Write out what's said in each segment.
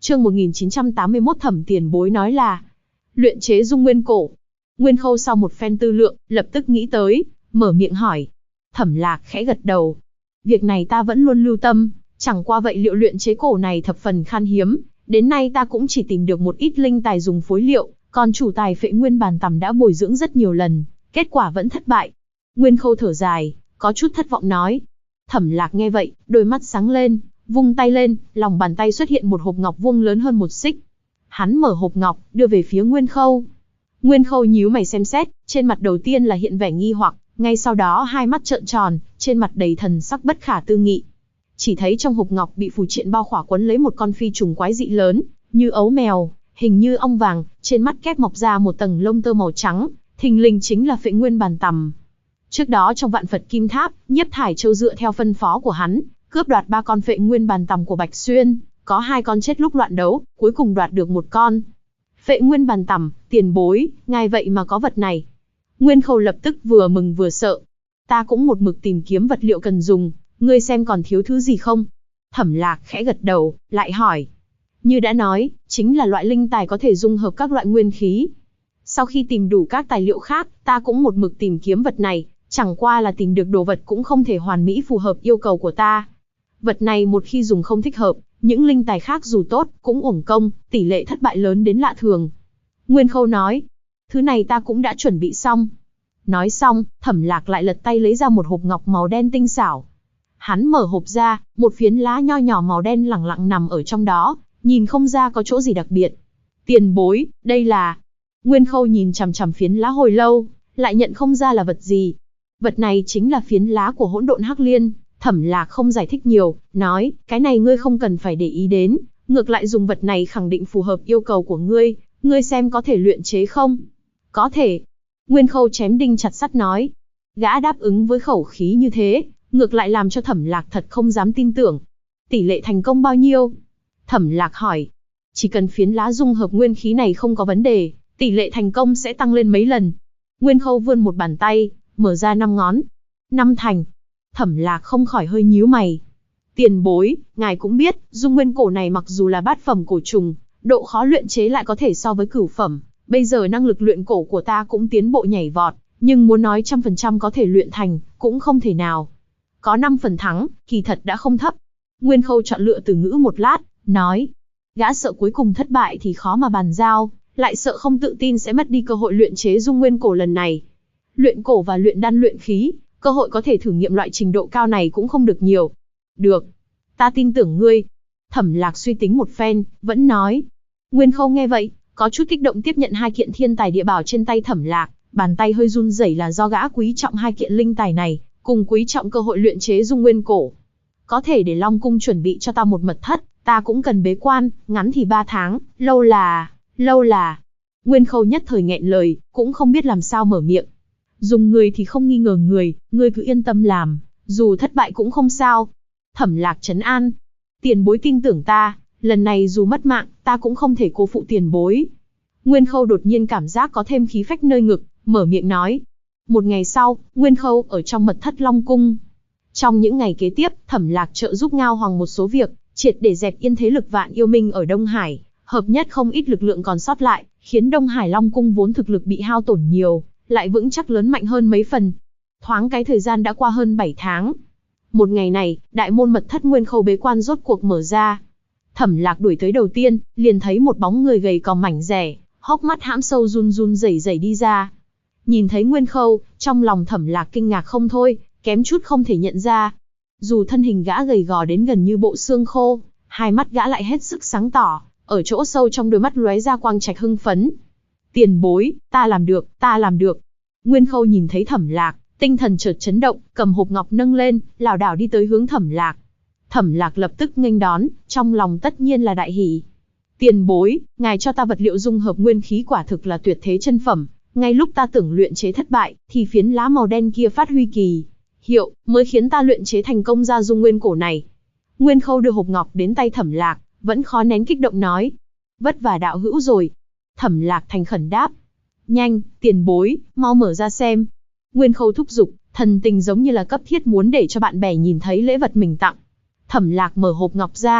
Chương 1981 Thẩm tiền bối nói là luyện chế dung nguyên cổ. Nguyên Khâu sau một phen tư lượng, lập tức nghĩ tới, mở miệng hỏi. Thẩm Lạc khẽ gật đầu. Việc này ta vẫn luôn lưu tâm, chẳng qua vậy liệu luyện chế cổ này thập phần khan hiếm, đến nay ta cũng chỉ tìm được một ít linh tài dùng phối liệu, còn chủ tài Phệ Nguyên Bàn Tằm đã bồi dưỡng rất nhiều lần, kết quả vẫn thất bại. Nguyên Khâu thở dài, có chút thất vọng nói. Thẩm Lạc nghe vậy, đôi mắt sáng lên, vung tay lên, lòng bàn tay xuất hiện một hộp ngọc vuông lớn hơn một xích. Hắn mở hộp ngọc, đưa về phía Nguyên Khâu. Nguyên Khâu nhíu mày xem xét, trên mặt đầu tiên là hiện vẻ nghi hoặc, ngay sau đó hai mắt trợn tròn, trên mặt đầy thần sắc bất khả tư nghị. Chỉ thấy trong hộp ngọc bị phù triện bao khỏa quấn lấy một con phi trùng quái dị lớn, như ấu mèo, hình như ong vàng, trên mắt kép mọc ra một tầng lông tơ màu trắng, thình lình chính là Phệ Nguyên Bàn Tằm. Trước đó trong Vạn Phật Kim Tháp, Nhiếp Thải Châu dựa theo phân phó của hắn, cướp đoạt 3 con Phệ Nguyên Bàn Tằm của Bạch Xuyên, có 2 con chết lúc loạn đấu, cuối cùng đoạt được 1 con. Phệ Nguyên Bàn Tằm, tiền bối, ngài vậy mà có vật này. Nguyên Khâu lập tức vừa mừng vừa sợ. Ta cũng một mực tìm kiếm vật liệu cần dùng, ngươi xem còn thiếu thứ gì không? Thẩm Lạc khẽ gật đầu, lại hỏi. Như đã nói, chính là loại linh tài có thể dung hợp các loại nguyên khí. Sau khi tìm đủ các tài liệu khác, ta cũng một mực tìm kiếm vật này, chẳng qua là tìm được đồ vật cũng không thể hoàn mỹ phù hợp yêu cầu của ta. Vật này một khi dùng không thích hợp, những linh tài khác dù tốt, cũng uổng công, tỷ lệ thất bại lớn đến lạ thường. Nguyên Khâu nói, thứ này ta cũng đã chuẩn bị xong. Nói xong, Thẩm Lạc lại lật tay lấy ra một hộp ngọc màu đen tinh xảo. Hắn mở hộp ra, một phiến lá nho nhỏ màu đen lẳng lặng nằm ở trong đó, nhìn không ra có chỗ gì đặc biệt. Tiền bối, đây là... Nguyên Khâu nhìn chằm chằm phiến lá hồi lâu, lại nhận không ra là vật gì. Vật này chính là phiến lá của Hỗn Độn Hắc Liên. Thẩm Lạc không giải thích nhiều, nói, cái này ngươi không cần phải để ý đến, ngược lại dùng vật này khẳng định phù hợp yêu cầu của ngươi, ngươi xem có thể luyện chế không? Có thể. Nguyên Khâu chém đinh chặt sắt nói. Gã đáp ứng với khẩu khí như thế, ngược lại làm cho Thẩm Lạc thật không dám tin tưởng. Tỷ lệ thành công bao nhiêu? Thẩm Lạc hỏi. Chỉ cần phiến lá dung hợp nguyên khí này không có vấn đề, tỷ lệ thành công sẽ tăng lên mấy lần. Nguyên Khâu vươn một bàn tay, mở ra 5 ngón. 5 thành. Thẩm Lạc không khỏi hơi nhíu mày. Tiền bối, ngài cũng biết, dung nguyên cổ này mặc dù là bát phẩm cổ trùng, độ khó luyện chế lại có thể so với cửu phẩm. Bây giờ năng lực luyện cổ của ta cũng tiến bộ nhảy vọt, nhưng muốn nói 100% có thể luyện thành, cũng không thể nào. Có 5 phần thắng, kỳ thật đã không thấp. Nguyên Khâu chọn lựa từ ngữ một lát, nói. Gã sợ cuối cùng thất bại thì khó mà bàn giao, lại sợ không tự tin sẽ mất đi cơ hội luyện chế dung nguyên cổ lần này. Luyện cổ và luyện đan luyện khí, cơ hội có thể thử nghiệm loại trình độ cao này cũng không được nhiều. Được, ta tin tưởng ngươi. Thẩm Lạc suy tính một phen, vẫn nói. Nguyên Khâu nghe vậy, có chút kích động tiếp nhận 2 kiện thiên tài địa bảo trên tay Thẩm Lạc, bàn tay hơi run rẩy là do gã quý trọng 2 kiện linh tài này, cùng quý trọng cơ hội luyện chế dung nguyên cổ. Có thể để Long Cung chuẩn bị cho ta một mật thất, ta cũng cần bế quan, ngắn thì 3 tháng, lâu là... Nguyên Khâu nhất thời nghẹn lời, cũng không biết làm sao mở miệng. Dùng người thì không nghi ngờ người, ngươi cứ yên tâm làm, dù thất bại cũng không sao. Thẩm Lạc trấn an. Tiền bối tin tưởng ta, lần này dù mất mạng, ta cũng không thể cố phụ tiền bối. Nguyên Khâu đột nhiên cảm giác có thêm khí phách nơi ngực, mở miệng nói. Một ngày sau, Nguyên Khâu ở trong mật thất Long Cung. Trong những ngày kế tiếp, Thẩm Lạc trợ giúp Ngao Hoàng một số việc, triệt để dẹp yên thế lực Vạn Yêu Minh ở Đông Hải, hợp nhất không ít lực lượng còn sót lại, khiến Đông Hải Long Cung vốn thực lực bị hao tổn nhiều, lại vững chắc lớn mạnh hơn mấy phần. Thoáng cái thời gian đã qua hơn 7 tháng. Một ngày này, đại môn mật thất Nguyên Khâu bế quan rốt cuộc mở ra. Thẩm Lạc đuổi tới đầu tiên, liền thấy một bóng người gầy còm mảnh dẻ, hốc mắt hãm sâu run run rẩy rẩy đi ra. Nhìn thấy Nguyên Khâu, trong lòng Thẩm Lạc kinh ngạc không thôi, kém chút không thể nhận ra. Dù thân hình gã gầy gò đến gần như bộ xương khô, hai mắt gã lại hết sức sáng tỏ, ở chỗ sâu trong đôi mắt lóe ra quang trạch hưng phấn. Tiền bối, ta làm được, ta làm được. Nguyên Khâu nhìn thấy Thẩm Lạc, tinh thần chợt chấn động, cầm hộp ngọc nâng lên, lảo đảo đi tới hướng Thẩm Lạc. Thẩm Lạc lập tức nghênh đón, trong lòng tất nhiên là đại hỉ. Tiền bối, ngài cho ta vật liệu dung hợp nguyên khí quả thực là tuyệt thế chân phẩm. Ngay lúc ta tưởng luyện chế thất bại, thì phiến lá màu đen kia phát huy kỳ hiệu, mới khiến ta luyện chế thành công ra dung nguyên cổ này. Nguyên Khâu đưa hộp ngọc đến tay Thẩm Lạc, vẫn khó nén kích động nói. Vất vả đạo hữu rồi. Thẩm Lạc thành khẩn đáp. Nhanh, tiền bối, mau mở ra xem. Nguyên Khâu thúc giục, thần tình giống như là cấp thiết muốn để cho bạn bè nhìn thấy lễ vật mình tặng. Thẩm Lạc mở hộp ngọc ra,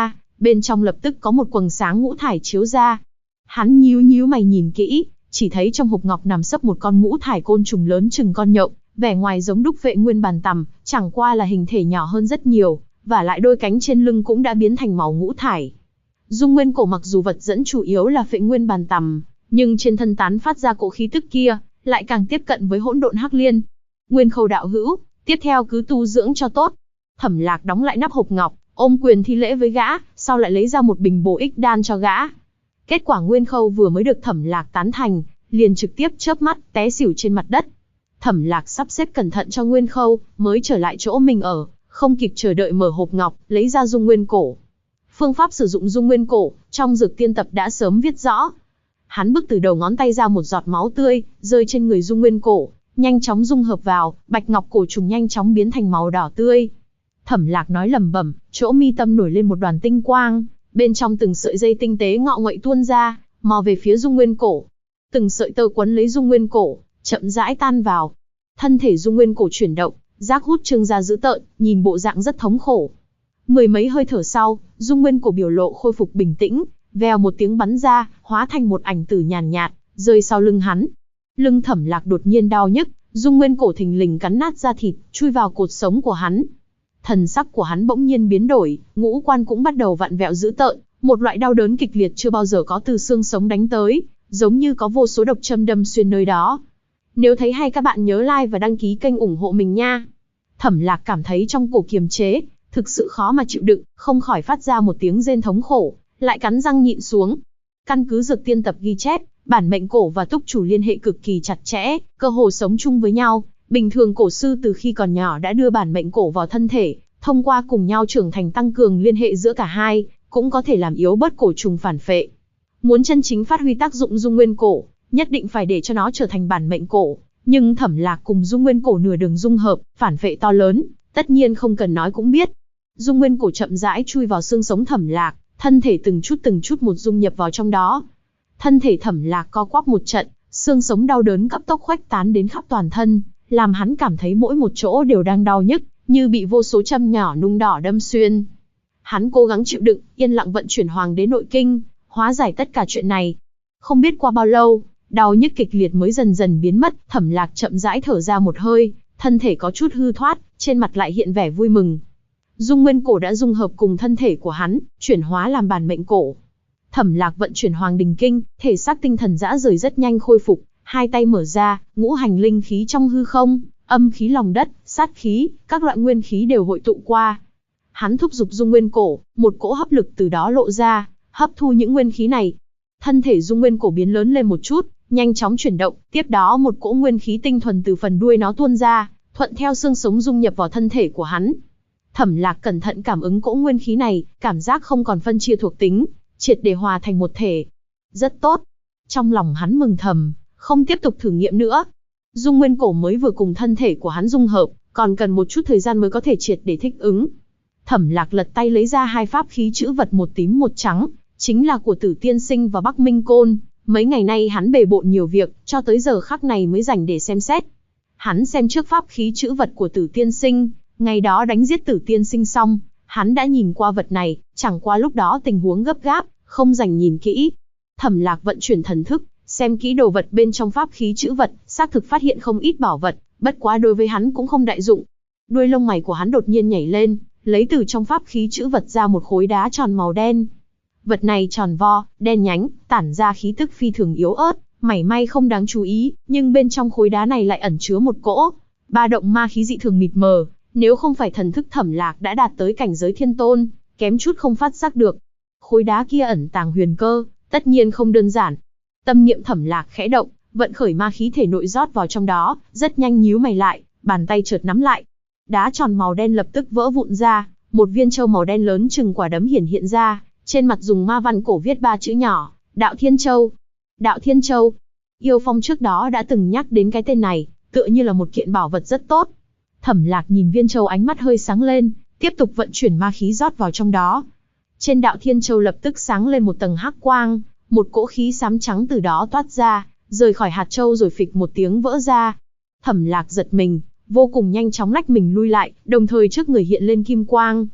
bên trong lập tức có một quầng sáng ngũ thải chiếu ra. Hắn nhíu nhíu mày nhìn kỹ, chỉ thấy trong hộp ngọc nằm sấp một con ngũ thải côn trùng lớn chừng con nhộng, vẻ ngoài giống đúc vệ nguyên bàn tằm, chẳng qua là hình thể nhỏ hơn rất nhiều, và lại đôi cánh trên lưng cũng đã biến thành màu ngũ thải. Dung Nguyên Cổ mặc dù vật dẫn chủ yếu là phệ nguyên bàn tằm, nhưng trên thân tán phát ra cỗ khí tức kia, lại càng tiếp cận với hỗn độn hắc liên. Nguyên Khâu đạo hữu, tiếp theo cứ tu dưỡng cho tốt. Thẩm Lạc đóng lại nắp hộp ngọc, ôm quyền thi lễ với gã, sau lại lấy ra một bình bổ ích đan cho gã. Kết quả Nguyên Khâu vừa mới được Thẩm Lạc tán thành, liền trực tiếp chớp mắt té xỉu trên mặt đất. Thẩm Lạc sắp xếp cẩn thận cho Nguyên Khâu, mới trở lại chỗ mình ở, không kịp chờ đợi mở hộp ngọc, lấy ra Dung Nguyên Cổ. Phương pháp sử dụng Dung Nguyên Cổ, trong dược tiên tập đã sớm viết rõ. Hắn bước từ đầu ngón tay ra một giọt máu tươi, rơi trên người Dung Nguyên Cổ, nhanh chóng dung hợp vào, bạch ngọc cổ trùng nhanh chóng biến thành màu đỏ tươi. Thẩm Lạc nói lẩm bẩm, chỗ mi tâm nổi lên một đoàn tinh quang, bên trong từng sợi dây tinh tế ngọ nguậy tuôn ra, mò về phía Dung Nguyên Cổ. Từng sợi tơ quấn lấy Dung Nguyên Cổ, chậm rãi tan vào. Thân thể Dung Nguyên Cổ chuyển động, giác hút trương ra dữ tợn, nhìn bộ dạng rất thống khổ. Mười mấy hơi thở sau, Dung Nguyên Cổ biểu lộ khôi phục bình tĩnh, vèo một tiếng bắn ra, hóa thành một ảnh tử nhàn nhạt, rơi sau lưng hắn. Lưng Thẩm Lạc đột nhiên đau nhức, Dung Nguyên Cổ thình lình cắn nát da thịt, chui vào cột sống của hắn. Thần sắc của hắn bỗng nhiên biến đổi, ngũ quan cũng bắt đầu vặn vẹo dữ tợn, một loại đau đớn kịch liệt chưa bao giờ có từ xương sống đánh tới, giống như có vô số độc châm đâm xuyên nơi đó. Nếu thấy hay các bạn nhớ like và đăng ký kênh ủng hộ mình nha. Thẩm Lạc cảm thấy trong cổ kiềm chế, thực sự khó mà chịu đựng, không khỏi phát ra một tiếng rên thống khổ, lại cắn răng nhịn xuống. Căn cứ dược tiên tập ghi chép, bản mệnh cổ và túc chủ liên hệ cực kỳ chặt chẽ, cơ hồ sống chung với nhau. Bình thường cổ sư từ khi còn nhỏ đã đưa bản mệnh cổ vào thân thể, thông qua cùng nhau trưởng thành tăng cường liên hệ giữa cả hai, cũng có thể làm yếu bớt cổ trùng phản phệ. Muốn chân chính phát huy tác dụng Dung Nguyên Cổ, nhất định phải để cho nó trở thành bản mệnh cổ. Nhưng Thẩm Lạc cùng Dung Nguyên Cổ nửa đường dung hợp, phản phệ to lớn, tất nhiên không cần nói cũng biết. Dung Nguyên Cổ chậm rãi chui vào xương sống Thẩm Lạc, thân thể từng chút một dung nhập vào trong đó. Thân thể Thẩm Lạc co quắp một trận, xương sống đau đớn cấp tốc khuếch tán đến khắp toàn thân, làm hắn cảm thấy mỗi một chỗ đều đang đau nhức, như bị vô số châm nhỏ nung đỏ đâm xuyên. Hắn cố gắng chịu đựng, yên lặng vận chuyển Hoàng Đế Nội Kinh, hóa giải tất cả chuyện này. Không biết qua bao lâu, đau nhức kịch liệt mới dần dần biến mất, Thẩm Lạc chậm rãi thở ra một hơi, thân thể có chút hư thoát, trên mặt lại hiện vẻ vui mừng. Dung Nguyên Cổ đã dung hợp cùng thân thể của hắn, chuyển hóa làm bản mệnh cổ. Thẩm Lạc vận chuyển Hoàng Đình Kinh, thể xác tinh thần dã rời rất nhanh khôi phục, hai tay mở ra, ngũ hành linh khí trong hư không, âm khí lòng đất, sát khí, các loại nguyên khí đều hội tụ qua. Hắn thúc giục Dung Nguyên Cổ, một cỗ hấp lực từ đó lộ ra, hấp thu những nguyên khí này. Thân thể Dung Nguyên Cổ biến lớn lên một chút, nhanh chóng chuyển động, tiếp đó một cỗ nguyên khí tinh thuần từ phần đuôi nó tuôn ra, thuận theo xương sống dung nhập vào thân thể của hắn. Thẩm Lạc cẩn thận cảm ứng cỗ nguyên khí này, cảm giác không còn phân chia thuộc tính, triệt để hòa thành một thể. Rất tốt. Trong lòng hắn mừng thầm, không tiếp tục thử nghiệm nữa. Dung Nguyên Cổ mới vừa cùng thân thể của hắn dung hợp, còn cần một chút thời gian mới có thể triệt để thích ứng. Thẩm Lạc lật tay lấy ra hai pháp khí chữ vật một tím một trắng, chính là của Tử Tiên Sinh và Bắc Minh Côn. Mấy ngày nay hắn bề bộn nhiều việc, cho tới giờ khắc này mới rảnh để xem xét. Hắn xem trước pháp khí chữ vật của Tử Tiên Sinh, ngày đó đánh giết Tử Tiên Sinh xong, hắn đã nhìn qua vật này, chẳng qua lúc đó tình huống gấp gáp, không rảnh nhìn kỹ. Thẩm Lạc vận chuyển thần thức, xem kỹ đồ vật bên trong pháp khí chữ vật, xác thực phát hiện không ít bảo vật, bất quá đối với hắn cũng không đại dụng. Đuôi lông mày của hắn đột nhiên nhảy lên, lấy từ trong pháp khí chữ vật ra một khối đá tròn màu đen. Vật này tròn vo, đen nhánh, tản ra khí tức phi thường yếu ớt, mảy may không đáng chú ý, nhưng bên trong khối đá này lại ẩn chứa một cỗ ba động ma khí dị thường mịt mờ, nếu không phải thần thức Thẩm Lạc đã đạt tới cảnh giới thiên tôn, kém chút không phát giác được. Khối đá kia ẩn tàng huyền cơ, tất nhiên không đơn giản. Tâm niệm Thẩm Lạc khẽ động, vận khởi ma khí thể nội rót vào trong đó, rất nhanh nhíu mày lại, bàn tay chợt nắm lại. Đá tròn màu đen lập tức vỡ vụn ra, một viên châu màu đen lớn chừng quả đấm hiện ra, trên mặt dùng ma văn cổ viết ba chữ nhỏ, Đạo Thiên Châu. Đạo Thiên Châu. Yêu Phong trước đó đã từng nhắc đến cái tên này, tựa như là một kiện bảo vật rất tốt. Thẩm Lạc nhìn viên châu ánh mắt hơi sáng lên, tiếp tục vận chuyển ma khí rót vào trong đó. Trên Đạo Thiên Châu lập tức sáng lên một tầng hắc quang, một cỗ khí xám trắng từ đó toát ra, rời khỏi hạt châu rồi phịch một tiếng vỡ ra. Thẩm Lạc giật mình, vô cùng nhanh chóng lách mình lui lại, đồng thời trước người hiện lên kim quang.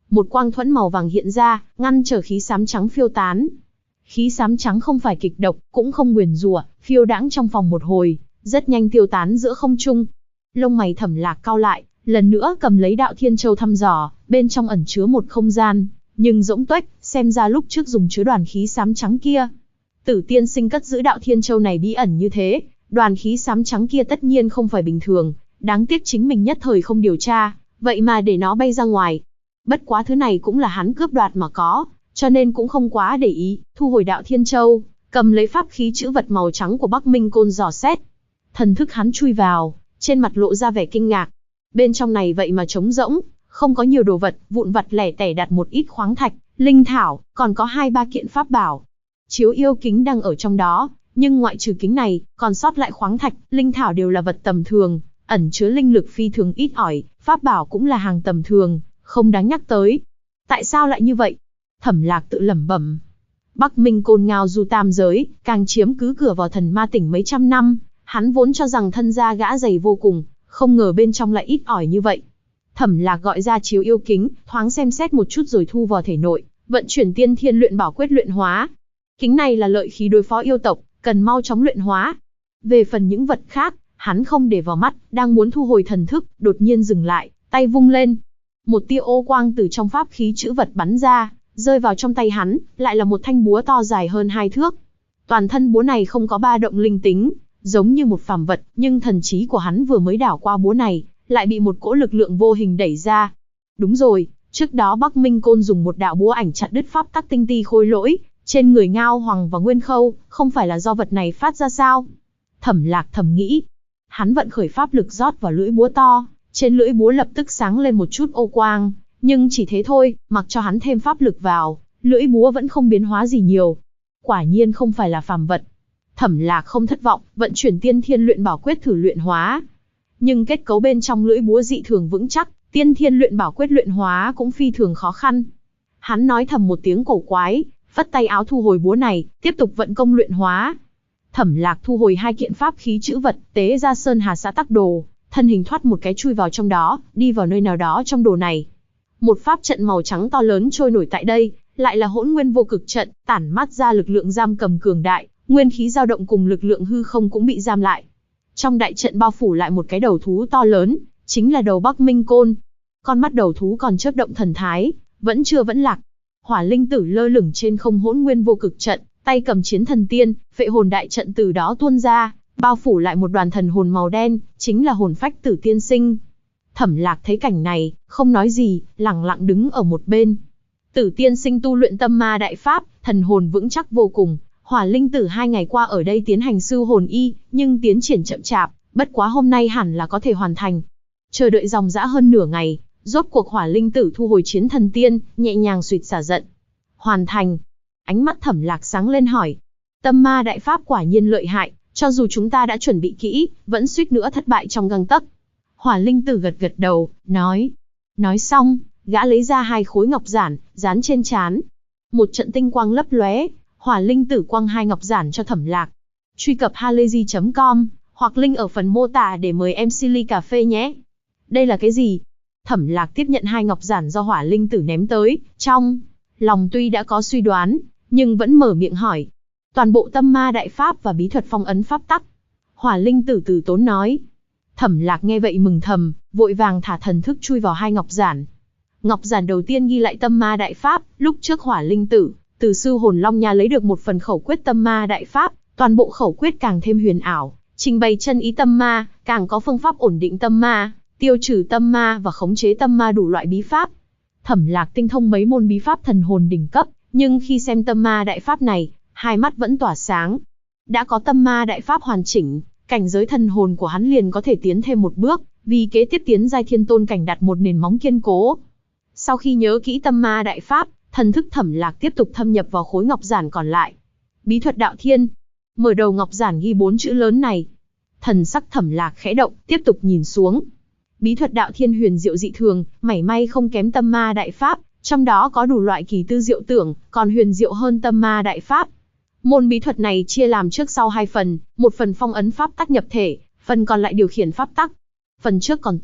một quang thuẫn màu vàng hiện ra, ngăn trở khí xám trắng phiêu tán. Khí xám trắng không phải kịch độc, cũng không nguyền rủa, phiêu đãng trong phòng một hồi, rất nhanh tiêu tán giữa không trung. Lông mày Thẩm Lạc cau lại, lần nữa cầm lấy Đạo Thiên Châu thăm dò, bên trong ẩn chứa một không gian, nhưng rỗng tuếch, xem ra lúc trước dùng chứa đoàn khí xám trắng kia. Tử tiên sinh cất giữ Đạo Thiên Châu này bí ẩn như thế, đoàn khí xám trắng kia tất nhiên không phải bình thường, đáng tiếc chính mình nhất thời không điều tra, vậy mà để nó bay ra ngoài. Bất quá thứ này cũng là hắn cướp đoạt mà có, cho nên cũng không quá để ý, thu hồi Đạo Thiên Châu, cầm lấy pháp khí chữ vật màu trắng của Bắc Minh Côn dò xét. Thần thức hắn chui vào, trên mặt lộ ra vẻ kinh ngạc. Bên trong này vậy mà trống rỗng, không có nhiều đồ vật, vụn vặt lẻ tẻ đặt một ít khoáng thạch, linh thảo, còn có 2-3 kiện pháp bảo. Chiếu yêu kính đang ở trong đó, nhưng ngoại trừ kính này, còn sót lại khoáng thạch, linh thảo đều là vật tầm thường, ẩn chứa linh lực phi thường ít ỏi, pháp bảo cũng là hàng tầm thường, không đáng nhắc tới. Tại sao lại như vậy? Thẩm Lạc tự lẩm bẩm. Bắc Minh Côn ngao du tam giới, càng chiếm cứ cửa vào thần ma tỉnh mấy trăm năm, hắn vốn cho rằng thân gia gã dày vô cùng, không ngờ bên trong lại ít ỏi như vậy. Thẩm Lạc gọi ra chiếu yêu kính, thoáng xem xét một chút rồi thu vào thể nội, vận chuyển tiên thiên luyện bảo quyết luyện hóa. Kính này là lợi khí đối phó yêu tộc, cần mau chóng luyện hóa. Về phần những vật khác, hắn không để vào mắt, đang muốn thu hồi thần thức, đột nhiên dừng lại, tay vung lên. Một tia ô quang từ trong pháp khí chữ vật bắn ra, rơi vào trong tay hắn, lại là một thanh búa to dài hơn 2 thước. Toàn thân búa này không có ba động linh tính, giống như một phàm vật, nhưng thần trí của hắn vừa mới đảo qua búa này, lại bị một cỗ lực lượng vô hình đẩy ra. Đúng rồi, trước đó Bắc Minh Côn dùng một đạo búa ảnh chặt đứt pháp tắc tinh ti khôi lỗi trên người Ngao Hoàng và Nguyên Khâu, không phải là do vật này phát ra sao? Thẩm Lạc thầm nghĩ. Hắn vận khởi pháp lực rót vào lưỡi búa to, trên lưỡi búa lập tức sáng lên một chút ô quang, nhưng chỉ thế thôi, mặc cho hắn thêm pháp lực vào, lưỡi búa vẫn không biến hóa gì nhiều. Quả nhiên không phải là phàm vật. Thẩm Lạc không thất vọng, vận chuyển tiên thiên luyện bảo quyết thử luyện hóa. Nhưng kết cấu bên trong lưỡi búa dị thường vững chắc, tiên thiên luyện bảo quyết luyện hóa cũng phi thường khó khăn. Hắn nói thầm một tiếng cổ quái, phất tay áo thu hồi búa này, tiếp tục vận công luyện hóa. Thẩm Lạc thu hồi 2 kiện pháp khí chữ vật, tế ra Sơn Hà Xã Tắc Đồ, thân hình thoát một cái chui vào trong đó, đi vào nơi nào đó trong đồ này. Một pháp trận màu trắng to lớn trôi nổi tại đây, lại là Hỗn Nguyên Vô Cực trận, tản mát ra lực lượng giam cầm cường đại, nguyên khí dao động cùng lực lượng hư không cũng bị giam lại. Trong đại trận bao phủ lại một cái đầu thú to lớn, chính là đầu Bắc Minh Côn. Con mắt đầu thú còn chớp động thần thái, vẫn chưa vẫn lạc. Hỏa linh tử lơ lửng trên không Hỗn Nguyên Vô Cực trận, tay cầm chiến thần tiên, phệ hồn đại trận từ đó tuôn ra, bao phủ lại một đoàn thần hồn màu đen, chính là hồn phách Tử tiên sinh. Thẩm Lạc thấy cảnh này, không nói gì, lặng lặng đứng ở một bên. Tử tiên sinh tu luyện tâm ma đại pháp, thần hồn vững chắc vô cùng. Hỏa linh tử 2 ngày qua ở đây tiến hành sư hồn y, nhưng tiến triển chậm chạp, bất quá hôm nay hẳn là có thể hoàn thành. Chờ đợi dòng dã hơn nửa ngày, rốt cuộc Hỏa linh tử thu hồi chiến thần tiên, nhẹ nhàng suýt xả giận. Hoàn thành. Ánh mắt Thẩm Lạc sáng lên hỏi. Tâm ma đại pháp quả nhiên lợi hại, cho dù chúng ta đã chuẩn bị kỹ, vẫn suýt nữa thất bại trong gang tấc. Hỏa linh tử gật gật đầu, nói. Nói xong, gã lấy ra 2 khối ngọc giản, dán trên trán. Một trận tinh quang lấp lóe, Hỏa linh tử quăng 2 ngọc giản cho Thẩm Lạc. Truy cập halayzi.com, hoặc link ở phần mô tả để mời MC ly cà phê nhé. Đây là cái gì? Thẩm Lạc tiếp nhận 2 ngọc giản do Hỏa linh tử ném tới, trong lòng tuy đã có suy đoán, nhưng vẫn mở miệng hỏi. Toàn bộ tâm ma đại pháp và bí thuật phong ấn pháp tắc. Hỏa linh tử từ tốn nói. Thẩm Lạc nghe vậy mừng thầm, vội vàng thả thần thức chui vào 2 ngọc giản. Ngọc giản đầu tiên ghi lại tâm ma đại pháp, lúc trước Hỏa linh tử từ sư hồn Long Nha lấy được một phần khẩu quyết tâm ma đại pháp, toàn bộ khẩu quyết càng thêm huyền ảo, trình bày chân ý tâm ma, càng có phương pháp ổn định tâm ma, tiêu trừ tâm ma và khống chế tâm ma đủ loại bí pháp. Thẩm Lạc tinh thông mấy môn bí pháp thần hồn đỉnh cấp, nhưng khi xem tâm ma đại pháp này, 2 mắt vẫn tỏa sáng. Đã có tâm ma đại pháp hoàn chỉnh, cảnh giới thần hồn của hắn liền có thể tiến thêm một bước, vì kế tiếp tiến giai thiên tôn cảnh đặt một nền móng kiên cố. Sau khi nhớ kỹ tâm ma đại pháp, thần thức Thẩm Lạc tiếp tục thâm nhập vào khối ngọc giản còn lại. Bí thuật đạo thiên. Mở đầu ngọc giản ghi 4 chữ lớn này. Thần sắc Thẩm Lạc khẽ động, tiếp tục nhìn xuống. Bí thuật đạo thiên huyền diệu dị thường, mảy may không kém tâm ma đại pháp, trong đó có đủ loại kỳ tư diệu tưởng, còn huyền diệu hơn tâm ma đại pháp. Môn bí thuật này chia làm trước sau 2 phần, một phần phong ấn pháp tắc nhập thể, phần còn lại điều khiển pháp tắc. Phần trước còn tốt,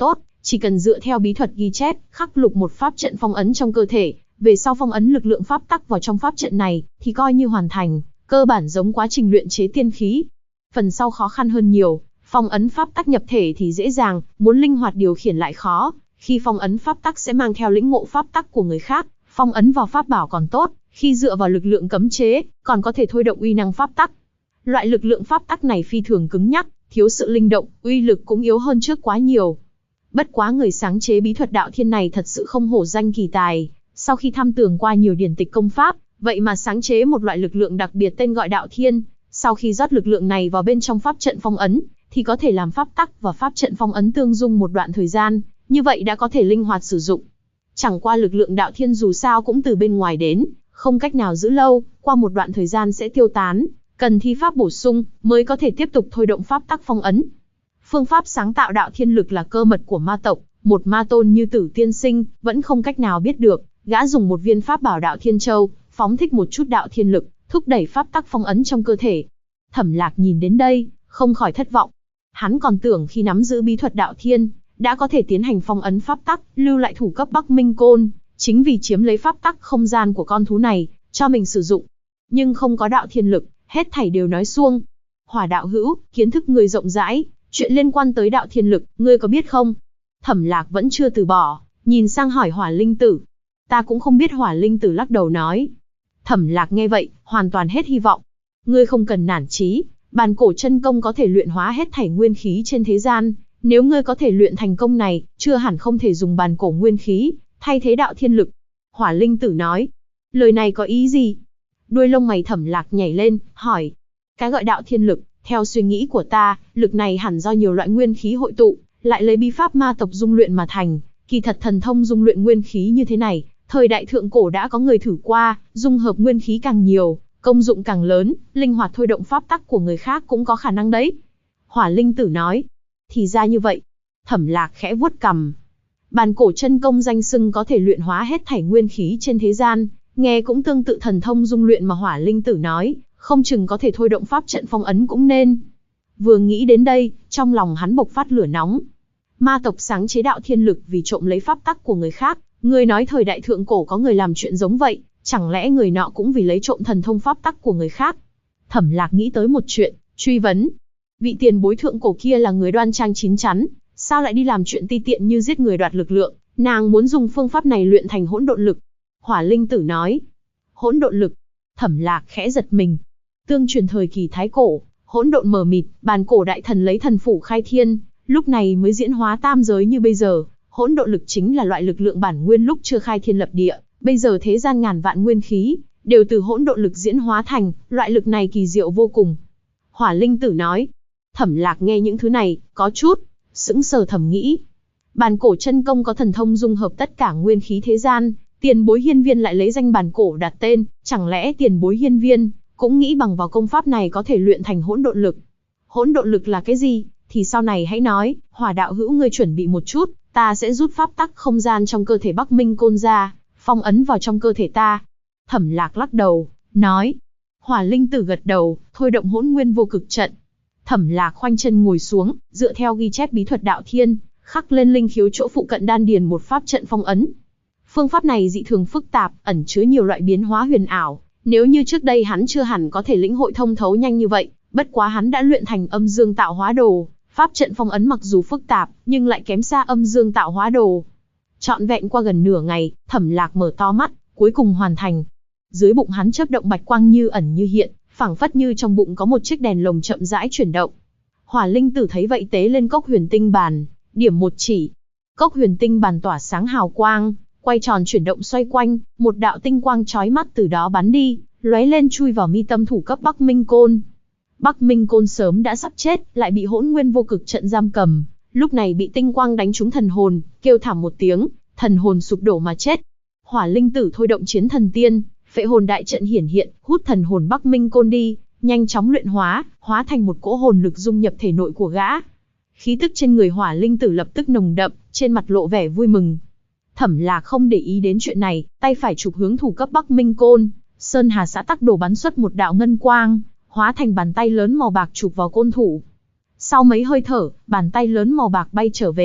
Chỉ cần dựa theo bí thuật ghi chép, khắc lục một pháp trận phong ấn trong cơ thể, về sau phong ấn lực lượng pháp tắc vào trong pháp trận này, thì coi như hoàn thành, cơ bản giống quá trình luyện chế tiên khí. Phần sau khó khăn hơn nhiều, phong ấn pháp tắc nhập thể thì dễ dàng, muốn linh hoạt điều khiển lại khó. Khi phong ấn pháp tắc sẽ mang theo lĩnh ngộ pháp tắc của người khác, phong ấn vào pháp bảo còn tốt, khi dựa vào lực lượng cấm chế, còn có thể thôi động uy năng pháp tắc. Loại lực lượng pháp tắc này phi thường cứng nhắc, thiếu sự linh động, uy lực cũng yếu hơn trước quá nhiều. Bất quá người sáng chế bí thuật đạo thiên này thật sự không hổ danh kỳ tài, sau khi thăm tưởng qua nhiều điển tịch công pháp, vậy mà sáng chế một loại lực lượng đặc biệt tên gọi đạo thiên, sau khi rót lực lượng này vào bên trong pháp trận phong ấn, thì có thể làm pháp tắc và pháp trận phong ấn tương dung một đoạn thời gian, như vậy đã có thể linh hoạt sử dụng. Chẳng qua lực lượng đạo thiên dù sao cũng từ bên ngoài đến, không cách nào giữ lâu, qua một đoạn thời gian sẽ tiêu tán, cần thi pháp bổ sung mới có thể tiếp tục thôi động pháp tắc phong ấn. Phương pháp sáng tạo đạo thiên lực là cơ mật của ma tộc, một ma tôn như Tử Tiên Sinh vẫn không cách nào biết được, gã dùng một viên pháp bảo đạo thiên châu, phóng thích một chút đạo thiên lực, thúc đẩy pháp tắc phong ấn trong cơ thể. Thẩm Lạc nhìn đến đây, không khỏi thất vọng. Hắn còn tưởng khi nắm giữ bí thuật đạo thiên, đã có thể tiến hành phong ấn pháp tắc, lưu lại thủ cấp Bắc Minh Côn, chính vì chiếm lấy pháp tắc không gian của con thú này, cho mình sử dụng. Nhưng không có đạo thiên lực, hết thảy đều nói suông. Hỏa đạo hữu, kiến thức người rộng rãi, chuyện liên quan tới đạo thiên lực, ngươi có biết không? Thẩm Lạc vẫn chưa từ bỏ, nhìn sang hỏi Hỏa Linh Tử. Ta cũng không biết. Hỏa Linh Tử lắc đầu nói. Thẩm Lạc nghe vậy, hoàn toàn hết hy vọng. Ngươi không cần nản chí, Bàn Cổ chân công có thể luyện hóa hết thảy nguyên khí trên thế gian, nếu ngươi có thể luyện thành công này, chưa hẳn không thể dùng bàn cổ nguyên khí thay thế đạo thiên lực. Hỏa Linh Tử nói. Lời này có ý gì? Đuôi lông mày Thẩm Lạc nhảy lên, hỏi. Cái gọi đạo thiên lực, theo suy nghĩ của ta, lực này hẳn do nhiều loại nguyên khí hội tụ, lại lấy bí pháp ma tộc dung luyện mà thành. Kỳ thật thần thông dung luyện nguyên khí như thế này, thời đại thượng cổ đã có người thử qua, dung hợp nguyên khí càng nhiều, công dụng càng lớn, linh hoạt thôi động pháp tắc của người khác cũng có khả năng đấy. Hỏa Linh Tử nói. Thì ra như vậy. Thẩm Lạc khẽ vuốt cằm. Bàn cổ chân công danh xưng có thể luyện hóa hết thảy nguyên khí trên thế gian, nghe cũng tương tự thần thông dung luyện mà Hỏa Linh Tử nói, không chừng có thể thôi động pháp trận phong ấn cũng nên. Vừa nghĩ đến đây, trong lòng hắn bộc phát lửa nóng. Ma tộc sáng chế đạo thiên lực vì trộm lấy pháp tắc của người khác, người nói thời đại thượng cổ có người làm chuyện giống vậy, chẳng lẽ người nọ cũng vì lấy trộm thần thông pháp tắc của người khác? Thẩm Lạc nghĩ tới một chuyện, truy vấn. Vị tiền bối thượng cổ kia là người đoan trang chín chắn, sao lại đi làm chuyện ti tiện như giết người đoạt lực lượng? Nàng muốn dùng phương pháp này luyện thành hỗn độn lực. Hỏa Linh Tử nói. Hỗn độn lực. Thẩm Lạc khẽ giật mình. Tương truyền thời kỳ thái cổ, hỗn độn mờ mịt, bàn cổ đại thần lấy thần phủ khai thiên, lúc này mới diễn hóa tam giới như bây giờ. Hỗn độn lực chính là loại lực lượng bản nguyên lúc chưa khai thiên lập địa, bây giờ thế gian ngàn vạn nguyên khí đều từ hỗn độn lực diễn hóa thành, loại lực này kỳ diệu vô cùng. Hỏa Linh Tử nói. Thẩm Lạc nghe những thứ này, có chút sững sờ thầm nghĩ. Bàn cổ chân công có thần thông dung hợp tất cả nguyên khí thế gian, tiền bối hiên viên lại lấy danh bàn cổ đặt tên, chẳng lẽ tiền bối hiên viên cũng nghĩ bằng vào công pháp này có thể luyện thành hỗn độn lực? Hỗn độn lực là cái gì? Thì sau này hãy nói. Hỏa đạo hữu ngươi chuẩn bị một chút, ta sẽ rút pháp tắc không gian trong cơ thể Bắc Minh Côn ra, phong ấn vào trong cơ thể ta. Thẩm Lạc lắc đầu, nói. Hỏa Linh Tử gật đầu, thôi động hỗn nguyên vô cực trận. Thẩm Lạc khoanh chân ngồi xuống, dựa theo ghi chép bí thuật đạo thiên, khắc lên linh khiếu chỗ phụ cận đan điền một pháp trận phong ấn. Phương pháp này dị thường phức tạp, ẩn chứa nhiều loại biến hóa huyền ảo, nếu như trước đây hắn chưa hẳn có thể lĩnh hội thông thấu nhanh như vậy, bất quá hắn đã luyện thành âm dương tạo hóa đồ, pháp trận phong ấn mặc dù phức tạp, nhưng lại kém xa âm dương tạo hóa đồ. Trọn vẹn qua gần nửa ngày, Thẩm Lạc mở to mắt, cuối cùng hoàn thành. Dưới bụng hắn chớp động bạch quang như ẩn như hiện, phảng phất như trong bụng có một chiếc đèn lồng chậm rãi chuyển động. Hỏa Linh Tử thấy vậy tế lên cốc huyền tinh bàn, điểm một chỉ. Cốc huyền tinh bàn tỏa sáng hào quang, quay tròn chuyển động xoay quanh, một đạo tinh quang chói mắt từ đó bắn đi, lóe lên chui vào mi tâm thủ cấp Bắc Minh Côn. Bắc Minh Côn sớm đã sắp chết, lại bị hỗn nguyên vô cực trận giam cầm, lúc này bị tinh quang đánh trúng thần hồn, kêu thảm một tiếng, thần hồn sụp đổ mà chết. Hỏa Linh Tử thôi động chiến thần tiên, phệ hồn đại trận hiển hiện, hút thần hồn Bắc Minh Côn đi, nhanh chóng luyện hóa, hóa thành một cỗ hồn lực dung nhập thể nội của gã. Khí tức trên người Hỏa Linh Tử lập tức nồng đậm, trên mặt lộ vẻ vui mừng. Thẩm Lạc không để ý đến chuyện này, tay phải chụp hướng thủ cấp Bắc Minh Côn, Sơn Hà Xã Tắc Đồ bắn xuất một đạo ngân quang, hóa thành bàn tay lớn màu bạc chụp vào côn thủ. Sau mấy hơi thở, bàn tay lớn màu bạc bay trở về,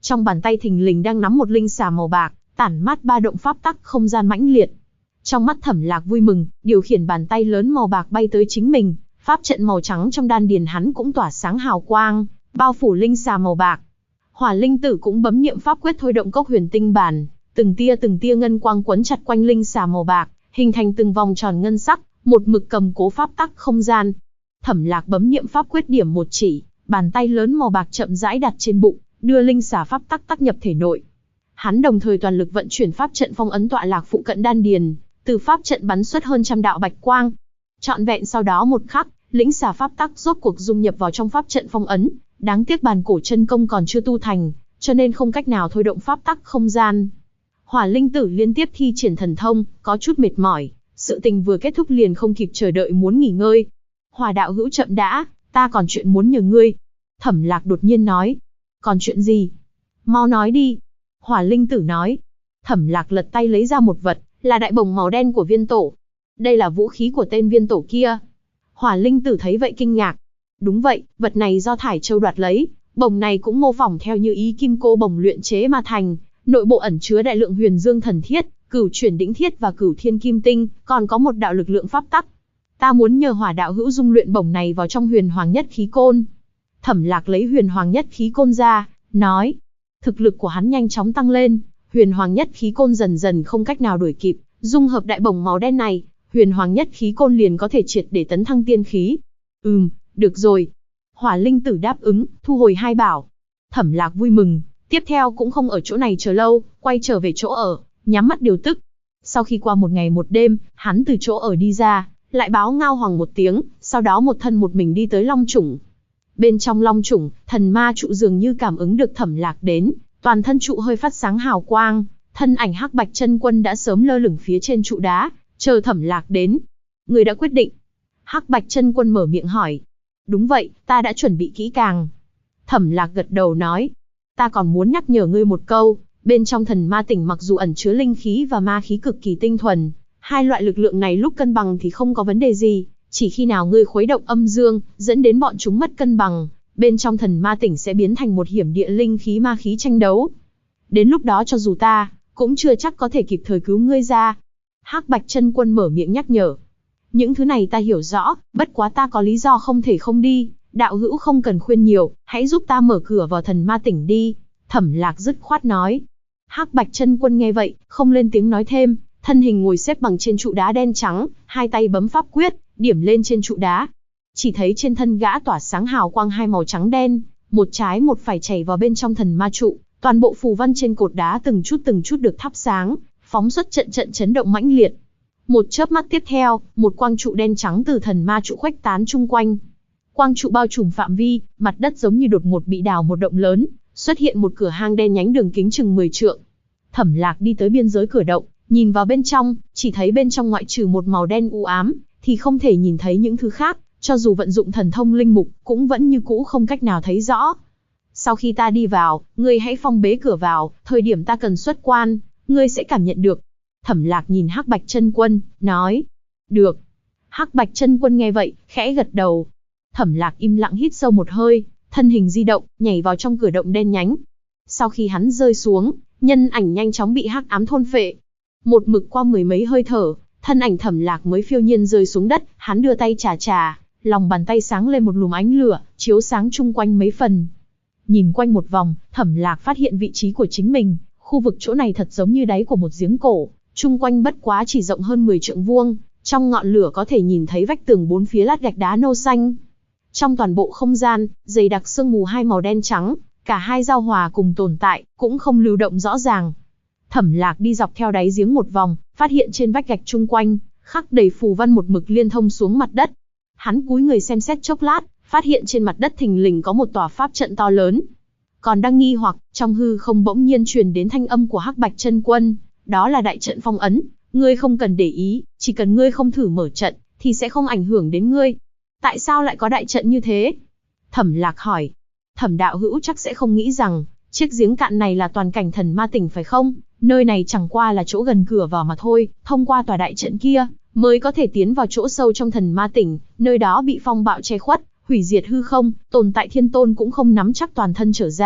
Trong bàn tay thình lình đang nắm một linh xà màu bạc, tản mát ba động pháp tắc không gian mãnh liệt. Trong mắt Thẩm Lạc vui mừng, điều khiển bàn tay lớn màu bạc bay tới chính mình, pháp trận màu trắng trong đan điền hắn cũng tỏa sáng hào quang, bao phủ linh xà màu bạc. Hỏa Linh Tử cũng bấm niệm pháp quyết thôi động cốc huyền tinh bàn, từng tia ngân quang quấn chặt quanh linh xà màu bạc, hình thành từng vòng tròn ngân sắc, một mực cầm cố pháp tắc không gian. Thẩm Lạc bấm niệm pháp quyết điểm một chỉ, bàn tay lớn màu bạc chậm rãi đặt trên bụng, đưa linh xà pháp tắc tác nhập thể nội. Hắn đồng thời toàn lực vận chuyển pháp trận phong ấn tọa lạc phụ cận đan điền, từ pháp trận bắn xuất hơn trăm đạo bạch quang. Trọn vẹn sau đó một khắc, lĩnh xà pháp tắc rốt cuộc dung nhập vào trong pháp trận phong ấn. Đáng tiếc bàn cổ chân công còn chưa tu thành, cho nên không cách nào thôi động pháp tắc không gian. Hỏa Linh Tử liên tiếp thi triển thần thông, có chút mệt mỏi, sự tình vừa kết thúc liền không kịp chờ đợi muốn nghỉ ngơi. Hỏa đạo hữu chậm đã, ta còn chuyện muốn nhờ ngươi. Thẩm Lạc đột nhiên nói. Còn chuyện gì? Mau nói đi. Hỏa Linh Tử nói. Thẩm Lạc lật tay lấy ra một vật, là đại bổng màu đen của viên tổ. Đây là vũ khí của tên viên tổ kia. Hỏa Linh Tử thấy vậy kinh ngạc. Đúng vậy, vật này do Thải Châu đoạt lấy, bổng này cũng mô phỏng theo như ý kim cô bổng luyện chế mà thành, nội bộ ẩn chứa đại lượng huyền dương thần thiết, cửu chuyển đỉnh thiết và cửu thiên kim tinh, còn có một đạo lực lượng pháp tắc. Ta muốn nhờ Hỏa đạo hữu dung luyện bổng này vào trong huyền hoàng nhất khí côn. Thẩm Lạc lấy huyền hoàng nhất khí côn ra, nói. Thực lực của hắn nhanh chóng tăng lên, huyền hoàng nhất khí côn dần dần không cách nào đuổi kịp, dung hợp đại bổng màu đen này, huyền hoàng nhất khí côn liền có thể triệt để tấn thăng tiên khí. Được rồi. Hỏa Linh Tử đáp ứng, thu hồi hai bảo. Thẩm Lạc vui mừng, tiếp theo cũng không ở chỗ này chờ lâu, quay trở về chỗ ở, nhắm mắt điều tức. Sau khi qua một ngày một đêm, hắn từ chỗ ở đi ra, lại báo ngao hoàng một tiếng, sau đó một thân một mình đi tới Long Chủng. Bên trong Long Chủng, thần ma trụ dường như cảm ứng được Thẩm Lạc đến, toàn thân trụ hơi phát sáng hào quang, thân ảnh Hắc Bạch Chân Quân đã sớm lơ lửng phía trên trụ đá, chờ Thẩm Lạc đến. Người đã quyết định? Hắc Bạch Chân Quân mở miệng hỏi. Đúng vậy, ta đã chuẩn bị kỹ càng. Thẩm Lạc gật đầu nói. Ta còn muốn nhắc nhở ngươi một câu, bên trong thần ma tỉnh mặc dù ẩn chứa linh khí và ma khí cực kỳ tinh thuần, hai loại lực lượng này lúc cân bằng thì không có vấn đề gì, chỉ khi nào ngươi khuấy động âm dương, dẫn đến bọn chúng mất cân bằng, bên trong thần ma tỉnh sẽ biến thành một hiểm địa linh khí ma khí tranh đấu. Đến lúc đó cho dù ta, cũng chưa chắc có thể kịp thời cứu ngươi ra. Hắc Bạch Chân Quân mở miệng nhắc nhở. Những thứ này ta hiểu rõ, bất quá ta có lý do không thể không đi, đạo hữu không cần khuyên nhiều, hãy giúp ta mở cửa vào thần ma tỉnh đi. Thẩm Lạc dứt khoát nói. Hắc Bạch Chân Quân nghe vậy, không lên tiếng nói thêm, thân hình ngồi xếp bằng trên trụ đá đen trắng, hai tay bấm pháp quyết, điểm lên trên trụ đá. Chỉ thấy trên thân gã tỏa sáng hào quang hai màu trắng đen, một trái một phải chảy vào bên trong thần ma trụ, toàn bộ phù văn trên cột đá từng chút được thắp sáng, phóng xuất trận chấn động mãnh liệt. Một chớp mắt tiếp theo, một quang trụ đen trắng từ thần ma trụ khuếch tán chung quanh. Quang trụ bao trùm phạm vi, mặt đất giống như đột ngột bị đào một động lớn, xuất hiện một cửa hang đen nhánh đường kính chừng 10 trượng. Thẩm Lạc đi tới biên giới cửa động, nhìn vào bên trong, chỉ thấy bên trong ngoại trừ một màu đen u ám, thì không thể nhìn thấy những thứ khác, cho dù vận dụng thần thông linh mục, cũng vẫn như cũ không cách nào thấy rõ. Sau khi ta đi vào, ngươi hãy phong bế cửa vào, thời điểm ta cần xuất quan, ngươi sẽ cảm nhận được. Thẩm Lạc nhìn Hắc Bạch Chân Quân, nói. Được. Hắc Bạch Chân Quân nghe vậy, khẽ gật đầu. Thẩm Lạc im lặng hít sâu một hơi, thân hình di động, nhảy vào trong cửa động đen nhánh. Sau khi hắn rơi xuống, nhân ảnh nhanh chóng bị hắc ám thôn phệ. Một mực qua mười mấy hơi thở, thân ảnh Thẩm Lạc mới phiêu nhiên rơi xuống đất, hắn đưa tay chà, lòng bàn tay sáng lên một lùm ánh lửa, chiếu sáng chung quanh mấy phần. Nhìn quanh một vòng, Thẩm Lạc phát hiện vị trí của chính mình, khu vực chỗ này thật giống như đáy của một giếng cổ, chung quanh bất quá chỉ rộng hơn 10 trượng vuông, trong ngọn lửa có thể nhìn thấy vách tường bốn phía lát gạch đá nâu xanh. Trong toàn bộ không gian, dày đặc sương mù hai màu đen trắng, cả hai giao hòa cùng tồn tại, cũng không lưu động rõ ràng. Thẩm Lạc đi dọc theo đáy giếng một vòng, phát hiện trên vách gạch chung quanh, khắc đầy phù văn một mực liên thông xuống mặt đất. Hắn cúi người xem xét chốc lát, phát hiện trên mặt đất thình lình có một tòa pháp trận to lớn. Còn đang nghi hoặc, trong hư không bỗng nhiên truyền đến thanh âm của Hắc Bạch Chân Quân, đó là đại trận phong ấn, ngươi không cần để ý, chỉ cần ngươi không thử mở trận, thì sẽ không ảnh hưởng đến ngươi. Tại sao lại có đại trận như thế? Thẩm Lạc hỏi. Thẩm đạo hữu chắc sẽ không nghĩ rằng, chiếc giếng cạn này là toàn cảnh thần ma tỉnh phải không? Nơi này chẳng qua là chỗ gần cửa vào mà thôi, thông qua tòa đại trận kia, mới có thể tiến vào chỗ sâu trong thần ma tỉnh, nơi đó bị phong bạo che khuất, hủy diệt hư không, tồn tại thiên tôn cũng không nắm chắc toàn thân trở ra,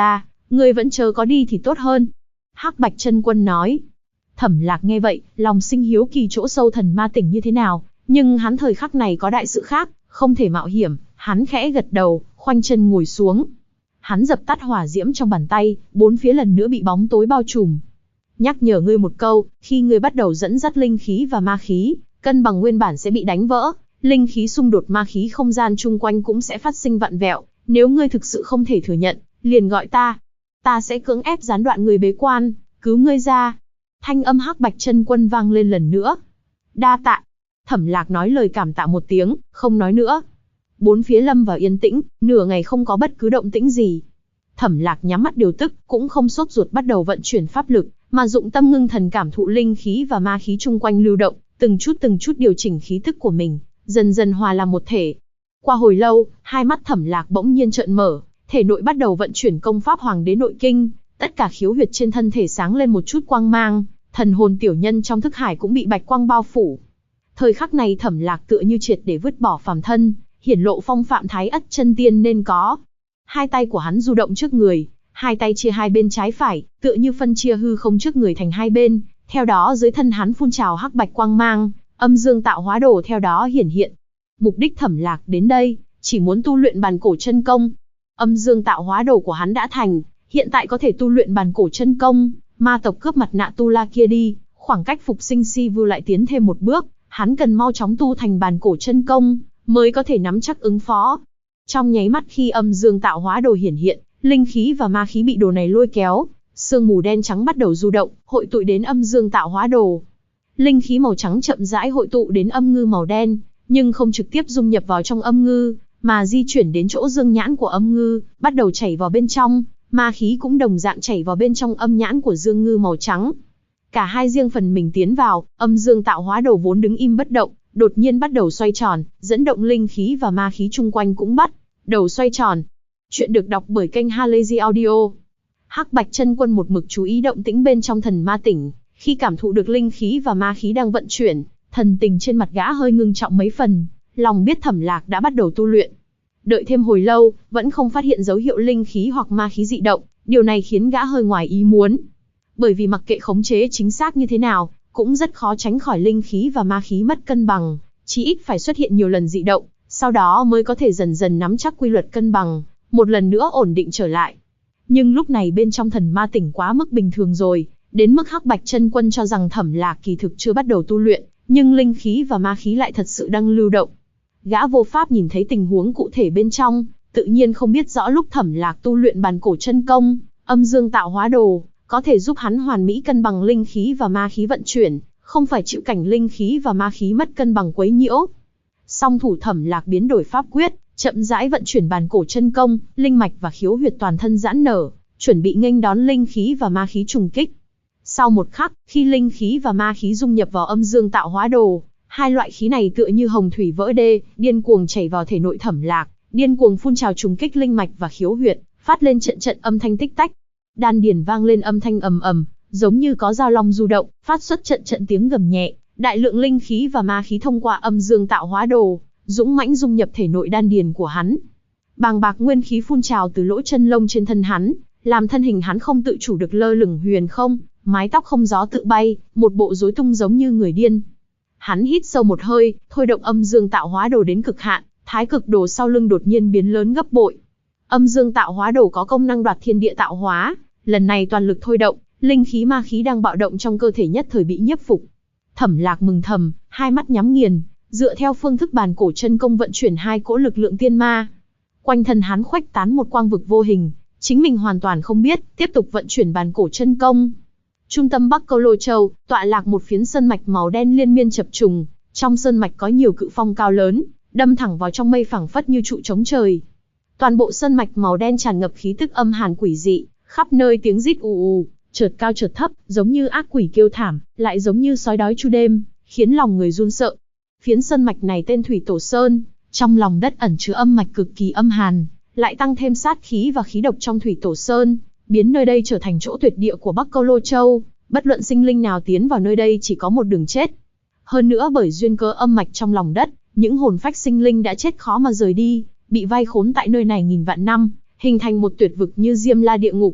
Ngươi vẫn chớ có đi thì tốt hơn. Hắc Bạch Chân Quân nói. Thẩm Lạc nghe vậy, lòng sinh hiếu kỳ chỗ sâu thần ma tỉnh như thế nào, nhưng hắn thời khắc này có đại sự khác, không thể mạo hiểm, hắn khẽ gật đầu, khoanh chân ngồi xuống. Hắn dập tắt hỏa diễm trong bàn tay, bốn phía lần nữa bị bóng tối bao trùm. Nhắc nhở ngươi một câu, khi ngươi bắt đầu dẫn dắt linh khí và ma khí, cân bằng nguyên bản sẽ bị đánh vỡ, linh khí xung đột ma khí không gian chung quanh cũng sẽ phát sinh vặn vẹo, nếu ngươi thực sự không thể thừa nhận, liền gọi ta. Ta sẽ cưỡng ép gián đoạn ngươi bế quan, cứu ngươi ra. Thanh âm Hắc Bạch Chân Quân vang lên lần nữa. Đa tạ. Thẩm Lạc nói lời cảm tạ một tiếng, không nói nữa. Bốn phía lâm vào yên tĩnh, nửa ngày không có bất cứ động tĩnh gì. Thẩm Lạc nhắm mắt điều tức, cũng không sốt ruột bắt đầu vận chuyển pháp lực, mà dụng tâm ngưng thần cảm thụ linh khí và ma khí chung quanh lưu động, từng chút điều chỉnh khí tức của mình, dần dần hòa làm một thể. Qua hồi lâu, hai mắt Thẩm Lạc bỗng nhiên trợn mở, thể nội bắt đầu vận chuyển công pháp Hoàng Đế Nội Kinh, tất cả khiếu huyệt trên thân thể sáng lên một chút quang mang, thần hồn tiểu nhân trong thức hải cũng bị bạch quang bao phủ. Thời khắc này Thẩm Lạc tựa như triệt để vứt bỏ phàm thân, hiển lộ phong phạm thái ất chân tiên nên có. Hai tay của hắn du động trước người, hai tay chia hai bên trái phải, tựa như phân chia hư không trước người thành hai bên, theo đó dưới thân hắn phun trào hắc bạch quang mang, âm dương tạo hóa đồ theo đó hiển hiện. Mục đích Thẩm Lạc đến đây, chỉ muốn tu luyện bàn cổ chân công. Âm dương tạo hóa đồ của hắn đã thành, hiện tại có thể tu luyện bàn cổ chân công, ma tộc cướp mặt nạ tu la kia đi, khoảng cách phục sinh si vưu lại tiến thêm một bước, hắn cần mau chóng tu thành bàn cổ chân công, mới có thể nắm chắc ứng phó. Trong nháy mắt khi âm dương tạo hóa đồ hiển hiện, linh khí và ma khí bị đồ này lôi kéo, sương mù đen trắng bắt đầu du động, hội tụ đến âm dương tạo hóa đồ. Linh khí màu trắng chậm rãi hội tụ đến âm ngư màu đen, nhưng không trực tiếp dung nhập vào trong âm ngư, mà di chuyển đến chỗ dương nhãn của âm ngư, bắt đầu chảy vào bên trong, ma khí cũng đồng dạng chảy vào bên trong âm nhãn của dương ngư màu trắng. Cả hai riêng phần mình tiến vào, âm dương tạo hóa đồ vốn đứng im bất động, đột nhiên bắt đầu xoay tròn, dẫn động linh khí và ma khí chung quanh cũng bắt đầu xoay tròn. Chuyện được đọc bởi kênh Halazy Audio. Hắc Bạch Chân Quân một mực chú ý động tĩnh bên trong thần ma tỉnh, khi cảm thụ được linh khí và ma khí đang vận chuyển, thần tình trên mặt gã hơi ngưng trọng mấy phần, lòng biết Thẩm Lạc đã bắt đầu tu luyện. Đợi thêm hồi lâu, vẫn không phát hiện dấu hiệu linh khí hoặc ma khí dị động, điều này khiến gã hơi ngoài ý muốn. Bởi vì mặc kệ khống chế chính xác như thế nào, cũng rất khó tránh khỏi linh khí và ma khí mất cân bằng, chí ít phải xuất hiện nhiều lần dị động, sau đó mới có thể dần dần nắm chắc quy luật cân bằng, một lần nữa ổn định trở lại. Nhưng lúc này bên trong thần ma tỉnh quá mức bình thường rồi, đến mức Hắc Bạch Chân Quân cho rằng Thẩm Lạc kỳ thực chưa bắt đầu tu luyện, nhưng linh khí và ma khí lại thật sự đang lưu động. Gã vô pháp nhìn thấy tình huống cụ thể bên trong, tự nhiên không biết rõ lúc Thẩm Lạc tu luyện bàn cổ chân công, âm dương tạo hóa đồ, có thể giúp hắn hoàn mỹ cân bằng linh khí và ma khí vận chuyển, không phải chịu cảnh linh khí và ma khí mất cân bằng quấy nhiễu. Song thủ Thẩm Lạc biến đổi pháp quyết, chậm rãi vận chuyển bàn cổ chân công, linh mạch và khiếu huyệt toàn thân giãn nở, chuẩn bị nghênh đón linh khí và ma khí trùng kích. Sau một khắc, khi linh khí và ma khí dung nhập vào âm dương tạo hóa đồ, hai loại khí này tựa như hồng thủy vỡ đê, điên cuồng chảy vào thể nội Thẩm Lạc, điên cuồng phun trào trùng kích linh mạch và khiếu huyệt, phát lên trận trận âm thanh tích tách. Đan điền vang lên âm thanh ầm ầm, giống như có dao long du động, phát xuất trận trận tiếng gầm nhẹ, đại lượng linh khí và ma khí thông qua âm dương tạo hóa đồ, dũng mãnh dung nhập thể nội đan điền của hắn. Bàng bạc nguyên khí phun trào từ lỗ chân lông trên thân hắn, làm thân hình hắn không tự chủ được lơ lửng huyền không, mái tóc không gió tự bay, một bộ rối tung giống như người điên. Hắn hít sâu một hơi, thôi động âm dương tạo hóa đồ đến cực hạn, thái cực đồ sau lưng đột nhiên biến lớn gấp bội. Âm dương tạo hóa đồ có công năng đoạt thiên địa tạo hóa, lần này toàn lực thôi động, linh khí ma khí đang bạo động trong cơ thể nhất thời bị nhiếp phục. Thẩm Lạc mừng thầm, hai mắt nhắm nghiền, dựa theo phương thức bàn cổ chân công vận chuyển hai cỗ lực lượng tiên ma. Quanh thân hắn khuếch tán một quang vực vô hình, chính mình hoàn toàn không biết, tiếp tục vận chuyển bàn cổ chân công. Trung tâm Bắc Câu Lô Châu, tọa lạc một phiến sơn mạch màu đen liên miên chập trùng, trong sơn mạch có nhiều cự phong cao lớn, đâm thẳng vào trong mây phẳng phất như trụ chống trời. Toàn bộ sơn mạch màu đen tràn ngập khí tức âm hàn quỷ dị, khắp nơi tiếng rít ù ù, chợt cao chợt thấp, giống như ác quỷ kêu thảm, lại giống như sói đói chu đêm, khiến lòng người run sợ. Phiến sơn mạch này tên Thủy Tổ Sơn, trong lòng đất ẩn chứa âm mạch cực kỳ âm hàn, lại tăng thêm sát khí và khí độc trong Thủy Tổ Sơn, biến nơi đây trở thành chỗ tuyệt địa của Bắc Câu Lô Châu, bất luận sinh linh nào tiến vào nơi đây chỉ có một đường chết. Hơn nữa bởi duyên cớ âm mạch trong lòng đất, những hồn phách sinh linh đã chết khó mà rời đi, bị vây khốn tại nơi này nghìn vạn năm, hình thành một tuyệt vực như Diêm La địa ngục.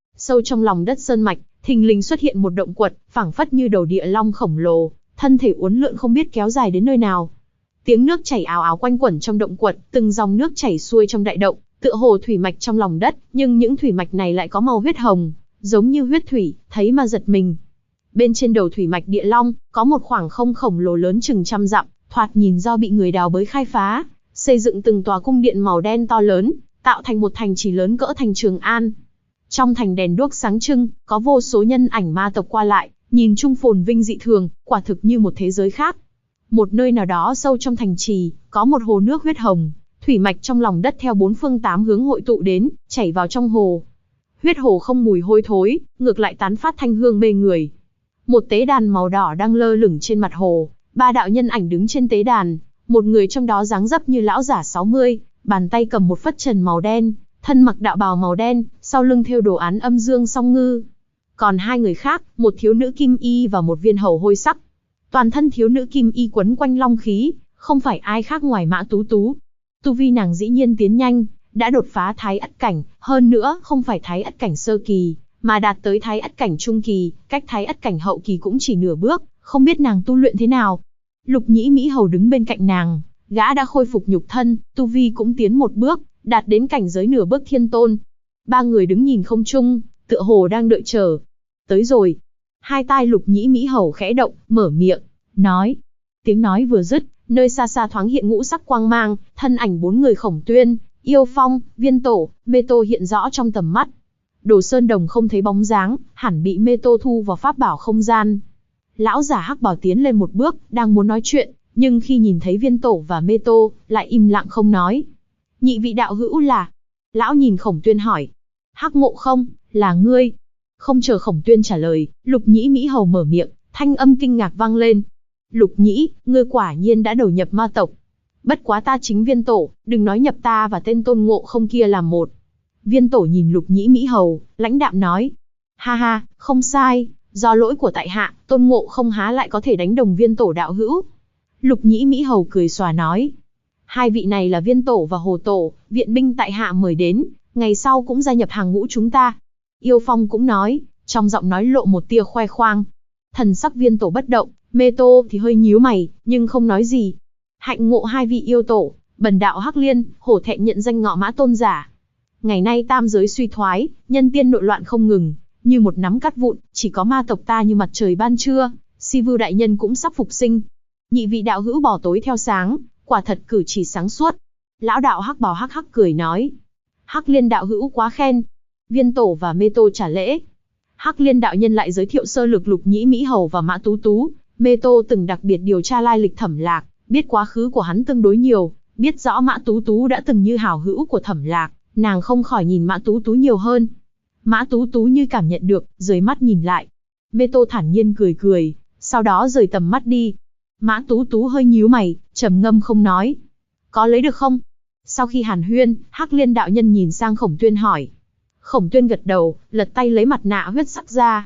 Sâu trong lòng đất sơn mạch, thình lình xuất hiện một động quật, phảng phất như đầu địa long khổng lồ, thân thể uốn lượn không biết kéo dài đến nơi nào. Tiếng nước chảy ào ào quanh quẩn trong động quật, từng dòng nước chảy xuôi trong đại động, tựa hồ thủy mạch trong lòng đất, nhưng những thủy mạch này lại có màu huyết hồng, giống như huyết thủy, thấy mà giật mình. Bên trên đầu thủy mạch địa long, có một khoảng không khổng lồ lớn chừng trăm dặm, thoạt nhìn do bị người đào bới khai phá, xây dựng từng tòa cung điện màu đen to lớn, tạo thành một thành trì lớn cỡ thành Trường An. Trong thành đèn đuốc sáng trưng, có vô số nhân ảnh ma tộc qua lại, nhìn chung phồn vinh dị thường, quả thực như một thế giới khác. Một nơi nào đó sâu trong thành trì, có một hồ nước huyết hồng, thủy mạch trong lòng đất theo bốn phương tám hướng hội tụ đến, chảy vào trong hồ. Huyết hồ không mùi hôi thối, ngược lại tán phát thanh hương mê người. Một tế đàn màu đỏ đang lơ lửng trên mặt hồ, ba đạo nhân ảnh đứng trên tế đàn, một người trong đó dáng dấp như lão giả 60, bàn tay cầm một phất trần màu đen, thân mặc đạo bào màu đen, sau lưng thêu đồ án âm dương song ngư. Còn hai người khác, một thiếu nữ kim y và một viên hầu hôi sắc. Toàn thân thiếu nữ kim y quấn quanh long khí, không phải ai khác ngoài Mã Tú Tú. Tu vi nàng dĩ nhiên tiến nhanh, đã đột phá thái ất cảnh, hơn nữa không phải thái ất cảnh sơ kỳ, mà đạt tới thái ất cảnh trung kỳ, cách thái ất cảnh hậu kỳ cũng chỉ nửa bước, không biết nàng tu luyện thế nào. Lục Nhĩ Mỹ Hầu đứng bên cạnh nàng, gã đã khôi phục nhục thân, tu vi cũng tiến một bước, đạt đến cảnh giới nửa bước thiên tôn. Ba người đứng nhìn không chung, tựa hồ đang đợi chờ. Tới rồi. Hai tai Lục Nhĩ Mỹ Hầu khẽ động, mở miệng, nói. Tiếng nói vừa dứt, nơi xa xa thoáng hiện ngũ sắc quang mang, thân ảnh bốn người Khổng Tuyên, Yêu Phong, Viên Tổ, Mê Tô hiện rõ trong tầm mắt. Đồ Sơn Đồng không thấy bóng dáng, hẳn bị Mê Tô thu vào pháp bảo không gian. Lão giả hắc bào tiến lên một bước, đang muốn nói chuyện, nhưng khi nhìn thấy Viên Tổ và Mê Tô, lại im lặng không nói. Nhị vị đạo hữu là? Lão nhìn Khổng Tuyên hỏi. Hắc Ngộ Không, là ngươi? Không chờ Khổng Tuyên trả lời, Lục Nhĩ Mỹ Hầu mở miệng, thanh âm kinh ngạc vang lên. Lục Nhĩ, ngươi quả nhiên đã đầu nhập ma tộc. Bất quá ta chính Viên Tổ, đừng nói nhập ta và tên Tôn Ngộ Không kia làm một. Viên Tổ nhìn Lục Nhĩ Mỹ Hầu, lãnh đạm nói. Ha ha, không sai, do lỗi của tại hạ, Tôn Ngộ Không há lại có thể đánh đồng Viên Tổ đạo hữu. Lục Nhĩ Mỹ Hầu cười xòa nói. Hai vị này là Viên Tổ và Hồ Tổ, viện binh tại hạ mời đến, ngày sau cũng gia nhập hàng ngũ chúng ta. Yêu Phong cũng nói, trong giọng nói lộ một tia khoe khoang. Thần sắc Viên Tổ bất động, Mê Tô thì hơi nhíu mày, nhưng không nói gì. Hạnh ngộ hai vị yêu tổ, bần đạo Hắc Liên, hổ thẹn nhận danh Ngọ Mã tôn giả. Ngày nay tam giới suy thoái, nhân tiên nội loạn không ngừng, như một nắm cát vụn, chỉ có ma tộc ta như mặt trời ban trưa, Si Vưu đại nhân cũng sắp phục sinh. Nhị vị đạo hữu bỏ tối theo sáng, quả thật cử chỉ sáng suốt. Lão đạo hắc bào hắc hắc cười nói. Hắc Liên đạo hữu quá khen. Viên Tổ và Mê Tô trả lễ. Hắc Liên đạo nhân lại giới thiệu sơ lược Lục Nhĩ Mỹ Hầu và Mã Tú Tú. Mê Tô từng đặc biệt điều tra lai lịch Thẩm Lạc, biết quá khứ của hắn tương đối nhiều, biết rõ Mã Tú Tú đã từng như hảo hữu của Thẩm Lạc, nàng không khỏi nhìn Mã Tú Tú nhiều hơn. Mã Tú Tú như cảm nhận được, rời mắt nhìn lại. Mê Tô thản nhiên cười cười, sau đó rời tầm mắt đi. Mã Tú Tú hơi nhíu mày, trầm ngâm không nói. Có lấy được không? Sau khi hàn huyên, Hắc Liên đạo nhân nhìn sang Khổng Tuyên hỏi. Khổng Tuyên gật đầu, lật tay lấy mặt nạ huyết sắc ra.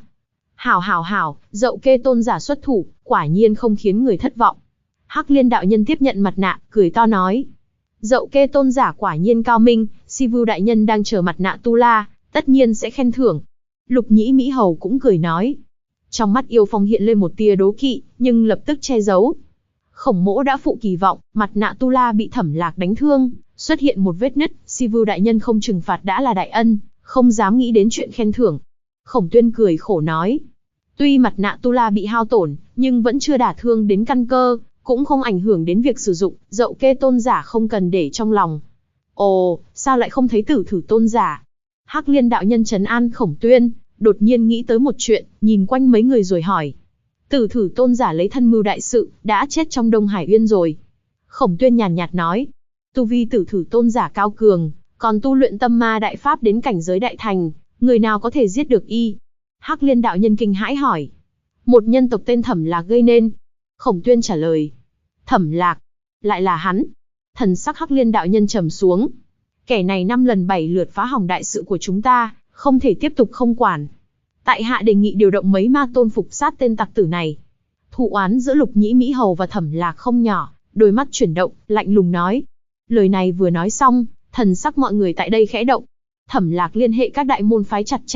Hảo, Dậu Kê tôn giả xuất thủ, quả nhiên không khiến người thất vọng. Hắc Liên đạo nhân tiếp nhận mặt nạ, cười to nói. Dậu Kê tôn giả quả nhiên cao minh, Si Vưu đại nhân đang chờ mặt nạ tu la, tất nhiên sẽ khen thưởng. Lục Nhĩ Mỹ Hầu cũng cười nói. Trong mắt Yêu Phong hiện lên một tia đố kỵ, nhưng lập tức che giấu. Khổng Mỗ đã phụ kỳ vọng, mặt nạ tu la bị Thẩm Lạc đánh thương, xuất hiện một vết nứt, Si Vưu đại nhân không trừng phạt đã là đại ân, không dám nghĩ đến chuyện khen thưởng. Khổng Tuyên cười khổ nói. Tuy mặt nạ tu la bị hao tổn, nhưng vẫn chưa đả thương đến căn cơ, cũng không ảnh hưởng đến việc sử dụng, Dậu Kê tôn giả không cần để trong lòng. Ồ, sao lại không thấy Tử Thử tôn giả? Hắc Liên đạo nhân trấn an Khổng Tuyên, đột nhiên nghĩ tới một chuyện, nhìn quanh mấy người rồi hỏi. Tử Thử tôn giả lấy thân mưu đại sự, đã chết trong Đông Hải Uyên rồi. Khổng Tuyên nhàn nhạt nói. Tu vi Tử Thử tôn giả cao cường, còn tu luyện tâm ma đại pháp đến cảnh giới đại thành, người nào có thể giết được y? Hắc Liên đạo nhân kinh hãi hỏi. Một nhân tộc tên Thẩm Lạc gây nên. Khổng Tuyên trả lời. Thẩm Lạc, lại là hắn. Thần sắc Hắc Liên đạo nhân trầm xuống. Kẻ này 5 lần 7 lượt phá hỏng đại sự của chúng ta, không thể tiếp tục không quản. Tại hạ đề nghị điều động mấy ma tôn phục sát tên tặc tử này. Thù oán giữa Lục Nhĩ Mỹ Hầu và Thẩm Lạc không nhỏ, đôi mắt chuyển động, lạnh lùng nói. Lời này vừa nói xong, thần sắc mọi người tại đây khẽ động. Thẩm Lạc liên hệ các đại môn phái chặt chẽ,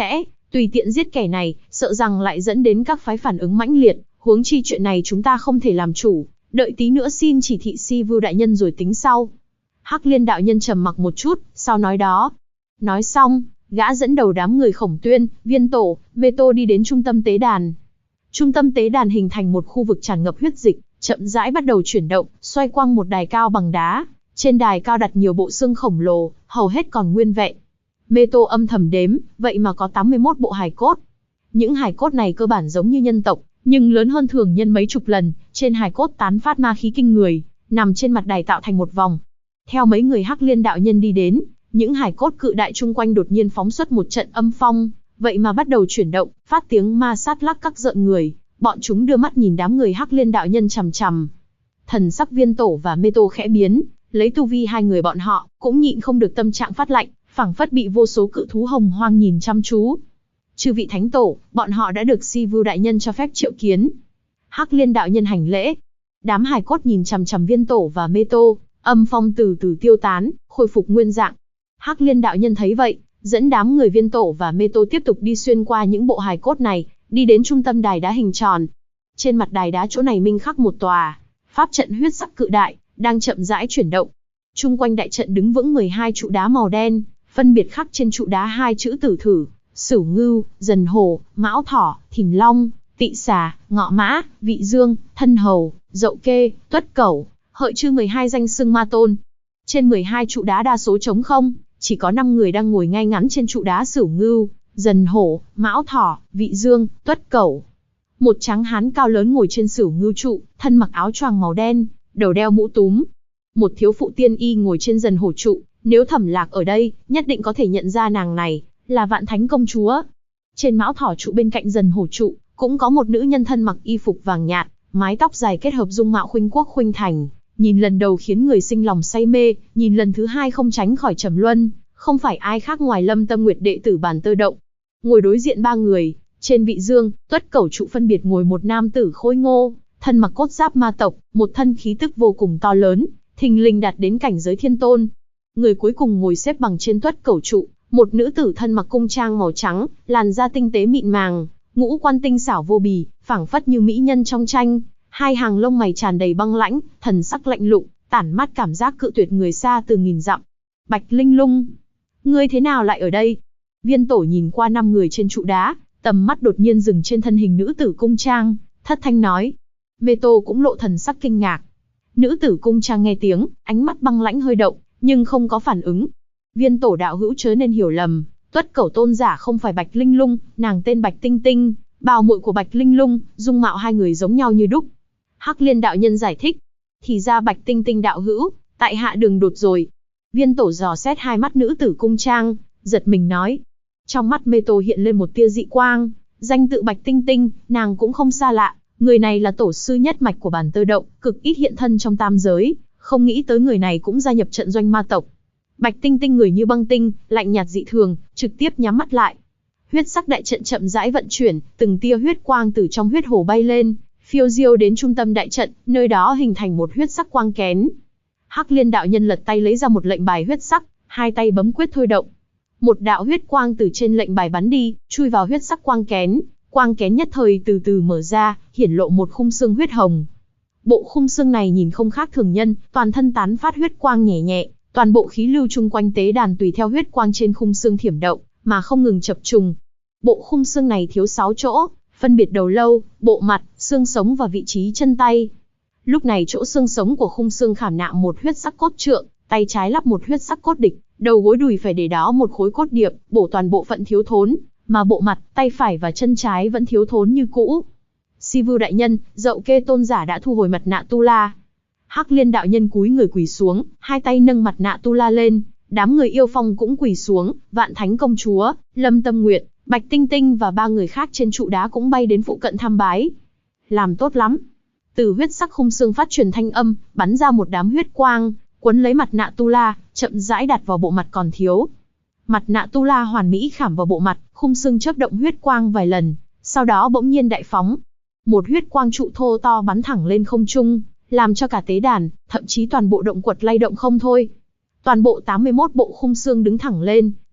Tùy tiện giết kẻ này, sợ rằng lại dẫn đến các phái phản ứng mãnh liệt, huống chi chuyện này chúng ta không thể làm chủ, đợi tí nữa xin chỉ thị Si Vưu đại nhân rồi tính sau. Hắc Liên đạo nhân trầm mặc một chút, sau nói đó. Nói xong, gã dẫn đầu đám người Khổng Tuyên, Viên Tổ, Mê Tô đi đến trung tâm tế đàn. Trung tâm tế đàn hình thành một khu vực tràn ngập huyết dịch, chậm rãi bắt đầu chuyển động, xoay quanh một đài cao bằng đá. Trên đài cao đặt nhiều bộ xương khổng lồ, hầu hết còn nguyên vẹn. Mê Tô âm thầm đếm, vậy mà có 81 bộ hài cốt. Những hài cốt này cơ bản giống như nhân tộc, nhưng lớn hơn thường nhân mấy chục lần, trên hài cốt tán phát ma khí kinh người, nằm trên mặt đài tạo thành một vòng. Theo mấy người Hắc Liên đạo nhân đi đến, những hài cốt cự đại chung quanh đột nhiên phóng xuất một trận âm phong, vậy mà bắt đầu chuyển động, phát tiếng ma sát lắc các rợn người, bọn chúng đưa mắt nhìn đám người Hắc Liên đạo nhân chằm chằm. Thần sắc Viên Tổ và Mê Tô khẽ biến, lấy tu vi hai người bọn họ, cũng nhịn không được tâm trạng phát lạnh, phảng phất bị vô số cự thú hồng hoang nhìn chăm chú. Chư vị thánh tổ, bọn họ đã được Si Vưu đại nhân cho phép triệu kiến. Hắc Liên đạo nhân hành lễ. Đám hài cốt nhìn chằm chằm Viên Tổ và Mê Tô, âm phong từ từ tiêu tán, khôi phục nguyên dạng. Hắc Liên đạo nhân thấy vậy, dẫn đám người Viên Tổ và Mê Tô tiếp tục đi xuyên qua những bộ hài cốt này, đi đến trung tâm đài đá hình tròn. Trên mặt đài đá chỗ này minh khắc một tòa pháp trận huyết sắc cự đại, đang chậm rãi chuyển động. Chung quanh đại trận đứng vững 12 trụ đá màu đen, phân biệt khắc trên trụ đá hai chữ Tử Thử, Sửu Ngưu, Dần Hổ, Mão Thỏ, Thìn Long, Tị Xà, Ngọ Mã, Vị Dương, Thân Hầu, Dậu Kê, Tuất Cẩu, Hợi Chư 12 danh xưng ma tôn. Trên 12 trụ đá đa số trống không, chỉ có 5 người đang ngồi ngay ngắn trên trụ đá Sửu Ngưu, Dần Hổ, Mão Thỏ, Vị Dương, Tuất Cẩu. Một tráng hán cao lớn ngồi trên Sửu Ngưu trụ, thân mặc áo choàng màu đen, đầu đeo mũ túm. Một thiếu phụ tiên y ngồi trên Dần Hổ trụ, nếu Thẩm Lạc ở đây, nhất định có thể nhận ra nàng này là Vạn Thánh công chúa. Trên Mão Thỏ trụ bên cạnh Dần Hổ trụ, cũng có một nữ nhân thân mặc y phục vàng nhạt, mái tóc dài kết hợp dung mạo khuynh quốc khuynh thành, nhìn lần đầu khiến người sinh lòng say mê, nhìn lần thứ hai không tránh khỏi trầm luân, không phải ai khác ngoài Lâm Tâm Nguyệt đệ tử Bàn Tơ Động. Ngồi đối diện ba người, trên Vị Dương, Tuất Cẩu trụ phân biệt ngồi một nam tử khôi ngô, thân mặc cốt giáp ma tộc, một thân khí tức vô cùng to lớn, thình lình đạt đến cảnh giới thiên tôn. Người cuối cùng ngồi xếp bằng trên Tuất Cẩu trụ, một nữ tử thân mặc cung trang màu trắng, làn da tinh tế mịn màng, ngũ quan tinh xảo vô bì, phảng phất như mỹ nhân trong tranh, hai hàng lông mày tràn đầy băng lãnh, thần sắc lạnh lùng, tản mát cảm giác cự tuyệt người xa từ nghìn dặm. Bạch Linh Lung, ngươi thế nào lại ở đây? Viên Tổ nhìn qua 5 người trên trụ đá, tầm mắt đột nhiên dừng trên thân hình nữ tử cung trang, thất thanh nói. Mê Tô cũng lộ thần sắc kinh ngạc. Nữ tử cung trang nghe tiếng, ánh mắt băng lãnh hơi động, nhưng không có phản ứng. Viên Tổ đạo hữu chớ nên hiểu lầm, Tuất Cẩu tôn giả không phải Bạch Linh Lung, nàng tên Bạch Tinh Tinh, bào muội của Bạch Linh Lung, dung mạo hai người giống nhau như đúc. Hắc Liên đạo nhân giải thích. Thì ra Bạch Tinh Tinh đạo hữu, tại hạ đường đột rồi. Viên Tổ dò xét hai mắt nữ tử cung trang, giật mình nói. Trong mắt Mê Tô hiện lên một tia dị quang, danh tự Bạch Tinh Tinh, nàng cũng không xa lạ, người này là tổ sư nhất mạch của Bàn Tơ Động, cực ít hiện thân trong tam giới, không nghĩ tới người này cũng gia nhập trận doanh ma tộc. Bạch Tinh Tinh người như băng tinh, lạnh nhạt dị thường, trực tiếp nhắm mắt lại. Huyết sắc đại trận chậm rãi vận chuyển, từng tia huyết quang từ trong huyết hồ bay lên, phiêu diêu đến trung tâm đại trận, nơi đó hình thành một huyết sắc quang kén. Hắc Liên đạo nhân lật tay lấy ra một lệnh bài huyết sắc, hai tay bấm quyết thôi động. Một đạo huyết quang từ trên lệnh bài bắn đi, chui vào huyết sắc quang kén nhất thời từ từ mở ra, hiển lộ một khung xương huyết hồng. Bộ khung xương này nhìn không khác thường nhân, toàn thân tán phát huyết quang nhẹ nhẹ, toàn bộ khí lưu chung quanh tế đàn tùy theo huyết quang trên khung xương thiểm động, mà không ngừng chập trùng. Bộ khung xương này thiếu 6 chỗ, phân biệt đầu lâu, bộ mặt, xương sống và vị trí chân tay. Lúc này chỗ xương sống của khung xương khảm nạm một huyết sắc cốt trượng, tay trái lắp một huyết sắc cốt địch, đầu gối đùi phải để đó một khối cốt điệp, bổ toàn bộ phận thiếu thốn, mà bộ mặt, tay phải và chân trái vẫn thiếu thốn như cũ. Si Vưu đại nhân, Dậu Kê tôn giả đã thu hồi mặt nạ tu la. Hắc Liên đạo nhân cúi người quỳ xuống, hai tay nâng mặt nạ tu la lên, đám người yêu phong cũng quỳ xuống, Vạn Thánh công chúa, Lâm Tâm Nguyệt, Bạch Tinh Tinh và 3 người khác trên trụ đá cũng bay đến phụ cận tham bái. Làm tốt lắm. Từ huyết sắc khung xương phát truyền thanh âm, bắn ra một đám huyết quang, quấn lấy mặt nạ tu la, chậm rãi đặt vào bộ mặt còn thiếu. Mặt nạ tu la hoàn mỹ khảm vào bộ mặt, khung xương chớp động huyết quang vài lần, sau đó bỗng nhiên đại phóng. Một huyết quang trụ thô to bắn thẳng lên không trung, làm cho cả tế đàn, thậm chí toàn bộ động quật lay động không thôi. Toàn bộ 81 bộ khung xương đứng thẳng lên,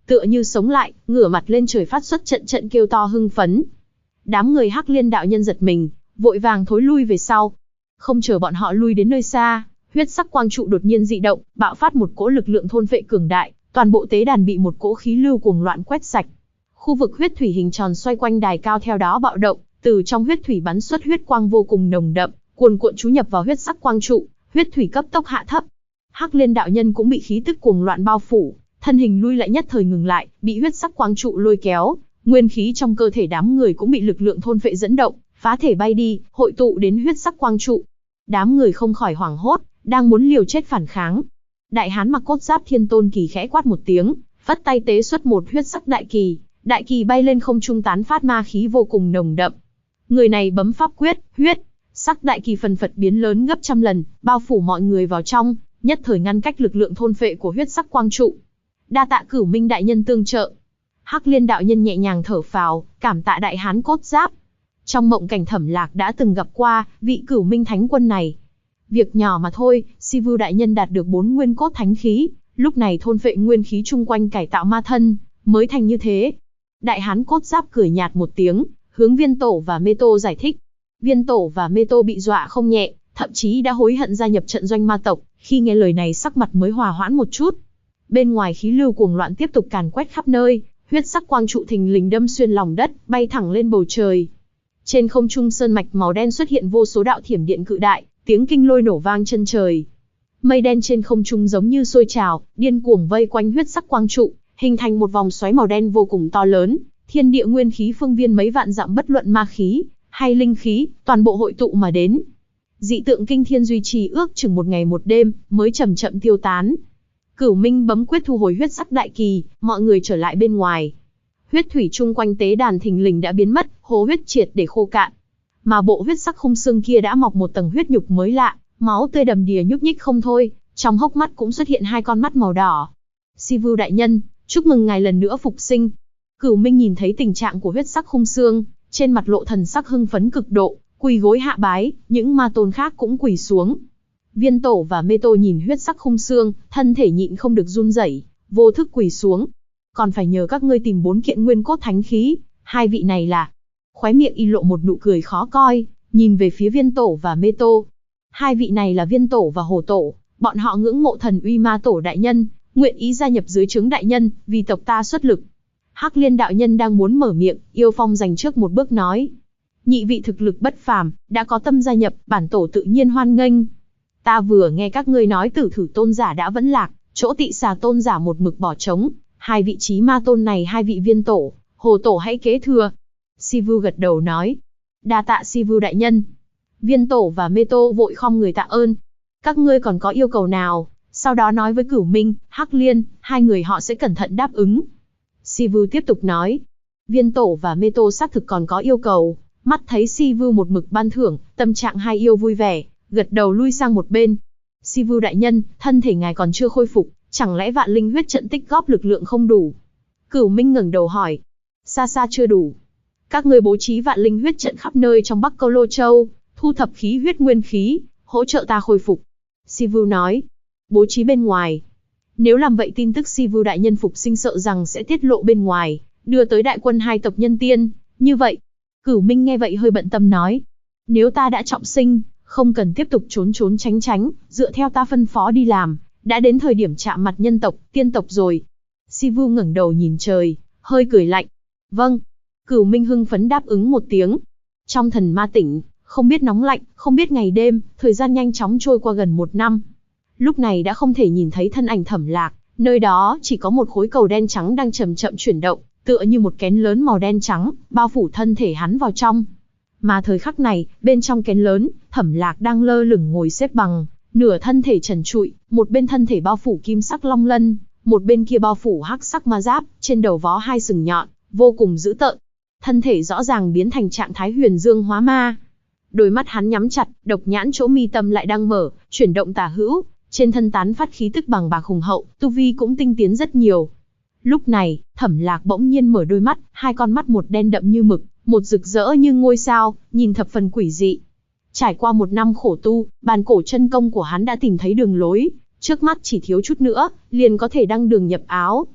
tựa như sống lại, ngửa mặt lên trời phát xuất trận trận kêu to hưng phấn. Đám người Hắc Liên đạo nhân giật mình, vội vàng thối lui về sau. Không chờ bọn họ lui đến nơi xa, huyết sắc quang trụ đột nhiên dị động, bạo phát một cỗ lực lượng thôn phệ cường đại, toàn bộ tế đàn bị một cỗ khí lưu cuồng loạn quét sạch. Khu vực huyết thủy hình tròn xoay quanh đài cao theo đó bạo động, từ trong huyết thủy bắn xuất huyết quang vô cùng nồng đậm, cuồn cuộn chú nhập vào huyết sắc quang trụ, huyết thủy cấp tốc hạ thấp. Hắc Liên đạo nhân cũng bị khí tức cuồng loạn bao phủ, thân hình lui lại nhất thời ngừng lại, bị huyết sắc quang trụ lôi kéo, nguyên khí trong cơ thể đám người cũng bị lực lượng thôn phệ dẫn động, phá thể bay đi, hội tụ đến huyết sắc quang trụ. Đám người không khỏi hoảng hốt, đang muốn liều chết phản kháng. Đại hán mặc cốt giáp Thiên Tôn Kỳ khẽ quát một tiếng, vất tay tế xuất một huyết sắc đại kỳ bay lên không trung tán phát ma khí vô cùng nồng đậm. Người này bấm pháp quyết, huyết sắc đại kỳ phần phật biến lớn gấp trăm lần, bao phủ mọi người vào trong, nhất thời ngăn cách lực lượng thôn phệ của huyết sắc quang trụ. Đa tạ Cửu Minh đại nhân tương trợ. Hắc Liên đạo nhân nhẹ nhàng thở phào, cảm tạ đại hán cốt giáp. Trong mộng cảnh Thẩm Lạc đã từng gặp qua vị Cửu Minh thánh quân này. Việc nhỏ mà thôi, Si Vu đại nhân đạt được 4 nguyên cốt thánh khí, lúc này thôn phệ nguyên khí chung quanh cải tạo ma thân, mới thành như thế. Đại hán cốt giáp cười nhạt một tiếng, hướng Viên Tổ và Mê Tô giải thích. Viên Tổ và Mê Tô bị dọa không nhẹ, thậm chí đã hối hận gia nhập trận doanh ma tộc, khi nghe lời này sắc mặt mới hòa hoãn một chút. Bên ngoài khí lưu cuồng loạn tiếp tục càn quét khắp nơi, huyết sắc quang trụ thình lình đâm xuyên lòng đất, bay thẳng lên bầu trời. Trên không trung sơn mạch màu đen xuất hiện vô số đạo thiểm điện cự đại, tiếng kinh lôi nổ vang chân trời. Mây đen trên không trung giống như sôi trào, điên cuồng vây quanh huyết sắc quang trụ, hình thành một vòng xoáy màu đen vô cùng to lớn, thiên địa nguyên khí phương viên mấy vạn dặm bất luận ma khí hay linh khí, toàn bộ hội tụ mà đến. Dị tượng kinh thiên duy trì ước chừng một ngày một đêm, mới chậm chậm tiêu tán. Cửu Minh bấm quyết thu hồi huyết sắc đại kỳ, mọi người trở lại bên ngoài. Huyết thủy chung quanh tế đàn thình lình đã biến mất, hố huyết triệt để khô cạn. Mà bộ huyết sắc khung xương kia đã mọc một tầng huyết nhục mới lạ, máu tươi đầm đìa nhúc nhích không thôi, trong hốc mắt cũng xuất hiện 2 con mắt màu đỏ. Si Vu đại nhân, chúc mừng ngài lần nữa phục sinh. Cửu Minh nhìn thấy tình trạng của huyết sắc khung xương, trên mặt lộ thần sắc hưng phấn cực độ, quỳ gối hạ bái, những ma tôn khác cũng quỳ xuống. Viên Tổ và Mê Tô nhìn huyết sắc khung xương, thân thể nhịn không được run rẩy, vô thức quỳ xuống. Còn phải nhờ các ngươi tìm 4 kiện nguyên cốt thánh khí, 2 vị này là. Khóe miệng y lộ một nụ cười khó coi, nhìn về phía Viên Tổ và Mê Tô. 2 vị này là Viên Tổ và Hồ Tổ, bọn họ ngưỡng mộ thần uy ma tổ đại nhân, nguyện ý gia nhập dưới trướng đại nhân, vì tộc ta xuất lực. Hắc Liên đạo nhân đang muốn mở miệng, Yêu Phong giành trước một bước nói. Nhị vị thực lực bất phàm, đã có tâm gia nhập, bản tổ tự nhiên hoan nghênh. Ta vừa nghe các ngươi nói Tử Thử tôn giả đã vẫn lạc, chỗ Tị Xà tôn giả một mực bỏ trống, 2 vị trí ma tôn này 2 vị Viên Tổ, Hồ Tổ hãy kế thừa. Si Vu gật đầu nói. Đa tạ Si Vu đại nhân. Viên Tổ và Mê Tô vội khom người tạ ơn. Các ngươi còn có yêu cầu nào, sau đó nói với Cửu Minh, Hắc Liên, 2 người họ sẽ cẩn thận đáp ứng. Si Vu tiếp tục nói. Viên Tổ và Mê Tô xác thực còn có yêu cầu, mắt thấy Si Vu một mực ban thưởng, tâm trạng hai yêu vui vẻ, gật đầu lui sang một bên. Si Vu đại nhân, thân thể ngài còn chưa khôi phục, chẳng lẽ vạn linh huyết trận tích góp lực lượng không đủ? Cửu Minh ngẩng đầu hỏi. Xa xa chưa đủ. Các ngươi bố trí vạn linh huyết trận khắp nơi trong Bắc Câu Lô Châu, thu thập khí huyết nguyên khí, hỗ trợ ta khôi phục. Si Vu nói. Bố trí bên ngoài. Nếu làm vậy tin tức Si Vu đại nhân phục sinh sợ rằng sẽ tiết lộ bên ngoài, đưa tới đại quân 2 tộc nhân tiên, như vậy. Cửu Minh nghe vậy hơi bận tâm nói. Nếu ta đã trọng sinh, không cần tiếp tục trốn trốn tránh tránh, dựa theo ta phân phó đi làm, đã đến thời điểm chạm mặt nhân tộc, tiên tộc rồi. Si Vu ngẩng đầu nhìn trời, hơi cười lạnh. Vâng. Cửu Minh hưng phấn đáp ứng một tiếng. Trong thần ma tỉnh, không biết nóng lạnh, không biết ngày đêm, thời gian nhanh chóng trôi qua gần 1 năm. Lúc này đã không thể nhìn thấy thân ảnh Thẩm Lạc, nơi đó chỉ có một khối cầu đen trắng đang chậm chậm chuyển động, tựa như một kén lớn màu đen trắng, bao phủ thân thể hắn vào trong. Mà thời khắc này, bên trong kén lớn, Thẩm Lạc đang lơ lửng ngồi xếp bằng, nửa thân thể trần trụi, một bên thân thể bao phủ kim sắc long lân, một bên kia bao phủ hắc sắc ma giáp, trên đầu vó 2 sừng nhọn, vô cùng dữ tợn. Thân thể rõ ràng biến thành trạng thái huyền dương hóa ma. Đôi mắt hắn nhắm chặt, độc nhãn chỗ mi tâm lại đang mở, chuyển động tả hữu, trên thân tán phát khí tức bằng bạc hùng hậu, tu vi cũng tinh tiến rất nhiều. Lúc này, Thẩm Lạc bỗng nhiên mở đôi mắt, 2 con mắt một đen đậm như mực, một rực rỡ như ngôi sao, nhìn thập phần quỷ dị. Trải qua 1 năm khổ tu, bàn cổ chân công của hắn đã tìm thấy đường lối, trước mắt chỉ thiếu chút nữa, liền có thể đăng đường nhập áo.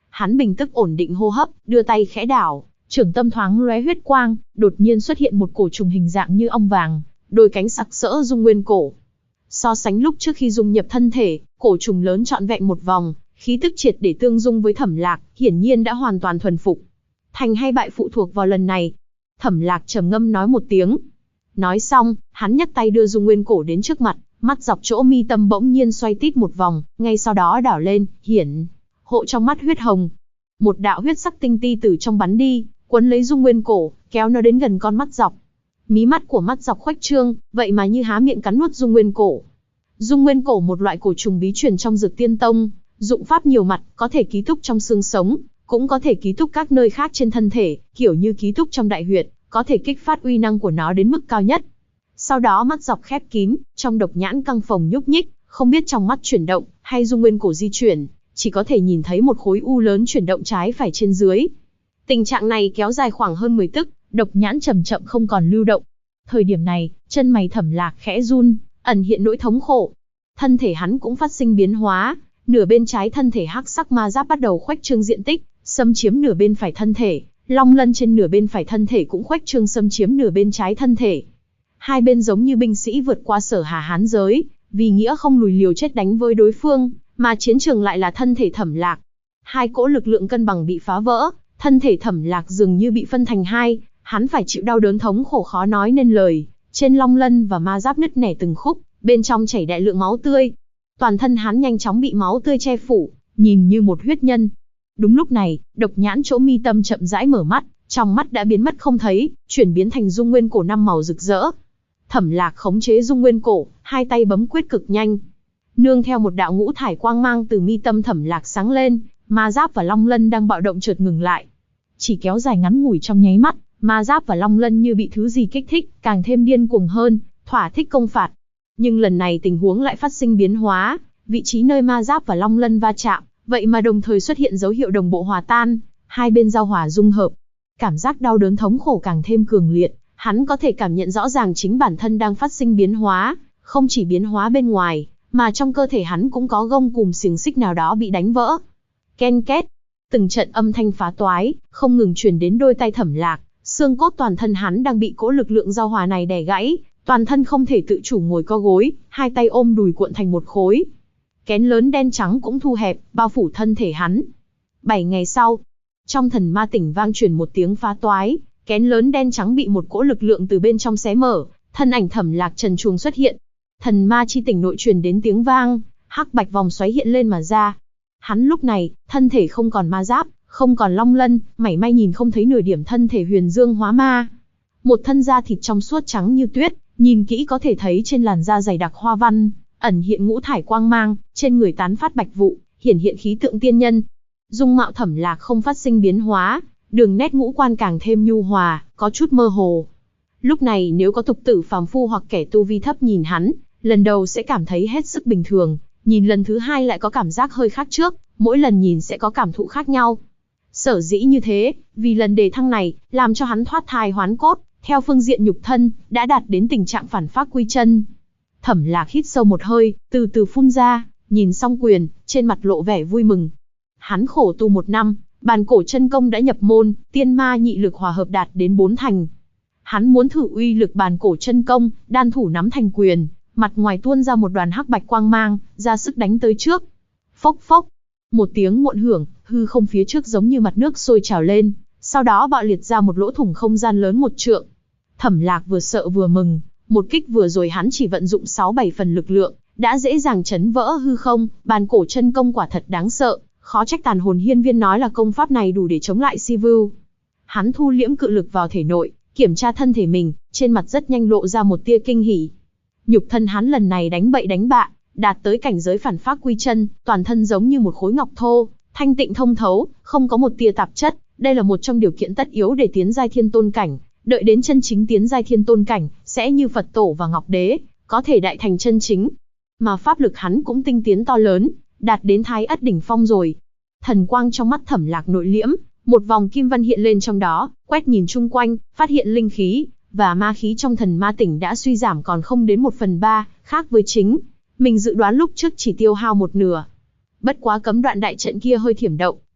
Hắn bình tức ổn định hô hấp, đưa tay khẽ đảo, trưởng tâm thoáng lóe huyết quang, đột nhiên xuất hiện một cổ trùng hình dạng như ong vàng, đôi cánh sặc sỡ dung nguyên cổ. So sánh lúc trước khi dung nhập thân thể, cổ trùng lớn trọn vẹn một vòng, khí tức triệt để tương dung với Thẩm Lạc, hiển nhiên đã hoàn toàn thuần phục. Thành hay bại phụ thuộc vào lần này. Thẩm Lạc trầm ngâm nói một tiếng. Nói xong, hắn nhấc tay đưa dung nguyên cổ đến trước mặt, mắt dọc chỗ mi tâm bỗng nhiên xoay tít một vòng, ngay sau đó đảo lên, hiển hộ trong mắt huyết hồng. Một đạo huyết sắc tinh ti từ trong bắn đi, quấn lấy dung nguyên cổ, kéo nó đến gần con mắt dọc. Mí mắt của mắt dọc khuếch trương, vậy mà như há miệng cắn nuốt dung nguyên cổ. Dung nguyên cổ một loại cổ trùng bí truyền trong Dược Tiên Tông, dụng pháp nhiều mặt, có thể ký túc trong xương sống, cũng có thể ký túc các nơi khác trên thân thể, kiểu như ký túc trong đại huyệt, có thể kích phát uy năng của nó đến mức cao nhất. Sau đó mắt dọc khép kín, trong độc nhãn căng phồng nhúc nhích, không biết trong mắt chuyển động, hay dung nguyên cổ di chuyển, chỉ có thể nhìn thấy một khối u lớn chuyển động trái phải trên dưới. Tình trạng này kéo dài khoảng hơn 10 tức, độc nhãn chậm chậm không còn lưu động. Thời điểm này, chân mày Thẩm Lạc khẽ run, ẩn hiện nỗi thống khổ. Thân thể hắn cũng phát sinh biến hóa, nửa bên trái thân thể hắc sắc ma giáp bắt đầu khuếch trương diện tích, xâm chiếm nửa bên phải thân thể, long lân trên nửa bên phải thân thể cũng khuếch trương xâm chiếm nửa bên trái thân thể. Hai bên giống như binh sĩ vượt qua Sở Hà Hán giới, vì nghĩa không lùi liều chết đánh với đối phương, mà chiến trường lại là thân thể Thẩm Lạc. Hai cỗ lực lượng cân bằng bị phá vỡ, thân thể Thẩm Lạc dường như bị phân thành hai, hắn phải chịu đau đớn thống khổ khó nói nên lời, trên long lân và ma giáp nứt nẻ từng khúc, bên trong chảy đại lượng máu tươi. Toàn thân hắn nhanh chóng bị máu tươi che phủ, nhìn như một huyết nhân. Đúng lúc này, độc nhãn chỗ mi tâm chậm rãi mở mắt, trong mắt đã biến mất không thấy, chuyển biến thành dung nguyên cổ 5 màu rực rỡ. Thẩm Lạc khống chế dung nguyên cổ, hai tay bấm quyết cực nhanh. Nương theo một đạo ngũ thải quang mang từ mi tâm Thẩm Lạc sáng lên, ma giáp và long lân đang bạo động chợt ngừng lại. Chỉ kéo dài ngắn ngủi trong nháy mắt, ma giáp và long lân như bị thứ gì kích thích, càng thêm điên cuồng hơn, thỏa thích công phạt. Nhưng lần này tình huống lại phát sinh biến hóa, vị trí nơi ma giáp và long lân va chạm, vậy mà đồng thời xuất hiện dấu hiệu đồng bộ hòa tan, hai bên giao hòa dung hợp. Cảm giác đau đớn thống khổ càng thêm cường liệt, hắn có thể cảm nhận rõ ràng chính bản thân đang phát sinh biến hóa, không chỉ biến hóa bên ngoài, mà trong cơ thể hắn cũng có gông cùm xiềng xích nào đó bị đánh vỡ. Ken két, từng trận âm thanh phá toái, không ngừng truyền đến đôi tai Thẩm Lạc, xương cốt toàn thân hắn đang bị cỗ lực lượng giao hòa này đè gãy, toàn thân không thể tự chủ ngồi co gối, hai tay ôm đùi cuộn thành một khối. Kén lớn đen trắng cũng thu hẹp, bao phủ thân thể hắn. 7 ngày sau, trong thần ma tỉnh vang truyền một tiếng phá toái, kén lớn đen trắng bị một cỗ lực lượng từ bên trong xé mở, thân ảnh Thẩm Lạc trần truồng xuất hiện. Thần ma chi tỉnh nội truyền đến tiếng vang, hắc bạch vòng xoáy hiện lên mà ra. Hắn lúc này, thân thể không còn ma giáp, không còn long lân, mảy may nhìn không thấy nửa điểm thân thể huyền dương hóa ma. Một thân da thịt trong suốt trắng như tuyết, nhìn kỹ có thể thấy trên làn da dày đặc hoa văn, ẩn hiện ngũ thải quang mang, trên người tán phát bạch vụ, hiển hiện khí tượng tiên nhân. Dung mạo Thẩm Lạc không phát sinh biến hóa, đường nét ngũ quan càng thêm nhu hòa, có chút mơ hồ. Lúc này nếu có tục tử phàm phu hoặc kẻ tu vi thấp nhìn hắn, lần đầu sẽ cảm thấy hết sức bình thường, nhìn lần thứ hai lại có cảm giác hơi khác trước, mỗi lần nhìn sẽ có cảm thụ khác nhau. Sở dĩ như thế, vì lần đề thăng này, làm cho hắn thoát thai hoán cốt, theo phương diện nhục thân, đã đạt đến tình trạng phản phác quy chân. Thẩm Lạc hít sâu một hơi, từ từ phun ra, nhìn xong quyền, trên mặt lộ vẻ vui mừng. Hắn khổ tu 1 năm, bàn cổ chân công đã nhập môn, tiên ma nhị lực hòa hợp đạt đến 4 thành. Hắn muốn thử uy lực bàn cổ chân công, đan thủ nắm thành quyền, mặt ngoài tuôn ra một đoàn hắc bạch quang mang, ra sức đánh tới trước. Phốc phốc, một tiếng muộn hưởng, hư không phía trước giống như mặt nước sôi trào lên, sau đó bạo liệt ra một lỗ thủng không gian lớn 1 trượng. Thẩm Lạc vừa sợ vừa mừng, một kích vừa rồi hắn chỉ vận dụng 6-7 phần lực lượng, đã dễ dàng chấn vỡ hư không, bàn cổ chân công quả thật đáng sợ, khó trách Tàn Hồn Hiên Viên nói là công pháp này đủ để chống lại Si Vưu. Hắn thu liễm cự lực vào thể nội, kiểm tra thân thể mình, trên mặt rất nhanh lộ ra một tia kinh hỉ. Nhục thân hắn lần này đánh bậy đánh bạ, đạt tới cảnh giới phản phác quy chân, toàn thân giống như một khối ngọc thô, thanh tịnh thông thấu, không có một tia tạp chất, đây là một trong điều kiện tất yếu để tiến giai thiên tôn cảnh, đợi đến chân chính tiến giai thiên tôn cảnh, sẽ như Phật tổ và Ngọc Đế, có thể đại thành chân chính. Mà pháp lực hắn cũng tinh tiến to lớn, đạt đến Thái Ất đỉnh phong rồi. Thần quang trong mắt Thẩm Lạc nội liễm, một vòng kim văn hiện lên trong đó, quét nhìn chung quanh, phát hiện linh khí và ma khí trong thần ma tỉnh đã suy giảm còn không đến 1/3, khác với mình dự đoán lúc trước chỉ tiêu hao 1/2. Bất quá cấm đoạn đại trận kia hơi thiểm động,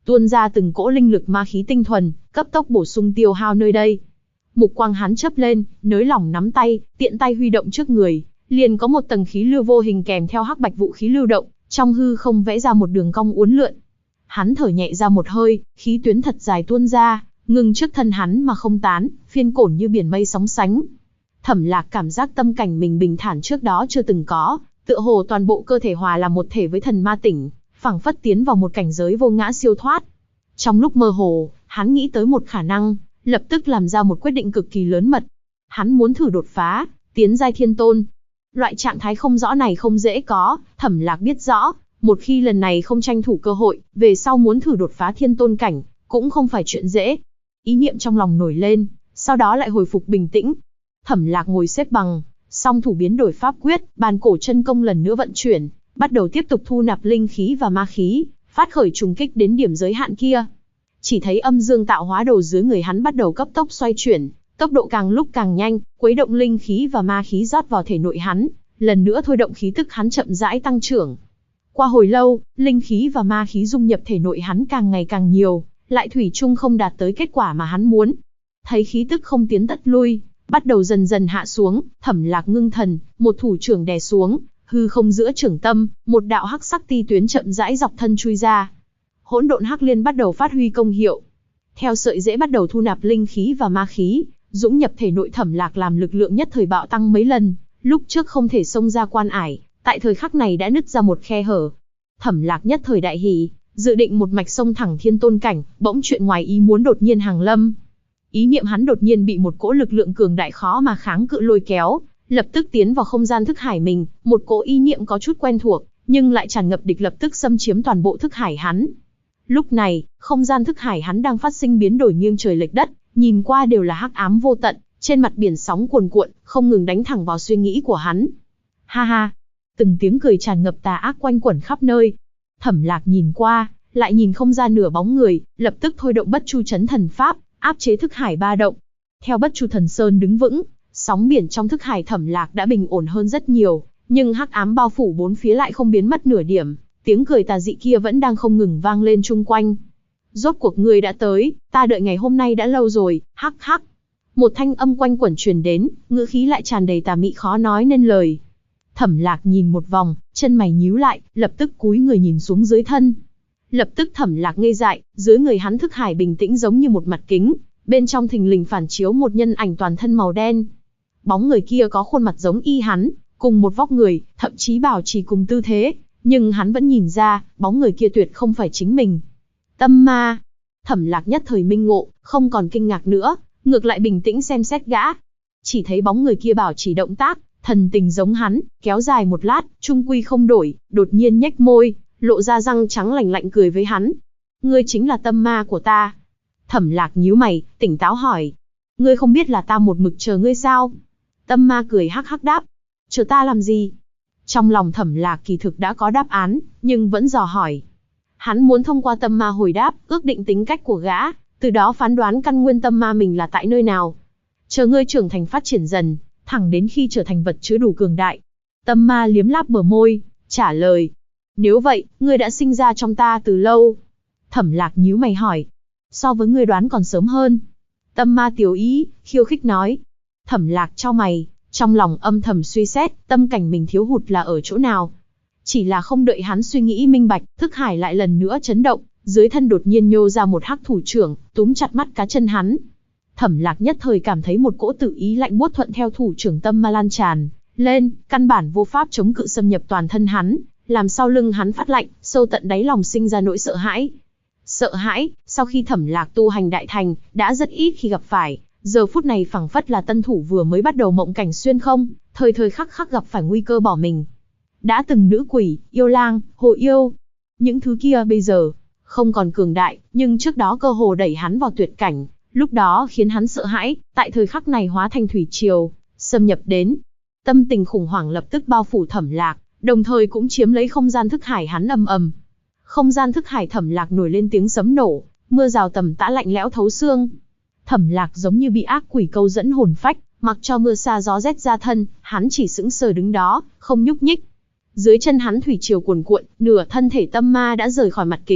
tuôn ra từng cỗ linh lực ma khí tinh thuần, cấp tốc bổ sung tiêu hao nơi đây. Mục quang hắn chớp lên, nới lỏng nắm tay, tiện tay huy động trước người, liền có một tầng khí lưu vô hình kèm theo hắc bạch vũ khí lưu động, trong hư không vẽ ra một đường cong uốn lượn. Hắn thở nhẹ ra một hơi, khí tuyến thật dài tuôn ra, ngừng trước thân hắn mà không tán, phiên cổn như biển mây sóng sánh. Thẩm Lạc cảm giác tâm cảnh mình bình thản trước đó chưa từng có, tựa hồ toàn bộ cơ thể hòa làm một thể với thần ma tỉnh, phảng phất tiến vào một cảnh giới vô ngã siêu thoát. Trong lúc mơ hồ, hắn nghĩ tới một khả năng, lập tức làm ra một quyết định cực kỳ lớn mật. Hắn muốn thử đột phá, tiến giai thiên tôn. Loại trạng thái không rõ này không dễ có, Thẩm Lạc biết rõ, một khi lần này không tranh thủ cơ hội, về sau muốn thử đột phá thiên tôn cảnh, cũng không phải chuyện dễ. Ý niệm trong lòng nổi lên, sau đó lại hồi phục bình tĩnh. Thẩm Lạc ngồi xếp bằng, song thủ biến đổi pháp quyết, bàn cổ chân công lần nữa vận chuyển, bắt đầu tiếp tục thu nạp linh khí và ma khí, phát khởi trùng kích đến điểm giới hạn kia. Chỉ thấy âm dương tạo hóa đồ dưới người hắn bắt đầu cấp tốc xoay chuyển, tốc độ càng lúc càng nhanh, khuấy động linh khí và ma khí rót vào thể nội hắn, lần nữa thôi động khí tức hắn chậm rãi tăng trưởng. Qua hồi lâu, linh khí và ma khí dung nhập thể nội hắn càng ngày càng nhiều, lại thủy chung không đạt tới kết quả mà hắn muốn. Thấy khí tức không tiến tất lui, bắt đầu dần dần hạ xuống, Thẩm Lạc ngưng thần, một thủ trưởng đè xuống, hư không giữa trưởng tâm, một đạo hắc sắc ti tuyến chậm rãi dọc thân chui ra. Hỗn độn hắc liên bắt đầu phát huy công hiệu. Theo sợi rễ bắt đầu thu nạp linh khí và ma khí, dũng nhập thể nội Thẩm Lạc làm lực lượng nhất thời bạo tăng mấy lần, lúc trước không thể xông ra quan ải, tại thời khắc này đã nứt ra một khe hở. Thẩm Lạc nhất thời đại hỉ, dự định một mạch xông thẳng thiên tôn cảnh, bỗng chuyện ngoài ý muốn đột nhiên hàng lâm. Ý niệm hắn đột nhiên bị một cỗ lực lượng cường đại khó mà kháng cự lôi kéo, lập tức tiến vào không gian thức hải mình, một cỗ ý niệm có chút quen thuộc, nhưng lại tràn ngập địch lập tức xâm chiếm toàn bộ thức hải hắn. Lúc này, không gian thức hải hắn đang phát sinh biến đổi nghiêng trời lệch đất, nhìn qua đều là hắc ám vô tận, trên mặt biển sóng cuồn cuộn, không ngừng đánh thẳng vào suy nghĩ của hắn. Ha ha, từng tiếng cười tràn ngập tà ác quanh quẩn khắp nơi. Thẩm Lạc nhìn qua, lại nhìn không ra nửa bóng người, lập tức thôi động Bất Chu Chấn Thần Pháp, áp chế thức hải ba động. Theo Bất Chu Thần Sơn đứng vững, sóng biển trong thức hải Thẩm Lạc đã bình ổn hơn rất nhiều, nhưng hắc ám bao phủ bốn phía lại không biến mất nửa điểm, tiếng cười tà dị kia vẫn đang không ngừng vang lên chung quanh. Rốt cuộc ngươi đã tới, ta đợi ngày hôm nay đã lâu rồi, hắc hắc. Một thanh âm quanh quẩn truyền đến, ngữ khí lại tràn đầy tà mị khó nói nên lời. Thẩm Lạc nhìn một vòng, chân mày nhíu lại, lập tức cúi người nhìn xuống dưới thân. Lập tức Thẩm Lạc ngây dại, dưới người hắn thức hải bình tĩnh giống như một mặt kính, bên trong thình lình phản chiếu một nhân ảnh toàn thân màu đen. Bóng người kia có khuôn mặt giống y hắn, cùng một vóc người, thậm chí bảo trì cùng tư thế, nhưng hắn vẫn nhìn ra, bóng người kia tuyệt không phải chính mình. Tâm ma. Thẩm Lạc nhất thời minh ngộ, không còn kinh ngạc nữa, ngược lại bình tĩnh xem xét gã. Chỉ thấy bóng người kia bảo trì động tác, thần tình giống hắn, kéo dài một lát, trung quy không đổi, đột nhiên nhếch môi, lộ ra răng trắng lạnh lạnh cười với hắn. Ngươi chính là tâm ma của ta. Thẩm Lạc nhíu mày, tỉnh táo hỏi. Ngươi không biết là ta một mực chờ ngươi sao? Tâm ma cười hắc hắc đáp. Chờ ta làm gì? Trong lòng Thẩm Lạc kỳ thực đã có đáp án, nhưng vẫn dò hỏi. Hắn muốn thông qua tâm ma hồi đáp, ước định tính cách của gã, từ đó phán đoán căn nguyên tâm ma mình là tại nơi nào. Chờ ngươi trưởng thành phát triển dần, thẳng đến khi trở thành vật chứa đủ cường đại. Tâm ma liếm láp bờ môi, trả lời. Nếu vậy, ngươi đã sinh ra trong ta từ lâu. Thẩm Lạc nhíu mày hỏi. So với ngươi đoán còn sớm hơn. Tâm ma tiểu ý, khiêu khích nói. Thẩm Lạc chau mày, trong lòng âm thầm suy xét, tâm cảnh mình thiếu hụt là ở chỗ nào. Chỉ là không đợi hắn suy nghĩ minh bạch, thức hải lại lần nữa chấn động, dưới thân đột nhiên nhô ra một hắc thủ trưởng, túm chặt mắt cá chân hắn. Thẩm Lạc nhất thời cảm thấy một cỗ tự ý lạnh buốt thuận theo thủ trưởng tâm ma lan tràn lên, căn bản vô pháp chống cự xâm nhập toàn thân hắn, làm sau lưng hắn phát lạnh, sâu tận đáy lòng sinh ra nỗi sợ hãi. Sợ hãi, sau khi Thẩm Lạc tu hành đại thành, đã rất ít khi gặp phải, giờ phút này phảng phất là tân thủ vừa mới bắt đầu mộng cảnh xuyên không, thời thời khắc khắc gặp phải nguy cơ bỏ mình. Đã từng nữ quỷ, yêu lang, hồ yêu, những thứ kia bây giờ không còn cường đại, nhưng trước đó cơ hồ đẩy hắn vào tuyệt cảnh, lúc đó khiến hắn sợ hãi, tại thời khắc này hóa thành thủy triều, xâm nhập đến. Tâm tình khủng hoảng lập tức bao phủ Thẩm Lạc, đồng thời cũng chiếm lấy không gian thức hải hắn ầm ầm. Không gian thức hải Thẩm Lạc nổi lên tiếng sấm nổ, mưa rào tầm tã lạnh lẽo thấu xương. Thẩm Lạc giống như bị ác quỷ câu dẫn hồn phách, mặc cho mưa sa gió rét ra thân, hắn chỉ sững sờ đứng đó, không nhúc nhích. Dưới chân hắn thủy triều cuồn cuộn, nửa thân thể tâm ma đã rời khỏi mặt kính,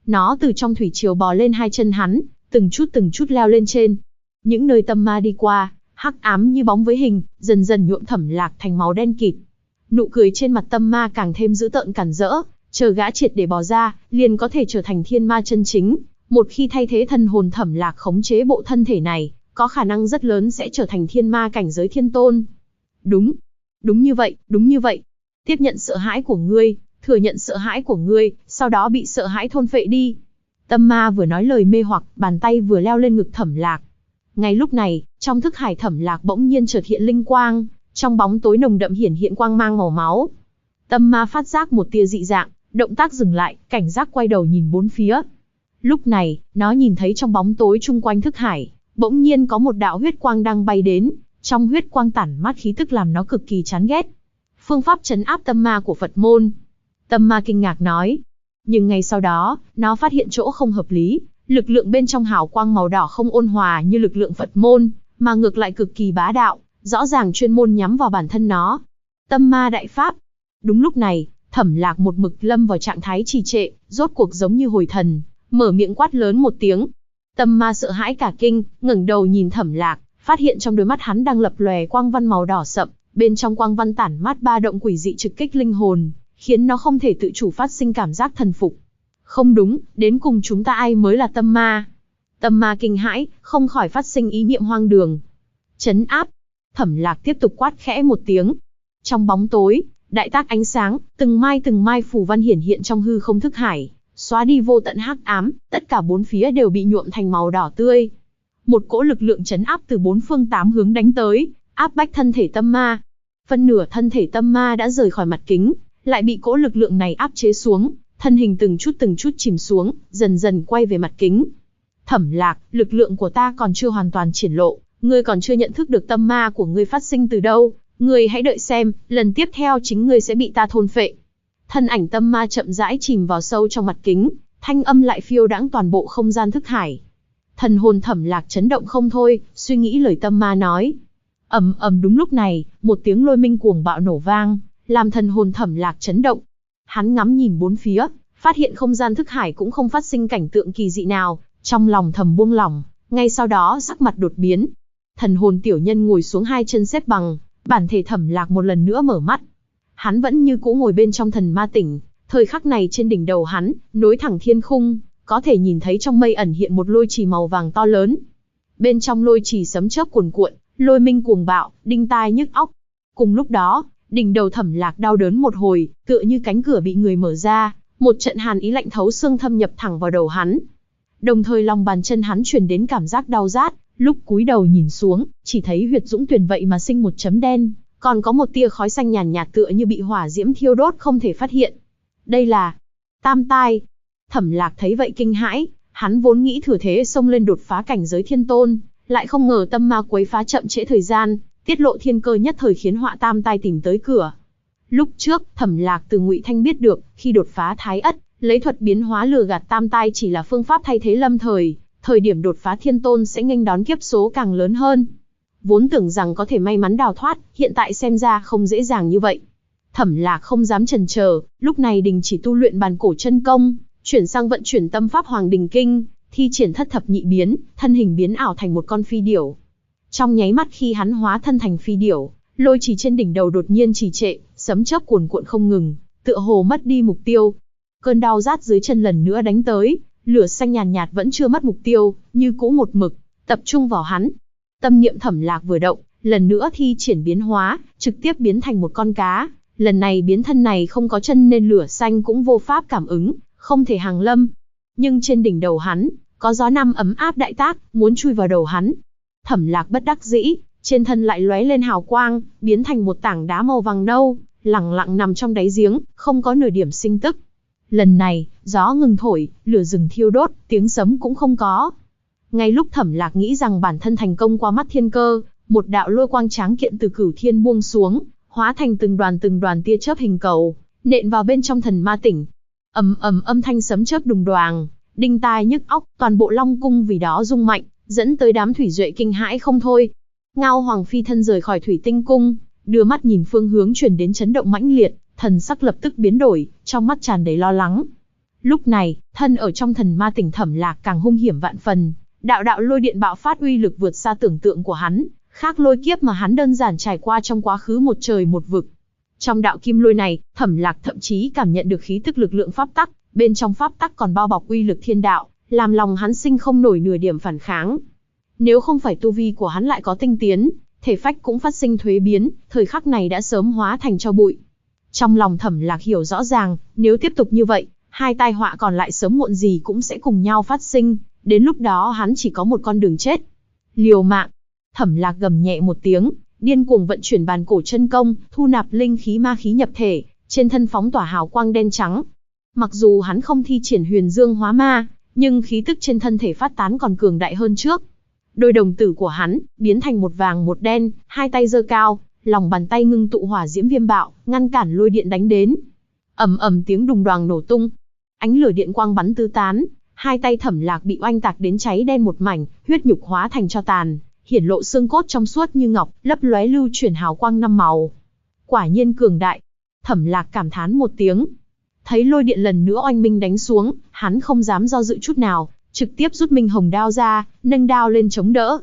Nó từ trong thủy triều bò lên hai chân hắn, từng chút leo lên trên. Những nơi tâm ma đi qua, hắc ám như bóng với hình, dần dần nhuộm Thẩm Lạc thành màu đen kịt. Nụ cười trên mặt tâm ma càng thêm dữ tợn càn rỡ, chờ gã triệt để bò ra, liền có thể trở thành thiên ma chân chính. Một khi thay thế thần hồn Thẩm Lạc khống chế bộ thân thể này, có khả năng rất lớn sẽ trở thành thiên ma cảnh giới thiên tôn. Đúng như vậy. Tiếp nhận sợ hãi của ngươi, thừa nhận sợ hãi của ngươi, sau đó bị sợ hãi thôn phệ đi. Tâm ma vừa nói lời mê hoặc, bàn tay vừa leo lên ngực Thẩm Lạc. Ngay lúc này, trong thức hải Thẩm Lạc bỗng nhiên chợt hiện linh quang, trong bóng tối nồng đậm hiển hiện quang mang màu máu. Tâm ma phát giác một tia dị dạng, động tác dừng lại, cảnh giác quay đầu nhìn bốn phía. Lúc này, nó nhìn thấy trong bóng tối chung quanh thức hải, bỗng nhiên có một đạo huyết quang đang bay đến, trong huyết quang tản mát khí tức làm nó cực kỳ chán ghét. Phương pháp trấn áp tâm ma của Phật môn. Tâm ma kinh ngạc nói. Nhưng ngay sau đó, nó phát hiện chỗ không hợp lý, lực lượng bên trong hào quang màu đỏ không ôn hòa như lực lượng Phật môn, mà ngược lại cực kỳ bá đạo, rõ ràng chuyên môn nhắm vào bản thân nó. Tâm ma đại pháp. Đúng lúc này, Thẩm Lạc một mực lâm vào trạng thái trì trệ, rốt cuộc giống như hồi thần, mở miệng quát lớn một tiếng. Tâm ma sợ hãi cả kinh, ngẩng đầu nhìn Thẩm Lạc, phát hiện trong đôi mắt hắn đang lập lòe quang văn màu đỏ sậm, bên trong quang văn tản mát ba động quỷ dị trực kích linh hồn, khiến nó không thể tự chủ phát sinh cảm giác thần phục. Không đúng, đến cùng chúng ta ai mới là tâm ma? Tâm ma kinh hãi, không khỏi phát sinh ý niệm hoang đường. Trấn áp. Thẩm Lạc tiếp tục quát khẽ một tiếng. Trong bóng tối, đại tác ánh sáng, từng mai phù văn hiển hiện trong hư không thức hải, xóa đi vô tận hắc ám, tất cả bốn phía đều bị nhuộm thành màu đỏ tươi. Một cỗ lực lượng trấn áp từ bốn phương tám hướng đánh tới, áp bách thân thể tâm ma. Phân nửa thân thể tâm ma đã rời khỏi mặt kính, lại bị cỗ lực lượng này áp chế xuống, thân hình từng chút chìm xuống, dần dần quay về mặt kính. Thẩm Lạc, lực lượng của ta còn chưa hoàn toàn triển lộ, ngươi còn chưa nhận thức được tâm ma của ngươi phát sinh từ đâu, ngươi hãy đợi xem, lần tiếp theo chính ngươi sẽ bị ta thôn phệ. Thân ảnh tâm ma chậm rãi chìm vào sâu trong mặt kính, thanh âm lại phiêu đãng toàn bộ không gian thức hải. Thần hồn Thẩm Lạc chấn động không thôi, suy nghĩ lời tâm ma nói. Đúng lúc này, một tiếng lôi minh cuồng bạo nổ vang, làm thần hồn Thẩm Lạc chấn động. Hắn ngắm nhìn bốn phía, phát hiện không gian thức hải cũng không phát sinh cảnh tượng kỳ dị nào, trong lòng thầm buông lỏng, ngay sau đó sắc mặt đột biến. Thần hồn tiểu nhân ngồi xuống hai chân xếp bằng, bản thể Thẩm Lạc một lần nữa mở mắt. Hắn vẫn như cũ ngồi bên trong thần ma tỉnh, thời khắc này trên đỉnh đầu hắn, nối thẳng thiên khung, có thể nhìn thấy trong mây ẩn hiện một lôi trì màu vàng to lớn. Bên trong lôi trì sấm chớp cuồn cuộn, lôi minh cuồng bạo, đinh tai nhức óc. Cùng lúc đó, đỉnh đầu Thẩm Lạc đau đớn một hồi, tựa như cánh cửa bị người mở ra, một trận hàn ý lạnh thấu xương thâm nhập thẳng vào đầu hắn. Đồng thời lòng bàn chân hắn truyền đến cảm giác đau rát, lúc cúi đầu nhìn xuống, chỉ thấy huyệt dũng tuyển vậy mà sinh một chấm đen, còn có một tia khói xanh nhàn nhạt tựa như bị hỏa diễm thiêu đốt không thể phát hiện. Đây là tam tai. Thẩm Lạc thấy vậy kinh hãi, hắn vốn nghĩ thừa thế xông lên đột phá cảnh giới thiên tôn, lại không ngờ tâm ma quấy phá chậm trễ thời gian, tiết lộ thiên cơ nhất thời khiến họa tam tai tìm tới cửa. Lúc trước, Thẩm Lạc từ Ngụy Thanh biết được, khi đột phá Thái Ất, lấy thuật biến hóa lừa gạt tam tai chỉ là phương pháp thay thế lâm thời điểm đột phá thiên tôn sẽ nghênh đón kiếp số càng lớn hơn. Vốn tưởng rằng có thể may mắn đào thoát, hiện tại xem ra không dễ dàng như vậy. Thẩm Lạc không dám chần chờ, lúc này đình chỉ tu luyện bàn cổ chân công, chuyển sang vận chuyển tâm pháp Hoàng Đình Kinh, thi triển thất thập nhị biến, thân hình biến ảo thành một con phi điểu. Trong nháy mắt khi hắn hóa thân thành phi điểu, lôi trì trên đỉnh đầu đột nhiên trì trệ, sấm chớp cuồn cuộn không ngừng, tựa hồ mất đi mục tiêu. Cơn đau rát dưới chân lần nữa đánh tới, lửa xanh nhàn nhạt vẫn chưa mất mục tiêu, như cũ một mực tập trung vào hắn. Tâm niệm Thẩm Lạc vừa động, lần nữa thi triển biến hóa, trực tiếp biến thành một con cá. Lần này biến thân này không có chân nên lửa xanh cũng vô pháp cảm ứng, không thể hàng lâm. Nhưng trên đỉnh đầu hắn, có gió năm ấm áp đại tác, muốn chui vào đầu hắn. Thẩm Lạc bất đắc dĩ, trên thân lại lóe lên hào quang, biến thành một tảng đá màu vàng nâu, lẳng lặng nằm trong đáy giếng, không có nửa điểm sinh tức. Lần này, gió ngừng thổi, lửa rừng thiêu đốt, tiếng sấm cũng không có. Ngay lúc Thẩm Lạc nghĩ rằng bản thân thành công qua mắt thiên cơ, một đạo lôi quang tráng kiện từ cửu thiên buông xuống, hóa thành từng đoàn tia chớp hình cầu, nện vào bên trong thần ma tỉnh. Âm thanh sấm chớp đùng đoàng, đinh tai nhức óc, toàn bộ Long cung vì đó rung mạnh, dẫn tới đám thủy duệ kinh hãi không thôi. Ngao Hoàng phi thân rời khỏi Thủy Tinh cung, đưa mắt nhìn phương hướng truyền đến chấn động mãnh liệt, thần sắc lập tức biến đổi, trong mắt tràn đầy lo lắng. Lúc này, thân ở trong thần ma tỉnh Thẩm Lạc càng hung hiểm vạn phần, đạo đạo lôi điện bạo phát uy lực vượt xa tưởng tượng của hắn, khác lôi kiếp mà hắn đơn giản trải qua trong quá khứ một trời một vực. Trong đạo kim lôi này, Thẩm Lạc thậm chí cảm nhận được khí tức lực lượng pháp tắc, bên trong pháp tắc còn bao bọc uy lực thiên đạo, làm lòng hắn sinh không nổi nửa điểm phản kháng. Nếu không phải tu vi của hắn lại có tinh tiến, thể phách cũng phát sinh thuế biến, thời khắc này đã sớm hóa thành tro bụi. Trong lòng Thẩm Lạc hiểu rõ ràng, nếu tiếp tục như vậy, hai tai họa còn lại sớm muộn gì cũng sẽ cùng nhau phát sinh, đến lúc đó hắn chỉ có một con đường chết. Liều mạng. Thẩm Lạc gầm nhẹ một tiếng, điên cuồng vận chuyển bàn cổ chân công, thu nạp linh khí ma khí nhập thể, trên thân phóng tỏa hào quang đen trắng. Mặc dù hắn không thi triển Huyền Dương Hóa Ma, nhưng khí tức trên thân thể phát tán còn cường đại hơn trước. Đôi đồng tử của hắn biến thành một vàng một đen, hai tay giơ cao, lòng bàn tay ngưng tụ hỏa diễm viêm bạo, ngăn cản lôi điện đánh đến. Ầm ầm tiếng đùng đoàng nổ tung, ánh lửa điện quang bắn tứ tán, hai tay Thẩm Lạc bị oanh tạc đến cháy đen một mảnh, huyết nhục hóa thành tro tàn, hiển lộ xương cốt trong suốt như ngọc, lấp lóe lưu chuyển hào quang năm màu. Quả nhiên cường đại. Thẩm Lạc cảm thán một tiếng. Thấy lôi điện lần nữa oanh minh đánh xuống, hắn không dám do dự chút nào, trực tiếp rút minh hồng đao ra, nâng đao lên chống đỡ.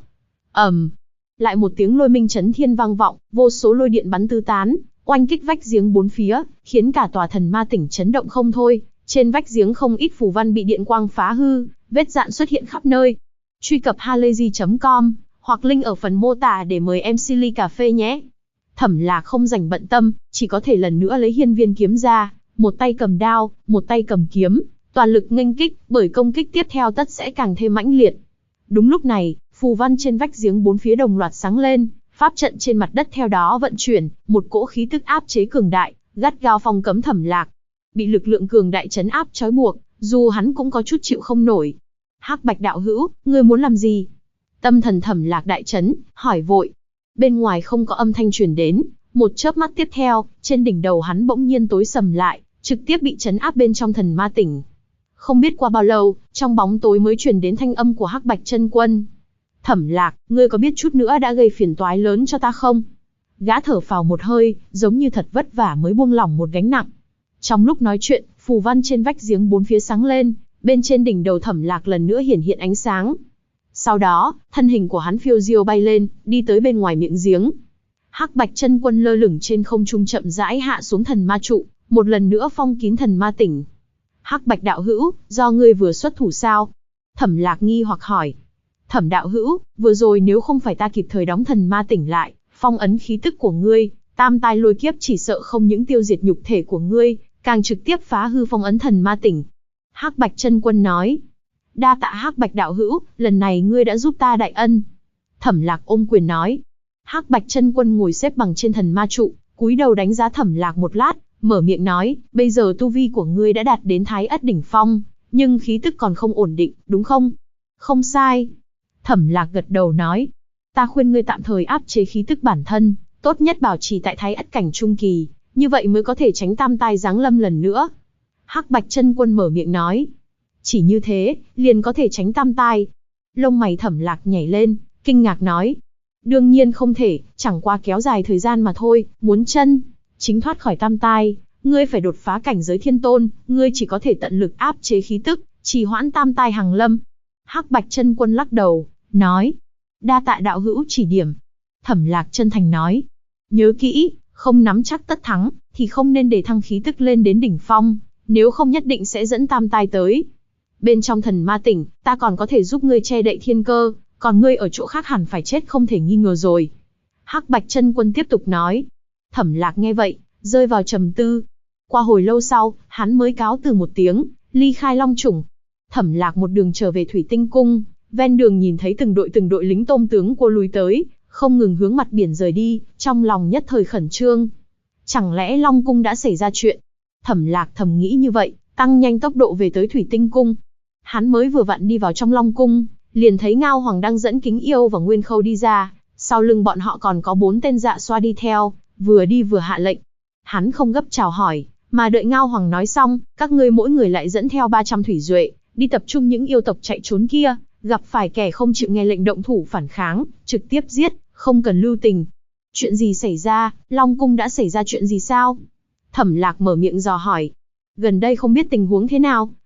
Lại một tiếng lôi minh chấn thiên vang vọng, vô số lôi điện bắn tứ tán, oanh kích vách giếng bốn phía, khiến cả tòa thần ma tỉnh chấn động không thôi. Trên vách giếng không ít phù văn bị điện quang phá hư, vết dạn xuất hiện khắp nơi. Truy cập halayzi.com hoặc link ở phần mô tả để mời em Silly cà phê nhé. Thẩm Lạc không rảnh bận tâm, chỉ có thể lần nữa lấy hiên viên kiếm ra, một tay cầm đao, một tay cầm kiếm, toàn lực nghênh kích, bởi công kích tiếp theo tất sẽ càng thêm mãnh liệt. Đúng lúc này, phù văn trên vách giếng bốn phía đồng loạt sáng lên, pháp trận trên mặt đất theo đó vận chuyển, một cỗ khí tức áp chế cường đại, gắt gao phong cấm Thẩm Lạc. Bị lực lượng cường đại trấn áp trói buộc, dù hắn cũng có chút chịu không nổi. Hắc Bạch đạo hữu, ngươi muốn làm gì? Tâm thần Thẩm Lạc đại chấn, hỏi vội. Bên ngoài không có âm thanh truyền đến, một chớp mắt tiếp theo, trên đỉnh đầu hắn bỗng nhiên tối sầm lại, trực tiếp bị trấn áp bên trong thần ma tỉnh. Không biết qua bao lâu, trong bóng tối mới truyền đến thanh âm của Hắc Bạch chân quân. Thẩm Lạc, ngươi có biết chút nữa đã gây phiền toái lớn cho ta không? Gã thở phào một hơi, giống như thật vất vả mới buông lỏng một gánh nặng. Trong lúc nói chuyện, phù văn trên vách giếng bốn phía sáng lên, bên trên đỉnh đầu Thẩm Lạc lần nữa hiển hiện ánh sáng. Sau đó, thân hình của hắn phiêu diêu bay lên, đi tới bên ngoài miệng giếng. Hắc Bạch chân quân lơ lửng trên không trung chậm rãi hạ xuống thần ma trụ, một lần nữa phong kín thần ma tỉnh. Hắc Bạch đạo hữu, do ngươi vừa xuất thủ sao? Thẩm Lạc nghi hoặc hỏi. Thẩm đạo hữu, vừa rồi nếu không phải ta kịp thời đóng thần ma tỉnh lại, phong ấn khí tức của ngươi, tam tai lôi kiếp chỉ sợ không những tiêu diệt nhục thể của ngươi, càng trực tiếp phá hư phong ấn thần ma tỉnh. Hắc Bạch chân quân nói. Đa tạ Hắc Bạch đạo hữu, lần này ngươi đã giúp ta đại ân. Thẩm Lạc ôm quyền nói. Hắc Bạch chân quân ngồi xếp bằng trên thần ma trụ, cúi đầu đánh giá Thẩm Lạc một lát, mở miệng nói, bây giờ tu vi của ngươi đã đạt đến Thái Ất đỉnh phong, nhưng khí tức còn không ổn định, đúng không? Không sai. Thẩm Lạc gật đầu nói, ta khuyên ngươi tạm thời áp chế khí tức bản thân, tốt nhất bảo trì tại Thái Ất cảnh trung kỳ, như vậy mới có thể tránh tam tai giáng lâm lần nữa. Hắc Bạch chân quân mở miệng nói, chỉ như thế, liền có thể tránh tam tai. Lông mày Thẩm Lạc nhảy lên, kinh ngạc nói, đương nhiên không thể, chẳng qua kéo dài thời gian mà thôi, muốn chính thoát khỏi tam tai, ngươi phải đột phá cảnh giới thiên tôn, ngươi chỉ có thể tận lực áp chế khí tức, trì hoãn tam tai hằng lâm. Hắc Bạch chân quân lắc đầu, nói, đa tạ đạo hữu chỉ điểm. Thẩm Lạc chân thành nói, nhớ kỹ, không nắm chắc tất thắng, thì không nên để thăng khí tức lên đến đỉnh phong, nếu không nhất định sẽ dẫn tam tai tới. Bên trong thần ma tỉnh, ta còn có thể giúp ngươi che đậy thiên cơ, còn ngươi ở chỗ khác hẳn phải chết không thể nghi ngờ rồi. Hắc Bạch chân quân tiếp tục nói. Thẩm Lạc nghe vậy, rơi vào trầm tư. Qua hồi lâu sau, hắn mới cáo từ một tiếng, ly khai Long Chủng. Thẩm Lạc một đường trở về Thủy Tinh Cung, ven đường nhìn thấy từng đội lính tôm tướng cua lui tới, không ngừng hướng mặt biển rời đi, trong lòng nhất thời khẩn trương. Chẳng lẽ Long Cung đã xảy ra chuyện? Thẩm Lạc thầm nghĩ như vậy, tăng nhanh tốc độ về tới Thủy Tinh Cung. Hắn mới vừa vặn đi vào trong Long Cung, liền thấy Ngao Hoàng đang dẫn Kính Yêu và Nguyên Khâu đi ra, sau lưng bọn họ còn có 4 tên dạ xoa đi theo, vừa đi vừa hạ lệnh. Hắn không gấp chào hỏi, mà đợi Ngao Hoàng nói xong, các ngươi mỗi người lại dẫn theo 300 thủy duệ, đi tập trung những yêu tộc chạy trốn kia, gặp phải kẻ không chịu nghe lệnh động thủ phản kháng, trực tiếp giết, không cần lưu tình. Chuyện gì xảy ra, Long Cung đã xảy ra chuyện gì sao? Thẩm Lạc mở miệng dò hỏi. Gần đây không biết tình huống thế nào,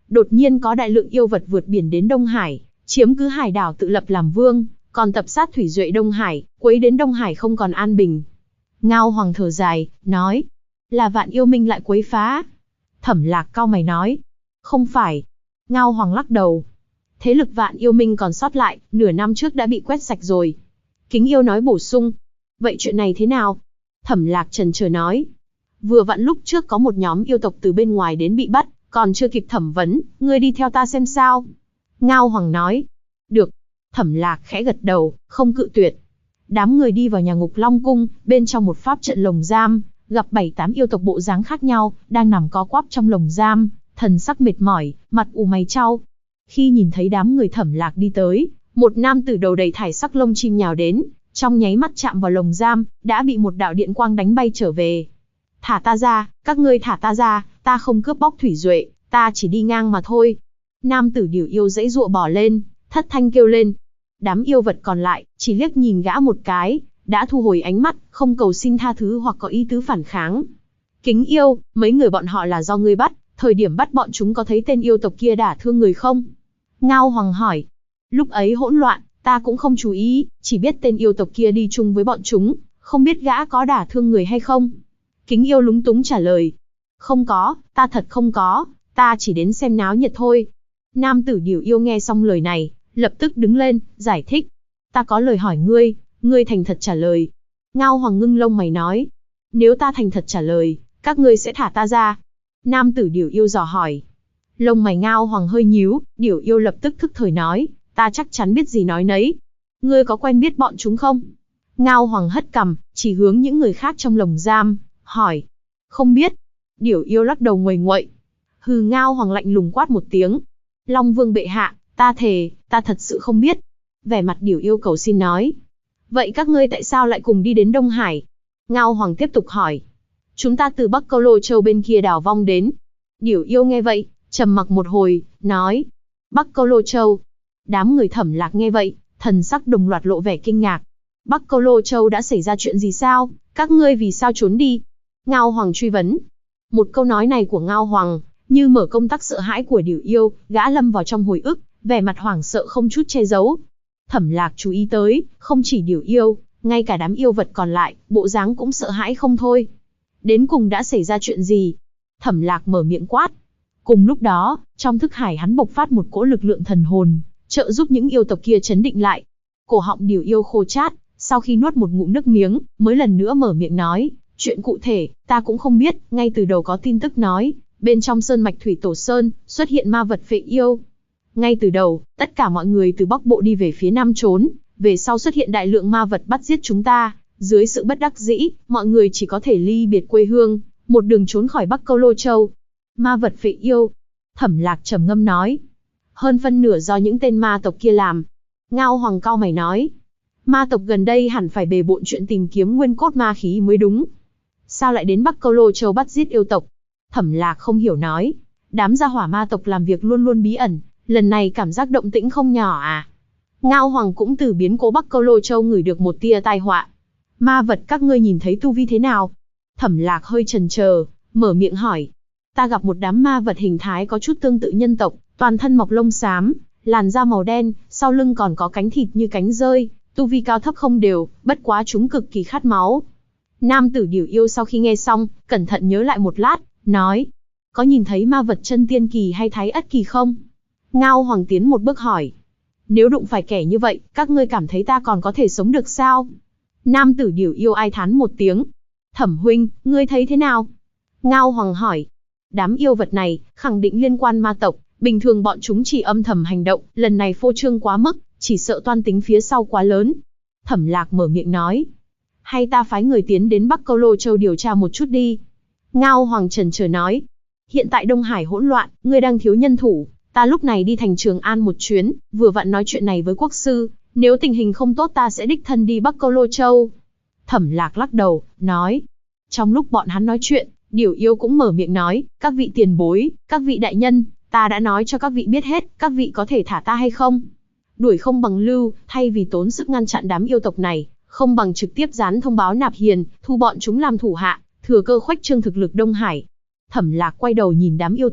đột nhiên có đại lượng yêu vật vượt biển đến Đông Hải, chiếm cứ hải đảo tự lập làm vương, còn tập sát thủy duệ Đông Hải, quấy đến Đông Hải không còn an bình. Ngao Hoàng thở dài, nói, là Vạn Yêu Minh lại quấy phá. Thẩm Lạc cau mày nói, không phải. Ngao Hoàng lắc đầu. Thế lực Vạn Yêu Minh còn sót lại, nửa năm trước đã bị quét sạch rồi. Kính Yêu nói bổ sung, vậy chuyện này thế nào? Thẩm Lạc chần chờ nói, vừa vặn lúc trước có một nhóm yêu tộc từ bên ngoài đến bị bắt, còn chưa kịp thẩm vấn, ngươi đi theo ta xem sao. Ngao Hoàng nói, được. Thẩm Lạc khẽ gật đầu, không cự tuyệt. Đám người đi vào nhà Ngục Long Cung, bên trong một pháp trận lồng giam, gặp 7-8 yêu tộc bộ dáng khác nhau, đang nằm co quắp trong lồng giam, thần sắc mệt mỏi, mặt ù mày chau. Khi nhìn thấy đám người Thẩm Lạc đi tới, một nam tử đầu đầy thải sắc lông chim nhào đến, trong nháy mắt chạm vào lồng giam, đã bị một đạo điện quang đánh bay trở về. Thả ta ra, các ngươi thả ta ra, ta không cướp bóc thủy duệ, ta chỉ đi ngang mà thôi. Nam tử Điều Yêu giãy giụa bỏ lên, thất thanh kêu lên. Đám yêu vật còn lại, chỉ liếc nhìn gã một cái, đã thu hồi ánh mắt, không cầu xin tha thứ hoặc có ý tứ phản kháng. Kính Yêu, mấy người bọn họ là do ngươi bắt, thời điểm bắt bọn chúng có thấy tên yêu tộc kia đả thương người không? Ngao Hoàng hỏi. Lúc ấy hỗn loạn, ta cũng không chú ý, chỉ biết tên yêu tộc kia đi chung với bọn chúng, không biết gã có đả thương người hay không. Kính Yêu lúng túng trả lời. Không có, ta thật không có, ta chỉ đến xem náo nhiệt thôi. Nam tử Điều Yêu nghe xong lời này, lập tức đứng lên, giải thích. Ta có lời hỏi ngươi, ngươi thành thật trả lời. Ngao Hoàng ngưng lông mày nói. Nếu ta thành thật trả lời, các ngươi sẽ thả ta ra. Nam tử Điều Yêu dò hỏi. Lông mày Ngao Hoàng hơi nhíu, Điều Yêu lập tức thức thời nói. Ta chắc chắn biết gì nói nấy. Ngươi có quen biết bọn chúng không? Ngao Hoàng hất cằm, chỉ hướng những người khác trong lồng giam, hỏi. Không biết. Điều Yêu lắc đầu nguầy nguậy. Hừ. Ngao Hoàng lạnh lùng quát một tiếng. Long Vương bệ hạ, ta thề, ta thật sự không biết. Vẻ mặt Điều Yêu cầu xin nói. Vậy các ngươi tại sao lại cùng đi đến Đông Hải? Ngao Hoàng tiếp tục hỏi. Chúng ta từ Bắc Câu Lô Châu bên kia đảo vong đến. Điều Yêu nghe vậy, trầm mặc một hồi, nói. Bắc Câu Lô Châu. Đám người Thẩm Lạc nghe vậy, thần sắc đồng loạt lộ vẻ kinh ngạc. Bắc Câu Lô Châu đã xảy ra chuyện gì sao? Các ngươi vì sao trốn đi? Ngao Hoàng truy vấn. Một câu nói này của Ngao Hoàng, như mở công tắc sợ hãi của Điều Yêu, gã lâm vào trong hồi ức, vẻ mặt hoảng sợ không chút che giấu. Thẩm Lạc chú ý tới, không chỉ Điều Yêu, ngay cả đám yêu vật còn lại, bộ dáng cũng sợ hãi không thôi. Đến cùng đã xảy ra chuyện gì? Thẩm Lạc mở miệng quát. Cùng lúc đó, trong thức hải hắn bộc phát một cỗ lực lượng thần hồn, trợ giúp những yêu tộc kia chấn định lại. Cổ họng Điều Yêu khô chát, sau khi nuốt một ngụm nước miếng, mới lần nữa mở miệng nói, chuyện cụ thể, ta cũng không biết, ngay từ đầu có tin tức nói, bên trong sơn mạch Thủy Tổ Sơn, xuất hiện ma vật phệ yêu. Ngay từ đầu, tất cả mọi người từ Bắc Bộ đi về phía Nam trốn, về sau xuất hiện đại lượng ma vật bắt giết chúng ta, dưới sự bất đắc dĩ, mọi người chỉ có thể ly biệt quê hương, một đường trốn khỏi Bắc Câu Lô Châu. Ma vật phệ yêu. Thẩm Lạc trầm ngâm nói. Hơn phân nửa do những tên ma tộc kia làm. Ngao Hoàng cau mày nói. Ma tộc gần đây hẳn phải bề bộn chuyện tìm kiếm nguyên cốt ma khí mới đúng. Sao lại đến Bắc Câu Lô Châu bắt giết yêu tộc? Thẩm Lạc không hiểu nói. Đám gia hỏa ma tộc làm việc luôn luôn bí ẩn, lần này cảm giác động tĩnh không nhỏ à? Ngao Hoàng cũng từ biến cố Bắc Câu Lô Châu ngửi được một tia tai họa. Ma vật các ngươi nhìn thấy tu vi thế nào? Thẩm Lạc hơi chần chờ, mở miệng hỏi. Ta gặp một đám ma vật hình thái có chút tương tự nhân tộc, toàn thân mọc lông xám, làn da màu đen, sau lưng còn có cánh thịt như cánh dơi, tu vi cao thấp không đều, bất quá chúng cực kỳ khát máu. Nam tử Điều Yêu sau khi nghe xong, cẩn thận nhớ lại một lát, nói. Có nhìn thấy ma vật chân tiên kỳ hay thái ất kỳ không? Ngao Hoàng tiến một bước hỏi. Nếu đụng phải kẻ như vậy, các ngươi cảm thấy ta còn có thể sống được sao? Nam tử Điều Yêu ai thán một tiếng. Thẩm huynh, ngươi thấy thế nào? Ngao Hoàng hỏi. Đám yêu vật này, khẳng định liên quan ma tộc, bình thường bọn chúng chỉ âm thầm hành động, lần này phô trương quá mức, chỉ sợ toan tính phía sau quá lớn. Thẩm Lạc mở miệng nói. Hay ta phái người tiến đến Bắc Câu Lô Châu điều tra một chút đi. Ngao Hoàng chần chờ nói. Hiện tại Đông Hải hỗn loạn, ngươi đang thiếu nhân thủ, ta lúc này đi thành Trường An một chuyến, vừa vặn nói chuyện này với quốc sư, nếu tình hình không tốt ta sẽ đích thân đi Bắc Câu Lô Châu. Thẩm Lạc lắc đầu, nói. Trong lúc bọn hắn nói chuyện, Điều Yêu cũng mở miệng nói, các vị tiền bối, các vị đại nhân, ta đã nói cho các vị biết hết, các vị có thể thả ta hay không? Đuổi không bằng lưu, thay vì tốn sức ngăn chặn đám yêu tộc này, không bằng trực tiếp dán thông báo nạp hiền, thu bọn chúng làm thủ hạ, thừa cơ khuếch trương thực lực Đông Hải. Thẩm Lạc quay đầu nhìn đám yêu tộc,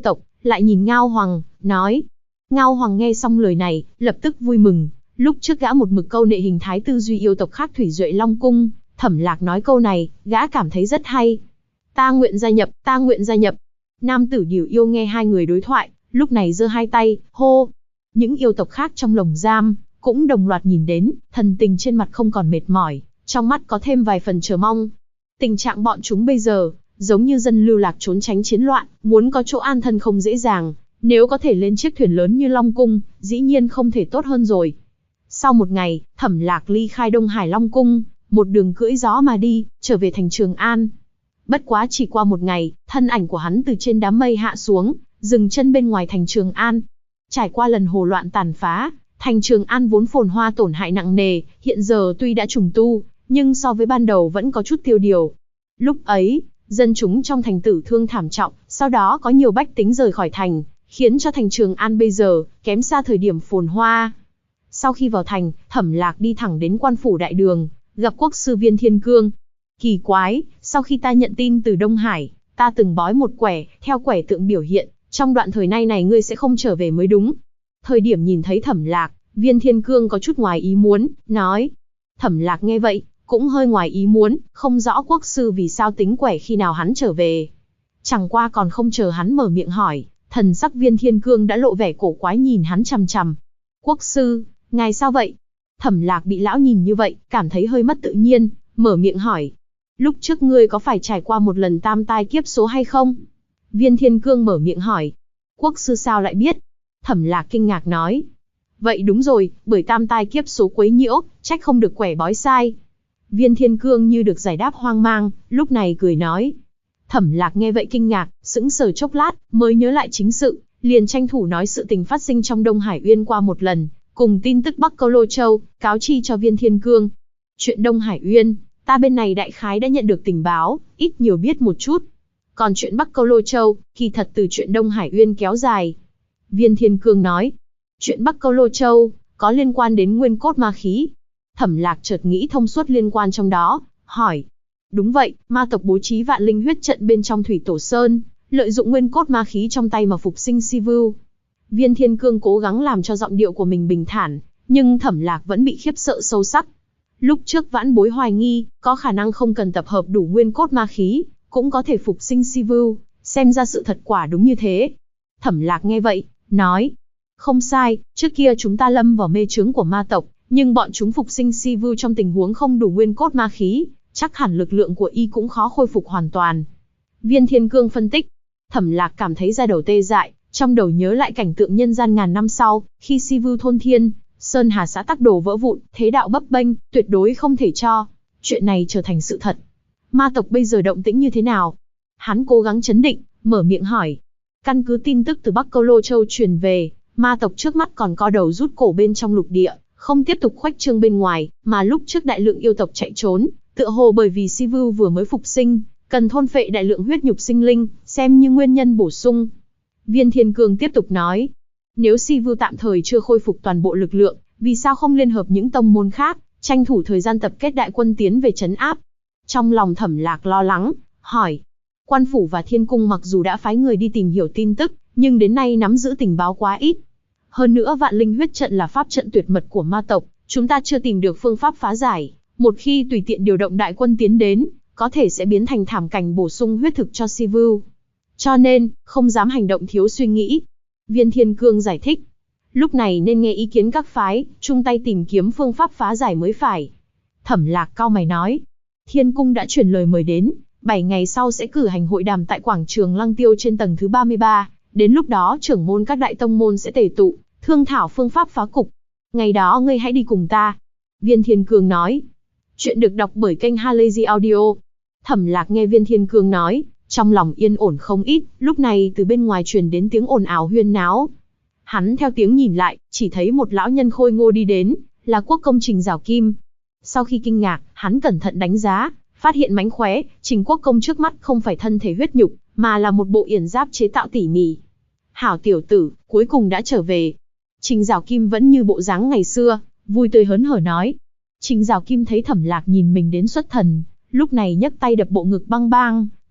lại nhìn Ngao Hoàng, nói. Ngao Hoàng nghe xong lời này, lập tức vui mừng. Lúc trước gã một mực câu nệ hình thái tư duy yêu tộc khác Thủy Duệ Long Cung, Thẩm Lạc nói câu này, gã cảm thấy rất hay. Ta nguyện gia nhập, ta nguyện gia nhập. Nam tử Điều Yêu nghe hai người đối thoại, lúc này giơ hai tay, hô. Những yêu tộc khác trong lồng giam, cũng đồng loạt nhìn đến, thần tình trên mặt không còn mệt mỏi, trong mắt có thêm vài phần chờ mong. Tình trạng bọn chúng bây giờ, giống như dân lưu lạc trốn tránh chiến loạn, muốn có chỗ an thân không dễ dàng, nếu có thể lên chiếc thuyền lớn như Long Cung, dĩ nhiên không thể tốt hơn rồi. Sau một ngày, Thẩm Lạc ly khai Đông Hải Long Cung, một đường cưỡi gió mà đi, trở về thành Trường An. Bất quá chỉ qua một ngày, thân ảnh của hắn từ trên đám mây hạ xuống, dừng chân bên ngoài thành Trường An. Trải qua lần hồ loạn tàn phá, thành Trường An vốn phồn hoa tổn hại nặng nề, hiện giờ tuy đã trùng tu, nhưng so với ban đầu vẫn có chút tiêu điều. Lúc ấy, dân chúng trong thành tử thương thảm trọng, sau đó có nhiều bách tính rời khỏi thành, khiến cho thành Trường An bây giờ kém xa thời điểm phồn hoa. Sau khi vào thành, Thẩm Lạc đi thẳng đến quan phủ đại đường, gặp quốc sư Viên Thiên Cương. Kỳ quái, sau khi ta nhận tin từ Đông Hải, ta từng bói một quẻ, theo quẻ tượng biểu hiện, trong đoạn thời nay này ngươi sẽ không trở về mới đúng. Thời điểm nhìn thấy Thẩm Lạc, Viên Thiên Cương có chút ngoài ý muốn, nói. Thẩm Lạc nghe vậy, cũng hơi ngoài ý muốn, không rõ quốc sư vì sao tính quẻ khi nào hắn trở về. Chẳng qua còn không chờ hắn mở miệng hỏi, thần sắc Viên Thiên Cương đã lộ vẻ cổ quái nhìn hắn chằm chằm. Quốc sư, ngài sao vậy? Thẩm Lạc bị lão nhìn như vậy, cảm thấy hơi mất tự nhiên, mở miệng hỏi. Lúc trước ngươi có phải trải qua một lần tam tai kiếp số hay không? Viên Thiên Cương mở miệng hỏi. Quốc sư sao lại biết? Thẩm Lạc kinh ngạc nói. Vậy đúng rồi, bởi tam tai kiếp số quấy nhiễu, trách không được quẻ bói sai. Viên Thiên Cương như được giải đáp hoang mang, lúc này cười nói. Thẩm Lạc nghe vậy kinh ngạc, sững sờ chốc lát, mới nhớ lại chính sự, liền tranh thủ nói sự tình phát sinh trong Đông Hải Uyên qua một lần, cùng tin tức Bắc Câu Lô Châu, cáo chi cho Viên Thiên Cương. Chuyện Đông Hải Uyên, ta bên này đại khái đã nhận được tình báo, ít nhiều biết một chút. Còn chuyện Bắc Câu Lô Châu, kỳ thật từ chuyện Đông Hải Uyên kéo dài. Viên Thiên Cương nói, chuyện Bắc Câu Lô Châu, có liên quan đến nguyên cốt ma khí. Thẩm Lạc chợt nghĩ thông suốt liên quan trong đó, hỏi. Đúng vậy, ma tộc bố trí vạn linh huyết trận bên trong Thủy Tổ Sơn, lợi dụng nguyên cốt ma khí trong tay mà phục sinh Si Vưu. Viên Thiên Cương cố gắng làm cho giọng điệu của mình bình thản, nhưng Thẩm Lạc vẫn bị khiếp sợ sâu sắc. Lúc trước vãn bối hoài nghi, có khả năng không cần tập hợp đủ nguyên cốt ma khí, cũng có thể phục sinh Si Vưu, xem ra sự thật quả đúng như thế. Thẩm Lạc nghe vậy, nói. Không sai, trước kia chúng ta lâm vào mê chướng của ma tộc, nhưng bọn chúng phục sinh Si Vưu trong tình huống không đủ nguyên cốt ma khí, chắc hẳn lực lượng của y cũng khó khôi phục hoàn toàn. Viên Thiên Cương phân tích. Thẩm Lạc cảm thấy da đầu tê dại, trong đầu nhớ lại cảnh tượng nhân gian ngàn năm sau, khi Si Vưu thôn thiên, Sơn Hà xã tắc đổ vỡ vụn, thế đạo bấp bênh, tuyệt đối không thể cho chuyện này trở thành sự thật. Ma tộc bây giờ động tĩnh như thế nào? Hắn cố gắng chấn định, mở miệng hỏi. Căn cứ tin tức từ Bắc Câu Lô Châu truyền về, ma tộc trước mắt còn co đầu rút cổ bên trong lục địa, không tiếp tục khuếch trương bên ngoài, mà lúc trước đại lượng yêu tộc chạy trốn, tựa hồ bởi vì Si Vưu vừa mới phục sinh, cần thôn phệ đại lượng huyết nhục sinh linh, xem như nguyên nhân bổ sung. Viên Thiên Cương tiếp tục nói, nếu Si Vưu tạm thời chưa khôi phục toàn bộ lực lượng, vì sao không liên hợp những tông môn khác, tranh thủ thời gian tập kết đại quân tiến về trấn áp? Trong lòng Thẩm Lạc lo lắng, hỏi. Quan phủ và Thiên Cung mặc dù đã phái người đi tìm hiểu tin tức, nhưng đến nay nắm giữ tình báo quá ít. Hơn nữa vạn linh huyết trận là pháp trận tuyệt mật của ma tộc, chúng ta chưa tìm được phương pháp phá giải. Một khi tùy tiện điều động đại quân tiến đến, có thể sẽ biến thành thảm cảnh bổ sung huyết thực cho Si Vưu. Cho nên, không dám hành động thiếu suy nghĩ. Viên Thiên Cương giải thích. Lúc này nên nghe ý kiến các phái, chung tay tìm kiếm phương pháp phá giải mới phải. Thẩm Lạc cau mày nói. Thiên Cung đã chuyển lời mời đến, 7 ngày sau sẽ cử hành hội đàm tại quảng trường Lăng Tiêu trên tầng thứ 33. Đến lúc đó trưởng môn các đại tông môn sẽ tề tụ, thương thảo phương pháp phá cục. Ngày đó ngươi hãy đi cùng ta. Viên Thiên Cương nói. Chuyện được đọc bởi kênh Halazy Audio. Thẩm Lạc nghe Viên Thiên Cương nói, trong lòng yên ổn không ít, lúc này từ bên ngoài truyền đến tiếng ồn ào huyên náo. Hắn theo tiếng nhìn lại, chỉ thấy một lão nhân khôi ngô đi đến, là quốc công Trình Giảo Kim. Sau khi kinh ngạc, hắn cẩn thận đánh giá, phát hiện mánh khóe, Trình quốc công trước mắt không phải thân thể huyết nhục, mà là một bộ yển giáp chế tạo tỉ mỉ. Hảo tiểu tử, cuối cùng đã trở về. Trình Giảo Kim vẫn như bộ dáng ngày xưa, vui tươi hớn hở nói. Trình Giảo Kim thấy Thẩm Lạc nhìn mình đến xuất thần, lúc này nhấc tay đập bộ ngực bang bang,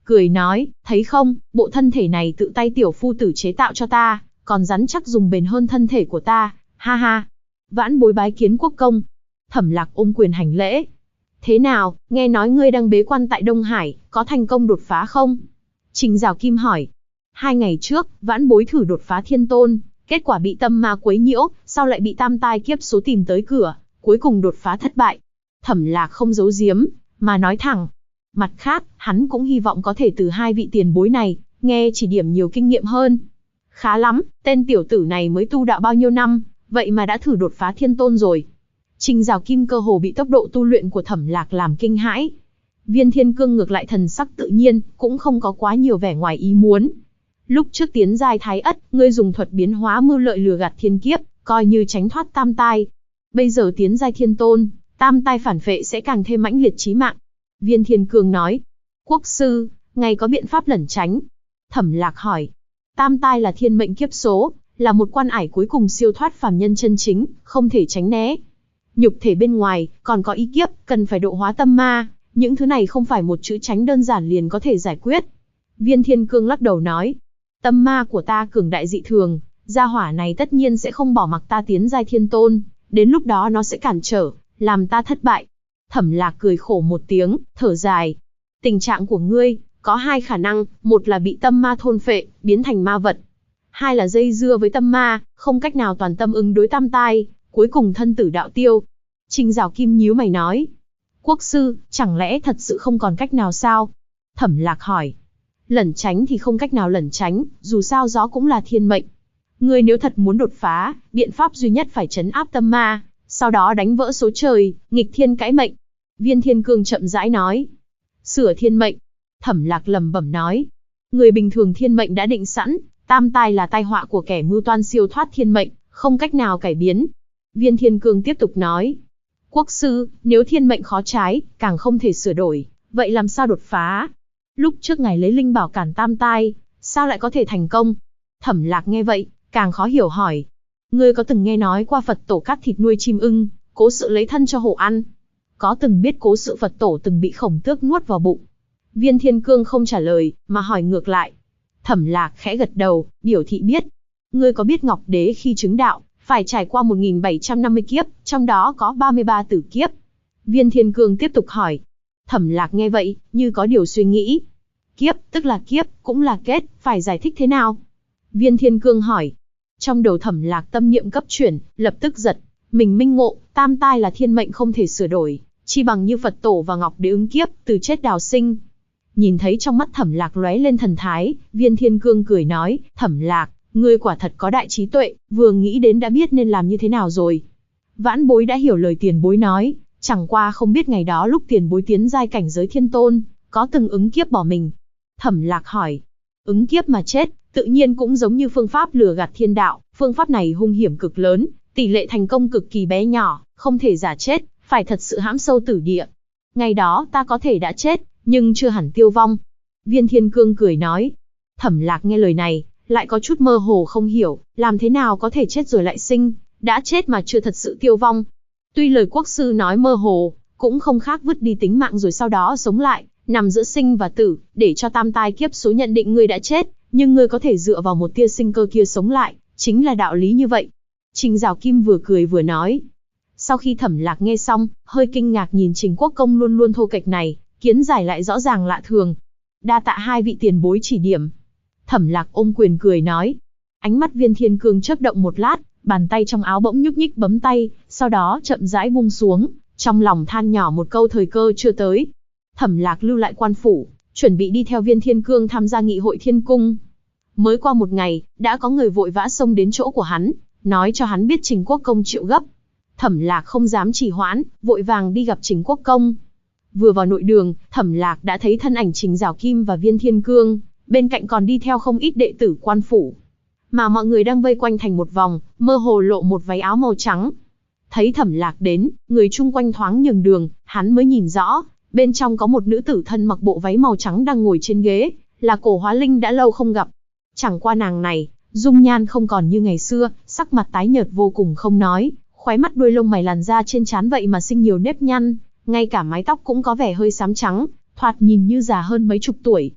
cười nói, thấy không, bộ thân thể này tự tay tiểu phu tử chế tạo cho ta, còn rắn chắc dùng bền hơn thân thể của ta, ha ha. Vãn bối bái kiến quốc công. Thẩm Lạc ôm quyền hành lễ. Thế nào, nghe nói ngươi đang bế quan tại Đông Hải, có thành công đột phá không? Trình Giảo Kim hỏi. 2 ngày trước, vãn bối thử đột phá thiên tôn, kết quả bị tâm ma quấy nhiễu, sau lại bị tam tai kiếp số tìm tới cửa, cuối cùng đột phá thất bại. Thẩm Lạc không giấu giếm, mà nói thẳng. Mặt khác, hắn cũng hy vọng có thể từ 2 vị tiền bối này, nghe chỉ điểm nhiều kinh nghiệm hơn. Khá lắm, tên tiểu tử này mới tu đạo bao nhiêu năm, vậy mà đã thử đột phá thiên tôn rồi. Trình Giảo Kim cơ hồ bị tốc độ tu luyện của Thẩm Lạc làm kinh hãi. Viên Thiên Cương ngược lại thần sắc tự nhiên, cũng không có quá nhiều vẻ ngoài ý muốn. Lúc trước tiến giai Thái Ất, ngươi dùng thuật biến hóa mưu lợi lừa gạt thiên kiếp, coi như tránh thoát tam tai. Bây giờ tiến giai thiên tôn, tam tai phản phệ sẽ càng thêm mãnh liệt chí mạng. Viên Thiên Cương nói, quốc sư, ngài có biện pháp lẩn tránh? Thẩm Lạc hỏi, tam tai là thiên mệnh kiếp số, là một quan ải cuối cùng siêu thoát phàm nhân chân chính, không thể tránh né. Nhục thể bên ngoài, còn có ý kiếp, cần phải độ hóa tâm ma, những thứ này không phải một chữ tránh đơn giản liền có thể giải quyết. Viên Thiên Cương lắc đầu nói, tâm ma của ta cường đại dị thường, gia hỏa này tất nhiên sẽ không bỏ mặc ta tiến giai thiên tôn, đến lúc đó nó sẽ cản trở, làm ta thất bại. Thẩm Lạc cười khổ một tiếng, thở dài. Tình trạng của ngươi, có 2 khả năng, một là bị tâm ma thôn phệ, biến thành ma vật. 2 là dây dưa với tâm ma, không cách nào toàn tâm ứng đối tam tai, cuối cùng thân tử đạo tiêu. Trình Giảo Kim nhíu mày nói, quốc sư, chẳng lẽ thật sự không còn cách nào sao? Thẩm Lạc hỏi, lẩn tránh thì không cách nào lẩn tránh, dù sao gió cũng là thiên mệnh. Ngươi nếu thật muốn đột phá, biện pháp duy nhất phải trấn áp tâm ma, sau đó đánh vỡ số trời, nghịch thiên cãi mệnh. Viên Thiên Cương chậm rãi nói, sửa thiên mệnh. Thẩm Lạc lẩm bẩm nói, người bình thường thiên mệnh đã định sẵn, tam tai là tai họa của kẻ mưu toan siêu thoát thiên mệnh, không cách nào cải biến. Viên Thiên Cương tiếp tục nói, quốc sư, nếu thiên mệnh khó trái, càng không thể sửa đổi, vậy làm sao đột phá? Lúc trước ngài lấy linh bảo cản tam tai, sao lại có thể thành công? Thẩm Lạc nghe vậy, càng khó hiểu hỏi, ngươi có từng nghe nói qua Phật tổ cắt thịt nuôi chim ưng, cố sự lấy thân cho hổ ăn? Có từng biết cố sự Phật tổ từng bị Khổng Tước nuốt vào bụng? Viên Thiên Cương không trả lời, mà hỏi ngược lại. Thẩm Lạc khẽ gật đầu, biểu thị biết. Ngươi có biết Ngọc Đế khi chứng đạo, phải trải qua 1750 kiếp, trong đó có 33 tử kiếp? Viên Thiên Cương tiếp tục hỏi. Thẩm Lạc nghe vậy, như có điều suy nghĩ. Kiếp, tức là kiếp, cũng là kết, phải giải thích thế nào? Viên Thiên Cương hỏi. Trong đầu Thẩm Lạc tâm niệm cấp chuyển, lập tức giật. Mình minh ngộ, tam tai là thiên mệnh không thể sửa đổi, chi bằng như Phật tổ và Ngọc Đế ứng kiếp, từ chết đào sinh. Nhìn thấy trong mắt Thẩm Lạc lóe lên thần thái, Viên Thiên Cương cười nói, Thẩm Lạc, ngươi quả thật có đại trí tuệ, vừa nghĩ đến đã biết nên làm như thế nào rồi. Vãn bối đã hiểu lời tiền bối nói, chẳng qua không biết ngày đó lúc tiền bối tiến giai cảnh giới thiên tôn, có từng ứng kiếp bỏ mình. Thẩm Lạc hỏi, ứng kiếp mà chết, tự nhiên cũng giống như phương pháp lừa gạt thiên đạo, phương pháp này hung hiểm cực lớn, tỷ lệ thành công cực kỳ bé nhỏ, không thể giả chết, phải thật sự hãm sâu tử địa. Ngày đó ta có thể đã chết, nhưng chưa hẳn tiêu vong. Viên Thiên Cương cười nói. Thẩm Lạc nghe lời này, lại có chút mơ hồ không hiểu, làm thế nào có thể chết rồi lại sinh, đã chết mà chưa thật sự tiêu vong. Tuy lời quốc sư nói mơ hồ, cũng không khác vứt đi tính mạng rồi sau đó sống lại, nằm giữa sinh và tử, để cho tam tai kiếp số nhận định ngươi đã chết, nhưng ngươi có thể dựa vào một tia sinh cơ kia sống lại, chính là đạo lý như vậy. Trình Giảo Kim vừa cười vừa nói. Sau khi Thẩm Lạc nghe xong, hơi kinh ngạc nhìn Trình Quốc Công luôn luôn thô kệch này, kiến giải lại rõ ràng lạ thường. Đa tạ 2 vị tiền bối chỉ điểm. Thẩm Lạc ôm quyền cười nói. Ánh mắt Viên Thiên Cương chớp động một lát, bàn tay trong áo bỗng nhúc nhích bấm tay, sau đó chậm rãi buông xuống, trong lòng than nhỏ một câu thời cơ chưa tới. Thẩm Lạc lưu lại quan phủ, chuẩn bị đi theo Viên Thiên Cương tham gia nghị hội Thiên Cung. Mới qua một ngày, đã có người vội vã xông đến chỗ của hắn, nói cho hắn biết Trình Quốc Công triệu gấp. Thẩm Lạc không dám trì hoãn, vội vàng đi gặp Trình Quốc Công. Vừa vào nội đường, Thẩm Lạc đã thấy thân ảnh Trình Giảo Kim và Viên Thiên Cương, bên cạnh còn đi theo không ít đệ tử quan phủ. Mà mọi người đang vây quanh thành một vòng, mơ hồ lộ một váy áo màu trắng. Thấy Thẩm Lạc đến, người chung quanh thoáng nhường đường, hắn mới nhìn rõ, bên trong có một nữ tử thân mặc bộ váy màu trắng đang ngồi trên ghế, là Cổ Hóa Linh đã lâu không gặp. Chẳng qua nàng này, dung nhan không còn như ngày xưa, sắc mặt tái nhợt vô cùng không nói, khóe mắt đuôi lông mày làn da trên trán vậy mà sinh nhiều nếp nhăn, ngay cả mái tóc cũng có vẻ hơi xám trắng, thoạt nhìn như già hơn mấy chục tuổi.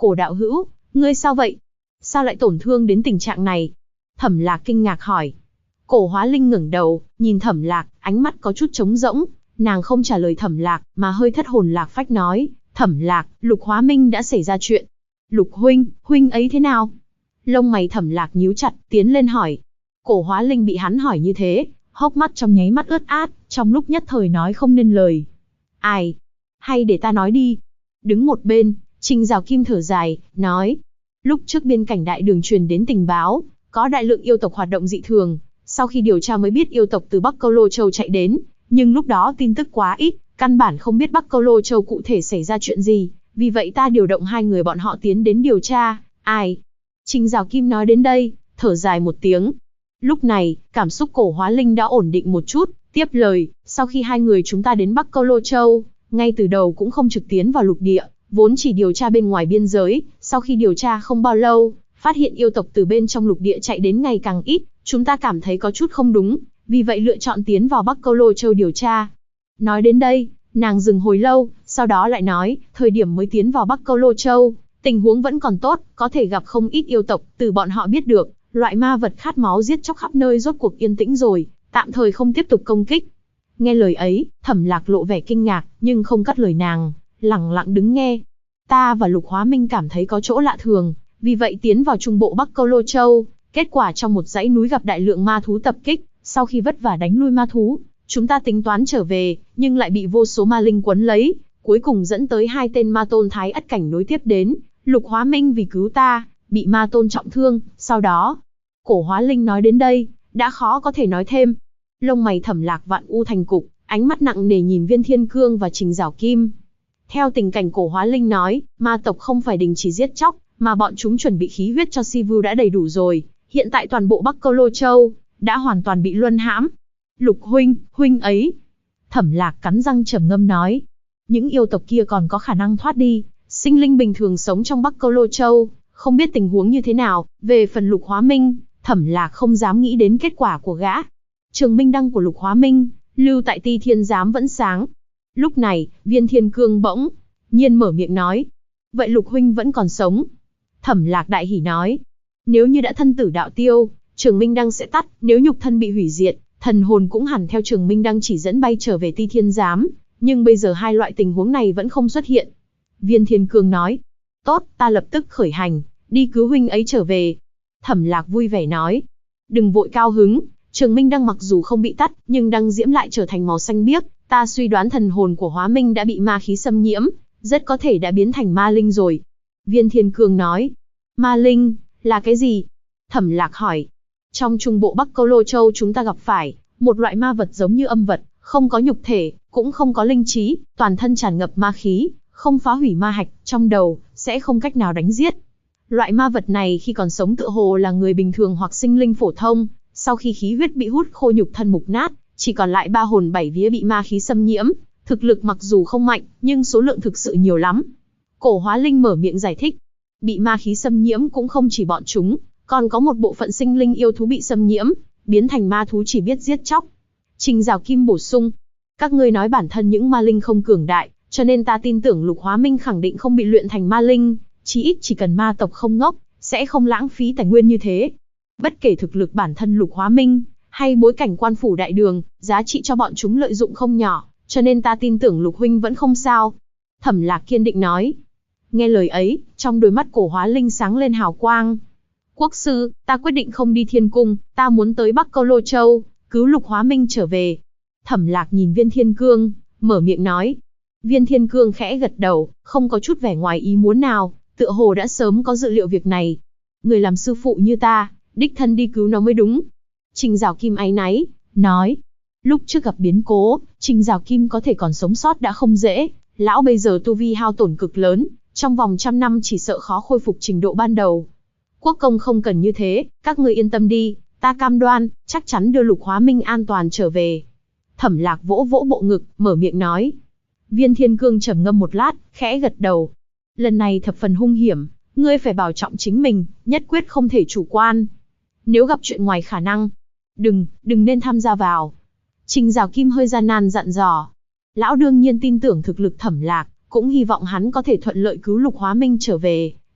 Cổ đạo hữu, ngươi sao vậy? Sao lại tổn thương đến tình trạng này? Thẩm Lạc kinh ngạc hỏi. Cổ Hóa Linh ngẩng đầu, nhìn Thẩm Lạc, ánh mắt có chút trống rỗng, nàng không trả lời Thẩm Lạc, mà hơi thất hồn lạc phách nói, Thẩm Lạc, Lục Hóa Minh đã xảy ra chuyện. Lục huynh, huynh ấy thế nào? Lông mày Thẩm Lạc nhíu chặt, tiến lên hỏi. Cổ Hóa Linh bị hắn hỏi như thế, hốc mắt trong nháy mắt ướt át, trong lúc nhất thời nói không nên lời. Ai? Hay để ta nói đi. Đứng một bên, Trình Giảo Kim thở dài, nói. Lúc trước biên cảnh đại đường truyền đến tình báo, có đại lượng yêu tộc hoạt động dị thường. Sau khi điều tra mới biết yêu tộc từ Bắc Câu Lô Châu chạy đến, nhưng lúc đó tin tức quá ít, căn bản không biết Bắc Câu Lô Châu cụ thể xảy ra chuyện gì. Vì vậy ta điều động 2 người bọn họ tiến đến điều tra. Ai? Trình Giảo Kim nói đến đây, thở dài một tiếng. Lúc này, cảm xúc Cổ Hóa Linh đã ổn định một chút, tiếp lời, sau khi 2 người chúng ta đến Bắc Câu Lô Châu, ngay từ đầu cũng không trực tiến vào lục địa, vốn chỉ điều tra bên ngoài biên giới, sau khi điều tra không bao lâu, phát hiện yêu tộc từ bên trong lục địa chạy đến ngày càng ít, chúng ta cảm thấy có chút không đúng, vì vậy lựa chọn tiến vào Bắc Câu Lô Châu điều tra. Nói đến đây, nàng dừng hồi lâu, sau đó lại nói, thời điểm mới tiến vào Bắc Câu Lô Châu, tình huống vẫn còn tốt, có thể gặp không ít yêu tộc, từ bọn họ biết được, loại ma vật khát máu giết chóc khắp nơi rốt cuộc yên tĩnh rồi, tạm thời không tiếp tục công kích. Nghe lời ấy, Thẩm Lạc lộ vẻ kinh ngạc, nhưng không cắt lời nàng, lặng lặng đứng nghe. Ta và Lục Hóa Minh cảm thấy có chỗ lạ thường, vì vậy tiến vào trung bộ Bắc Câu Lô Châu, kết quả trong một dãy núi gặp đại lượng ma thú tập kích, sau khi vất vả đánh lui ma thú, chúng ta tính toán trở về, nhưng lại bị vô số ma linh quấn lấy, cuối cùng dẫn tới 2 tên ma tôn thái ất cảnh nối tiếp đến, Lục Hóa Minh vì cứu ta, bị ma tôn trọng thương, sau đó, Cổ Hóa Linh nói đến đây, đã khó có thể nói thêm. Lông mày Thẩm Lạc vạn u thành cục, ánh mắt nặng nề nhìn Viên Thiên Cương và Trình Giảo Kim. Theo tình cảnh Cổ Hóa Linh nói, ma tộc không phải đình chỉ giết chóc, mà bọn chúng chuẩn bị khí huyết cho Si Vu đã đầy đủ rồi, hiện tại toàn bộ Bắc Câu Lô Châu đã hoàn toàn bị luân hãm. Lục huynh, huynh ấy. Thẩm Lạc cắn răng trầm ngâm nói, những yêu tộc kia còn có khả năng thoát đi, sinh linh bình thường sống trong Bắc Câu Lô Châu, không biết tình huống như thế nào, về phần Lục Hóa Minh, Thẩm Lạc không dám nghĩ đến kết quả của gã. Trường minh đăng của Lục Hóa Minh, lưu tại Ti Thiên Giám vẫn sáng. Lúc này, Viên Thiên Cương bỗng nhiên mở miệng nói, vậy Lục huynh vẫn còn sống. Thẩm Lạc đại hỉ nói, nếu như đã thân tử đạo tiêu, Trường minh đăng sẽ tắt, nếu nhục thân bị hủy diệt, thần hồn cũng hẳn theo Trường minh đăng chỉ dẫn bay trở về Ti Thiên Giám, nhưng bây giờ 2 loại tình huống này vẫn không xuất hiện. Viên Thiên Cương nói, tốt, ta lập tức khởi hành, đi cứu huynh ấy trở về. Thẩm Lạc vui vẻ nói, đừng vội cao hứng, Trường minh đăng mặc dù không bị tắt, nhưng đăng diễm lại trở thành màu xanh biếc, ta suy đoán thần hồn của Hóa Minh đã bị ma khí xâm nhiễm, rất có thể đã biến thành ma linh rồi. Viên Thiên Cương nói, ma linh, là cái gì? Thẩm Lạc hỏi, trong trung bộ Bắc Câu Lô Châu chúng ta gặp phải, một loại ma vật giống như âm vật, không có nhục thể, cũng không có linh trí, toàn thân tràn ngập ma khí, không phá hủy ma hạch, trong đầu, sẽ không cách nào đánh giết. Loại ma vật này khi còn sống tựa hồ là người bình thường hoặc sinh linh phổ thông, sau khi khí huyết bị hút khô nhục thân mục nát, chỉ còn lại 3 hồn 7 vía bị ma khí xâm nhiễm, thực lực mặc dù không mạnh, nhưng số lượng thực sự nhiều lắm. Cổ Hóa Linh mở miệng giải thích, bị ma khí xâm nhiễm cũng không chỉ bọn chúng, còn có một bộ phận sinh linh yêu thú bị xâm nhiễm, biến thành ma thú chỉ biết giết chóc. Trình Giảo Kim bổ sung, các ngươi nói bản thân những ma linh không cường đại, cho nên ta tin tưởng Lục Hóa Minh khẳng định không bị luyện thành ma linh, chí ít chỉ cần ma tộc không ngốc, sẽ không lãng phí tài nguyên như thế. Bất kể thực lực bản thân Lục Hóa Minh, hay bối cảnh quan phủ đại đường, giá trị cho bọn chúng lợi dụng không nhỏ, cho nên ta tin tưởng Lục huynh vẫn không sao. Thẩm Lạc kiên định nói. Nghe lời ấy, trong đôi mắt Cổ Hóa Linh sáng lên hào quang. Quốc sư, ta quyết định không đi Thiên Cung, ta muốn tới Bắc Câu Lô Châu, cứu Lục Hóa Minh trở về. Thẩm Lạc nhìn Viên Thiên Cương, mở miệng nói. Viên Thiên Cương khẽ gật đầu, không có chút vẻ ngoài ý muốn nào, tựa hồ đã sớm có dự liệu việc này. Người làm sư phụ như ta, đích thân đi cứu nó mới đúng. Trình Giảo Kim áy náy, nói. Lúc trước gặp biến cố, Trình Giảo Kim có thể còn sống sót đã không dễ, lão bây giờ tu vi hao tổn cực lớn, trong vòng 100 năm chỉ sợ khó khôi phục trình độ ban đầu. Quốc công không cần như thế, các ngươi yên tâm đi, ta cam đoan, chắc chắn đưa Lục Hóa Minh an toàn trở về. Thẩm Lạc vỗ vỗ bộ ngực, mở miệng nói. Viên Thiên Cương trầm ngâm một lát, khẽ gật đầu. Lần này thập phần hung hiểm, ngươi phải bảo trọng chính mình, nhất quyết không thể chủ quan. Nếu gặp chuyện ngoài khả năng, đừng nên tham gia vào. Trình Giảo Kim hơi gian nan dặn dò. Lão đương nhiên tin tưởng thực lực Thẩm Lạc, cũng hy vọng hắn có thể thuận lợi cứu Lục Hóa Minh trở về,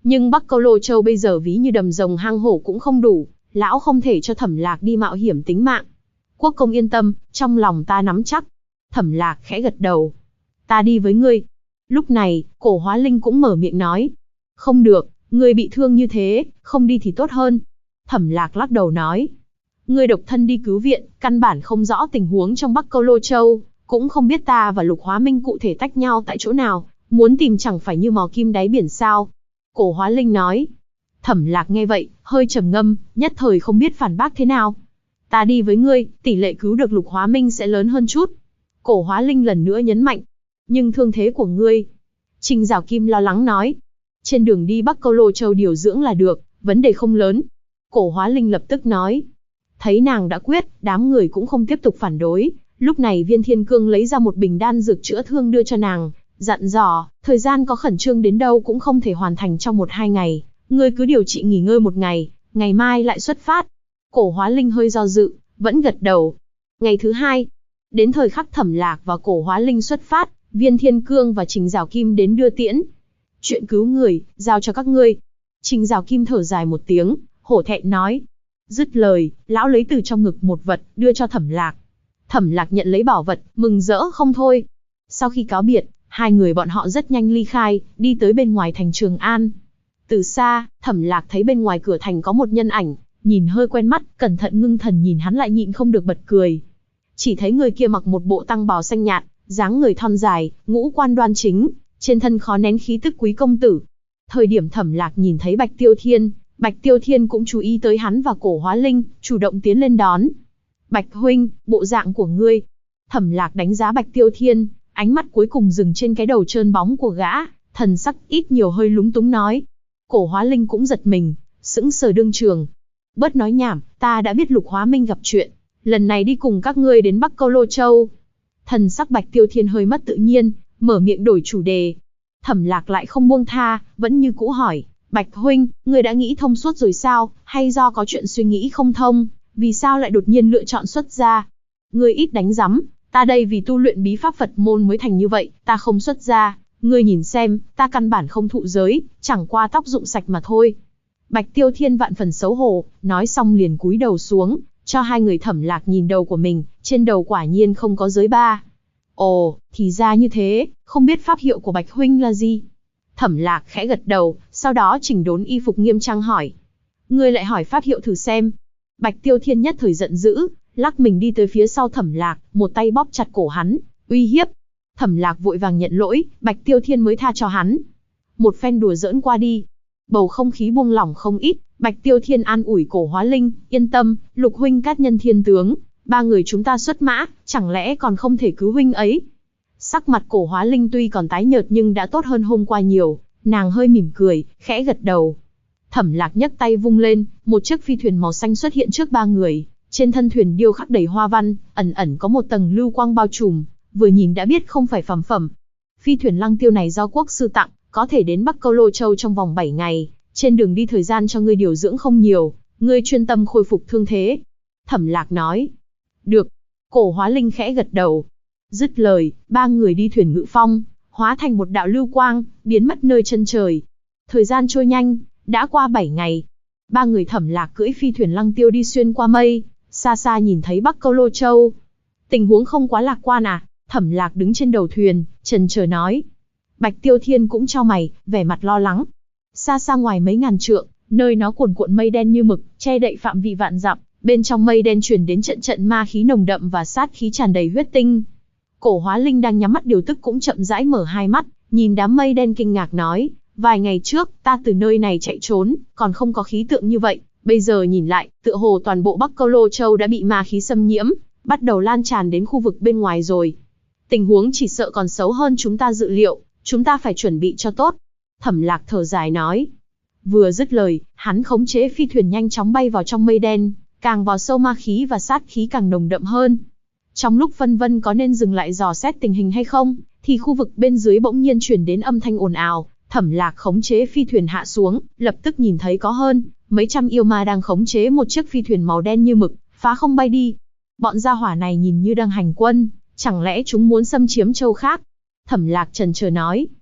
Nhưng Bắc Câu Lô Châu bây giờ ví như đầm rồng hang hổ cũng không đủ, lão không thể cho Thẩm Lạc đi mạo hiểm tính mạng. Quốc công yên tâm, trong lòng ta nắm chắc. Thẩm Lạc khẽ gật đầu. Ta đi với ngươi. Lúc này, Cổ Hóa Linh cũng mở miệng nói. Không được, ngươi bị thương như thế, không đi thì tốt hơn. Thẩm Lạc lắc đầu nói. Ngươi độc thân đi cứu viện, căn bản không rõ tình huống trong Bắc Câu Lô Châu, cũng không biết ta và Lục Hóa Minh cụ thể tách nhau tại chỗ nào, muốn tìm chẳng phải như mò kim đáy biển sao. Cổ Hóa Linh nói. Thẩm Lạc nghe vậy, hơi trầm ngâm, nhất thời không biết phản bác thế nào. Ta đi với ngươi, tỷ lệ cứu được Lục Hóa Minh sẽ lớn hơn chút. Cổ Hóa Linh lần nữa nhấn mạnh. Nhưng thương thế của ngươi. Trình Giảo Kim lo lắng nói. Trên đường đi Bắc Câu Lô Châu điều dưỡng là được, vấn đề không lớn. Cổ Hóa Linh lập tức nói. Thấy nàng đã quyết, đám người cũng không tiếp tục phản đối. Lúc này Viên Thiên Cương lấy ra một bình đan dược chữa thương đưa cho nàng, dặn dò, thời gian có khẩn trương đến đâu cũng không thể hoàn thành trong 1-2 ngày. Ngươi cứ điều trị nghỉ ngơi 1 ngày, ngày mai lại xuất phát. Cổ Hóa Linh hơi do dự, vẫn gật đầu. Ngày thứ 2, đến thời khắc Thẩm Lạc và Cổ Hóa Linh xuất phát, Viên Thiên Cương và Trình Giảo Kim đến đưa tiễn. Chuyện cứu người, giao cho các ngươi. Trình Giảo Kim thở dài một tiếng, hổ thẹn nói. Dứt lời, lão lấy từ trong ngực một vật, đưa cho Thẩm Lạc. Thẩm Lạc nhận lấy bảo vật, mừng rỡ không thôi. Sau khi cáo biệt, hai người bọn họ rất nhanh ly khai, đi tới bên ngoài thành Trường An. Từ xa, Thẩm Lạc thấy bên ngoài cửa thành có một nhân ảnh, nhìn hơi quen mắt, cẩn thận ngưng thần nhìn hắn lại nhịn không được bật cười. Chỉ thấy người kia mặc một bộ tăng bào xanh nhạt, dáng người thon dài, ngũ quan đoan chính, trên thân khó nén khí tức quý công tử. Thời điểm Thẩm Lạc nhìn thấy Bạch Tiêu Thiên cũng chú ý tới hắn và Cổ Hóa Linh, chủ động tiến lên đón. Bạch huynh, bộ dạng của ngươi. Thẩm Lạc đánh giá Bạch Tiêu Thiên, ánh mắt cuối cùng dừng trên cái đầu trơn bóng của gã, thần sắc ít nhiều hơi lúng túng nói. Cổ Hóa Linh cũng giật mình, sững sờ đương trường. Bớt nói nhảm, ta đã biết Lục Hóa Minh gặp chuyện, lần này đi cùng các ngươi đến Bắc Câu Lô Châu. Thần sắc Bạch Tiêu Thiên hơi mất tự nhiên, mở miệng đổi chủ đề. Thẩm Lạc lại không buông tha, vẫn như cũ hỏi. Bạch huynh, ngươi đã nghĩ thông suốt rồi sao, hay do có chuyện suy nghĩ không thông, vì sao lại đột nhiên lựa chọn xuất gia? Ngươi ít đánh rắm, ta đây vì tu luyện bí pháp Phật môn mới thành như vậy, ta không xuất gia. Ngươi nhìn xem, ta căn bản không thụ giới, chẳng qua tóc rụng sạch mà thôi. Bạch Tiêu Thiên vạn phần xấu hổ, nói xong liền cúi đầu xuống, cho hai người Thẩm Lạc nhìn đầu của mình, trên đầu quả nhiên không có giới ba. Ồ, thì ra như thế, không biết pháp hiệu của Bạch huynh là gì? Thẩm Lạc khẽ gật đầu, sau đó chỉnh đốn y phục nghiêm trang hỏi. Ngươi lại hỏi pháp hiệu thử xem. Bạch Tiêu Thiên nhất thời giận dữ, lắc mình đi tới phía sau Thẩm Lạc, một tay bóp chặt cổ hắn, uy hiếp. Thẩm Lạc vội vàng nhận lỗi, Bạch Tiêu Thiên mới tha cho hắn. Một phen đùa giỡn qua đi, bầu không khí buông lỏng không ít. Bạch Tiêu Thiên an ủi Cổ Hóa Linh, yên tâm, Lục huynh cát nhân thiên tướng, 3 người chúng ta xuất mã, chẳng lẽ còn không thể cứu huynh ấy? Sắc mặt Cổ Hóa Linh tuy còn tái nhợt nhưng đã tốt hơn hôm qua nhiều, nàng hơi mỉm cười, khẽ gật đầu. Thẩm Lạc nhấc tay vung lên, một chiếc phi thuyền màu xanh xuất hiện trước 3 người, trên thân thuyền điêu khắc đầy hoa văn, ẩn ẩn có một tầng lưu quang bao trùm, vừa nhìn đã biết không phải phàm phẩm. Phi thuyền Lăng Tiêu này do quốc sư tặng, có thể đến Bắc Câu Lô Châu trong vòng 7 ngày, trên đường đi thời gian cho ngươi điều dưỡng không nhiều, ngươi chuyên tâm khôi phục thương thế. Thẩm Lạc nói. Được. Cổ Hóa Linh khẽ gật đầu. Dứt lời, 3 người đi thuyền ngự phong, hóa thành một đạo lưu quang, biến mất nơi chân trời. Thời gian trôi nhanh, đã qua 7 ngày. 3 người Thẩm Lạc cưỡi phi thuyền Lăng Tiêu đi xuyên qua mây, xa xa nhìn thấy Bắc Câu Lô Châu. Tình huống không quá lạc quan à? Thẩm Lạc đứng trên đầu thuyền, chần chờ nói. Bạch Tiêu Thiên cũng chau mày, vẻ mặt lo lắng. Xa xa ngoài mấy ngàn trượng, nơi nó cuồn cuộn mây đen như mực, che đậy phạm vi vạn dặm, bên trong mây đen truyền đến trận trận ma khí nồng đậm và sát khí tràn đầy huyết tinh. Cổ Hóa Linh đang nhắm mắt điều tức cũng chậm rãi mở hai mắt, nhìn đám mây đen kinh ngạc nói, vài ngày trước, ta từ nơi này chạy trốn, còn không có khí tượng như vậy, bây giờ nhìn lại, tựa hồ toàn bộ Bắc Câu Lô Châu đã bị ma khí xâm nhiễm, bắt đầu lan tràn đến khu vực bên ngoài rồi. Tình huống chỉ sợ còn xấu hơn chúng ta dự liệu, chúng ta phải chuẩn bị cho tốt. Thẩm Lạc thở dài nói. Vừa dứt lời, hắn khống chế phi thuyền nhanh chóng bay vào trong mây đen, càng vào sâu ma khí và sát khí càng nồng đậm hơn. Trong lúc phân vân có nên dừng lại dò xét tình hình hay không, thì khu vực bên dưới bỗng nhiên truyền đến âm thanh ồn ào. Thẩm Lạc khống chế phi thuyền hạ xuống, lập tức nhìn thấy có hơn mấy trăm yêu ma đang khống chế một chiếc phi thuyền màu đen như mực, phá không bay đi. Bọn gia hỏa này nhìn như đang hành quân, chẳng lẽ chúng muốn xâm chiếm châu khác? Thẩm Lạc chần chờ nói.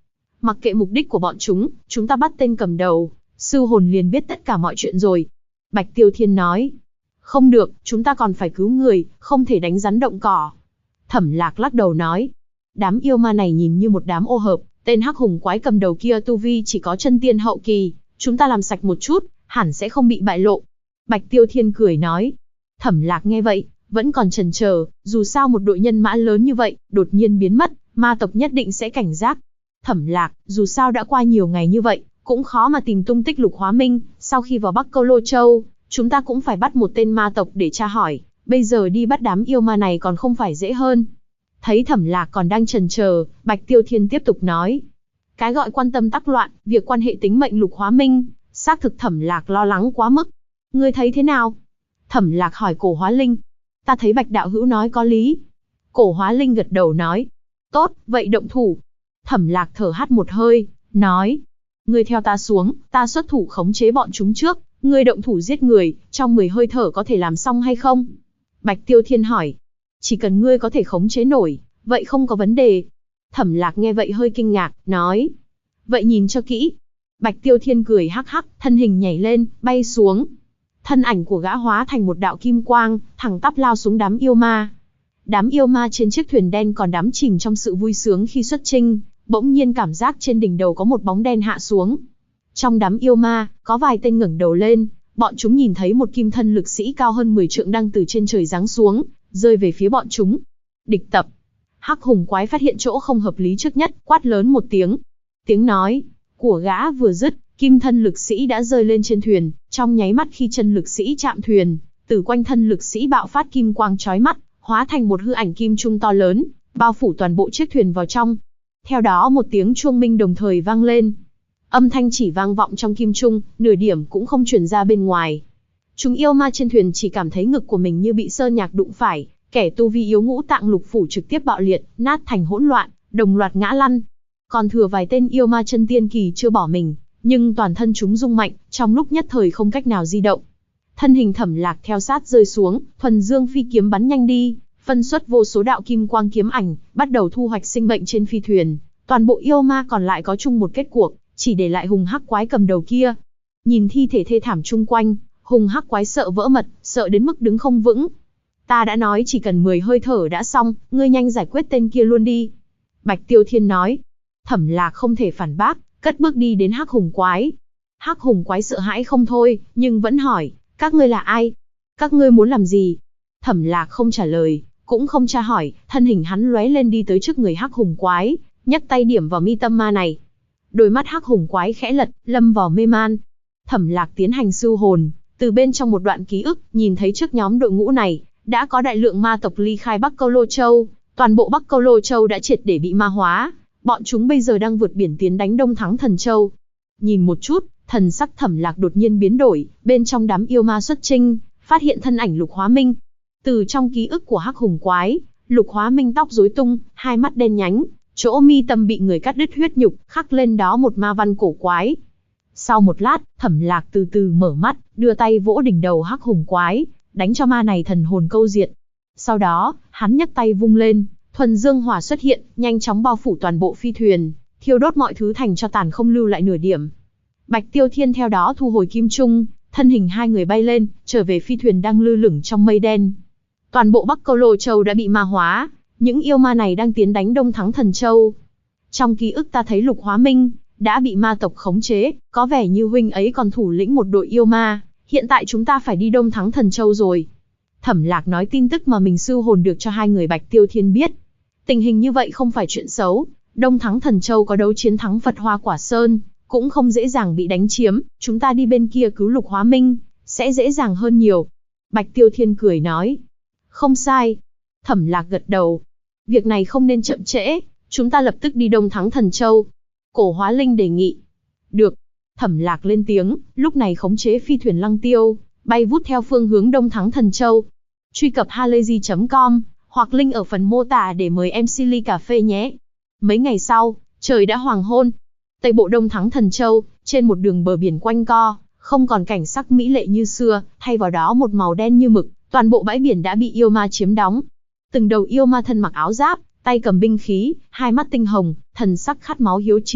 Mặc kệ mục đích của bọn chúng ta bắt tên cầm đầu, sư hồn liền biết tất cả mọi chuyện rồi. Bạch Tiêu Thiên nói. Không được, chúng ta còn phải cứu người, không thể đánh rắn động cỏ. Thẩm Lạc lắc đầu nói. Đám yêu ma này nhìn như một đám ô hợp, tên hắc hùng quái cầm đầu kia tu vi chỉ có chân tiên hậu kỳ, chúng ta làm sạch một chút, hẳn sẽ không bị bại lộ. Bạch Tiêu Thiên cười nói. Thẩm Lạc nghe vậy, vẫn còn chần chờ, dù sao một đội nhân mã lớn như vậy, đột nhiên biến mất, ma tộc nhất định sẽ cảnh giác. Thẩm Lạc, dù sao đã qua nhiều ngày như vậy, cũng khó mà tìm tung tích Lục Hóa Minh, sau khi vào Bắc Câu Lô Châu, chúng ta cũng phải bắt một tên ma tộc để tra hỏi, bây giờ đi bắt đám yêu ma này còn không phải dễ hơn. Thấy Thẩm Lạc còn đang chần chờ, Bạch Tiêu Thiên tiếp tục nói. Cái gọi quan tâm tắc loạn, việc quan hệ tính mệnh Lục Hóa Minh, xác thực Thẩm Lạc lo lắng quá mức. Ngươi thấy thế nào? Thẩm Lạc hỏi Cổ Hóa Linh. Ta thấy Bạch đạo hữu nói có lý. Cổ Hóa Linh gật đầu nói. Tốt, vậy động thủ. Thẩm Lạc thở hắt một hơi, nói. Ngươi theo ta xuống, ta xuất thủ khống chế bọn chúng trước, ngươi động thủ giết người, trong 10 hơi thở có thể làm xong hay không? Bạch Tiêu Thiên hỏi. Chỉ cần ngươi có thể khống chế nổi, vậy không có vấn đề. Thẩm Lạc nghe vậy hơi kinh ngạc, nói. Vậy nhìn cho kỹ. Bạch Tiêu Thiên cười hắc hắc, thân hình nhảy lên, bay xuống. Thân ảnh của gã hóa thành một đạo kim quang, thẳng tắp lao xuống đám yêu ma. Đám yêu ma trên chiếc thuyền đen còn đắm chìm trong sự vui sướng khi xuất chinh, bỗng nhiên cảm giác trên đỉnh đầu có một bóng đen hạ xuống. Trong đám yêu ma, có vài tên ngẩng đầu lên, bọn chúng nhìn thấy một kim thân lực sĩ cao hơn 10 trượng đang từ trên trời giáng xuống, rơi về phía bọn chúng. Địch tập. Hắc hùng quái phát hiện chỗ không hợp lý trước nhất, quát lớn một tiếng. Tiếng nói của gã vừa dứt, kim thân lực sĩ đã rơi lên trên thuyền, trong nháy mắt khi chân lực sĩ chạm thuyền, từ quanh thân lực sĩ bạo phát kim quang chói mắt, hóa thành một hư ảnh kim trung to lớn, bao phủ toàn bộ chiếc thuyền vào trong. Theo đó một tiếng chuông minh đồng thời vang lên. Âm thanh chỉ vang vọng trong kim trung, nửa điểm cũng không truyền ra bên ngoài. Chúng yêu ma trên thuyền chỉ cảm thấy ngực của mình như bị sơn nhạc đụng phải, kẻ tu vi yếu ngũ tạng lục phủ trực tiếp bạo liệt, nát thành hỗn loạn, đồng loạt ngã lăn. Còn thừa vài tên yêu ma chân tiên kỳ chưa bỏ mình, nhưng toàn thân chúng rung mạnh, trong lúc nhất thời không cách nào di động. Thân hình Thẩm Lạc theo sát rơi xuống, thuần dương phi kiếm bắn nhanh đi, phân xuất vô số đạo kim quang kiếm ảnh, bắt đầu thu hoạch sinh mệnh trên phi thuyền. Toàn bộ yêu ma còn lại có chung một kết cuộc, chỉ để lại hùng hắc quái cầm đầu kia. Nhìn thi thể thê thảm chung quanh, hùng hắc quái sợ vỡ mật, sợ đến mức đứng không vững. Ta đã nói chỉ cần 10 hơi thở đã xong, ngươi nhanh giải quyết tên kia luôn đi. Bạch Tiêu Thiên nói. Thẩm Lạc không thể phản bác, cất bước đi đến hắc hùng quái. Hắc hùng quái sợ hãi không thôi, nhưng vẫn hỏi, các ngươi là ai? Các ngươi muốn làm gì? Thẩm Lạc không trả lời, cũng không tra hỏi, thân hình hắn lóe lên đi tới trước người hắc hùng quái, nhấc tay điểm vào mi tâm ma này. Đôi mắt hắc hùng quái khẽ lật, lâm vào mê man. Thẩm Lạc tiến hành sưu hồn, từ bên trong một đoạn ký ức, nhìn thấy trước nhóm đội ngũ này, đã có đại lượng ma tộc ly khai Bắc Câu Lô Châu, toàn bộ Bắc Câu Lô Châu đã triệt để bị ma hóa, bọn chúng bây giờ đang vượt biển tiến đánh Đông Thắng Thần Châu. Nhìn một chút, thần sắc Thẩm Lạc đột nhiên biến đổi, bên trong đám yêu ma xuất chinh, phát hiện thân ảnh Lục Hóa Minh. Từ trong ký ức của hắc hùng quái, Lục Hóa Minh tóc rối tung, hai mắt đen nhánh, chỗ mi tâm bị người cắt đứt huyết nhục, khắc lên đó một ma văn cổ quái. Sau một lát, Thẩm Lạc từ từ mở mắt, đưa tay vỗ đỉnh đầu hắc hùng quái, đánh cho ma này thần hồn câu diệt. Sau đó, hắn nhấc tay vung lên, thuần dương hỏa xuất hiện, nhanh chóng bao phủ toàn bộ phi thuyền, thiêu đốt mọi thứ thành tro tàn không lưu lại nửa điểm. Bạch Tiêu Thiên theo đó thu hồi kim trung, thân hình hai người bay lên, trở về phi thuyền đang lơ lửng trong mây đen. Toàn bộ Bắc Câu Lô Châu đã bị ma hóa, những yêu ma này đang tiến đánh Đông Thắng Thần Châu. Trong ký ức ta thấy Lục Hóa Minh đã bị ma tộc khống chế, có vẻ như huynh ấy còn thủ lĩnh một đội yêu ma, hiện tại chúng ta phải đi Đông Thắng Thần Châu rồi. Thẩm Lạc nói tin tức mà mình sưu hồn được cho hai người Bạch Tiêu Thiên biết. Tình hình như vậy không phải chuyện xấu, Đông Thắng Thần Châu có đấu chiến thắng Phật Hoa Quả Sơn, cũng không dễ dàng bị đánh chiếm, chúng ta đi bên kia cứu Lục Hóa Minh, sẽ dễ dàng hơn nhiều. Bạch Tiêu Thiên cười nói. Không sai. Thẩm Lạc gật đầu. Việc này không nên chậm trễ, chúng ta lập tức đi Đông Thắng Thần Châu. Cổ Hóa Linh đề nghị. Được. Thẩm Lạc lên tiếng, lúc này khống chế phi thuyền Lăng Tiêu, bay vút theo phương hướng Đông Thắng Thần Châu. Truy cập halayzi.com, hoặc link ở phần mô tả để mời MC ly cà phê nhé. Mấy ngày sau, trời đã hoàng hôn. Tây bộ Đông Thắng Thần Châu, trên một đường bờ biển quanh co, không còn cảnh sắc mỹ lệ như xưa, thay vào đó một màu đen như mực, toàn bộ bãi biển đã bị yêu ma chiếm đóng. Từng đầu yêu ma thân mặc áo giáp, tay cầm binh khí, hai mắt tinh hồng, thần sắc khát máu hiếu chiến,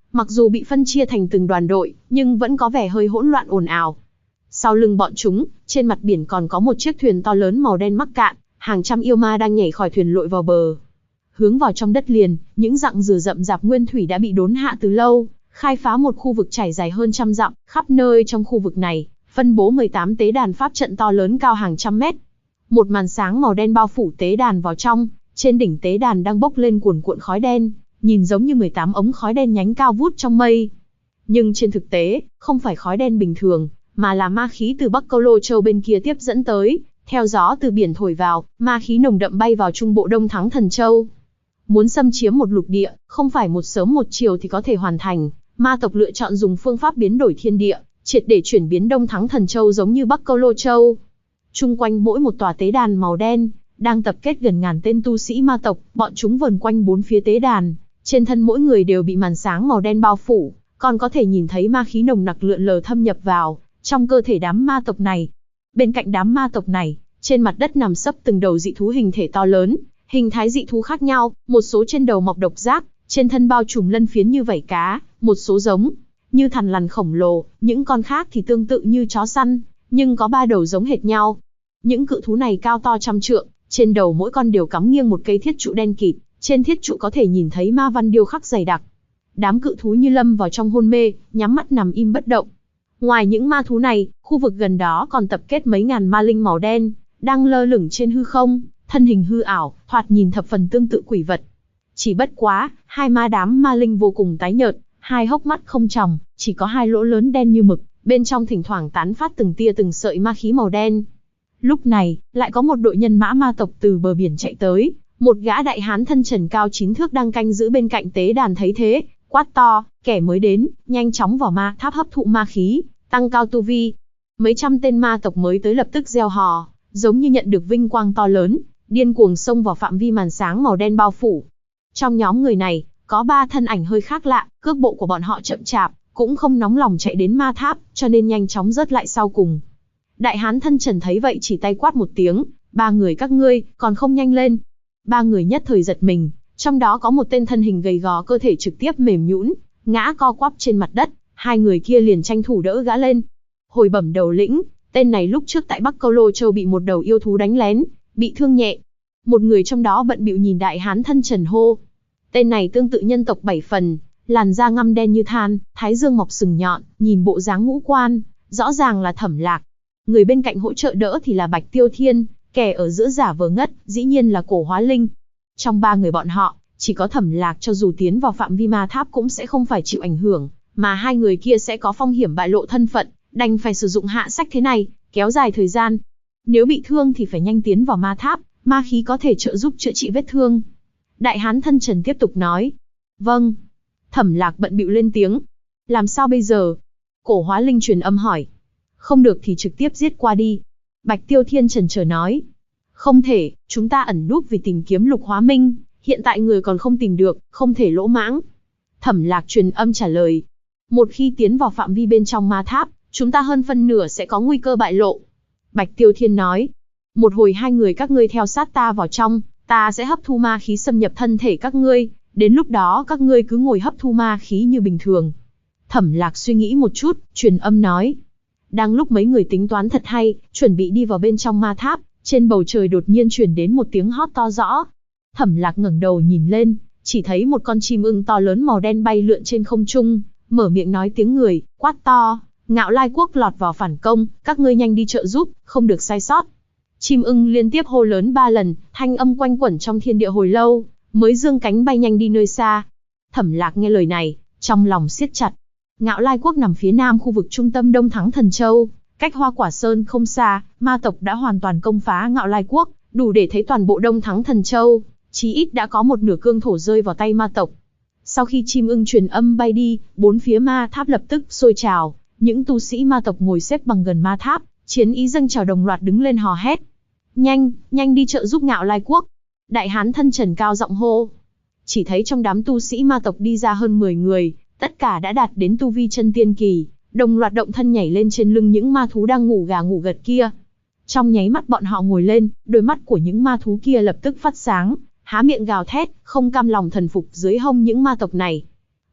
Mặc dù bị phân chia thành từng đoàn đội, nhưng vẫn có vẻ hơi hỗn loạn ồn ào. Sau lưng bọn chúng, trên mặt biển còn có một chiếc thuyền to lớn màu đen mắc cạn, hàng trăm yêu ma đang nhảy khỏi thuyền lội vào bờ. Hướng vào trong đất liền, những dặng dừa rậm rạp nguyên thủy đã bị đốn hạ từ lâu, khai phá một khu vực trải dài hơn trăm dặm, khắp nơi trong khu vực này, phân bố 18 tế đàn pháp trận to lớn cao hàng trăm mét. Một màn sáng màu đen bao phủ tế đàn vào trong, trên đỉnh tế đàn đang bốc lên cuồn cuộn khói đen, nhìn giống như 18 ống khói đen nhánh cao vút trong mây. Nhưng trên thực tế, không phải khói đen bình thường, mà là ma khí từ Bắc Câu Lô Châu bên kia tiếp dẫn tới, theo gió từ biển thổi vào, ma khí nồng đậm bay vào trung bộ Đông Thắng Thần Châu. Muốn xâm chiếm một lục địa, không phải một sớm một chiều thì có thể hoàn thành, ma tộc lựa chọn dùng phương pháp biến đổi thiên địa, triệt để chuyển biến Đông Thắng Thần Châu giống như Bắc Câu Lô Châu. Chung quanh mỗi một tòa tế đàn màu đen, đang tập kết gần ngàn tên tu sĩ ma tộc, bọn chúng vờn quanh bốn phía tế đàn, trên thân mỗi người đều bị màn sáng màu đen bao phủ, còn có thể nhìn thấy ma khí nồng nặc lượn lờ thâm nhập vào trong cơ thể đám ma tộc này. Bên cạnh đám ma tộc này, trên mặt đất nằm sấp từng đầu dị thú hình thể to lớn, hình thái dị thú khác nhau, một số trên đầu mọc độc giác, trên thân bao trùm lân phiến như vảy cá, một số giống như thằn lằn khổng lồ, những con khác thì tương tự như chó săn, nhưng có ba đầu giống hệt nhau. Những cự thú này cao to trăm trượng, trên đầu mỗi con đều cắm nghiêng một cây thiết trụ đen kịt, trên thiết trụ có thể nhìn thấy ma văn điêu khắc dày đặc. Đám cự thú như lâm vào trong hôn mê, nhắm mắt nằm im bất động. Ngoài những ma thú này, khu vực gần đó còn tập kết mấy ngàn ma linh màu đen, đang lơ lửng trên hư không, thân hình hư ảo, thoạt nhìn thập phần tương tự quỷ vật. Chỉ bất quá, hai đám ma linh vô cùng tái nhợt, hai hốc mắt không tròng, chỉ có hai lỗ lớn đen như mực, bên trong thỉnh thoảng tán phát từng tia từng sợi ma khí màu đen. Lúc này, lại có một đội nhân mã ma tộc từ bờ biển chạy tới, một gã đại hán thân trần cao 9 thước đang canh giữ bên cạnh tế đàn thấy thế, quát to, kẻ mới đến, nhanh chóng vào ma tháp hấp thụ ma khí, tăng cao tu vi. Mấy trăm tên ma tộc mới tới lập tức reo hò, giống như nhận được vinh quang to lớn, điên cuồng xông vào phạm vi màn sáng màu đen bao phủ. Trong nhóm người này, có 3 thân ảnh hơi khác lạ, cước bộ của bọn họ chậm chạp, cũng không nóng lòng chạy đến ma tháp, cho nên nhanh chóng rớt lại sau cùng. Đại hán thân trần thấy vậy chỉ tay quát một tiếng, 3 người các ngươi, còn không nhanh lên. 3 người nhất thời giật mình, trong đó có một tên thân hình gầy gò cơ thể trực tiếp mềm nhũn, ngã co quắp trên mặt đất, 2 người kia liền tranh thủ đỡ gã lên. Hồi bẩm đầu lĩnh, tên này lúc trước tại Bắc Câu Lô Châu bị một đầu yêu thú đánh lén, bị thương nhẹ. Một người trong đó bận bịu nhìn đại hán thân trần hô. Tên này tương tự nhân tộc 7 phần, làn da ngăm đen như than, thái dương mọc sừng nhọn, nhìn bộ dáng ngũ quan, rõ ràng là Thẩm Lạc. Người bên cạnh hỗ trợ đỡ thì là Bạch Tiêu Thiên, kẻ ở giữa giả vờ ngất, dĩ nhiên là Cổ Hóa Linh. Trong 3 người bọn họ, chỉ có Thẩm Lạc cho dù tiến vào phạm vi ma tháp cũng sẽ không phải chịu ảnh hưởng, mà 2 người kia sẽ có phong hiểm bại lộ thân phận, đành phải sử dụng hạ sách thế này, kéo dài thời gian. Nếu bị thương thì phải nhanh tiến vào ma tháp, ma khí có thể trợ giúp chữa trị vết thương. Đại hán thân trần tiếp tục nói. Vâng. Thẩm Lạc bận bịu lên tiếng. Làm sao bây giờ? Cổ Hóa Linh truyền âm hỏi. Không được thì trực tiếp giết qua đi. Bạch Tiêu Thiên chần chờ nói. Không thể, chúng ta ẩn núp vì tìm kiếm Lục Hóa Minh, hiện tại người còn không tìm được, không thể lỗ mãng. Thẩm Lạc truyền âm trả lời. Một khi tiến vào phạm vi bên trong ma tháp, chúng ta hơn phân nửa sẽ có nguy cơ bại lộ. Bạch Tiêu Thiên nói. Một hồi 2 người các ngươi theo sát ta vào trong, ta sẽ hấp thu ma khí xâm nhập thân thể các ngươi, đến lúc đó các ngươi cứ ngồi hấp thu ma khí như bình thường. Thẩm Lạc suy nghĩ một chút, truyền âm nói. Đang lúc mấy người tính toán thật hay, chuẩn bị đi vào bên trong ma tháp, trên bầu trời đột nhiên truyền đến một tiếng hót to rõ. Thẩm Lạc ngẩng đầu nhìn lên, chỉ thấy một con chim ưng to lớn màu đen bay lượn trên không trung, mở miệng nói tiếng người, quát to, Ngạo Lai quốc lọt vào phản công, các ngươi nhanh đi trợ giúp, không được sai sót. Chim ưng liên tiếp hô lớn 3 lần, thanh âm quanh quẩn trong thiên địa hồi lâu, mới dương cánh bay nhanh đi nơi xa. Thẩm Lạc nghe lời này, trong lòng siết chặt. Ngạo Lai quốc nằm phía nam khu vực trung tâm Đông Thắng Thần Châu, cách Hoa Quả Sơn không xa, ma tộc đã hoàn toàn công phá Ngạo Lai quốc, đủ để thấy toàn bộ Đông Thắng Thần Châu, chí ít đã có một nửa cương thổ rơi vào tay ma tộc. Sau khi chim ưng truyền âm bay đi, bốn phía ma tháp lập tức sôi trào, những tu sĩ ma tộc ngồi xếp bằng gần ma tháp, chiến ý dâng trào đồng loạt đứng lên hò hét. Nhanh, nhanh đi trợ giúp Ngạo Lai quốc. Đại hán thân trần cao giọng hô. Chỉ thấy trong đám tu sĩ ma tộc đi ra hơn 10 người, tất cả đã đạt đến tu vi chân tiên kỳ, đồng loạt động thân nhảy lên trên lưng những ma thú đang ngủ gà ngủ gật kia. Trong nháy mắt bọn họ ngồi lên, đôi mắt của những ma thú kia lập tức phát sáng, há miệng gào thét, không cam lòng thần phục dưới hông những ma tộc này.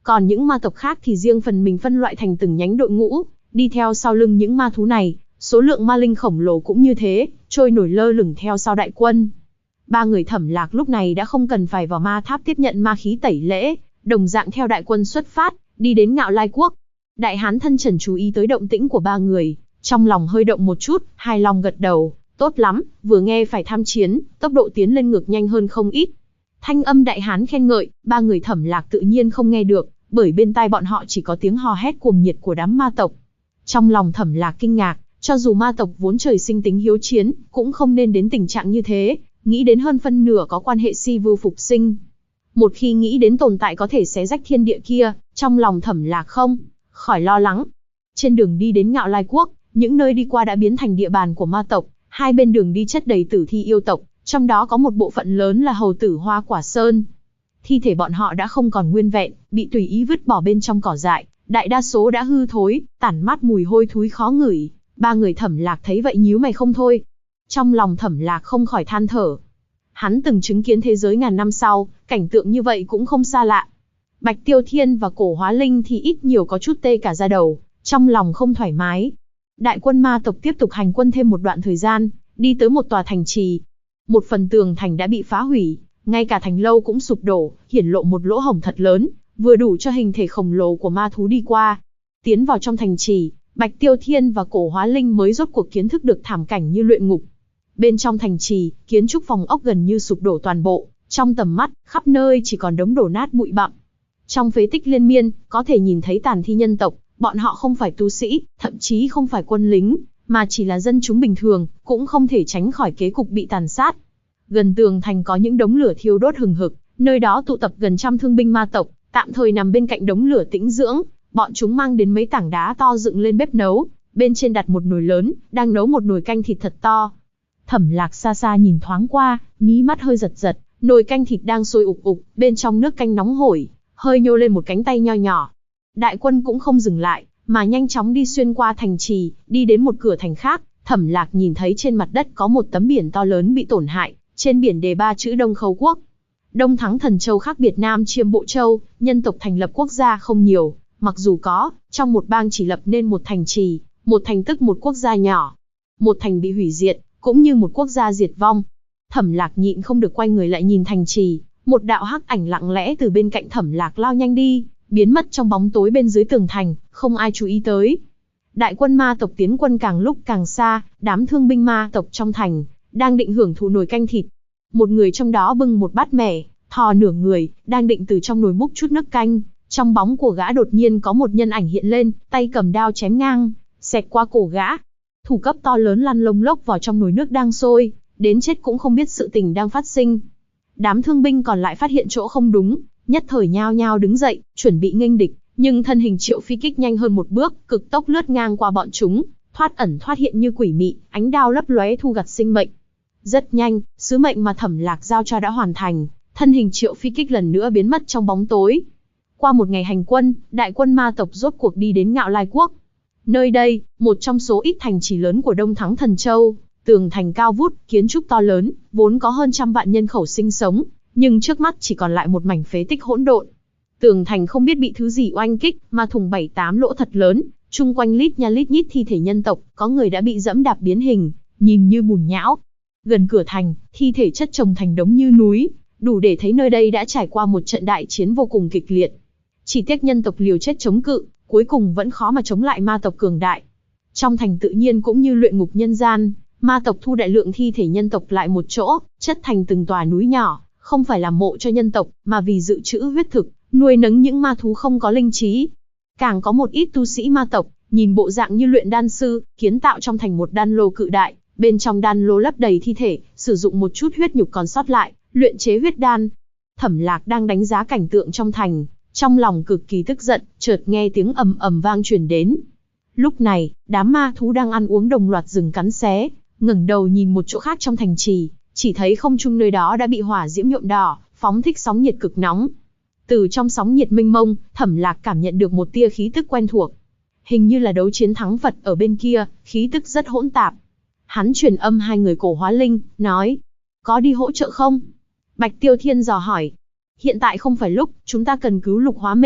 Còn những ma tộc khác thì riêng phần mình phân loại thành từng nhánh đội ngũ, đi theo sau lưng những ma thú này, số lượng ma linh khổng lồ cũng như thế, trôi nổi lơ lửng theo sau đại quân. Ba người Thẩm Lạc lúc này đã không cần phải vào ma tháp tiếp nhận ma khí tẩy lễ, đồng dạng theo đại quân xuất phát, đi đến Ngạo Lai Quốc. Đại hán thân Trần chú ý tới động tĩnh của ba người, trong lòng hơi động một chút, hài lòng gật đầu, tốt lắm, vừa nghe phải tham chiến, tốc độ tiến lên ngược nhanh hơn không ít. Thanh âm đại hán khen ngợi, ba người Thẩm Lạc tự nhiên không nghe được, bởi bên tai bọn họ chỉ có tiếng hò hét cuồng nhiệt của đám ma tộc. Trong lòng Thẩm Lạc kinh ngạc, cho dù ma tộc vốn trời sinh tính hiếu chiến, cũng không nên đến tình trạng như thế, nghĩ đến hơn phân nửa có quan hệ si vưu phục sinh. Một khi nghĩ đến tồn tại có thể xé rách thiên địa kia, trong lòng Thẩm Lạc không khỏi lo lắng. Trên đường đi đến Ngạo Lai Quốc, những nơi đi qua đã biến thành địa bàn của ma tộc, hai bên đường đi chất đầy tử thi yêu tộc, trong đó có một bộ phận lớn là hầu tử Hoa Quả Sơn. Thi thể bọn họ đã không còn nguyên vẹn, bị tùy ý vứt bỏ bên trong cỏ dại, đại đa số đã hư thối, tản mát mùi hôi thối khó ngửi. Ba người Thẩm Lạc thấy vậy nhíu mày không thôi. Trong lòng Thẩm Lạc không khỏi than thở. Hắn từng chứng kiến thế giới ngàn năm sau, cảnh tượng như vậy cũng không xa lạ. Bạch Tiêu Thiên và Cổ Hóa Linh thì ít nhiều có chút tê cả da đầu, trong lòng không thoải mái. Đại quân ma tộc tiếp tục hành quân thêm một đoạn thời gian, đi tới một tòa thành trì. Một phần tường thành đã bị phá hủy, ngay cả thành lâu cũng sụp đổ, hiển lộ một lỗ hổng thật lớn, vừa đủ cho hình thể khổng lồ của ma thú đi qua. Tiến vào trong thành trì, Bạch Tiêu Thiên và Cổ Hóa Linh mới rốt cuộc kiến thức được thảm cảnh như luyện ngục. Bên trong thành trì, kiến trúc phòng ốc gần như sụp đổ toàn bộ, trong tầm mắt, khắp nơi chỉ còn đống đổ nát bụi bặm. Trong phế tích liên miên, có thể nhìn thấy tàn thi nhân tộc, bọn họ không phải tu sĩ, thậm chí không phải quân lính, mà chỉ là dân chúng bình thường, cũng không thể tránh khỏi kết cục bị tàn sát. Gần tường thành có những đống lửa thiêu đốt hừng hực, nơi đó tụ tập gần trăm thương binh ma tộc, tạm thời nằm bên cạnh đống lửa tĩnh dưỡng. Bọn chúng mang đến mấy tảng đá to dựng lên bếp nấu, bên trên đặt một nồi lớn, đang nấu một nồi canh thịt thật to. Thẩm Lạc xa xa nhìn thoáng qua, mí mắt hơi giật giật, nồi canh thịt đang sôi ục ục, bên trong nước canh nóng hổi, hơi nhô lên một cánh tay nho nhỏ. Đại quân cũng không dừng lại, mà nhanh chóng đi xuyên qua thành trì, đi đến một cửa thành khác. Thẩm Lạc nhìn thấy trên mặt đất có một tấm biển to lớn bị tổn hại, trên biển đề 3 chữ Đông Khâu Quốc. Đông Thắng Thần Châu khác biệt Nam Chiêm Bộ Châu, nhân tộc thành lập quốc gia không nhiều, mặc dù có, trong một bang chỉ lập nên một thành trì, một thành tức một quốc gia nhỏ. Một thành bị hủy diệt, cũng như một quốc gia diệt vong. Thẩm Lạc nhịn không được quay người lại nhìn thành trì, một đạo hắc ảnh lặng lẽ từ bên cạnh Thẩm Lạc lao nhanh đi, biến mất trong bóng tối bên dưới tường thành, không ai chú ý tới. Đại quân ma tộc tiến quân càng lúc càng xa, đám thương binh ma tộc trong thành đang định hưởng thụ nồi canh thịt. Một người trong đó bưng một bát mẻ, thò nửa người, đang định từ trong nồi múc chút nước canh. Trong bóng của gã đột nhiên có một nhân ảnh hiện lên, tay cầm đao chém ngang, xẹt qua cổ gã. Thủ cấp to lớn lăn lông lốc vào trong nồi nước đang sôi, đến chết cũng không biết sự tình đang phát sinh. Đám thương binh còn lại phát hiện chỗ không đúng, nhất thời nhao nhao đứng dậy, chuẩn bị nghênh địch, nhưng thân hình Triệu Phi Kích nhanh hơn một bước, cực tốc lướt ngang qua bọn chúng, thoát ẩn thoát hiện như quỷ mị, ánh đao lấp lóe thu gặt sinh mệnh. Rất nhanh, sứ mệnh mà Thẩm Lạc giao cho đã hoàn thành, thân hình Triệu Phi Kích lần nữa biến mất trong bóng tối. Qua một ngày hành quân, đại quân ma tộc rốt cuộc đi đến Ngạo Lai Quốc. Nơi đây, một trong số ít thành trì lớn của Đông Thắng Thần Châu, tường thành cao vút, kiến trúc to lớn, vốn có hơn 100 vạn nhân khẩu sinh sống, nhưng trước mắt chỉ còn lại một mảnh phế tích hỗn độn. Tường thành không biết bị thứ gì oanh kích, mà thủng 7-8 lỗ thật lớn, chung quanh lít nha lít nhít thi thể nhân tộc, có người đã bị dẫm đạp biến hình, nhìn như bùn nhão. Gần cửa thành, thi thể chất chồng thành đống như núi, đủ để thấy nơi đây đã trải qua một trận đại chiến vô cùng kịch liệt. Chỉ tiếc nhân tộc liều chết chống cự, cuối cùng vẫn khó mà chống lại ma tộc cường đại. Trong thành tự nhiên cũng như luyện ngục nhân gian, ma tộc thu đại lượng thi thể nhân tộc lại một chỗ, chất thành từng tòa núi nhỏ, không phải làm mộ cho nhân tộc, mà vì dự trữ huyết thực, nuôi nấng những ma thú không có linh trí. Càng có một ít tu sĩ ma tộc, nhìn bộ dạng như luyện đan sư, kiến tạo trong thành một đan lô cự đại, bên trong đan lô lấp đầy thi thể, sử dụng một chút huyết nhục còn sót lại, luyện chế huyết đan. Thẩm Lạc đang đánh giá cảnh tượng trong thành, trong lòng cực kỳ tức giận, chợt nghe tiếng ầm ầm vang truyền đến. Lúc này, đám ma thú đang ăn uống đồng loạt dừng cắn xé, ngẩng đầu nhìn một chỗ khác trong thành trì, chỉ thấy không trung nơi đó đã bị hỏa diễm nhuộm đỏ, phóng thích sóng nhiệt cực nóng. Từ trong sóng nhiệt mênh mông, Thẩm Lạc cảm nhận được một tia khí tức quen thuộc. Hình như là đấu chiến thắng Phật ở bên kia, khí tức rất hỗn tạp. Hắn truyền âm hai người Cổ Hóa Linh, nói: "Có đi hỗ trợ không?" Bạch Tiêu Thiên dò hỏi: "Hiện tại không phải lúc, chúng ta cần cứu Lục Hóa Minh,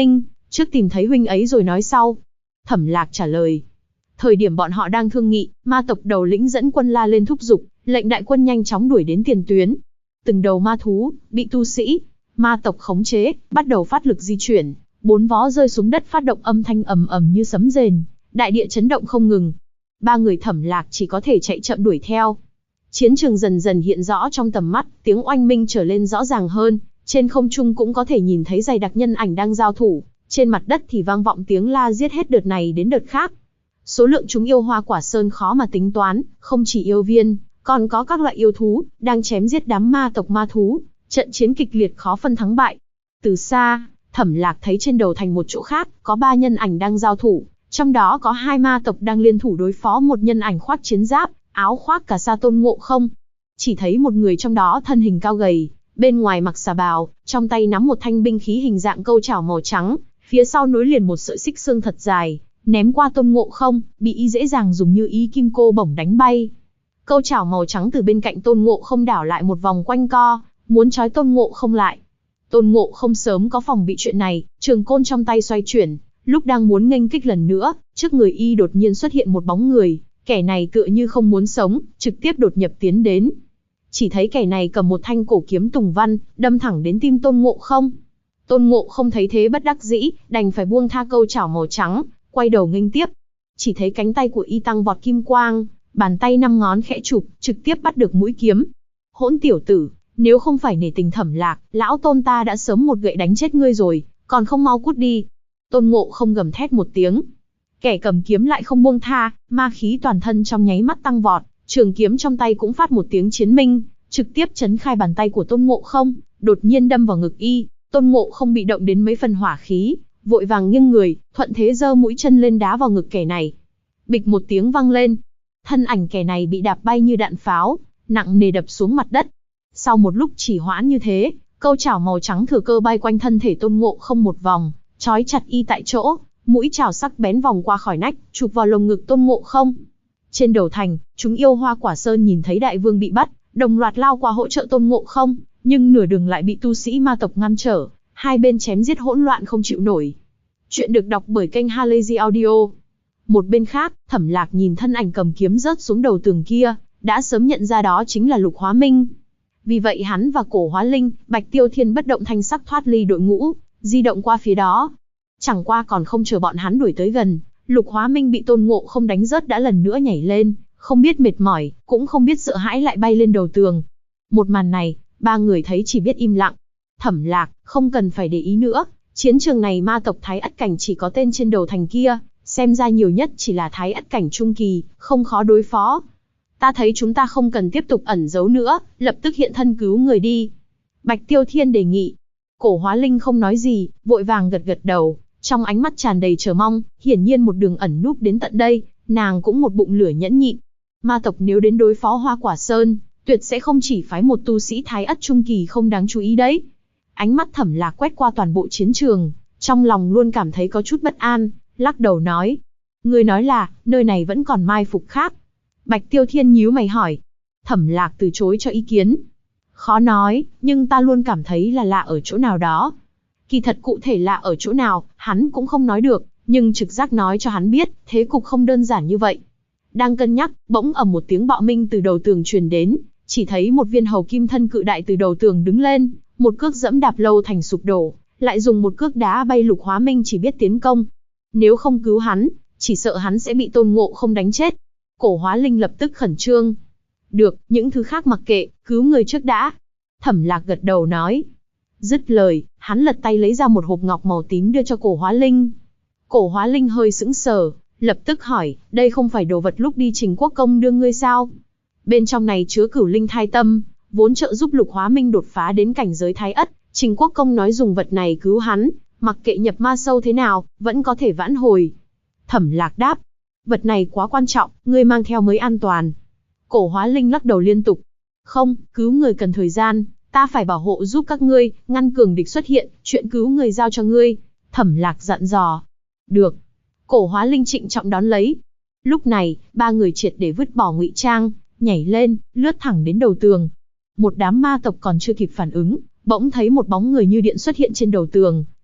Trước tìm thấy huynh ấy rồi nói sau. Thẩm Lạc trả lời. Thời điểm bọn họ đang thương nghị, ma tộc đầu lĩnh dẫn quân la lên thúc giục, lệnh đại quân nhanh chóng đuổi đến tiền tuyến. Từng đầu ma thú, bị tu sĩ, ma tộc khống chế, bắt đầu phát lực di chuyển, 4 vó rơi xuống đất phát động âm thanh ầm ầm như sấm rền, đại địa chấn động không ngừng. Ba người Thẩm Lạc chỉ có thể chạy chậm đuổi theo. Chiến trường dần dần hiện rõ trong tầm mắt, tiếng oanh minh trở lên rõ ràng hơn, trên không trung cũng có thể nhìn thấy dày đặc nhân ảnh đang giao thủ, trên mặt đất thì vang vọng tiếng la giết hết đợt này đến đợt khác. Số lượng chúng yêu hoa quả sơn khó mà tính toán, không chỉ yêu viên, còn có các loại yêu thú, đang chém giết đám ma tộc ma thú, trận chiến kịch liệt khó phân thắng bại. Từ xa, Thẩm Lạc thấy trên đầu thành một chỗ khác, có 3 nhân ảnh đang giao thủ, trong đó có 2 ma tộc đang liên thủ đối phó một nhân ảnh khoác chiến giáp, áo khoác cả sa Tôn Ngộ Không. Chỉ thấy một người trong đó thân hình cao gầy, bên ngoài mặc xà bào, trong tay nắm một thanh binh khí hình dạng câu chảo màu trắng, phía sau nối liền một sợi xích xương thật dài, ném qua Tôn Ngộ Không, bị y dễ dàng dùng như ý kim cô bổng đánh bay. Câu chảo màu trắng từ bên cạnh Tôn Ngộ Không đảo lại một vòng quanh co, muốn trói Tôn Ngộ Không lại. Tôn Ngộ Không sớm có phòng bị chuyện này, trường côn trong tay xoay chuyển, lúc đang muốn nghênh kích lần nữa, trước người y đột nhiên xuất hiện một bóng người, kẻ này tựa như không muốn sống, trực tiếp đột nhập tiến đến. Chỉ thấy kẻ này cầm một thanh cổ kiếm tùng văn, đâm thẳng đến tim Tôn Ngộ Không. Tôn Ngộ Không thấy thế bất đắc dĩ, đành phải buông tha câu chảo màu trắng, quay đầu nghênh tiếp. Chỉ thấy cánh tay của y tăng vọt kim quang, bàn tay 5 ngón khẽ chụp, trực tiếp bắt được mũi kiếm. Hỗn tiểu tử, nếu không phải nể tình Thẩm Lạc, lão Tôn ta đã sớm một gậy đánh chết ngươi rồi, còn không mau cút đi. Tôn Ngộ Không gầm thét một tiếng. Kẻ cầm kiếm lại không buông tha, ma khí toàn thân trong nháy mắt tăng vọt, trường kiếm trong tay cũng phát một tiếng chiến minh, trực tiếp chấn khai bàn tay của Tôn Ngộ Không, đột nhiên đâm vào ngực y. Tôn Ngộ Không bị động đến mấy phần hỏa khí, vội vàng nghiêng người, thuận thế giơ mũi chân lên đá vào ngực kẻ này. Bịch một tiếng vang lên, thân ảnh kẻ này bị đạp bay như đạn pháo, nặng nề đập xuống mặt đất. Sau một lúc chỉ hoãn như thế, câu chảo màu trắng thừa cơ bay quanh thân thể Tôn Ngộ Không một vòng, trói chặt y tại chỗ, mũi chảo sắc bén vòng qua khỏi nách, chụp vào lồng ngực Tôn Ngộ Không. Trên đầu thành, chúng yêu hoa quả sơn nhìn thấy đại vương bị bắt, đồng loạt lao qua hỗ trợ Tôn Ngộ Không, nhưng nửa đường lại bị tu sĩ ma tộc ngăn trở, hai bên chém giết hỗn loạn không chịu nổi. Chuyện được đọc bởi kênh Halazy Audio. Một bên khác, Thẩm Lạc nhìn thân ảnh cầm kiếm rớt xuống đầu tường kia, đã sớm nhận ra đó chính là Lục Hóa Minh. Vì vậy hắn và Cổ Hóa Linh, Bạch Tiêu Thiên bất động thanh sắc thoát ly đội ngũ, di động qua phía đó. Chẳng qua còn không chờ bọn hắn đuổi tới gần, Lục Hóa Minh bị Tôn Ngộ Không đánh rớt đã lần nữa nhảy lên, không biết mệt mỏi, cũng không biết sợ hãi lại bay lên đầu tường. Một màn này, ba người thấy chỉ biết im lặng. Thẩm Lạc, không cần phải để ý nữa, chiến trường này ma tộc Thái Ất Cảnh chỉ có tên trên đầu thành kia, xem ra nhiều nhất chỉ là Thái Ất Cảnh trung kỳ, không khó đối phó. Ta thấy chúng ta không cần tiếp tục ẩn giấu nữa, lập tức hiện thân cứu người đi. Bạch Tiêu Thiên đề nghị. Cổ Hóa Linh không nói gì, vội vàng gật gật đầu, trong ánh mắt tràn đầy chờ mong, hiển nhiên một đường ẩn núp đến tận đây, nàng cũng một bụng lửa nhẫn nhịn. Ma tộc nếu đến đối phó Hoa Quả Sơn, tuyệt sẽ không chỉ phái một tu sĩ Thái Ất trung kỳ không đáng chú ý đấy. Ánh mắt Thẩm Lạc quét qua toàn bộ chiến trường, trong lòng luôn cảm thấy có chút bất an, lắc đầu nói. Ngươi nói là, nơi này vẫn còn mai phục khác. Bạch Tiêu Thiên nhíu mày hỏi. Thẩm Lạc từ chối cho ý kiến. Khó nói, nhưng ta luôn cảm thấy là lạ ở chỗ nào đó. Kỳ thật cụ thể lạ ở chỗ nào, hắn cũng không nói được, nhưng trực giác nói cho hắn biết, thế cục không đơn giản như vậy. Đang cân nhắc, bỗng ầm một tiếng bạo minh từ đầu tường truyền đến, chỉ thấy một viên hầu kim thân cự đại từ đầu tường đứng lên, một cước dẫm đạp Lâu Thành sụp đổ, lại dùng một cước đá bay Lục Hóa Minh chỉ biết tiến công. Nếu không cứu hắn, chỉ sợ hắn sẽ bị Tôn Ngộ Không đánh chết. Cổ Hóa Linh lập tức khẩn trương. Được, những thứ khác mặc kệ, cứu người trước đã. Thẩm Lạc gật đầu nói. Dứt lời, hắn lật tay lấy ra một hộp ngọc màu tím đưa cho Cổ Hóa Linh. Cổ Hóa Linh hơi sững sờ, lập tức hỏi, đây không phải đồ vật lúc đi Trình Quốc Công đưa ngươi sao? Bên trong này chứa Cửu Linh Thai Tâm, vốn trợ giúp Lục Hóa Minh đột phá đến cảnh giới Thái Ất. Trình Quốc Công nói dùng vật này cứu hắn, mặc kệ nhập ma sâu thế nào, vẫn có thể vãn hồi. Thẩm Lạc đáp, vật này quá quan trọng, ngươi mang theo mới an toàn. Cổ Hóa Linh lắc đầu liên tục. Không, cứu người cần thời gian, ta phải bảo hộ giúp các ngươi, ngăn cường địch xuất hiện, chuyện cứu người giao cho ngươi. Thẩm Lạc dặn dò. Được. Cổ Hóa Linh trịnh trọng đón lấy. Lúc này, ba người triệt để vứt bỏ ngụy trang, nhảy lên, lướt thẳng đến đầu tường. Một đám ma tộc còn chưa kịp phản ứng, bỗng thấy một bóng người như điện xuất hiện trên đầu tường,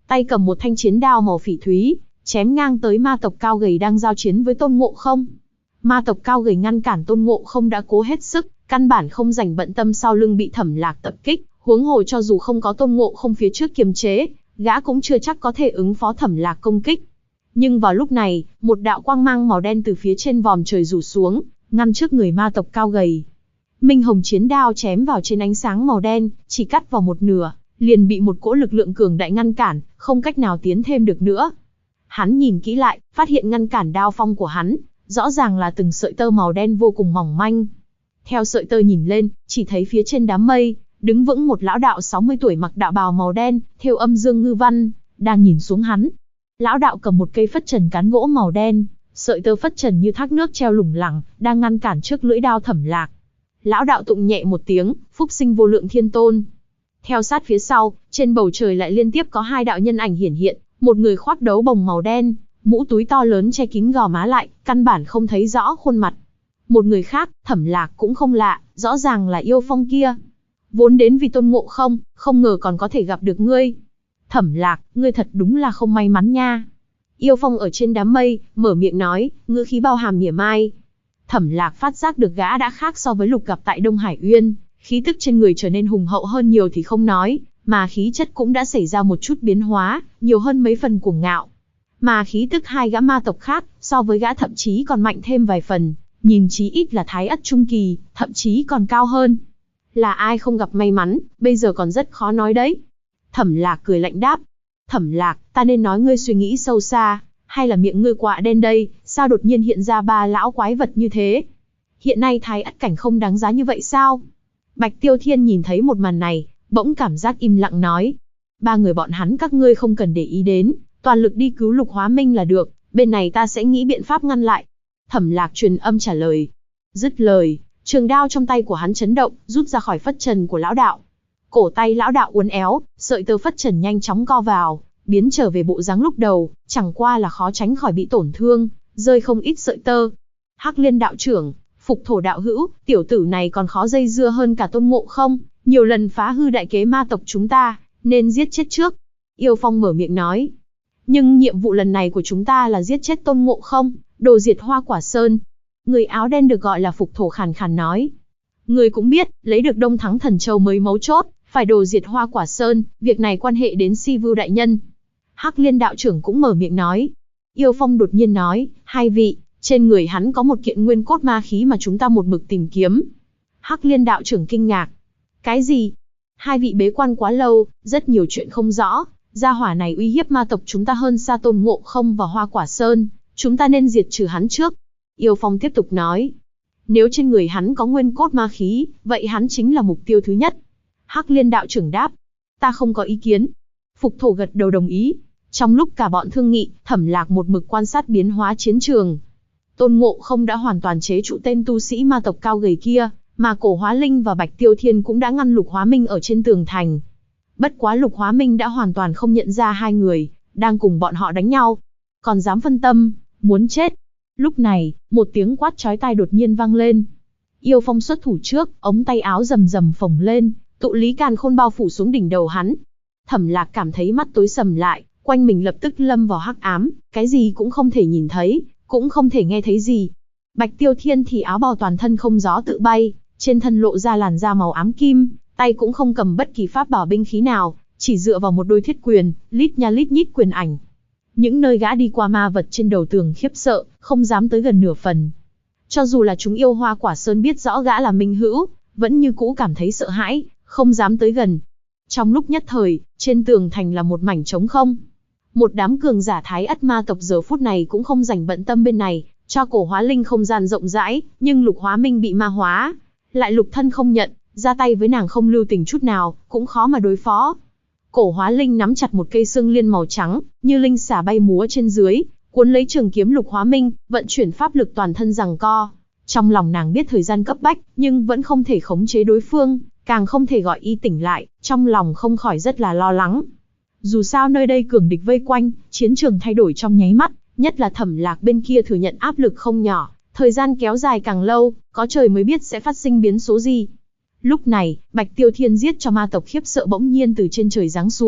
tay cầm một thanh chiến đao màu phỉ thúy, chém ngang tới ma tộc cao gầy đang giao chiến với Tôn Ngộ Không. Ma tộc cao gầy ngăn cản Tôn Ngộ Không đã cố hết sức, căn bản không dành bận tâm sau lưng bị Thẩm Lạc tập kích, huống hồ cho dù không có Tôn Ngộ Không phía trước kiềm chế, gã cũng chưa chắc có thể ứng phó Thẩm Lạc công kích. Nhưng vào lúc này, một đạo quang mang màu đen từ phía trên vòm trời rủ xuống, ngăn trước người ma tộc cao gầy. Minh hồng chiến đao chém vào trên ánh sáng màu đen, chỉ cắt vào một nửa, liền bị một cỗ lực lượng cường đại ngăn cản, không cách nào tiến thêm được nữa. Hắn nhìn kỹ lại, phát hiện ngăn cản đao phong của hắn, rõ ràng là từng sợi tơ màu đen vô cùng mỏng manh. Theo sợi tơ nhìn lên, chỉ thấy phía trên đám mây, đứng vững một lão đạo 60 tuổi mặc đạo bào màu đen, thêu âm dương ngư văn, đang nhìn xuống hắn. Lão đạo cầm một cây phất trần cán gỗ màu đen, sợi tơ phất trần như thác nước treo lủng lẳng, đang ngăn cản trước lưỡi đao Thẩm Lạc. Lão đạo tụng nhẹ một tiếng, phúc sinh vô lượng thiên tôn. Theo sát phía sau, trên bầu trời lại liên tiếp có hai đạo nhân ảnh hiển hiện, một người khoác đấu bồng màu đen, mũ túi to lớn che kín gò má lại, căn bản không thấy rõ khuôn mặt. Một người khác, Thẩm Lạc cũng không lạ, rõ ràng là Yêu Phong kia. Vốn đến vì Tôn Ngộ Không, không ngờ còn có thể gặp được ngươi. Thẩm Lạc, ngươi thật đúng là không may mắn nha. Yêu Phong ở trên đám mây, mở miệng nói, ngữ khí bao hàm mỉa mai. Thẩm Lạc phát giác được gã đã khác so với lúc gặp tại Đông Hải Uyên, khí tức trên người trở nên hùng hậu hơn nhiều thì không nói, mà khí chất cũng đã xảy ra một chút biến hóa, nhiều hơn mấy phần cuồng ngạo. Mà khí tức hai gã ma tộc khác, so với gã thậm chí còn mạnh thêm vài phần, nhìn chí ít là thái ất trung kỳ, thậm chí còn cao hơn. Là ai không gặp may mắn, bây giờ còn rất khó nói đấy. Thẩm Lạc cười lạnh đáp. Thẩm Lạc, ta nên nói ngươi suy nghĩ sâu xa, hay là miệng ngươi quạ đen đây, sao đột nhiên hiện ra ba lão quái vật như thế? Hiện nay thái ất cảnh không đáng giá như vậy sao? Bạch Tiêu Thiên nhìn thấy một màn này, bỗng cảm giác im lặng nói. Ba người bọn hắn các ngươi không cần để ý đến, toàn lực đi cứu Lục Hóa Minh là được, bên này ta sẽ nghĩ biện pháp ngăn lại. Thẩm Lạc truyền âm trả lời. Dứt lời, trường đao trong tay của hắn chấn động, rút ra khỏi phất trần của lão đạo. Cổ tay lão đạo uốn éo, sợi tơ phất trần nhanh chóng co vào, biến trở về bộ dáng lúc đầu, chẳng qua là khó tránh khỏi bị tổn thương, rơi không ít sợi tơ. Hắc Liên đạo trưởng, Phục Thổ đạo hữu, tiểu tử này còn khó dây dưa hơn cả Tôn Ngộ Không, nhiều lần phá hư đại kế ma tộc chúng ta, nên giết chết trước. Yêu Phong mở miệng nói. Nhưng nhiệm vụ lần này của chúng ta là giết chết Tôn Ngộ Không, đồ diệt Hoa Quả Sơn. Người áo đen được gọi là Phục Thổ khàn khàn nói. Người cũng biết, lấy được Đông Thắng Thần Châu mới mấu chốt, phải đồ diệt Hoa Quả Sơn, việc này quan hệ đến Si Vưu đại nhân. Hắc Liên đạo trưởng cũng mở miệng nói. Yêu Phong đột nhiên nói, hai vị, trên người hắn có một kiện nguyên cốt ma khí mà chúng ta một mực tìm kiếm. Hắc Liên đạo trưởng kinh ngạc. Cái gì? Hai vị bế quan quá lâu, rất nhiều chuyện không rõ, gia hỏa này uy hiếp ma tộc chúng ta hơn xa Tôn Ngộ Không và Hoa Quả Sơn, chúng ta nên diệt trừ hắn trước. Yêu Phong tiếp tục nói. Nếu trên người hắn có nguyên cốt ma khí, vậy hắn chính là mục tiêu thứ nhất. Hắc Liên đạo trưởng đáp. Ta không có ý kiến. Phục Thổ gật đầu đồng ý. Trong lúc cả bọn thương nghị, Thẩm Lạc một mực quan sát biến hóa chiến trường. Tôn Ngộ Không đã hoàn toàn chế trụ tên tu sĩ ma tộc cao gầy kia, mà Cổ Hóa Linh và Bạch Tiêu Thiên cũng đã ngăn Lục Hóa Minh ở trên tường thành. Bất quá Lục Hóa Minh đã hoàn toàn không nhận ra hai người đang cùng bọn họ đánh nhau, còn dám phân tâm, muốn chết. Lúc này, một tiếng quát chói tai đột nhiên vang lên. Yêu Phong xuất thủ trước, ống tay áo rầm rầm phồng lên, tụ lý càn khôn bao phủ xuống đỉnh đầu hắn. Thẩm Lạc cảm thấy mắt tối sầm lại, quanh mình lập tức lâm vào hắc ám, cái gì cũng không thể nhìn thấy, cũng không thể nghe thấy gì. Bạch Tiêu Thiên thì áo bào toàn thân không gió tự bay, trên thân lộ ra làn da màu ám kim, tay cũng không cầm bất kỳ pháp bảo binh khí nào, chỉ dựa vào một đôi thiết quyền, lít nha lít nhít quyền ảnh. Những nơi gã đi qua ma vật trên đầu tường khiếp sợ, không dám tới gần nửa phần. Cho dù là chúng yêu Hoa Quả Sơn biết rõ gã là minh hữu, vẫn như cũ cảm thấy sợ hãi, không dám tới gần. Trong lúc nhất thời, trên tường thành là một mảnh trống không. Một đám cường giả thái ất ma tộc giờ phút này cũng không rảnh bận tâm bên này, cho Cổ Hóa Linh không gian rộng rãi, nhưng Lục Hóa Minh bị ma hóa, lại lục thân không nhận, ra tay với nàng không lưu tình chút nào, cũng khó mà đối phó. Cổ Hóa Linh nắm chặt một cây xương liên màu trắng, như linh xà bay múa trên dưới, cuốn lấy trường kiếm Lục Hóa Minh, vận chuyển pháp lực toàn thân giằng co. Trong lòng nàng biết thời gian cấp bách, nhưng vẫn không thể khống chế đối phương, càng không thể gọi y tỉnh lại, trong lòng không khỏi rất là lo lắng. Dù sao nơi đây cường địch vây quanh, chiến trường thay đổi trong nháy mắt, nhất là Thẩm Lạc bên kia thừa nhận áp lực không nhỏ, thời gian kéo dài càng lâu, có trời mới biết sẽ phát sinh biến số gì. Lúc này, Bạch Tiêu Thiên giết cho ma tộc khiếp sợ bỗng nhiên từ trên trời giáng xuống,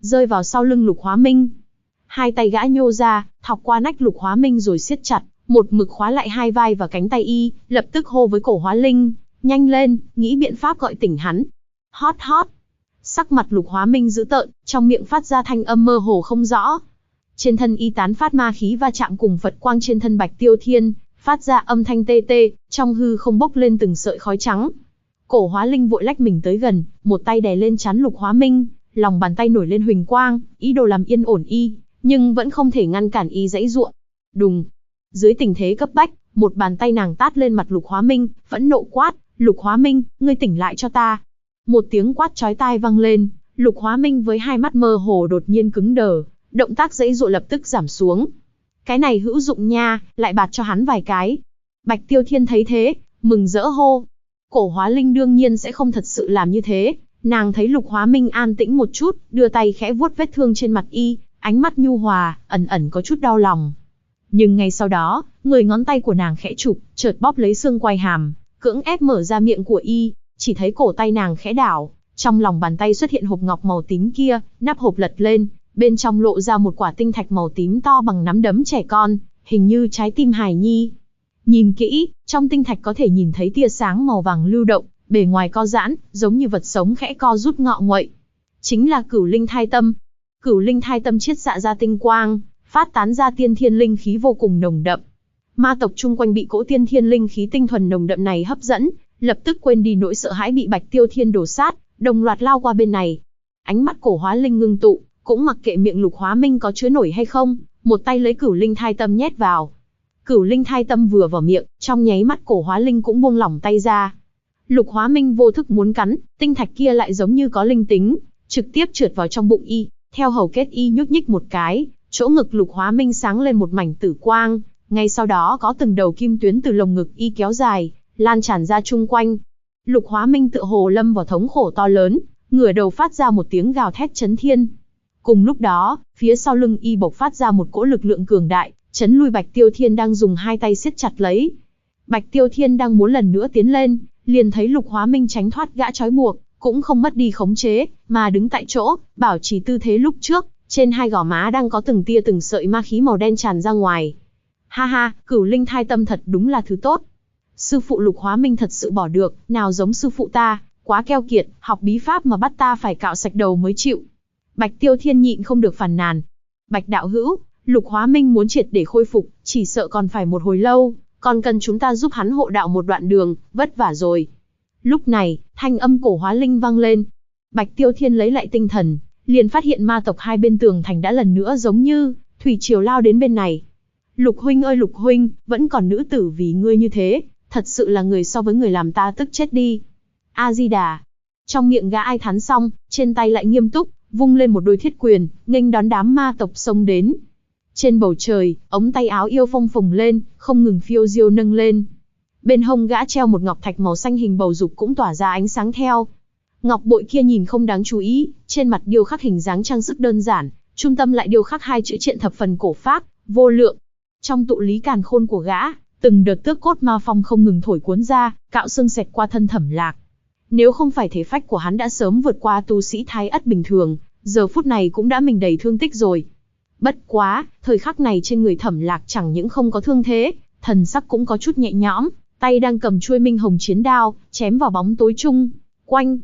rơi vào sau lưng Lục Hóa Minh. Hai tay gã nhô ra, thọc qua nách Lục Hóa Minh rồi siết chặt, một mực khóa lại hai vai và cánh tay y, lập tức hô với Cổ Hóa Linh, nhanh lên, nghĩ biện pháp gọi tỉnh hắn. Hót hót. Sắc mặt Lục Hóa Minh dữ tợn, trong miệng phát ra thanh âm mơ hồ không rõ. Trên thân y tán phát ma khí va chạm cùng Phật quang trên thân Bạch Tiêu Thiên, phát ra âm thanh tê tê, trong hư không bốc lên từng sợi khói trắng. Cổ Hóa Linh vội lách mình tới gần, một tay đè lên trán Lục Hóa Minh, lòng bàn tay nổi lên huỳnh quang, ý đồ làm yên ổn y, nhưng vẫn không thể ngăn cản y giãy giụa. Đùng. Dưới tình thế cấp bách, một bàn tay nàng tát lên mặt Lục Hóa Minh, phẫn nộ quát, Lục Hóa Minh, ngươi tỉnh lại cho ta. Một tiếng quát chói tai vang lên, Lục Hóa Minh với hai mắt mơ hồ đột nhiên cứng đờ, động tác giãy giụa lập tức giảm xuống. Cái này hữu dụng nha, lại bạt cho hắn vài cái. Bạch Tiêu Thiên thấy thế, mừng rỡ hô. Cổ Hóa Linh đương nhiên sẽ không thật sự làm như thế, nàng thấy Lục Hóa Minh an tĩnh một chút, đưa tay khẽ vuốt vết thương trên mặt y, ánh mắt nhu hòa, ẩn ẩn có chút đau lòng. Nhưng ngay sau đó, người ngón tay của nàng khẽ chụp, chợt bóp lấy xương quai hàm, cưỡng ép mở ra miệng của y, chỉ thấy cổ tay nàng khẽ đảo, trong lòng bàn tay xuất hiện hộp ngọc màu tím kia, nắp hộp lật lên, bên trong lộ ra một quả tinh thạch màu tím to bằng nắm đấm trẻ con, hình như trái tim hài nhi. Nhìn kỹ, trong tinh thạch có thể nhìn thấy tia sáng màu vàng lưu động, bề ngoài co giãn, giống như vật sống khẽ co rút ngọ nguậy. Chính là Cửu Linh Thai Tâm. Cửu Linh Thai Tâm chiết xạ ra tinh quang, phát tán ra tiên thiên linh khí vô cùng nồng đậm. Ma tộc chung quanh bị cỗ tiên thiên linh khí tinh thuần nồng đậm này hấp dẫn, lập tức quên đi nỗi sợ hãi bị Bạch Tiêu Thiên đổ sát, đồng loạt lao qua bên này. Ánh mắt Cổ Hóa Linh ngưng tụ, cũng mặc kệ miệng Lục Hóa Minh có chứa nổi hay không, một tay lấy Cửu Linh Thai Tâm nhét vào. Cửu Linh Thai Tâm vừa vào miệng, trong nháy mắt Cổ Hóa Linh cũng buông lỏng tay ra. Lục Hóa Minh vô thức muốn cắn, tinh thạch kia lại giống như có linh tính, trực tiếp trượt vào trong bụng y, theo hầu kết y nhúc nhích một cái, chỗ ngực Lục Hóa Minh sáng lên một mảnh tử quang, ngay sau đó có từng đầu kim tuyến từ lồng ngực y kéo dài, lan tràn ra chung quanh. Lục Hóa Minh tựa hồ lâm vào thống khổ to lớn, ngửa đầu phát ra một tiếng gào thét chấn thiên. Cùng lúc đó, phía sau lưng y bộc phát ra một cỗ lực lượng cường đại, chấn lui Bạch Tiêu Thiên đang dùng hai tay siết chặt lấy. Bạch Tiêu Thiên đang muốn lần nữa tiến lên, liền thấy Lục Hóa Minh tránh thoát gã trói buộc, cũng không mất đi khống chế, mà đứng tại chỗ, bảo trì tư thế lúc trước, trên hai gò má đang có từng tia từng sợi ma khí màu đen tràn ra ngoài. Ha ha, Cửu Linh Thai Tâm thật đúng là thứ tốt. Sư phụ Lục Hóa Minh thật sự bỏ được, nào giống sư phụ ta, quá keo kiệt, học bí pháp mà bắt ta phải cạo sạch đầu mới chịu. Bạch Tiêu Thiên nhịn không được phàn nàn. Bạch đạo hữu, Lục Hóa Minh muốn triệt để khôi phục, chỉ sợ còn phải một hồi lâu, còn cần chúng ta giúp hắn hộ đạo một đoạn đường, vất vả rồi. Lúc này, thanh âm Cổ Hóa Linh vang lên. Bạch Tiêu Thiên lấy lại tinh thần, liền phát hiện ma tộc hai bên tường thành đã lần nữa giống như thủy triều lao đến bên này. Lục huynh ơi Lục huynh, vẫn còn nữ tử vì ngươi như thế, thật sự là người so với người làm ta tức chết đi. A Di Đà. Trong miệng gã ai thán xong, trên tay lại nghiêm túc, vung lên một đôi thiết quyền, nghênh đón đám ma tộc xông đến. Trên bầu trời, ống tay áo yêu phong phồng lên, không ngừng phiêu diêu nâng lên. Bên hông gã treo một ngọc thạch màu xanh hình bầu dục cũng tỏa ra ánh sáng theo. Ngọc bội kia nhìn không đáng chú ý, trên mặt điêu khắc hình dáng trang sức đơn giản, trung tâm lại điêu khắc hai chữ triện thập phần cổ phác, vô lượng. Trong tụ lý càn khôn của gã, từng đợt tước cốt ma phong không ngừng thổi cuốn ra, cạo xương xẹt qua thân Thẩm Lạc. Nếu không phải thể phách của hắn đã sớm vượt qua tu sĩ thái ất bình thường, giờ phút này cũng đã mình đầy thương tích rồi. Bất quá, thời khắc này trên người Thẩm Lạc chẳng những không có thương thế, thần sắc cũng có chút nhẹ nhõm, tay đang cầm chuôi minh hồng chiến đao, chém vào bóng tối chung quanh.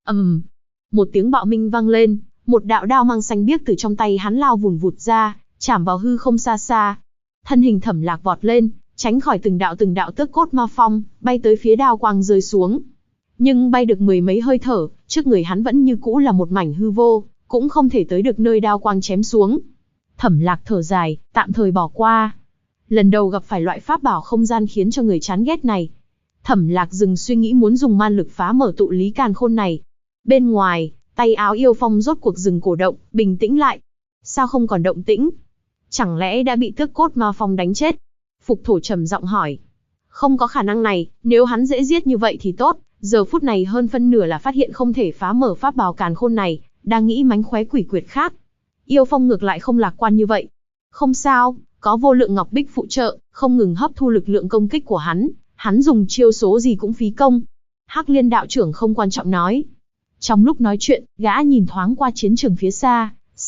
Một tiếng bạo minh vang lên, một đạo đao mang xanh biếc từ trong tay hắn lao vùn vụt ra, chạm vào hư không xa xa. Thân hình Thẩm Lạc vọt lên, tránh khỏi từng đạo tước cốt ma phong, bay tới phía đao quang rơi xuống. Nhưng bay được mười mấy hơi thở, trước người hắn vẫn như cũ là một mảnh hư vô, cũng không thể tới được nơi đao quang chém xuống. Thẩm Lạc thở dài, tạm thời bỏ qua. Lần đầu gặp phải loại pháp bảo không gian khiến cho người chán ghét này. Thẩm Lạc dừng suy nghĩ muốn dùng man lực phá mở tụ lý càn khôn này. Bên ngoài, tay áo yêu phong rốt cuộc dừng cổ động, bình tĩnh lại. Sao không còn động tĩnh? Chẳng lẽ đã bị tước cốt ma phong đánh chết? Phục Thổ trầm giọng hỏi. Không có khả năng này, nếu hắn dễ giết như vậy thì tốt. Giờ phút này hơn phân nửa là phát hiện không thể phá mở pháp bảo càn khôn này, đang nghĩ mánh khóe quỷ quyệt khác. Yêu phong ngược lại không lạc quan như vậy. Không sao, có vô lượng ngọc bích phụ trợ, không ngừng hấp thu lực lượng công kích của hắn dùng chiêu số gì cũng phí công. Hắc Liên đạo trưởng không quan trọng nói. Trong lúc nói chuyện, gã nhìn thoáng qua chiến trường phía xa,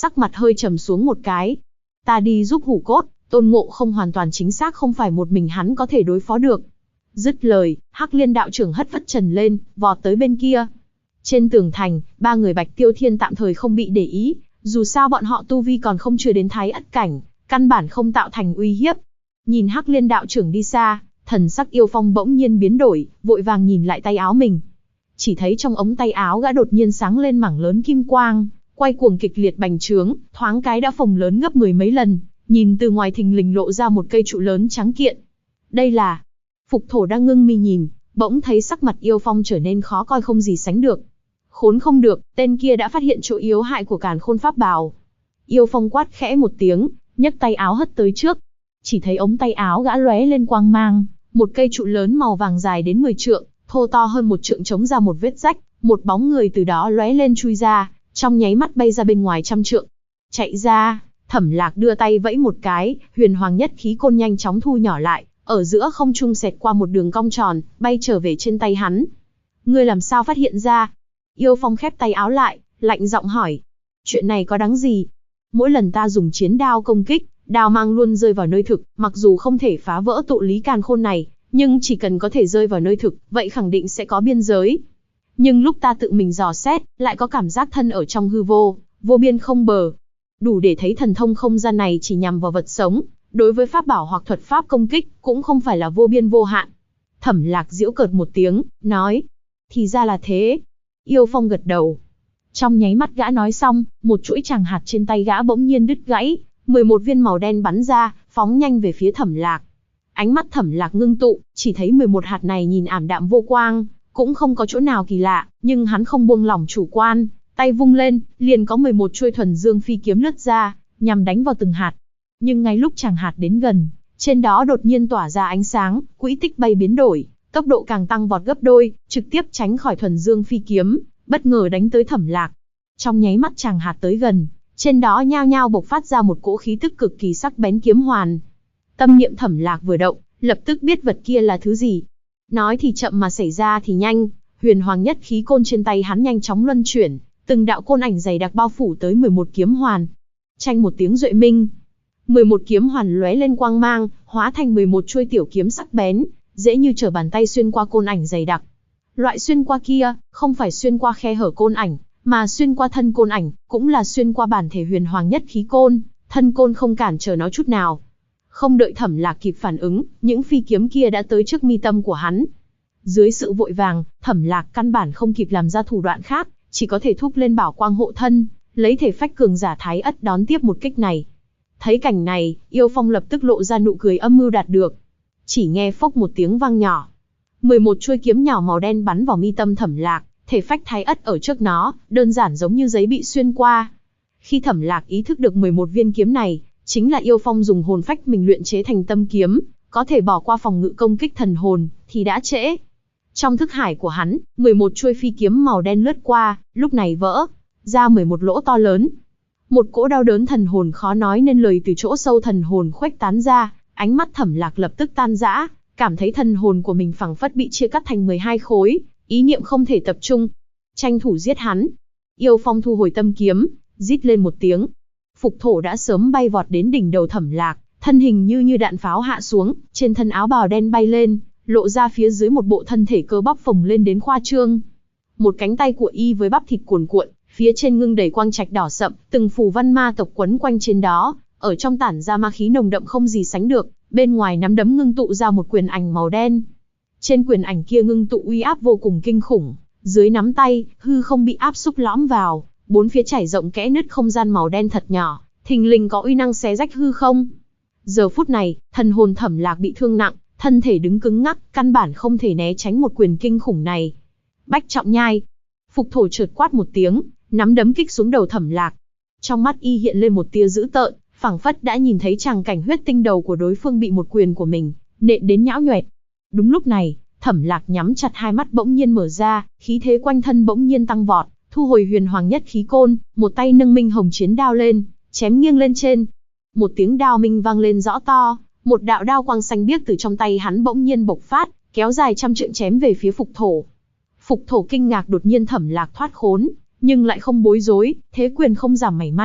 sắc mặt hơi trầm xuống một cái. Ta đi giúp Hủ Cốt, Tôn Ngộ Không hoàn toàn chính xác không phải một mình hắn có thể đối phó được. Dứt lời, Hắc Liên đạo trưởng hất phất trần lên, vọt tới bên kia. Trên tường thành, ba người Bạch Tiêu Thiên tạm thời không bị để ý, dù sao bọn họ tu vi còn không chưa đến Thái Ất cảnh, căn bản không tạo thành uy hiếp. Nhìn Hắc Liên đạo trưởng đi xa, thần sắc Yêu Phong bỗng nhiên biến đổi, vội vàng nhìn lại tay áo mình. Chỉ thấy trong ống tay áo gã đột nhiên sáng lên mảng lớn kim quang, quay cuồng kịch liệt bành trướng, thoáng cái đã phồng lớn gấp 10 mấy lần, nhìn từ ngoài thình lình lộ ra một cây trụ lớn trắng kiện. Đây là... Phục Thổ đang ngưng mi nhìn, bỗng thấy sắc mặt Yêu Phong trở nên khó coi không gì sánh được. Khốn không được, tên kia đã phát hiện chỗ yếu hại của Càn Khôn Pháp Bào. Yêu Phong quát khẽ một tiếng, nhấc tay áo hất tới trước. Chỉ thấy ống tay áo gã lóe lên quang mang, một cây trụ lớn màu vàng dài đến 10 trượng, thô to hơn một trượng chống ra một vết rách, một bóng người từ đó lóe lên chui ra, trong nháy mắt bay ra bên ngoài trăm trượng. Chạy ra, Thẩm Lạc đưa tay vẫy một cái, Huyền Hoàng Nhất Khí Côn nhanh chóng thu nhỏ lại, ở giữa không trung xẹt qua một đường cong tròn, bay trở về trên tay hắn. Ngươi làm sao phát hiện ra? Yêu Phong khép tay áo lại, lạnh giọng hỏi. Chuyện này có đáng gì? Mỗi lần ta dùng chiến đao công kích, đao mang luôn rơi vào nơi thực, mặc dù không thể phá vỡ tụ lý càn khôn này, nhưng chỉ cần có thể rơi vào nơi thực, vậy khẳng định sẽ có biên giới. Nhưng lúc ta tự mình dò xét, lại có cảm giác thân ở trong hư vô, vô biên không bờ. Đủ để thấy thần thông không gian này chỉ nhằm vào vật sống, đối với pháp bảo hoặc thuật pháp công kích, cũng không phải là vô biên vô hạn. Thẩm Lạc giễu cợt một tiếng, nói. Thì ra là thế. Yêu Phong gật đầu. Trong nháy mắt gã nói xong, một chuỗi tràng hạt trên tay gã bỗng nhiên đứt gãy, 11 viên màu đen bắn ra, phóng nhanh về phía Thẩm Lạc. Ánh mắt Thẩm Lạc ngưng tụ, chỉ thấy 11 hạt này nhìn ảm đạm vô quang, cũng không có chỗ nào kỳ lạ, nhưng hắn không buông lỏng chủ quan, tay vung lên, liền có 11 chuôi thuần dương phi kiếm lướt ra, nhằm đánh vào từng hạt. Nhưng ngay lúc tràng hạt đến gần, trên đó đột nhiên tỏa ra ánh sáng, quỹ tích bay biến đổi, tốc độ càng tăng vọt gấp đôi, trực tiếp tránh khỏi thuần dương phi kiếm, bất ngờ đánh tới Thẩm Lạc. Trong nháy mắt tràng hạt tới gần, trên đó nhao nhao bộc phát ra một cỗ khí tức cực kỳ sắc bén kiếm hoàn. Tâm niệm Thẩm Lạc vừa động, lập tức biết vật kia là thứ gì. Nói thì chậm mà xảy ra thì nhanh, Huyền Hoàng Nhất Khí Côn trên tay hắn nhanh chóng luân chuyển, từng đạo côn ảnh dày đặc bao phủ tới 11 kiếm hoàn. Chanh một tiếng duệ minh, 11 kiếm hoàn lóe lên quang mang, hóa thành 11 chuôi tiểu kiếm sắc bén, dễ như trở bàn tay xuyên qua côn ảnh dày đặc. Loại xuyên qua kia, không phải xuyên qua khe hở côn ảnh, mà xuyên qua thân côn ảnh, cũng là xuyên qua bản thể Huyền Hoàng Nhất Khí Côn, thân côn không cản trở nó chút nào. Không đợi Thẩm Lạc kịp phản ứng, những phi kiếm kia đã tới trước mi tâm của hắn. Dưới sự vội vàng, Thẩm Lạc căn bản không kịp làm ra thủ đoạn khác, chỉ có thể thúc lên bảo quang hộ thân, lấy thể phách cường giả Thái Ất đón tiếp một kích này. Thấy cảnh này, Yêu Phong lập tức lộ ra nụ cười âm mưu đạt được. Chỉ nghe phốc một tiếng vang nhỏ, 11 chuôi kiếm nhỏ màu đen bắn vào mi tâm Thẩm Lạc, thể phách Thái Ất ở trước nó, đơn giản giống như giấy bị xuyên qua. Khi Thẩm Lạc ý thức được 11 viên kiếm này, chính là Yêu Phong dùng hồn phách mình luyện chế thành tâm kiếm, có thể bỏ qua phòng ngự công kích thần hồn, thì đã trễ. Trong thức hải của hắn, 11 chuôi phi kiếm màu đen lướt qua, lúc này vỡ ra 11 lỗ to lớn. Một cỗ đau đớn thần hồn khó nói nên lời từ chỗ sâu thần hồn khuếch tán ra, ánh mắt Thẩm Lạc lập tức tan rã, cảm thấy thần hồn của mình phảng phất bị chia cắt thành 12 khối, ý niệm không thể tập trung. Tranh thủ giết hắn. Yêu Phong thu hồi tâm kiếm, rít lên một tiếng. Phục Thổ đã sớm bay vọt đến đỉnh đầu Thẩm Lạc, thân hình như đạn pháo hạ xuống, trên thân áo bào đen bay lên, lộ ra phía dưới một bộ thân thể cơ bắp phồng lên đến khoa trương. Một cánh tay của y với bắp thịt cuồn cuộn, phía trên ngưng đầy quang trạch đỏ sậm, từng phù văn ma tộc quấn quanh trên đó, ở trong tản ra ma khí nồng đậm không gì sánh được, bên ngoài nắm đấm ngưng tụ ra một quyền ảnh màu đen. Trên quyền ảnh kia ngưng tụ uy áp vô cùng kinh khủng, dưới nắm tay, hư không bị áp xúc lõm vào, bốn phía trải rộng kẽ nứt không gian màu đen thật nhỏ, thình lình có uy năng xé rách hư không. Giờ phút này, thần hồn Thẩm Lạc bị thương nặng, thân thể đứng cứng ngắc, căn bản không thể né tránh một quyền kinh khủng này. Bách Trọng Nhai. Phục Thổ chợt quát một tiếng, nắm đấm kích xuống đầu Thẩm Lạc. Trong mắt y hiện lên một tia dữ tợn, phảng phất đã nhìn thấy tràng cảnh huyết tinh đầu của đối phương bị một quyền của mình nện đến nhão nhoẹt. Đúng lúc này, Thẩm Lạc nhắm chặt hai mắt bỗng nhiên mở ra, khí thế quanh thân bỗng nhiên tăng vọt, thu hồi Huyền Hoàng Nhất Khí Côn, một tay nâng minh hồng chiến đao lên, chém nghiêng lên trên. Một tiếng đao minh vang lên rõ to, một đạo đao quang xanh biếc từ trong tay hắn bỗng nhiên bộc phát, kéo dài trăm trượng chém về phía Phục Thổ. Phục Thổ kinh ngạc đột nhiên Thẩm Lạc thoát khốn, nhưng lại không bối rối, thế quyền không giảm mảy may,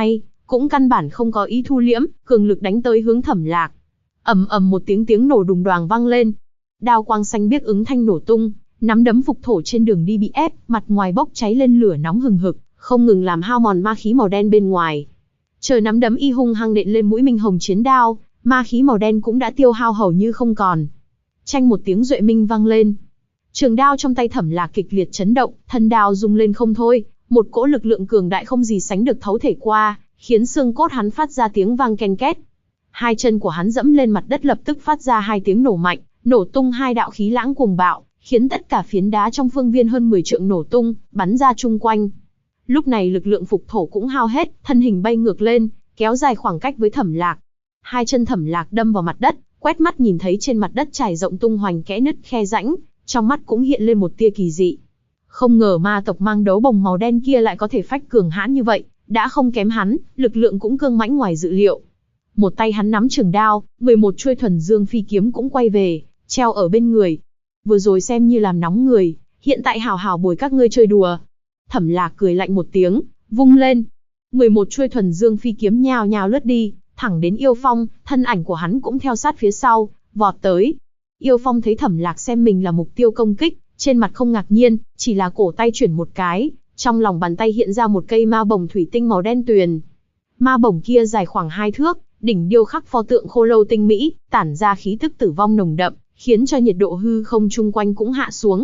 cũng căn bản không có ý thu liễm, cường lực đánh tới hướng Thẩm Lạc. Ầm ầm một tiếng nổ đùng đoàng vang lên. Đao quang xanh biếc ứng thanh nổ tung, nắm đấm Phục Thổ trên đường đi bị ép, mặt ngoài bốc cháy lên lửa nóng hừng hực, không ngừng làm hao mòn ma khí màu đen bên ngoài. Trời nắm đấm y hung hăng nện lên mũi Minh Hồng chiến đao, ma khí màu đen cũng đã tiêu hao hầu như không còn. Chanh một tiếng duệ minh vang lên. Trường đao trong tay Thẩm Lạc kịch liệt chấn động, thân đao rung lên không thôi, một cỗ lực lượng cường đại không gì sánh được thấu thể qua, khiến xương cốt hắn phát ra tiếng vang ken két. Hai chân của hắn dẫm lên mặt đất lập tức phát ra hai tiếng nổ mạnh, nổ tung hai đạo khí lãng cuồng bạo, khiến tất cả phiến đá trong phương viên hơn 10 trượng nổ tung, bắn ra chung quanh. Lúc này lực lượng Phục Thổ cũng hao hết, thân hình bay ngược lên, kéo dài khoảng cách với Thẩm Lạc. Hai chân Thẩm Lạc đâm vào mặt đất, quét mắt nhìn thấy trên mặt đất trải rộng tung hoành kẽ nứt khe rãnh, trong mắt cũng hiện lên một tia kỳ dị. Không ngờ ma tộc mang đấu bồng màu đen kia lại có thể phách cường hãn như vậy, đã không kém hắn, lực lượng cũng cương mãnh ngoài dự liệu. Một tay hắn nắm trường đao, 11 chuôi thuần dương phi kiếm cũng quay về, treo ở bên người. Vừa rồi xem như làm nóng người, hiện tại hào hào bồi các ngươi chơi đùa. Thẩm Lạc cười lạnh một tiếng, vung lên. 11 chuôi thuần dương phi kiếm nhào nhào lướt đi, thẳng đến Yêu Phong, thân ảnh của hắn cũng theo sát phía sau, vọt tới. Yêu Phong thấy Thẩm Lạc xem mình là mục tiêu công kích, trên mặt không ngạc nhiên, chỉ là cổ tay chuyển một cái, trong lòng bàn tay hiện ra một cây ma bổng thủy tinh màu đen tuyền. Ma bổng kia dài khoảng 2 thước, đỉnh điêu khắc pho tượng khô lâu tinh mỹ, tản ra khí tức tử vong nồng đậm, khiến cho nhiệt độ hư không chung quanh cũng hạ xuống.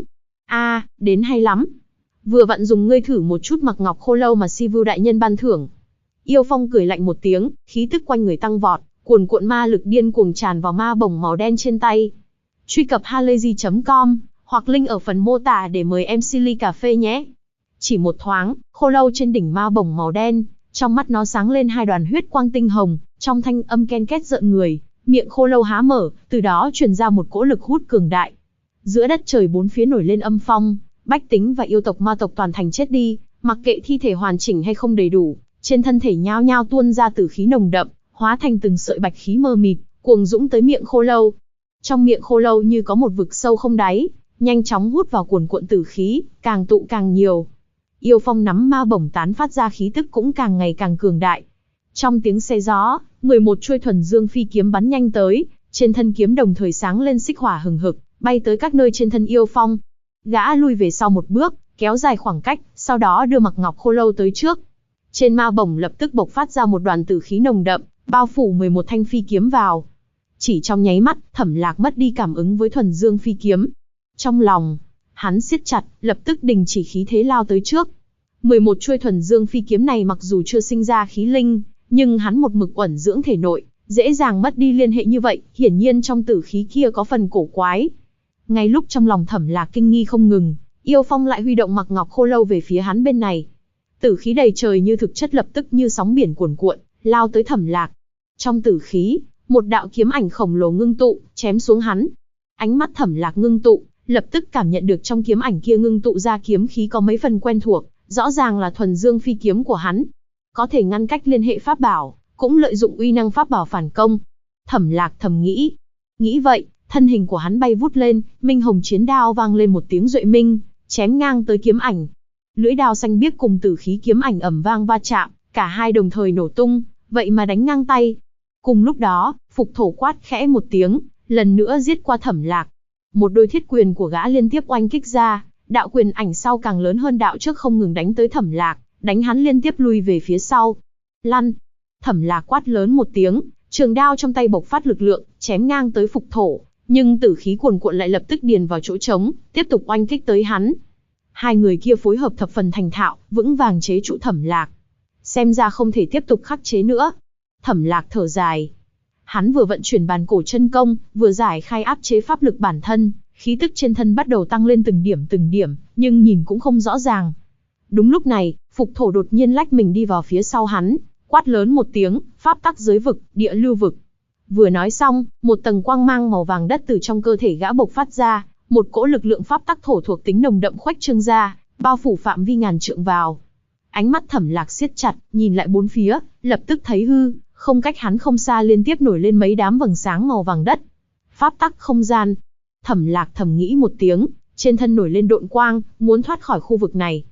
Đến hay lắm. Vừa vặn dùng ngươi thử một chút mặc ngọc khô lâu mà Si Vu đại nhân ban thưởng. Yêu Phong cười lạnh một tiếng, khí tức quanh người tăng vọt, cuồn cuộn ma lực điên cuồng tràn vào ma bổng màu đen trên tay. Truy cập halayzi.com hoặc link ở phần mô tả để mời em Silly cà phê nhé. Chỉ một thoáng, khô lâu trên đỉnh ma bổng màu đen, trong mắt nó sáng lên hai đoàn huyết quang tinh hồng, trong thanh âm ken két rợn người, miệng khô lâu há mở, từ đó truyền ra một cỗ lực hút cường đại. Giữa đất trời bốn phía nổi lên âm phong, bách tính và yêu tộc ma tộc toàn thành chết đi, mặc kệ thi thể hoàn chỉnh hay không đầy đủ, trên thân thể nhao nhao tuôn ra tử khí nồng đậm, hóa thành từng sợi bạch khí mơ mịt, cuồng dũng tới miệng khô lâu. Trong miệng khô lâu như có một vực sâu không đáy, nhanh chóng hút vào cuồn cuộn tử khí, càng tụ càng nhiều. Yêu Phong nắm ma bổng tán phát ra khí tức cũng càng ngày càng cường đại. Trong tiếng xe gió, 11 chuôi thuần dương phi kiếm bắn nhanh tới, trên thân kiếm đồng thời sáng lên xích hỏa hừng hực, bay tới các nơi trên thân Yêu Phong. Gã lui về sau một bước, kéo dài khoảng cách, sau đó đưa mặc ngọc khô lâu tới trước. Trên ma bổng lập tức bộc phát ra một đoàn tử khí nồng đậm, bao phủ 11 thanh phi kiếm vào. Chỉ trong nháy mắt, Thẩm Lạc mất đi cảm ứng với thuần dương phi kiếm. Trong lòng, hắn siết chặt, lập tức đình chỉ khí thế lao tới trước. 11 chuôi thuần dương phi kiếm này mặc dù chưa sinh ra khí linh, nhưng hắn một mực uẩn dưỡng thể nội, dễ dàng mất đi liên hệ như vậy, hiển nhiên trong tử khí kia có phần cổ quái. Ngay lúc trong lòng Thẩm Lạc kinh nghi không ngừng, Yêu Phong lại huy động mặc ngọc khô lâu về phía hắn bên này. Tử khí đầy trời như thực chất lập tức như sóng biển cuồn cuộn, lao tới Thẩm Lạc. Trong tử khí, một đạo kiếm ảnh khổng lồ ngưng tụ, chém xuống hắn. Ánh mắt Thẩm Lạc ngưng tụ, lập tức cảm nhận được trong kiếm ảnh kia ngưng tụ ra kiếm khí có mấy phần quen thuộc, rõ ràng là thuần dương phi kiếm của hắn. Có thể ngăn cách liên hệ pháp bảo, cũng lợi dụng uy năng pháp bảo phản công. Thẩm Lạc thầm nghĩ. Nghĩ vậy, thân hình của hắn bay vút lên, Minh Hồng chiến đao vang lên một tiếng duệ minh, chém ngang tới kiếm ảnh. Lưỡi đao xanh biếc cùng tử khí kiếm ảnh ầm vang va chạm, cả hai đồng thời nổ tung, vậy mà đánh ngang tay. Cùng lúc đó, Phục Thổ quát khẽ một tiếng, lần nữa giết qua Thẩm Lạc. Một đôi thiết quyền của gã liên tiếp oanh kích ra, đạo quyền ảnh sau càng lớn hơn đạo trước không ngừng đánh tới Thẩm Lạc, đánh hắn liên tiếp lui về phía sau. Lăn! Thẩm Lạc quát lớn một tiếng, trường đao trong tay bộc phát lực lượng, chém ngang tới Phục Thổ, nhưng tử khí cuồn cuộn lại lập tức điền vào chỗ trống, tiếp tục oanh kích tới hắn. Hai người kia phối hợp thập phần thành thạo, vững vàng chế trụ Thẩm Lạc. Xem ra không thể tiếp tục khắc chế nữa. Thẩm Lạc thở dài. Hắn vừa vận chuyển bàn cổ chân công, vừa giải khai áp chế pháp lực bản thân, khí tức trên thân bắt đầu tăng lên từng điểm, nhưng nhìn cũng không rõ ràng. Đúng lúc này, Phục Thổ đột nhiên lách mình đi vào phía sau hắn, quát lớn một tiếng, pháp tắc giới vực, địa lưu vực. Vừa nói xong, một tầng quang mang màu vàng đất từ trong cơ thể gã bộc phát ra, một cỗ lực lượng pháp tắc thổ thuộc tính nồng đậm khuếch trương ra, bao phủ phạm vi ngàn trượng vào. Ánh mắt Thẩm Lạc siết chặt, nhìn lại bốn phía, lập tức thấy hư không cách hắn không xa liên tiếp nổi lên mấy đám vầng sáng màu vàng đất. Pháp tắc không gian. Thẩm Lạc thầm nghĩ một tiếng, trên thân nổi lên độn quang, muốn thoát khỏi khu vực này.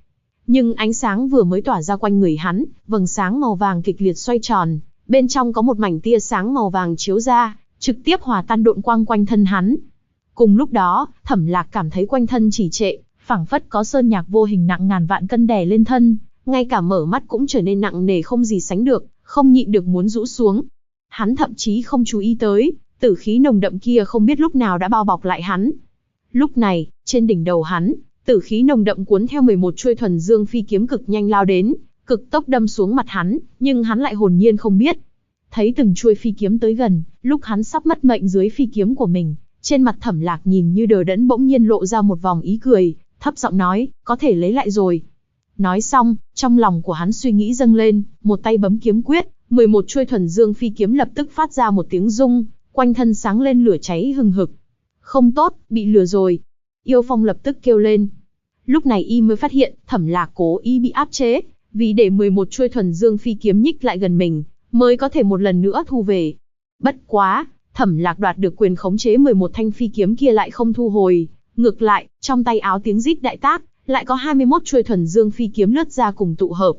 Nhưng ánh sáng vừa mới tỏa ra quanh người hắn, vầng sáng màu vàng kịch liệt xoay tròn, bên trong có một mảnh tia sáng màu vàng chiếu ra, trực tiếp hòa tan độn quang quanh thân hắn. Cùng lúc đó, Thẩm Lạc cảm thấy quanh thân trì trệ, phảng phất có sơn nhạc vô hình nặng ngàn vạn cân đè lên thân, ngay cả mở mắt cũng trở nên nặng nề không gì sánh được, không nhịn được muốn rũ xuống. Hắn thậm chí không chú ý tới, tử khí nồng đậm kia không biết lúc nào đã bao bọc lại hắn. Lúc này, trên đỉnh đầu hắn, tử khí nồng đậm cuốn theo 11 chuôi thuần dương phi kiếm cực nhanh lao đến, cực tốc đâm xuống mặt hắn, nhưng hắn lại hồn nhiên không biết. Thấy từng chuôi phi kiếm tới gần, lúc hắn sắp mất mệnh dưới phi kiếm của mình, trên mặt Thẩm Lạc nhìn như đờ đẫn bỗng nhiên lộ ra một vòng ý cười, thấp giọng nói, có thể lấy lại rồi. Nói xong, trong lòng của hắn suy nghĩ dâng lên, một tay bấm kiếm quyết, 11 chuôi thuần dương phi kiếm lập tức phát ra một tiếng rung, quanh thân sáng lên lửa cháy hừng hực. Không tốt, bị lừa rồi. Yêu Phong lập tức kêu lên. Lúc này y mới phát hiện, Thẩm Lạc cố ý bị áp chế, vì để 11 chuôi thuần dương phi kiếm nhích lại gần mình, mới có thể một lần nữa thu về. Bất quá, Thẩm Lạc đoạt được quyền khống chế 11 thanh phi kiếm kia lại không thu hồi, ngược lại, trong tay áo tiếng rít đại tác, lại có 21 chuôi thuần dương phi kiếm lướt ra cùng tụ hợp.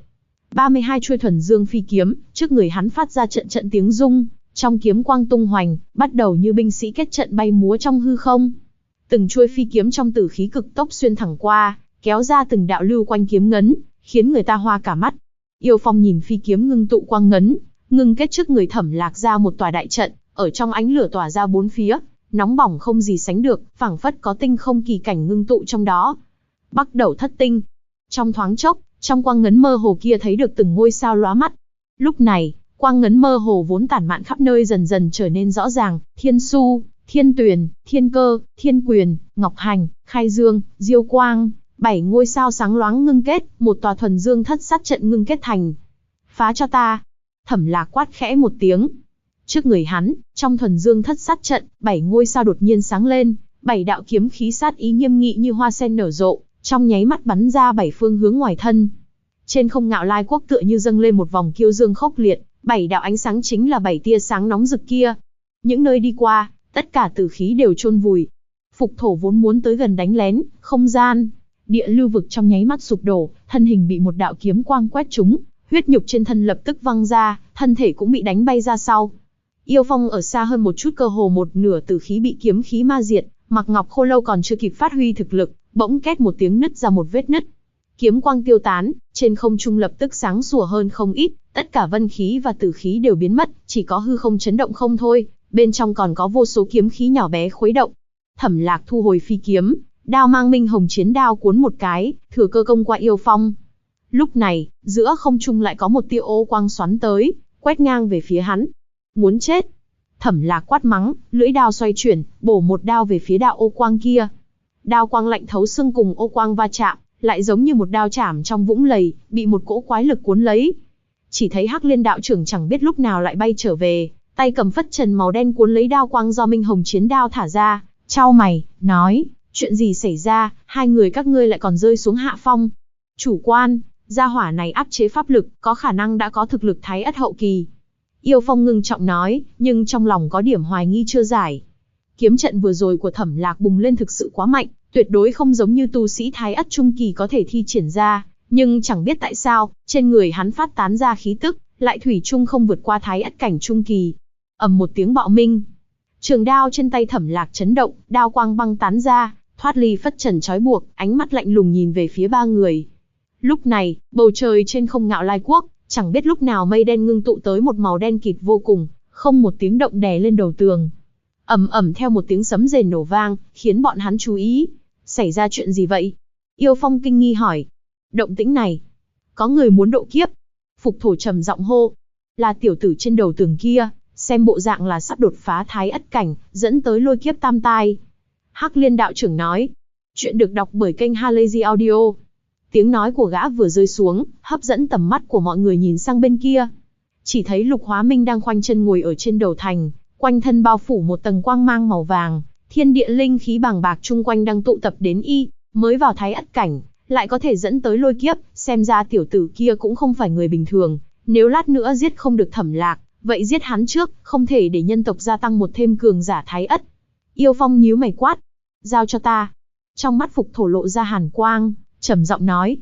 32 chuôi thuần dương phi kiếm, trước người hắn phát ra trận trận tiếng rung, trong kiếm quang tung hoành, bắt đầu như binh sĩ kết trận bay múa trong hư không. Từng chuôi phi kiếm trong tử khí cực tốc xuyên thẳng qua, kéo ra từng đạo lưu quanh kiếm ngấn, khiến người ta hoa cả mắt. Yêu Phong nhìn phi kiếm ngưng tụ quang ngấn, ngưng kết trước người Thẩm Lạc ra một tòa đại trận, ở trong ánh lửa tỏa ra bốn phía, nóng bỏng không gì sánh được, phảng phất có tinh không kỳ cảnh ngưng tụ trong đó. Bắt đầu thất tinh. Trong thoáng chốc, trong quang ngấn mơ hồ kia thấy được từng ngôi sao lóa mắt. Lúc này, quang ngấn mơ hồ vốn tản mạn khắp nơi dần dần trở nên rõ ràng, Thiên Su, Thiên Tuyền, Thiên Cơ, Thiên Quyền, Ngọc Hành, Khai Dương, Diêu Quang, 7 ngôi sao sáng loáng ngưng kết, một tòa thuần dương thất sát trận ngưng kết thành. Phá cho ta. Thẩm Lạc quát khẽ một tiếng. Trước người hắn, trong thuần dương thất sát trận, 7 ngôi sao đột nhiên sáng lên, 7 đạo kiếm khí sát ý nghiêm nghị như hoa sen nở rộ, trong nháy mắt bắn ra 7 phương hướng ngoài thân. Trên không Ngạo Lai Quốc tựa như dâng lên một vòng kiêu dương khốc liệt, 7 đạo ánh sáng chính là 7 tia sáng nóng rực kia. Những nơi đi qua, tất cả tử khí đều chôn vùi. Phục Thổ vốn muốn tới gần đánh lén, không gian, địa lưu vực trong nháy mắt sụp đổ, thân hình bị một đạo kiếm quang quét trúng, huyết nhục trên thân lập tức văng ra, thân thể cũng bị đánh bay ra sau. Yêu Phong ở xa hơn một chút, cơ hồ một nửa tử khí bị kiếm khí ma diệt, Mạc Ngọc Khô Lâu còn chưa kịp phát huy thực lực, bỗng két một tiếng nứt ra một vết nứt. Kiếm quang tiêu tán, trên không trung lập tức sáng sủa hơn không ít, tất cả vân khí và tử khí đều biến mất, chỉ có hư không chấn động không thôi, bên trong còn có vô số kiếm khí nhỏ bé khuấy động. Thẩm Lạc thu hồi phi kiếm, đao mang minh hồng chiến đao cuốn một cái, thừa cơ công qua Yêu Phong. Lúc này, giữa không trung lại có một tia ô quang xoắn tới, quét ngang về phía hắn. Muốn chết. Thẩm Lạc quát mắng, lưỡi đao xoay chuyển, bổ một đao về phía đạo ô quang kia. Đao quang lạnh thấu xương cùng ô quang va chạm, lại giống như một đao chảm trong vũng lầy, bị một cỗ quái lực cuốn lấy. Chỉ thấy Hắc Liên đạo trưởng chẳng biết lúc nào lại bay trở về, tay cầm phất trần màu đen cuốn lấy đao quang do minh hồng chiến đao thả ra, chau mày, nói, chuyện gì xảy ra, hai người các ngươi lại còn rơi xuống hạ phong. Chủ quan, gia hỏa này áp chế pháp lực, có khả năng đã có thực lực Thái Ất hậu kỳ. Yêu Phong ngưng trọng nói, nhưng trong lòng có điểm hoài nghi chưa giải. Kiếm trận vừa rồi của Thẩm Lạc bùng lên thực sự quá mạnh, tuyệt đối không giống như tu sĩ Thái Ất trung kỳ có thể thi triển ra, nhưng chẳng biết tại sao, trên người hắn phát tán ra khí tức, lại thủy chung không vượt qua Thái Ất cảnh trung kỳ. Ầm một tiếng bạo minh, trường đao trên tay Thẩm Lạc chấn động, đao quang băng tán ra, thoát ly phất trần trói buộc, ánh mắt lạnh lùng nhìn về phía ba người. Lúc này, bầu trời trên không Ngạo Lai Quốc, chẳng biết lúc nào mây đen ngưng tụ tới một màu đen kịt vô cùng, không một tiếng động đè lên đầu tường. Ầm ầm theo một tiếng sấm rền nổ vang, khiến bọn hắn chú ý. Xảy ra chuyện gì vậy? Yêu Phong kinh nghi hỏi. Động tĩnh này, có người muốn độ kiếp. Phục Thổ trầm giọng hô. Là tiểu tử trên đầu tường kia, xem bộ dạng là sắp đột phá Thái Ất cảnh, dẫn tới lôi kiếp tam tai. Hắc Liên đạo trưởng nói. Chuyện được đọc bởi kênh Halazy Audio. Tiếng nói của gã vừa rơi xuống, hấp dẫn tầm mắt của mọi người nhìn sang bên kia. Chỉ thấy Lục Hóa Minh đang khoanh chân ngồi ở trên đầu thành, quanh thân bao phủ một tầng quang mang màu vàng, thiên địa linh khí bàng bạc chung quanh đang tụ tập đến y, mới vào Thái Ất cảnh, lại có thể dẫn tới lôi kiếp, xem ra tiểu tử kia cũng không phải người bình thường, nếu lát nữa giết không được Thẩm Lạc, vậy giết hắn trước, không thể để nhân tộc gia tăng một thêm cường giả Thái Ất. Yêu Phong nhíu mày quát, giao cho ta. Trong mắt Phục Thổ lộ ra hàn quang, trầm giọng nói,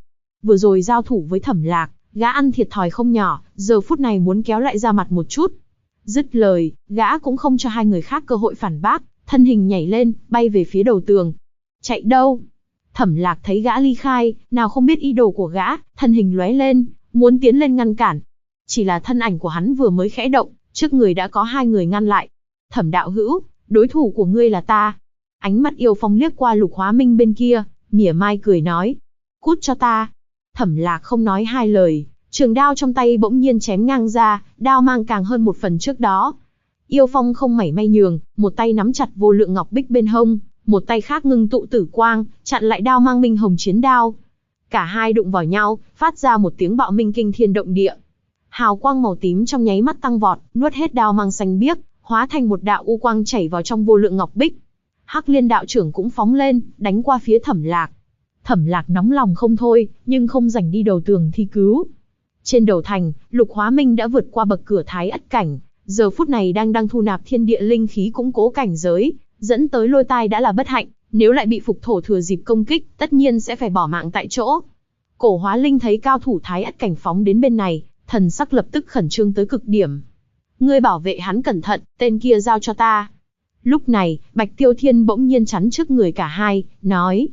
Vừa rồi giao thủ với Thẩm Lạc, gã ăn thiệt thòi không nhỏ, giờ phút này muốn kéo lại ra mặt một chút. Dứt lời, gã cũng không cho hai người khác cơ hội phản bác, thân hình nhảy lên, bay về phía đầu tường. Chạy đâu? Thẩm Lạc thấy gã ly khai, nào không biết ý đồ của gã, thân hình lóe lên, muốn tiến lên ngăn cản. Chỉ là thân ảnh của hắn vừa mới khẽ động, trước người đã có hai người ngăn lại. Thẩm đạo hữu, đối thủ của ngươi là ta. Ánh mắt Yêu Phong liếc qua Lục Hóa Minh bên kia, mỉa mai cười nói. Cút cho ta. Thẩm Lạc không nói hai lời, trường đao trong tay bỗng nhiên chém ngang ra, đao mang càng hơn một phần trước đó. Yêu Phong không mảy may nhường, một tay nắm chặt vô lượng ngọc bích bên hông, một tay khác ngưng tụ tử quang, chặn lại đao mang minh hồng chiến đao. Cả hai đụng vào nhau, phát ra một tiếng bạo minh kinh thiên động địa. Hào quang màu tím trong nháy mắt tăng vọt, nuốt hết đao mang xanh biếc, hóa thành một đạo u quang chảy vào trong vô lượng ngọc bích. Hắc Liên đạo trưởng cũng phóng lên, đánh qua phía Thẩm Lạc. Thẩm Lạc nóng lòng không thôi, nhưng không rảnh đi đầu tường thi cứu. Trên đầu thành, Lục Hóa Minh đã vượt qua bậc cửa Thái Ất cảnh, giờ phút này đang thu nạp thiên địa linh khí củng cố cảnh giới, dẫn tới lôi tai đã là bất hạnh, nếu lại bị Phục Thổ thừa dịp công kích, tất nhiên sẽ phải bỏ mạng tại chỗ. Cổ Hóa Linh thấy cao thủ Thái Ất cảnh phóng đến bên này, thần sắc lập tức khẩn trương tới cực điểm. Ngươi bảo vệ hắn cẩn thận, tên kia giao cho ta. Lúc này, Bạch Tiêu Thiên bỗng nhiên chắn trước người cả hai, nói.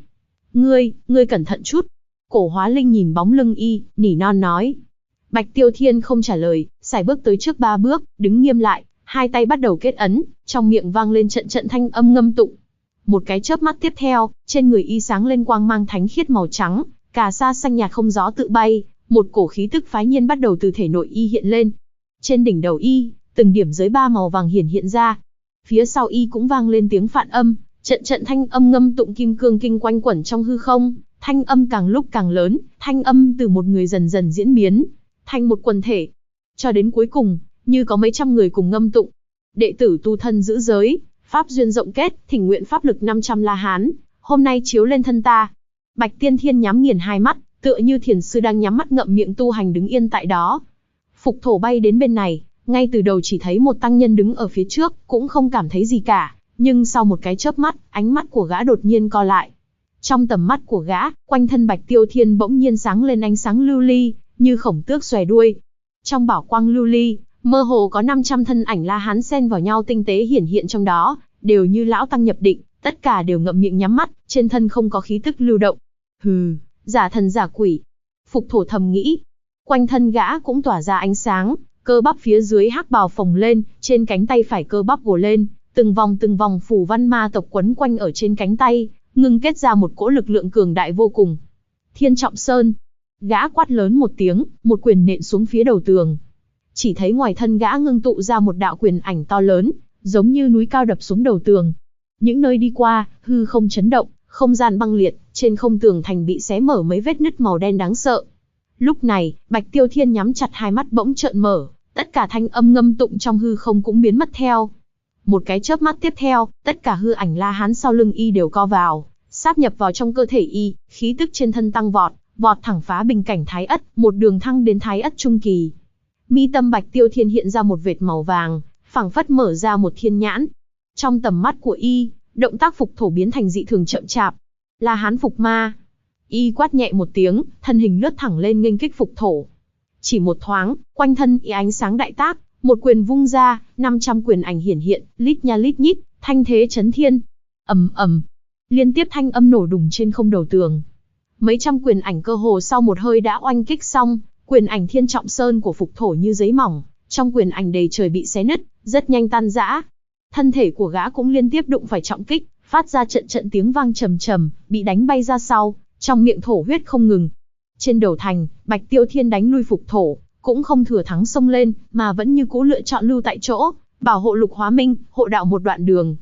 Ngươi cẩn thận chút. Cổ Hóa Linh nhìn bóng lưng y, nỉ non nói. Bạch Tiêu Thiên không trả lời, sải bước tới trước 3 bước, đứng nghiêm lại, hai tay bắt đầu kết ấn, trong miệng vang lên trận trận thanh âm ngâm tụng. Một cái chớp mắt tiếp theo, trên người y sáng lên quang mang thánh khiết màu trắng, cà sa xanh nhạt không gió tự bay, một cổ khí tức phái nhiên bắt đầu từ thể nội y hiện lên. Trên đỉnh đầu y, từng điểm giới ba màu vàng hiện ra. Phía sau y cũng vang lên tiếng phạn âm, trận trận thanh âm ngâm tụng kim cương kinh quanh quẩn trong hư không, thanh âm càng lúc càng lớn, thanh âm từ một người dần dần diễn biến thành một quần thể, cho đến cuối cùng, như có mấy trăm người cùng ngâm tụng. Đệ tử tu thân giữ giới, pháp duyên rộng kết, thỉnh nguyện pháp lực 500 La Hán, hôm nay chiếu lên thân ta. Bạch Tiên Thiên nhắm nghiền hai mắt, tựa như thiền sư đang nhắm mắt ngậm miệng tu hành đứng yên tại đó. Phục Thổ bay đến bên này, ngay từ đầu chỉ thấy một tăng nhân đứng ở phía trước, cũng không cảm thấy gì cả, nhưng sau một cái chớp mắt, ánh mắt của gã đột nhiên co lại. Trong tầm mắt của gã, quanh thân Bạch Tiêu Thiên bỗng nhiên sáng lên ánh sáng lưu ly, như khổng tước xòe đuôi. Trong bảo quang lưu ly, mơ hồ có 500 thân ảnh La Hán xen vào nhau tinh tế hiển hiện trong đó, đều như lão tăng nhập định, tất cả đều ngậm miệng nhắm mắt, trên thân không có khí tức lưu động. Hừ, giả thần giả quỷ. Phục Thổ thầm nghĩ. Quanh thân gã cũng tỏa ra ánh sáng, cơ bắp phía dưới hắc bào phồng lên, trên cánh tay phải cơ bắp gồ lên, từng vòng phù văn ma tộc quấn quanh ở trên cánh tay, ngưng kết ra một cỗ lực lượng cường đại vô cùng. Thiên Trọng Sơn. Gã quát lớn một tiếng, một quyền nện xuống phía đầu tường. Chỉ thấy ngoài thân gã ngưng tụ ra một đạo quyền ảnh to lớn, giống như núi cao đập xuống đầu tường. Những nơi đi qua, hư không chấn động, không gian băng liệt, trên không tường thành bị xé mở mấy vết nứt màu đen đáng sợ. Lúc này, Bạch Tiêu Thiên nhắm chặt hai mắt bỗng trợn mở, tất cả thanh âm ngâm tụng trong hư không cũng biến mất theo. Một cái chớp mắt tiếp theo, tất cả hư ảnh La Hán sau lưng y đều co vào, sáp nhập vào trong cơ thể y, khí tức trên thân tăng vọt, vọt thẳng phá bình cảnh Thái Ất, một đường thăng đến Thái Ất trung kỳ. Mi tâm Bạch Tiêu Thiên hiện ra một vệt màu vàng, phảng phất mở ra một thiên nhãn. Trong tầm mắt của y, động tác Phục Thổ biến thành dị thường chậm chạp. La Hán phục ma. Y quát nhẹ một tiếng, thân hình lướt thẳng lên nghênh kích Phục Thổ. Chỉ một thoáng, quanh thân y ánh sáng đại tác, một quyền vung ra, 500 quyền ảnh hiển hiện, lít nha lít nhít, thanh thế chấn thiên. Ầm ầm, liên tiếp thanh âm nổ đùng trên không đầu tường. Mấy trăm quyền ảnh cơ hồ sau một hơi đã oanh kích xong, quyền ảnh Thiên Trọng Sơn của Phục Thổ như giấy mỏng, trong quyền ảnh đầy trời bị xé nứt, rất nhanh tan rã. Thân thể của gã cũng liên tiếp đụng phải trọng kích, phát ra trận trận tiếng vang trầm trầm, bị đánh bay ra sau, trong miệng thổ huyết không ngừng. Trên đầu thành, Bạch Tiêu Thiên đánh lui Phục Thổ, cũng không thừa thắng xông lên, mà vẫn như cũ lựa chọn lưu tại chỗ, bảo hộ Lục Hóa Minh, hộ đạo một đoạn đường.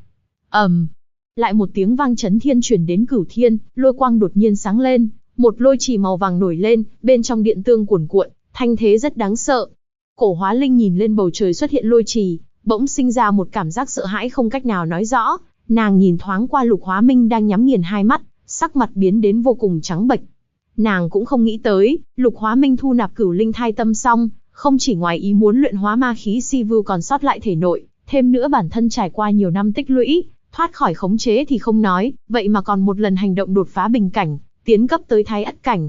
Lại một tiếng vang chấn thiên truyền đến cửu thiên, lôi quang đột nhiên sáng lên, một lôi chỉ màu vàng nổi lên, bên trong điện tương cuồn cuộn, thanh thế rất đáng sợ. Cổ Hóa Linh nhìn lên bầu trời xuất hiện lôi trì, bỗng sinh ra một cảm giác sợ hãi không cách nào nói rõ. Nàng nhìn thoáng qua Lục Hóa Minh đang nhắm nghiền hai mắt, sắc mặt biến đến vô cùng trắng bệch. Nàng cũng không nghĩ tới, Lục Hóa Minh thu nạp cửu linh thai tâm xong, không chỉ ngoài ý muốn luyện hóa ma khí si vưu còn sót lại thể nội, thêm nữa bản thân trải qua nhiều năm tích lũy, thoát khỏi khống chế thì không nói, vậy mà còn một lần hành động đột phá bình cảnh, tiến cấp tới Thái Ất cảnh.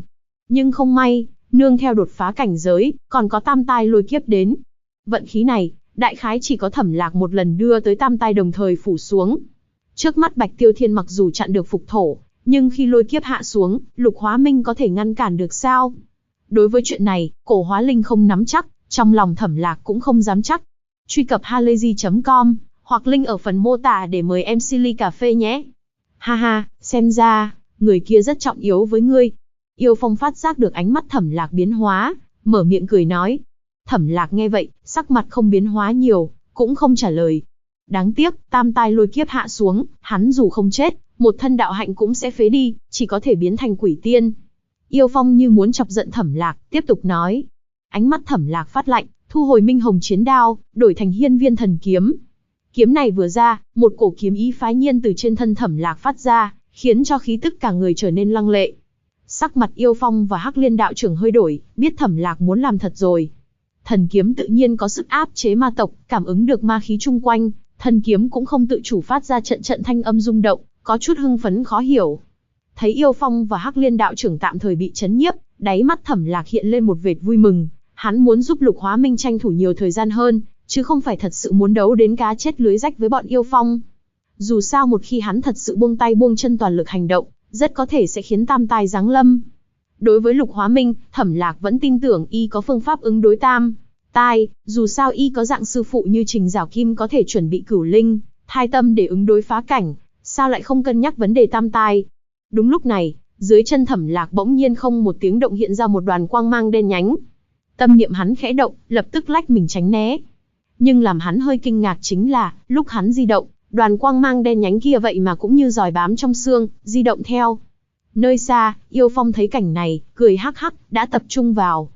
Nhưng không may, nương theo đột phá cảnh giới, còn có tam tai lôi kiếp đến. Vận khí này, đại khái chỉ có Thẩm Lạc một lần đưa tới tam tai đồng thời phủ xuống. Trước mắt Bạch Tiêu Thiên mặc dù chặn được phục thổ, nhưng khi lôi kiếp hạ xuống, Lục Hóa Minh có thể ngăn cản được sao? Đối với chuyện này, Cổ Hóa Linh không nắm chắc, trong lòng Thẩm Lạc cũng không dám chắc. Truy cập halayzi.com hoặc link ở phần mô tả để mời em Silly cà phê nhé. Ha ha, xem ra, người kia rất trọng yếu với ngươi. Yêu Phong phát giác được ánh mắt Thẩm Lạc biến hóa, mở miệng cười nói. Thẩm Lạc nghe vậy, sắc mặt không biến hóa nhiều, cũng không trả lời. Đáng tiếc, tam tai lôi kiếp hạ xuống, hắn dù không chết, một thân đạo hạnh cũng sẽ phế đi, chỉ có thể biến thành quỷ tiên. Yêu Phong như muốn chọc giận Thẩm Lạc, tiếp tục nói. Ánh mắt Thẩm Lạc phát lạnh, thu hồi Minh Hồng chiến đao, đổi thành Hiên Viên Thần kiếm. Kiếm này vừa ra, một cổ kiếm ý phái nhiên từ trên thân Thẩm Lạc phát ra, khiến cho khí tức cả người trở nên lăng lệ. Sắc mặt Yêu Phong và Hắc Liên đạo trưởng hơi đổi, biết Thẩm Lạc muốn làm thật rồi. Thần kiếm tự nhiên có sức áp chế ma tộc, cảm ứng được ma khí chung quanh, thần kiếm cũng không tự chủ phát ra trận trận thanh âm rung động, có chút hưng phấn khó hiểu. Thấy Yêu Phong và Hắc Liên đạo trưởng tạm thời bị chấn nhiếp, đáy mắt Thẩm Lạc hiện lên một vệt vui mừng, hắn muốn giúp Lục Hóa Minh tranh thủ nhiều thời gian hơn, chứ không phải thật sự muốn đấu đến cá chết lưới rách với bọn Yêu Phong. Dù sao một khi hắn thật sự buông tay buông chân toàn lực hành động, rất có thể sẽ khiến tam tai giáng lâm. Đối với Lục Hóa Minh, Thẩm Lạc vẫn tin tưởng y có phương pháp ứng đối tam tai, dù sao y có dạng sư phụ như Trình Giảo Kim có thể chuẩn bị cửu linh, thai tâm để ứng đối phá cảnh, sao lại không cân nhắc vấn đề tam tai. Đúng lúc này, dưới chân Thẩm Lạc bỗng nhiên không một tiếng động hiện ra một đoàn quang mang đen nhánh. Tâm niệm hắn khẽ động, lập tức lách mình tránh né. Nhưng làm hắn hơi kinh ngạc chính là, lúc hắn di động, đoàn quang mang đen nhánh kia vậy mà cũng như giòi bám trong xương, di động theo. Nơi xa, Yêu Phong thấy cảnh này, cười hắc hắc, đã tập trung vào.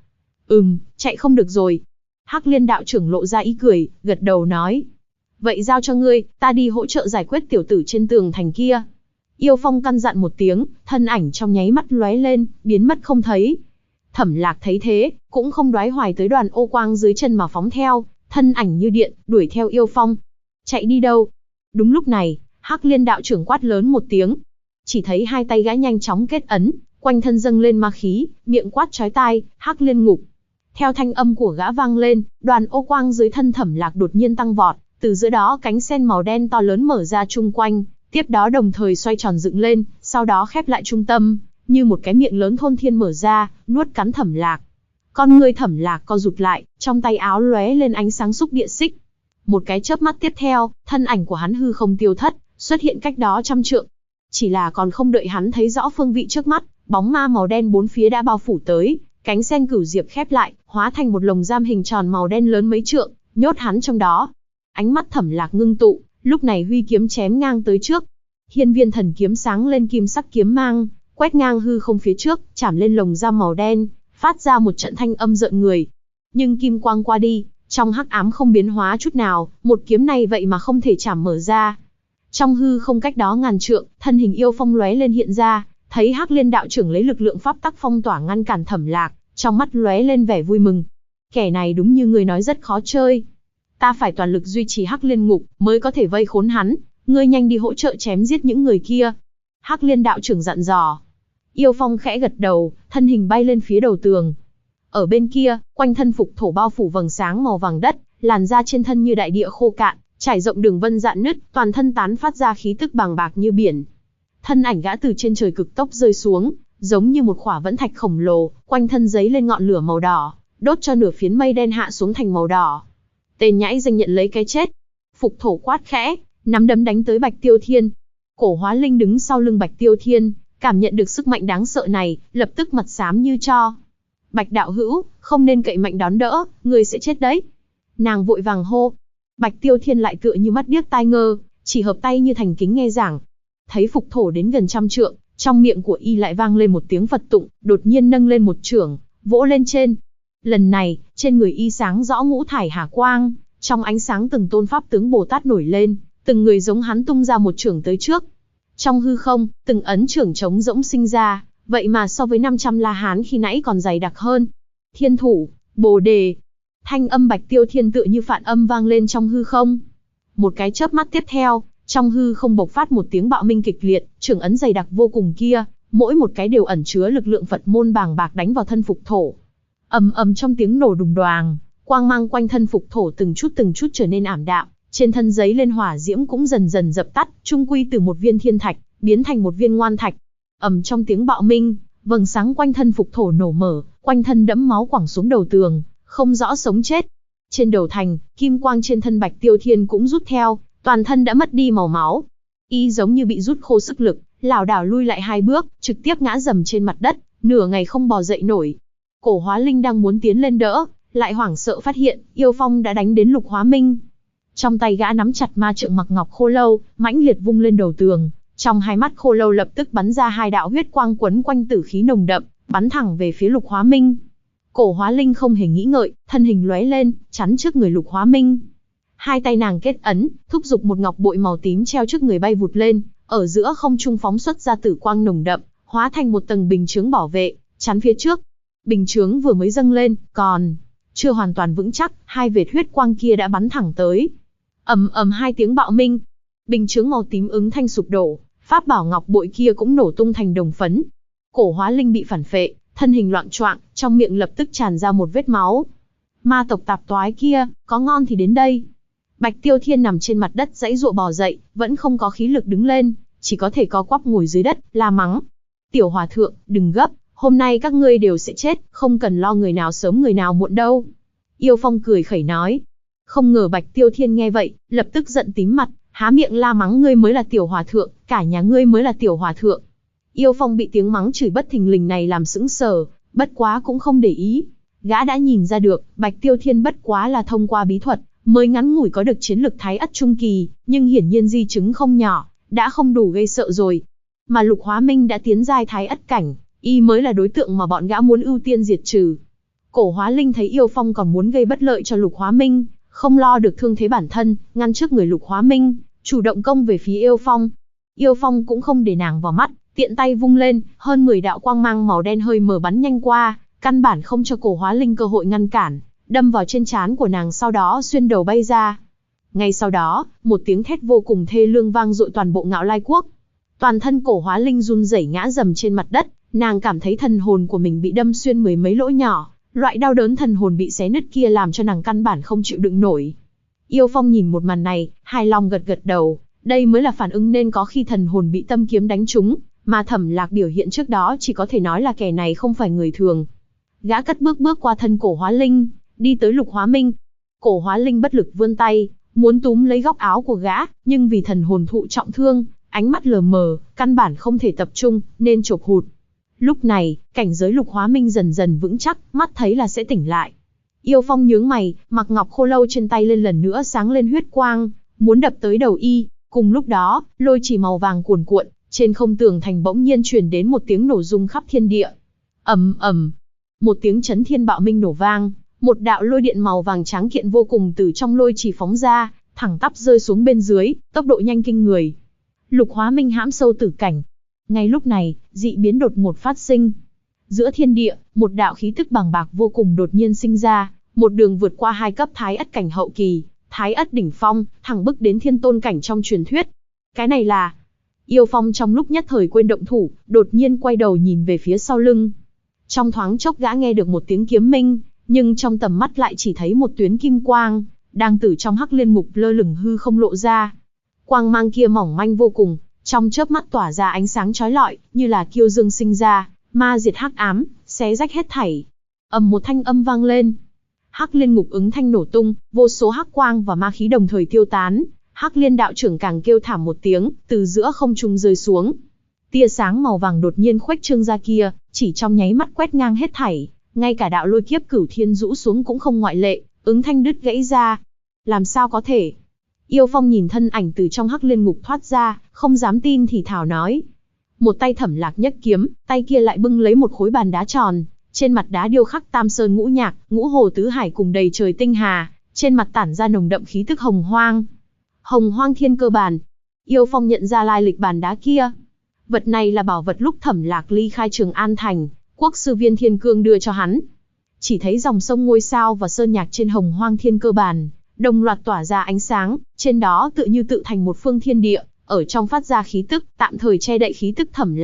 Chạy không được rồi. Hắc Liên đạo trưởng lộ ra ý cười, gật đầu nói. Vậy giao cho ngươi, ta đi hỗ trợ giải quyết tiểu tử trên tường thành kia. Yêu Phong căn dặn một tiếng, thân ảnh trong nháy mắt lóe lên, biến mất không thấy. Thẩm Lạc thấy thế, cũng không đoái hoài tới đoàn ô quang dưới chân mà phóng theo, thân ảnh như điện, đuổi theo Yêu Phong. Chạy đi đâu? Đúng lúc này, Hắc Liên đạo trưởng quát lớn một tiếng. Chỉ thấy hai tay gã nhanh chóng kết ấn, quanh thân dâng lên ma khí, miệng quát chói tai, Hắc Liên ngục. Theo thanh âm của gã vang lên, đoàn ô quang dưới thân Thẩm Lạc đột nhiên tăng vọt, từ giữa đó cánh sen màu đen to lớn mở ra chung quanh, tiếp đó đồng thời xoay tròn dựng lên, sau đó khép lại trung tâm, như một cái miệng lớn thôn thiên mở ra, nuốt cắn Thẩm Lạc. Con ngươi Thẩm Lạc co rụt lại, trong tay áo lóe lên ánh sáng xúc địa xích. Một cái chớp mắt tiếp theo, thân ảnh của hắn hư không tiêu thất, xuất hiện cách đó 100 trượng. Chỉ là còn không đợi hắn thấy rõ phương vị trước mắt, bóng ma màu đen bốn phía đã bao phủ tới, cánh sen cửu diệp khép lại, hóa thành một lồng giam hình tròn màu đen lớn mấy trượng, nhốt hắn trong đó. Ánh mắt Thẩm Lạc ngưng tụ, lúc này huy kiếm chém ngang tới trước. Hiên Viên Thần kiếm sáng lên kim sắc kiếm mang, quét ngang hư không phía trước, chạm lên lồng giam màu đen, phát ra một trận thanh âm rợn người. Nhưng kim quang qua đi, trong hắc ám không biến hóa chút nào, một kiếm này vậy mà không thể chạm mở ra. Trong hư không cách đó ngàn trượng, thân hình Yêu Phong lóe lên hiện ra, thấy Hắc Liên đạo trưởng lấy lực lượng pháp tắc phong tỏa ngăn cản Thẩm Lạc, trong mắt lóe lên vẻ vui mừng. Kẻ này đúng như người nói rất khó chơi. Ta phải toàn lực duy trì Hắc Liên ngục, mới có thể vây khốn hắn, ngươi nhanh đi hỗ trợ chém giết những người kia. Hắc Liên đạo trưởng dặn dò. Yêu Phong khẽ gật đầu, thân hình bay lên phía đầu tường. Ở bên kia, quanh thân phục thổ bao phủ vầng sáng màu vàng đất, làn da trên thân như đại địa khô cạn, trải rộng đường vân rạn nứt, toàn thân tán phát ra khí tức bàng bạc như biển. Thân ảnh gã từ trên trời cực tốc rơi xuống, giống như một khỏa vẫn thạch khổng lồ, quanh thân giấy lên ngọn lửa màu đỏ, đốt cho nửa phiến mây đen hạ xuống thành màu đỏ. Tên nhãi danh nhận lấy cái chết. Phục thổ quát khẽ, nắm đấm đánh tới Bạch Tiêu Thiên. Cổ Hóa Linh đứng sau lưng Bạch Tiêu Thiên, cảm nhận được sức mạnh đáng sợ này, lập tức mặt xám như tro. Bạch đạo hữu, không nên cậy mạnh đón đỡ, người sẽ chết đấy. Nàng vội vàng hô. Bạch Tiêu Thiên lại tựa như mắt điếc tai ngơ, chỉ hợp tay như thành kính nghe giảng. Thấy phục thổ đến gần 100 trượng, trong miệng của y lại vang lên một tiếng Phật tụng, đột nhiên nâng lên một chưởng, vỗ lên trên. Lần này, trên người y sáng rõ ngũ thải hà quang, trong ánh sáng từng tôn pháp tướng Bồ Tát nổi lên, từng người giống hắn tung ra một chưởng tới trước. Trong hư không, từng ấn chưởng trống rỗng sinh ra, vậy mà so với 500 La Hán khi nãy còn dày đặc hơn. Thiên thủ, Bồ đề. Thanh âm Bạch Tiêu Thiên tựa như phạn âm vang lên trong hư không. Một cái chớp mắt tiếp theo, trong hư không bộc phát một tiếng bạo minh kịch liệt, chưởng ấn dày đặc vô cùng kia, mỗi một cái đều ẩn chứa lực lượng Phật môn bàng bạc đánh vào thân Phục Thổ. Ầm ầm trong tiếng nổ đùng đoàng, quang mang quanh thân Phục Thổ từng chút trở nên ảm đạm, trên thân giấy lên hỏa diễm cũng dần dần dập tắt, trung quy từ một viên thiên thạch biến thành một viên ngoan thạch. Trong tiếng bạo minh, vầng sáng quanh thân Phục Thổ nổ mở, quanh thân đẫm máu quẳng xuống đầu tường, không rõ sống chết. Trên đầu thành, kim quang trên thân Bạch Tiêu Thiên cũng rút theo, toàn thân đã mất đi màu máu. Y giống như bị rút khô sức lực, lảo đảo lui lại 2 bước, trực tiếp ngã rầm trên mặt đất, nửa ngày không bò dậy nổi. Cổ Hóa Linh đang muốn tiến lên đỡ, lại hoảng sợ phát hiện, Yêu Phong đã đánh đến Lục Hóa Minh. Trong tay gã nắm chặt ma trượng Mặc Ngọc Khô Lâu, mãnh liệt vung lên đầu tường, trong hai mắt Khô Lâu lập tức bắn ra 2 đạo huyết quang quấn quanh tử khí nồng đậm, bắn thẳng về phía Lục Hóa Minh. Cổ Hóa Linh không hề nghĩ ngợi, thân hình lóe lên, chắn trước người Lục Hóa Minh. Hai tay nàng kết ấn, thúc giục một ngọc bội màu tím treo trước người bay vụt lên, ở giữa không trung phóng xuất ra tử quang nồng đậm, hóa thành một tầng bình chướng bảo vệ, chắn phía trước. Bình chướng vừa mới dâng lên, còn chưa hoàn toàn vững chắc, 2 vệt huyết quang kia đã bắn thẳng tới. Ầm ầm 2 tiếng bạo minh, bình chướng màu tím ứng thanh sụp đổ, pháp bảo ngọc bội kia cũng nổ tung thành đồng phấn. Cổ Hóa Linh bị phản phệ, thân hình loạng choạng, trong miệng lập tức tràn ra một vết máu. Ma tộc tạp toái kia, có ngon thì đến đây. Bạch Tiêu Thiên nằm trên mặt đất giãy giụa bò dậy, vẫn không có khí lực đứng lên, chỉ có thể co quắp ngồi dưới đất, la mắng. Tiểu hòa thượng, đừng gấp, hôm nay các ngươi đều sẽ chết, không cần lo người nào sớm người nào muộn đâu. Yêu Phong cười khẩy nói. Không ngờ Bạch Tiêu Thiên nghe vậy, lập tức giận tím mặt, há miệng la mắng ngươi mới là tiểu hòa thượng, cả nhà ngươi mới là tiểu hòa thượng. Yêu Phong bị tiếng mắng chửi bất thình lình này làm sững sờ, bất quá cũng không để ý. Gã đã nhìn ra được, Bạch Tiêu Thiên bất quá là thông qua bí thuật, mới ngắn ngủi có được chiến lực Thái Ất Trung Kỳ, nhưng hiển nhiên di chứng không nhỏ, đã không đủ gây sợ rồi. Mà Lục Hóa Minh đã tiến giai Thái Ất Cảnh, y mới là đối tượng mà bọn gã muốn ưu tiên diệt trừ. Cổ Hóa Linh thấy Yêu Phong còn muốn gây bất lợi cho Lục Hóa Minh, không lo được thương thế bản thân, ngăn trước người Lục Hóa Minh, chủ động công về phía Yêu Phong. Yêu Phong cũng không để nàng vào mắt, tiện tay vung lên, hơn 10 đạo quang mang màu đen hơi mờ bắn nhanh qua, căn bản không cho Cổ Hóa Linh cơ hội ngăn cản, đâm vào trên trán của nàng sau đó xuyên đầu bay ra. Ngay sau đó, một tiếng thét vô cùng thê lương vang dội toàn bộ Ngạo Lai Quốc. Toàn thân Cổ Hóa Linh run rẩy ngã rầm trên mặt đất, nàng cảm thấy thần hồn của mình bị đâm xuyên 10 mấy lỗ nhỏ, loại đau đớn thần hồn bị xé nứt kia làm cho nàng căn bản không chịu đựng nổi. Yêu Phong nhìn một màn này, hài lòng gật gật đầu, đây mới là phản ứng nên có khi thần hồn bị tâm kiếm đánh trúng, mà Thẩm Lạc biểu hiện trước đó chỉ có thể nói là kẻ này không phải người thường. Gã cất bước bước qua thân Cổ Hóa Linh, đi tới Lục Hóa Minh. Cổ Hóa Linh bất lực vươn tay, muốn túm lấy góc áo của gã, nhưng vì thần hồn thụ trọng thương, ánh mắt lờ mờ, căn bản không thể tập trung, nên chộp hụt. Lúc này, cảnh giới Lục Hóa Minh dần dần vững chắc, mắt thấy là sẽ tỉnh lại. Yêu Phong nhướng mày, Mặc Ngọc Khô Lâu trên tay lên lần nữa sáng lên huyết quang, muốn đập tới đầu y. Cùng lúc đó, lôi chỉ màu vàng cuồn cuộn, trên không tường thành bỗng nhiên truyền đến một tiếng nổ rung khắp thiên địa. Ầm ầm, một tiếng chấn thiên bạo minh nổ vang, một đạo lôi điện màu vàng trắng kiện vô cùng từ trong lôi chỉ phóng ra, thẳng tắp rơi xuống bên dưới, tốc độ nhanh kinh người. Lục Hóa Minh hãm sâu tử cảnh. Ngay lúc này, dị biến đột ngột phát sinh. Giữa thiên địa, một đạo khí tức bàng bạc vô cùng đột nhiên sinh ra, một đường vượt qua 2 cấp Thái Ất Cảnh hậu kỳ, Thái Ất đỉnh phong, thẳng bước đến Thiên Tôn cảnh trong truyền thuyết. Cái này là... Yêu Phong trong lúc nhất thời quên động thủ, đột nhiên quay đầu nhìn về phía sau lưng. Trong thoáng chốc gã nghe được một tiếng kiếm minh, nhưng trong tầm mắt lại chỉ thấy một tuyến kim quang, đang từ trong hắc liên mục lơ lửng hư không lộ ra. Quang mang kia mỏng manh vô cùng, trong chớp mắt tỏa ra ánh sáng chói lọi, như là kiêu dương sinh ra, ma diệt hắc ám, xé rách hết thảy. Một thanh âm vang lên. Hắc liên ngục ứng thanh nổ tung, vô số hắc quang và ma khí đồng thời tiêu tán. Hắc liên đạo trưởng càng kêu thảm một tiếng, từ giữa không trung rơi xuống. Tia sáng màu vàng đột nhiên khuếch trương ra kia, chỉ trong nháy mắt quét ngang hết thảy, ngay cả đạo lôi kiếp cửu thiên rũ xuống cũng không ngoại lệ, ứng thanh đứt gãy ra. Làm sao có thể? Yêu Phong nhìn thân ảnh từ trong hắc liên ngục thoát ra, không dám tin thì thào nói. Một tay Thẩm Lạc nhấc kiếm, tay kia lại bưng lấy một khối bàn đá tròn, trên mặt đá điêu khắc Tam Sơn Ngũ Nhạc, Ngũ Hồ Tứ Hải cùng đầy trời tinh hà, trên mặt tản ra nồng đậm khí tức hồng hoang. Hồng Hoang Thiên Cơ Bàn. Yêu Phong nhận ra lai lịch bàn đá kia. Vật này là bảo vật lúc Thẩm Lạc ly khai Trường An Thành, Quốc sư Viên Thiên Cương đưa cho hắn. Chỉ thấy dòng sông ngôi sao và sơn nhạc trên Hồng Hoang Thiên Cơ Bàn đồng loạt tỏa ra ánh sáng, trên đó tựa như tự thành một phương thiên địa, ở trong phát ra khí tức, tạm thời che đậy khí tức Thẩm Lạc,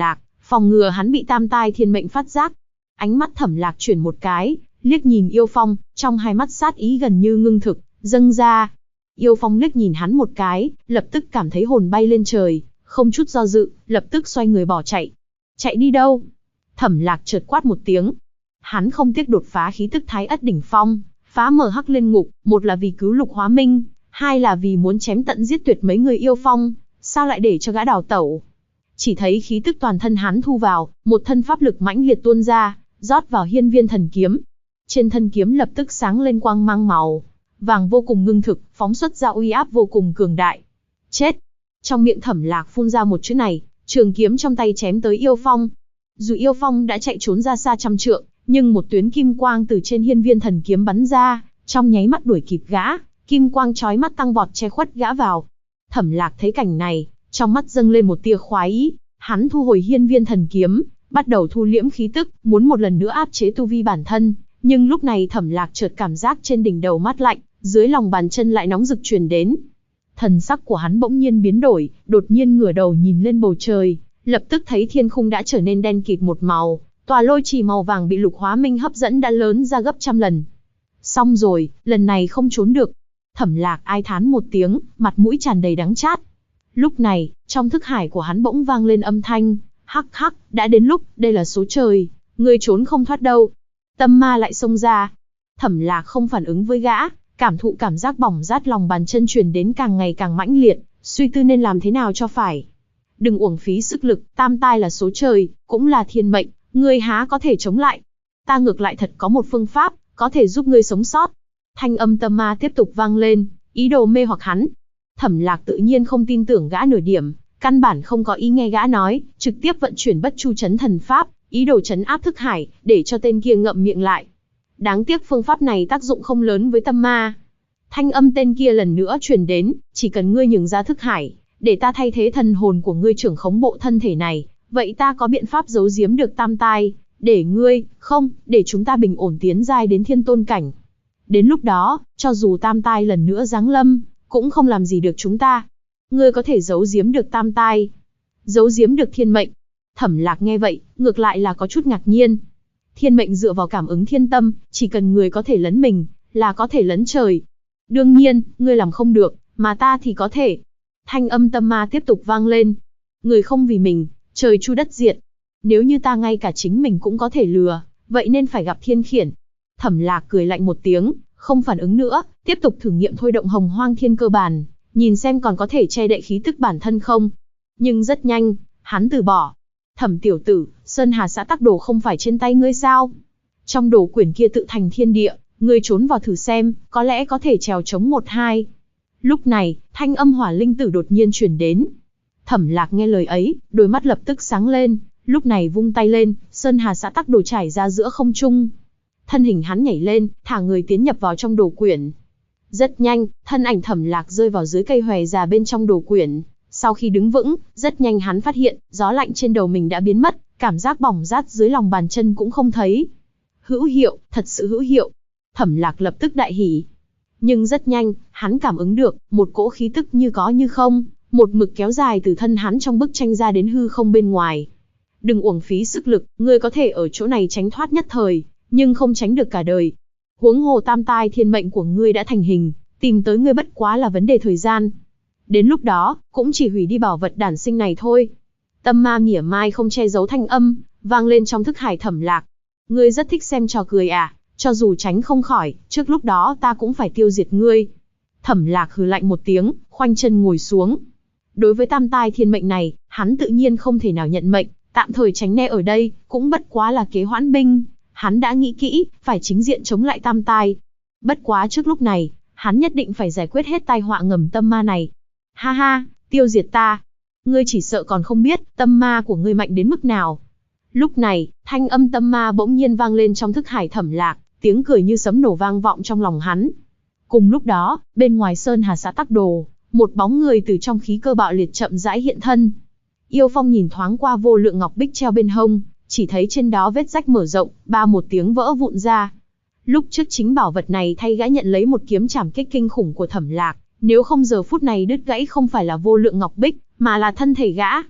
phòng ngừa hắn bị tam tai thiên mệnh phát giác. Ánh mắt Thẩm Lạc chuyển một cái, liếc nhìn Yêu Phong, trong hai mắt sát ý gần như ngưng thực, dâng ra. Yêu Phong liếc nhìn hắn một cái, lập tức cảm thấy hồn bay lên trời, không chút do dự, lập tức xoay người bỏ chạy. Chạy đi đâu? Thẩm Lạc chợt quát một tiếng. Hắn không tiếc đột phá khí tức Thái Ất đỉnh phong, phá mở Hắc Liên Ngục, một là vì cứu Lục Hóa Minh, hai là vì muốn chém tận giết tuyệt mấy người Yêu Phong, sao lại để cho gã đào tẩu? Chỉ thấy khí tức toàn thân hắn thu vào, một thân pháp lực mãnh liệt tuôn ra, rót vào hiên viên thần kiếm. Trên thân kiếm lập tức sáng lên quang mang màu vàng vô cùng ngưng thực, phóng xuất ra uy áp vô cùng cường đại. Chết! Trong miệng Thẩm Lạc phun ra một chữ này, trường kiếm trong tay chém tới Yêu Phong. Dù Yêu Phong đã chạy trốn ra xa trăm trượng, nhưng một tuyến kim quang từ trên hiên viên thần kiếm bắn ra, trong nháy mắt đuổi kịp gã, kim quang chói mắt tăng vọt che khuất gã vào. Thẩm Lạc thấy cảnh này, trong mắt dâng lên một tia khoái ý, hắn thu hồi hiên viên thần kiếm, bắt đầu thu liễm khí tức, muốn một lần nữa áp chế tu vi bản thân. Nhưng lúc này Thẩm Lạc chợt cảm giác trên đỉnh đầu mát lạnh, dưới lòng bàn chân lại nóng rực truyền đến. Thần sắc của hắn bỗng nhiên biến đổi, đột nhiên ngửa đầu nhìn lên bầu trời, lập tức thấy thiên khung đã trở nên đen kịt một màu, tòa lôi trì màu vàng bị Lục Hóa Minh hấp dẫn đã lớn ra gấp trăm lần. Xong rồi, lần này không trốn được. Thẩm Lạc ai thán một tiếng, mặt mũi tràn đầy đắng chát. Lúc này, trong thức hải của hắn bỗng vang lên âm thanh, hắc hắc, đã đến lúc, đây là số trời, ngươi trốn không thoát đâu. Tâm ma lại xông ra. Thẩm Lạc không phản ứng với gã, cảm thụ cảm giác bỏng rát lòng bàn chân truyền đến càng ngày càng mãnh liệt, suy tư nên làm thế nào cho phải. Đừng uổng phí sức lực, tam tai là số trời, cũng là thiên mệnh, ngươi há có thể chống lại. Ta ngược lại thật có một phương pháp, có thể giúp ngươi sống sót. Thanh âm tâm ma tiếp tục vang lên, ý đồ mê hoặc hắn. Thẩm Lạc tự nhiên không tin tưởng gã nửa điểm, căn bản không có ý nghe gã nói, trực tiếp vận chuyển bất chu chấn thần pháp, ý đồ chấn áp thức hải, để cho tên kia ngậm miệng lại. Đáng tiếc phương pháp này tác dụng không lớn với tâm ma. Thanh âm tên kia lần nữa truyền đến, chỉ cần ngươi nhường ra thức hải, để ta thay thế thần hồn của ngươi trưởng khống bộ thân thể này, vậy ta có biện pháp giấu giếm được tam tai, để ngươi, không, để chúng ta bình ổn tiến giai đến thiên tôn cảnh. Đến lúc đó, cho dù tam tai lần nữa giáng lâm, cũng không làm gì được chúng ta. Ngươi có thể giấu giếm được tam tai, giấu giếm được thiên mệnh. Thẩm Lạc nghe vậy, ngược lại là có chút ngạc nhiên. Thiên mệnh dựa vào cảm ứng thiên tâm, chỉ cần người có thể lấn mình, là có thể lấn trời. Đương nhiên, ngươi làm không được, mà ta thì có thể. Thanh âm tâm ma tiếp tục vang lên. Người không vì mình, trời chu đất diệt. Nếu như ta ngay cả chính mình cũng có thể lừa, vậy nên phải gặp thiên khiển. Thẩm Lạc cười lạnh một tiếng, không phản ứng nữa, tiếp tục thử nghiệm thôi động hồng hoang thiên cơ bản, nhìn xem còn có thể che đậy khí tức bản thân không. Nhưng rất nhanh, hắn từ bỏ. Thẩm tiểu tử, Sơn Hà xã tắc đồ không phải trên tay ngươi sao? Trong đồ quyển kia tự thành thiên địa, ngươi trốn vào thử xem, có lẽ có thể trèo chống một hai. Lúc này, thanh âm Hỏa Linh Tử đột nhiên truyền đến. Thẩm Lạc nghe lời ấy, đôi mắt lập tức sáng lên, lúc này vung tay lên, Sơn Hà xã tắc đồ trải ra giữa không trung. Thân hình hắn nhảy lên, thả người tiến nhập vào trong đồ quyển. Rất nhanh, thân ảnh Thẩm Lạc rơi vào dưới cây hòe già bên trong đồ quyển. Sau khi đứng vững, rất nhanh hắn phát hiện, gió lạnh trên đầu mình đã biến mất, cảm giác bỏng rát dưới lòng bàn chân cũng không thấy. Hữu hiệu, thật sự hữu hiệu. Thẩm Lạc lập tức đại hỉ. Nhưng rất nhanh, hắn cảm ứng được, một cỗ khí tức như có như không, một mực kéo dài từ thân hắn trong bức tranh ra đến hư không bên ngoài. Đừng uổng phí sức lực, ngươi có thể ở chỗ này tránh thoát nhất thời, nhưng không tránh được cả đời. Huống hồ tam tai thiên mệnh của ngươi đã thành hình, tìm tới ngươi bất quá là vấn đề thời gian. Đến lúc đó, cũng chỉ hủy đi bảo vật đản sinh này thôi. Tâm ma mỉa mai không che giấu thanh âm, vang lên trong thức hải Thẩm Lạc. Ngươi rất thích xem trò cười à, cho dù tránh không khỏi, trước lúc đó ta cũng phải tiêu diệt ngươi. Thẩm Lạc hừ lạnh một tiếng, khoanh chân ngồi xuống. Đối với tam tai thiên mệnh này, hắn tự nhiên không thể nào nhận mệnh, tạm thời tránh né ở đây, cũng bất quá là kế hoãn binh. Hắn đã nghĩ kỹ, phải chính diện chống lại tam tai. Bất quá trước lúc này, hắn nhất định phải giải quyết hết tai họa ngầm tâm ma này. Ha ha, tiêu diệt ta. Ngươi chỉ sợ còn không biết, tâm ma của ngươi mạnh đến mức nào. Lúc này, thanh âm tâm ma bỗng nhiên vang lên trong thức hải Thẩm Lạc, tiếng cười như sấm nổ vang vọng trong lòng hắn. Cùng lúc đó, bên ngoài Sơn Hà xã tắc đồ, một bóng người từ trong khí cơ bạo liệt chậm rãi hiện thân. Yêu Phong nhìn thoáng qua vô lượng ngọc bích treo bên hông, chỉ thấy trên đó vết rách mở rộng, ba một tiếng vỡ vụn ra. Lúc trước chính bảo vật này thay gã nhận lấy một kiếm trảm kích kinh khủng của Thẩm Lạc, nếu không giờ phút này đứt gãy không phải là vô lượng ngọc bích, mà là thân thể gã.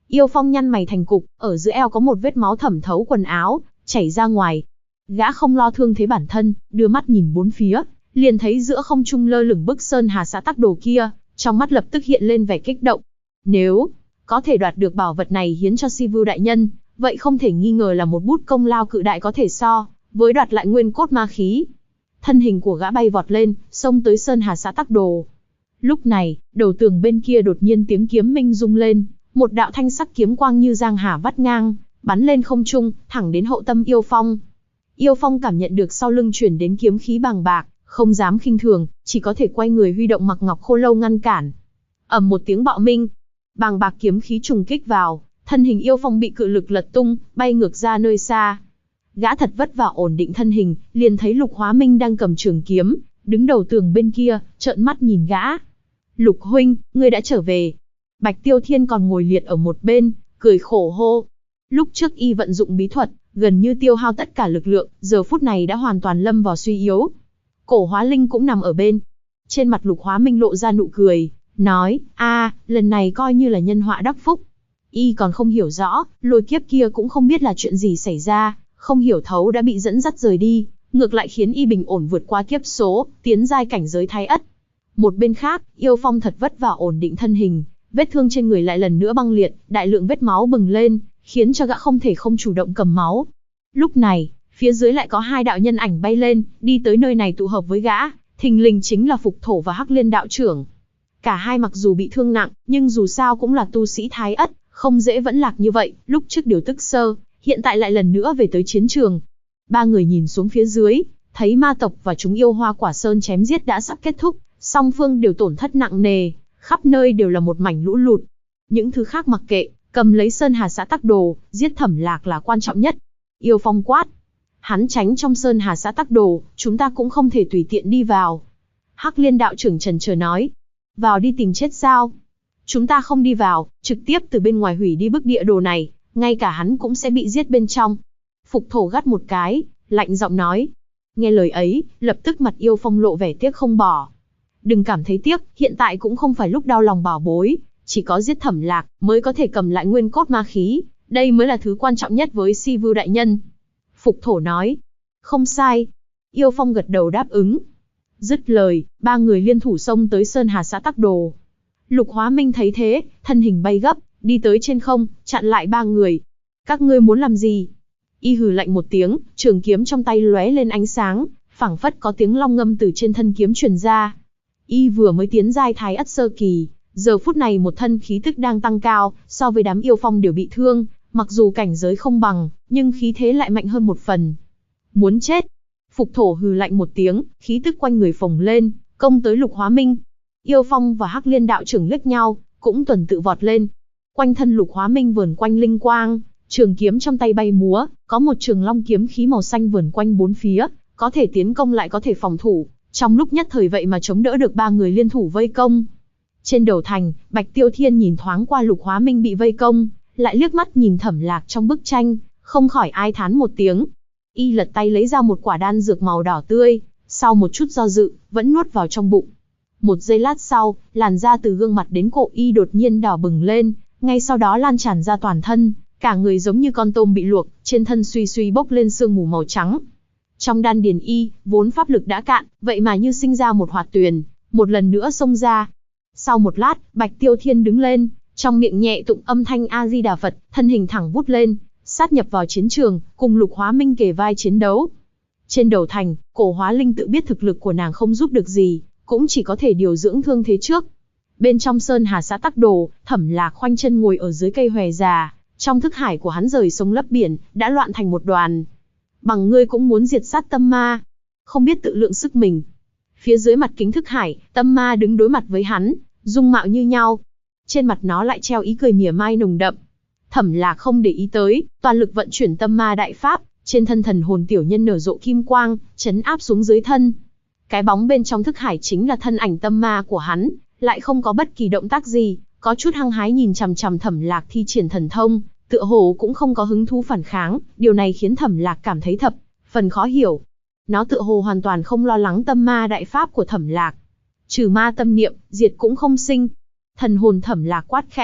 Yêu Phong nhăn mày thành cục, ở giữa eo có một vết máu thẩm thấu quần áo, chảy ra ngoài. Gã không lo thương thế bản thân, đưa mắt nhìn bốn phía, liền thấy giữa không trung lơ lửng bức sơn hà xã tắc đồ kia, trong mắt lập tức hiện lên vẻ kích động. Nếu có thể đoạt được bảo vật này hiến cho Si Vưu đại nhân, vậy không thể nghi ngờ là một bút công lao cự đại có thể so với đoạt lại nguyên cốt ma khí. Thân hình của gã bay vọt lên, xông tới sơn hà xã tắc đồ. Lúc này, đầu tường bên kia đột nhiên tiếng kiếm minh rung lên, một đạo thanh sắc kiếm quang như giang hà vắt ngang, bắn lên không trung, thẳng đến hậu tâm Yêu Phong. Yêu Phong cảm nhận được sau lưng chuyển đến kiếm khí bàng bạc, không dám khinh thường, chỉ có thể quay người huy động Mặc Ngọc Khô Lâu ngăn cản. Ầm một tiếng bạo minh, bàng bạc kiếm khí trùng kích vào, thân hình Yêu Phong bị cự lực lật tung, bay ngược ra nơi xa. Gã thật vất vả ổn định thân hình, liền thấy Lục Hóa Minh đang cầm trường kiếm, đứng đầu tường bên kia, trợn mắt nhìn gã. Lục huynh, ngươi đã trở về. Bạch Tiêu Thiên còn ngồi liệt ở một bên, cười khổ hô. Lúc trước y vận dụng bí thuật, gần như tiêu hao tất cả lực lượng, giờ phút này đã hoàn toàn lâm vào suy yếu. Cổ Hóa Linh cũng nằm ở bên. Trên mặt Lục Hóa Minh lộ ra nụ cười, nói, lần này coi như là nhân họa đắc phúc. Y còn không hiểu rõ, lôi kiếp kia cũng không biết là chuyện gì xảy ra, không hiểu thấu đã bị dẫn dắt rời đi, ngược lại khiến y bình ổn vượt qua kiếp số, tiến giai cảnh giới Thái Ất. Một bên khác, Yêu Phong thật vất vả ổn định thân hình, vết thương trên người lại lần nữa băng liệt, đại lượng vết máu bừng lên, khiến cho gã không thể không chủ động cầm máu. Lúc này, phía dưới lại có hai đạo nhân ảnh bay lên, đi tới nơi này tụ hợp với gã, thình lình chính là Phục Thổ và Hắc Liên đạo trưởng. Cả hai mặc dù bị thương nặng, nhưng dù sao cũng là tu sĩ Thái Ất, không dễ vẫn lạc như vậy, lúc trước điều tức sơ, hiện tại lại lần nữa về tới chiến trường. Ba người nhìn xuống phía dưới, thấy ma tộc và chúng yêu Hoa Quả Sơn chém giết đã sắp kết thúc, song phương đều tổn thất nặng nề, khắp nơi đều là một mảnh lũ lụt. Những thứ khác mặc kệ, cầm lấy sơn hà xã tắc đồ, giết Thẩm Lạc là quan trọng nhất. Yêu Phong quát. Hắn tránh trong sơn hà xã tắc đồ, chúng ta cũng không thể tùy tiện đi vào. Hắc Liên đạo trưởng trần chờ nói. Vào đi tìm chết sao? Chúng ta không đi vào, trực tiếp từ bên ngoài hủy đi bức địa đồ này, ngay cả hắn cũng sẽ bị giết bên trong. Phục Thổ gắt một cái, lạnh giọng nói. Nghe lời ấy, lập tức mặt Yêu Phong lộ vẻ tiếc không bỏ. Đừng cảm thấy tiếc, hiện tại cũng không phải lúc đau lòng bảo bối, chỉ có giết Thẩm Lạc mới có thể cầm lại nguyên cốt ma khí, đây mới là thứ quan trọng nhất với Si Vưu đại nhân. Phục Thổ nói. Không sai. Yêu Phong gật đầu đáp ứng. Dứt lời, ba người liên thủ xông tới sơn hà xã tắc đồ. Lục Hóa Minh thấy thế, thân hình bay gấp, đi tới trên không, chặn lại ba người. Các ngươi muốn làm gì? Y hừ lạnh một tiếng, trường kiếm trong tay lóe lên ánh sáng, phảng phất có tiếng long ngâm từ trên thân kiếm truyền ra. Y vừa mới tiến giai Thái Ất sơ kỳ, giờ phút này một thân khí tức đang tăng cao, so với đám Yêu Phong đều bị thương, mặc dù cảnh giới không bằng, nhưng khí thế lại mạnh hơn một phần. Muốn chết. Phục Thổ hừ lạnh một tiếng, khí tức quanh người phồng lên, công tới Lục Hóa Minh. Yêu Phong và Hắc Liên đạo trưởng liếc nhau, cũng tuần tự vọt lên. Quanh thân Lục Hóa Minh vờn quanh linh quang, trường kiếm trong tay bay múa, có một trường long kiếm khí màu xanh vờn quanh bốn phía, có thể tiến công lại có thể phòng thủ, trong lúc nhất thời vậy mà chống đỡ được ba người liên thủ vây công. Trên đầu thành, Bạch Tiêu Thiên nhìn thoáng qua Lục Hóa Minh bị vây công, lại liếc mắt nhìn Thẩm Lạc trong bức tranh, không khỏi ai thán một tiếng. Y lật tay lấy ra một quả đan dược màu đỏ tươi, sau một chút do dự, vẫn nuốt vào trong bụng. Một giây lát sau, làn da từ gương mặt đến cổ Y đột nhiên đỏ bừng lên, ngay sau đó lan tràn ra toàn thân, cả người giống như con tôm bị luộc, trên thân suy suy bốc lên sương mù màu trắng. Trong đan điền Y, vốn pháp lực đã cạn, vậy mà như sinh ra một hoạt tuyền, một lần nữa xông ra. Sau một lát, Bạch Tiêu Thiên đứng lên, trong miệng nhẹ tụng âm thanh A Di Đà Phật, thân hình thẳng vút lên, sát nhập vào chiến trường, cùng Lục Hóa Minh kề vai chiến đấu. Trên đầu thành, Cổ Hóa Linh tự biết thực lực của nàng không giúp được gì, cũng chỉ có thể điều dưỡng thương thế trước. Bên trong sơn hà xã tắc đồ, Thẩm Lạc khoanh chân ngồi ở dưới cây hòe già, trong thức hải của hắn rời sông lấp biển, đã loạn thành một đoàn. Bằng ngươi cũng muốn diệt sát tâm ma, không biết tự lượng sức mình. Phía dưới mặt kính thức hải, tâm ma đứng đối mặt với hắn, dung mạo như nhau. Trên mặt nó lại treo ý cười mỉa mai nồng đậm. Thẩm Lạc không để ý tới, toàn lực vận chuyển tâm ma đại pháp, trên thân thần hồn tiểu nhân nở rộ kim quang, chấn áp xuống dưới thân. Cái bóng bên trong thức hải chính là thân ảnh tâm ma của hắn, lại không có bất kỳ động tác gì, có chút hăng hái nhìn chằm chằm Thẩm Lạc thi triển thần thông, tựa hồ cũng không có hứng thú phản kháng, điều này khiến Thẩm Lạc cảm thấy thập phần khó hiểu. Nó tựa hồ hoàn toàn không lo lắng tâm ma đại pháp của Thẩm Lạc. Trừ ma tâm niệm, diệt cũng không sinh. Thần hồn Thẩm Lạc quát khẽ,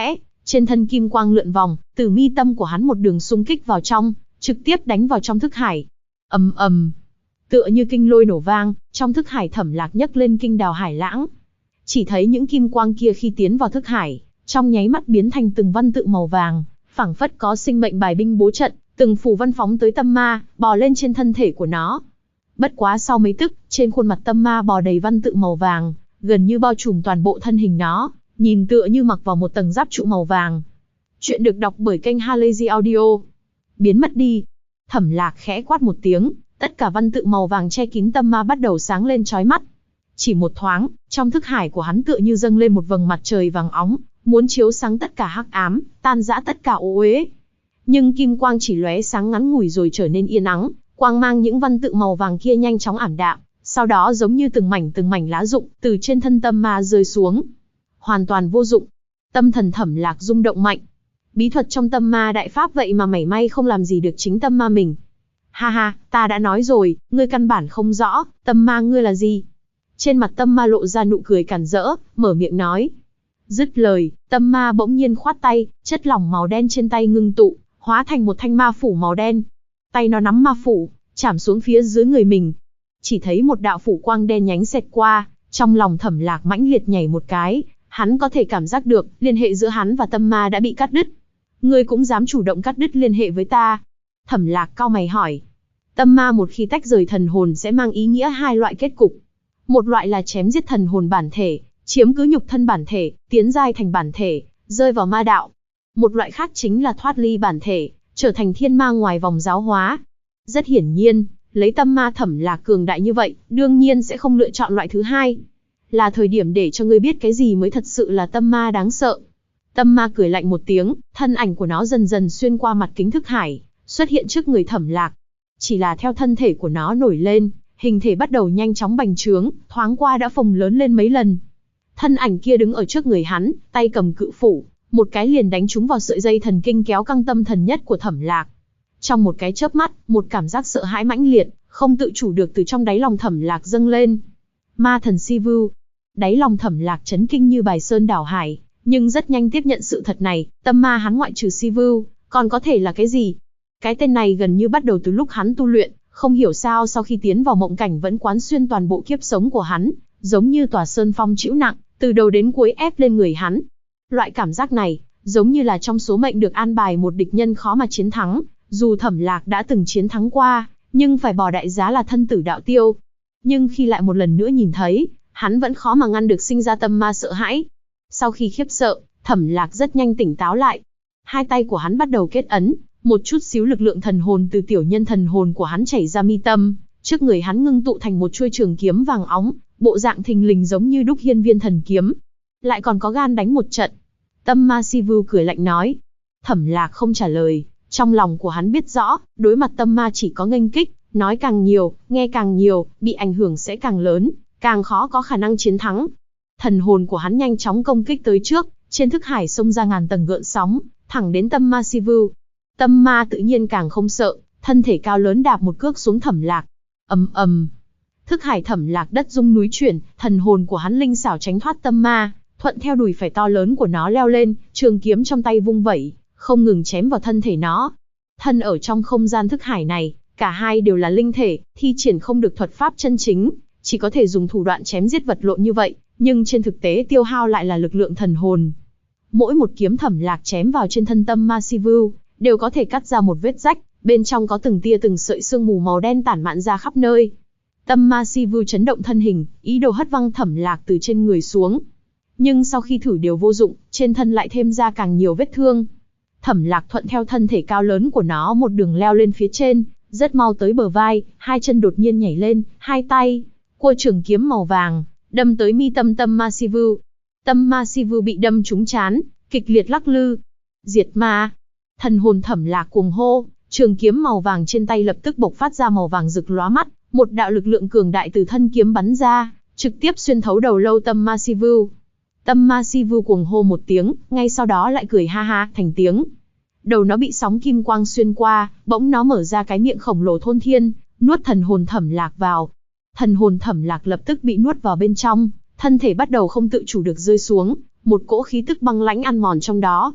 Trên thân kim quang lượn vòng, từ mi tâm của hắn một đường xung kích vào trong, trực tiếp đánh vào trong thức hải. Ầm ầm, tựa như kinh lôi nổ vang, trong thức hải Thẩm Lạc nhấc lên kinh đào hải lãng. Chỉ thấy những kim quang kia khi tiến vào thức hải, trong nháy mắt biến thành từng văn tự màu vàng, phảng phất có sinh mệnh bài binh bố trận, từng phù văn phóng tới tâm ma, bò lên trên thân thể của nó. Bất quá sau mấy tức, trên khuôn mặt tâm ma bò đầy văn tự màu vàng, gần như bao trùm toàn bộ thân hình nó, nhìn tựa như mặc vào một tầng giáp trụ màu vàng. Chuyện được đọc bởi kênh Halazy Audio. Biến mất đi. Thẩm Lạc khẽ quát một tiếng, tất cả văn tự màu vàng che kín tâm ma bắt đầu sáng lên chói mắt. Chỉ một thoáng, trong thức hải của hắn tựa như dâng lên một vầng mặt trời vàng óng, muốn chiếu sáng tất cả hắc ám, tan rã tất cả ô uế. Nhưng kim quang chỉ lóe sáng ngắn ngủi rồi trở nên yên ắng, quang mang những văn tự màu vàng kia nhanh chóng ảm đạm, sau đó giống như từng mảnh lá rụng từ trên thân tâm ma rơi xuống. Hoàn toàn vô dụng. Tâm thần Thẩm Lạc rung động mạnh. Bí thuật trong tâm ma đại pháp vậy mà mảy may không làm gì được chính tâm ma mình. Ha ha, ta đã nói rồi, ngươi căn bản không rõ, tâm ma ngươi là gì. Trên mặt tâm ma lộ ra nụ cười càn rỡ, mở miệng nói. Dứt lời, tâm ma bỗng nhiên khoát tay, chất lỏng màu đen trên tay ngưng tụ, hóa thành một thanh ma phủ màu đen. Tay nó nắm ma phủ, chạm xuống phía dưới người mình. Chỉ thấy một đạo phủ quang đen nhánh xẹt qua, trong lòng Thẩm Lạc mãnh liệt nhảy một cái, hắn có thể cảm giác được, liên hệ giữa hắn và tâm ma đã bị cắt đứt. Ngươi cũng dám chủ động cắt đứt liên hệ với ta? Thẩm Lạc cau mày hỏi. Tâm ma một khi tách rời thần hồn sẽ mang ý nghĩa hai loại kết cục. Một loại là chém giết thần hồn bản thể, chiếm cứ nhục thân bản thể, tiến giai thành bản thể, rơi vào ma đạo. Một loại khác chính là thoát ly bản thể, trở thành thiên ma ngoài vòng giáo hóa. Rất hiển nhiên, lấy tâm ma Thẩm Lạc cường đại như vậy, đương nhiên sẽ không lựa chọn loại thứ hai. Là thời điểm để cho ngươi biết cái gì mới thật sự là tâm ma đáng sợ. Tâm ma cười lạnh một tiếng, thân ảnh của nó dần dần xuyên qua mặt kính thức hải, xuất hiện trước người Thẩm Lạc. Chỉ là theo thân thể của nó nổi lên, hình thể bắt đầu nhanh chóng bành trướng, thoáng qua đã phồng lớn lên mấy lần. Thân ảnh kia đứng ở trước người hắn, tay cầm cự phủ, một cái liền đánh trúng vào sợi dây thần kinh kéo căng tâm thần nhất của Thẩm Lạc. Trong một cái chớp mắt, một cảm giác sợ hãi mãnh liệt, không tự chủ được từ trong đáy lòng Thẩm Lạc dâng lên. Ma thần Sivu. Đáy lòng Thẩm Lạc chấn kinh như bài sơn đảo hải, nhưng rất nhanh tiếp nhận sự thật này, tâm ma hắn ngoại trừ Sivu, còn có thể là cái gì? Cái tên này gần như bắt đầu từ lúc hắn tu luyện, không hiểu sao sau khi tiến vào mộng cảnh vẫn quán xuyên toàn bộ kiếp sống của hắn, giống như tòa sơn phong trĩu nặng, từ đầu đến cuối ép lên người hắn. Loại cảm giác này, giống như là trong số mệnh được an bài một địch nhân khó mà chiến thắng, dù Thẩm Lạc đã từng chiến thắng qua, nhưng phải bỏ đại giá là thân tử đạo tiêu. Nhưng khi lại một lần nữa nhìn thấy, hắn vẫn khó mà ngăn được sinh ra tâm ma sợ hãi. Sau khi khiếp sợ, Thẩm Lạc rất nhanh tỉnh táo lại. Hai tay của hắn bắt đầu kết ấn, một chút xíu lực lượng thần hồn từ tiểu nhân thần hồn của hắn chảy ra mi tâm, trước người hắn ngưng tụ thành một chuôi trường kiếm vàng óng, bộ dạng thình lình giống như đúc hiên viên thần kiếm. Lại còn có gan đánh một trận. Tâm ma Sivu cười lạnh nói. Thẩm Lạc không trả lời, trong lòng của hắn biết rõ, đối mặt tâm ma chỉ có nghênh kích, nói càng nhiều, nghe càng nhiều, bị ảnh hưởng sẽ càng lớn, càng khó có khả năng chiến thắng. Thần hồn của hắn nhanh chóng công kích tới trước, trên thức hải xông ra ngàn tầng gợn sóng, thẳng đến tâm ma Sivu. Tâm ma tự nhiên càng không sợ, thân thể cao lớn đạp một cước xuống Thẩm Lạc. Ầm ầm. Thức hải Thẩm Lạc đất rung núi chuyển, thần hồn của hắn linh xảo tránh thoát tâm ma, thuận theo đùi phải to lớn của nó leo lên, trường kiếm trong tay vung vẩy, không ngừng chém vào thân thể nó. Thân ở trong không gian thức hải này, cả hai đều là linh thể, thi triển không được thuật pháp chân chính, chỉ có thể dùng thủ đoạn chém giết vật lộn như vậy, nhưng trên thực tế tiêu hao lại là lực lượng thần hồn. Mỗi một kiếm Thẩm Lạc chém vào trên thân tâm ma Sivu, đều có thể cắt ra một vết rách, bên trong có từng tia từng sợi sương mù màu đen tản mạn ra khắp nơi. Tâm ma Sivu chấn động thân hình, ý đồ hất văng Thẩm Lạc từ trên người xuống. Nhưng sau khi thử đều vô dụng, trên thân lại thêm ra càng nhiều vết thương. Thẩm Lạc thuận theo thân thể cao lớn của nó một đường leo lên phía trên, rất mau tới bờ vai, hai chân đột nhiên nhảy lên, hai tay cua trường kiếm màu vàng, đâm tới mi tâm tâm ma Sivu. Tâm ma Sivu bị đâm trúng trán, kịch liệt lắc lư. Diệt ma. Thần hồn Thẩm Lạc cuồng hô, trường kiếm màu vàng trên tay lập tức bộc phát ra màu vàng rực lóa mắt, một đạo lực lượng cường đại từ thân kiếm bắn ra, trực tiếp xuyên thấu đầu lâu tâm ma Sivu. Tâm ma Sivu cuồng hô một tiếng, ngay sau đó lại cười ha ha thành tiếng. Đầu nó bị sóng kim quang xuyên qua, bỗng nó mở ra cái miệng khổng lồ thôn thiên, nuốt thần hồn Thẩm Lạc vào. Thần hồn Thẩm Lạc lập tức bị nuốt vào bên trong, thân thể bắt đầu không tự chủ được rơi xuống, một cỗ khí tức băng lãnh ăn mòn trong đó.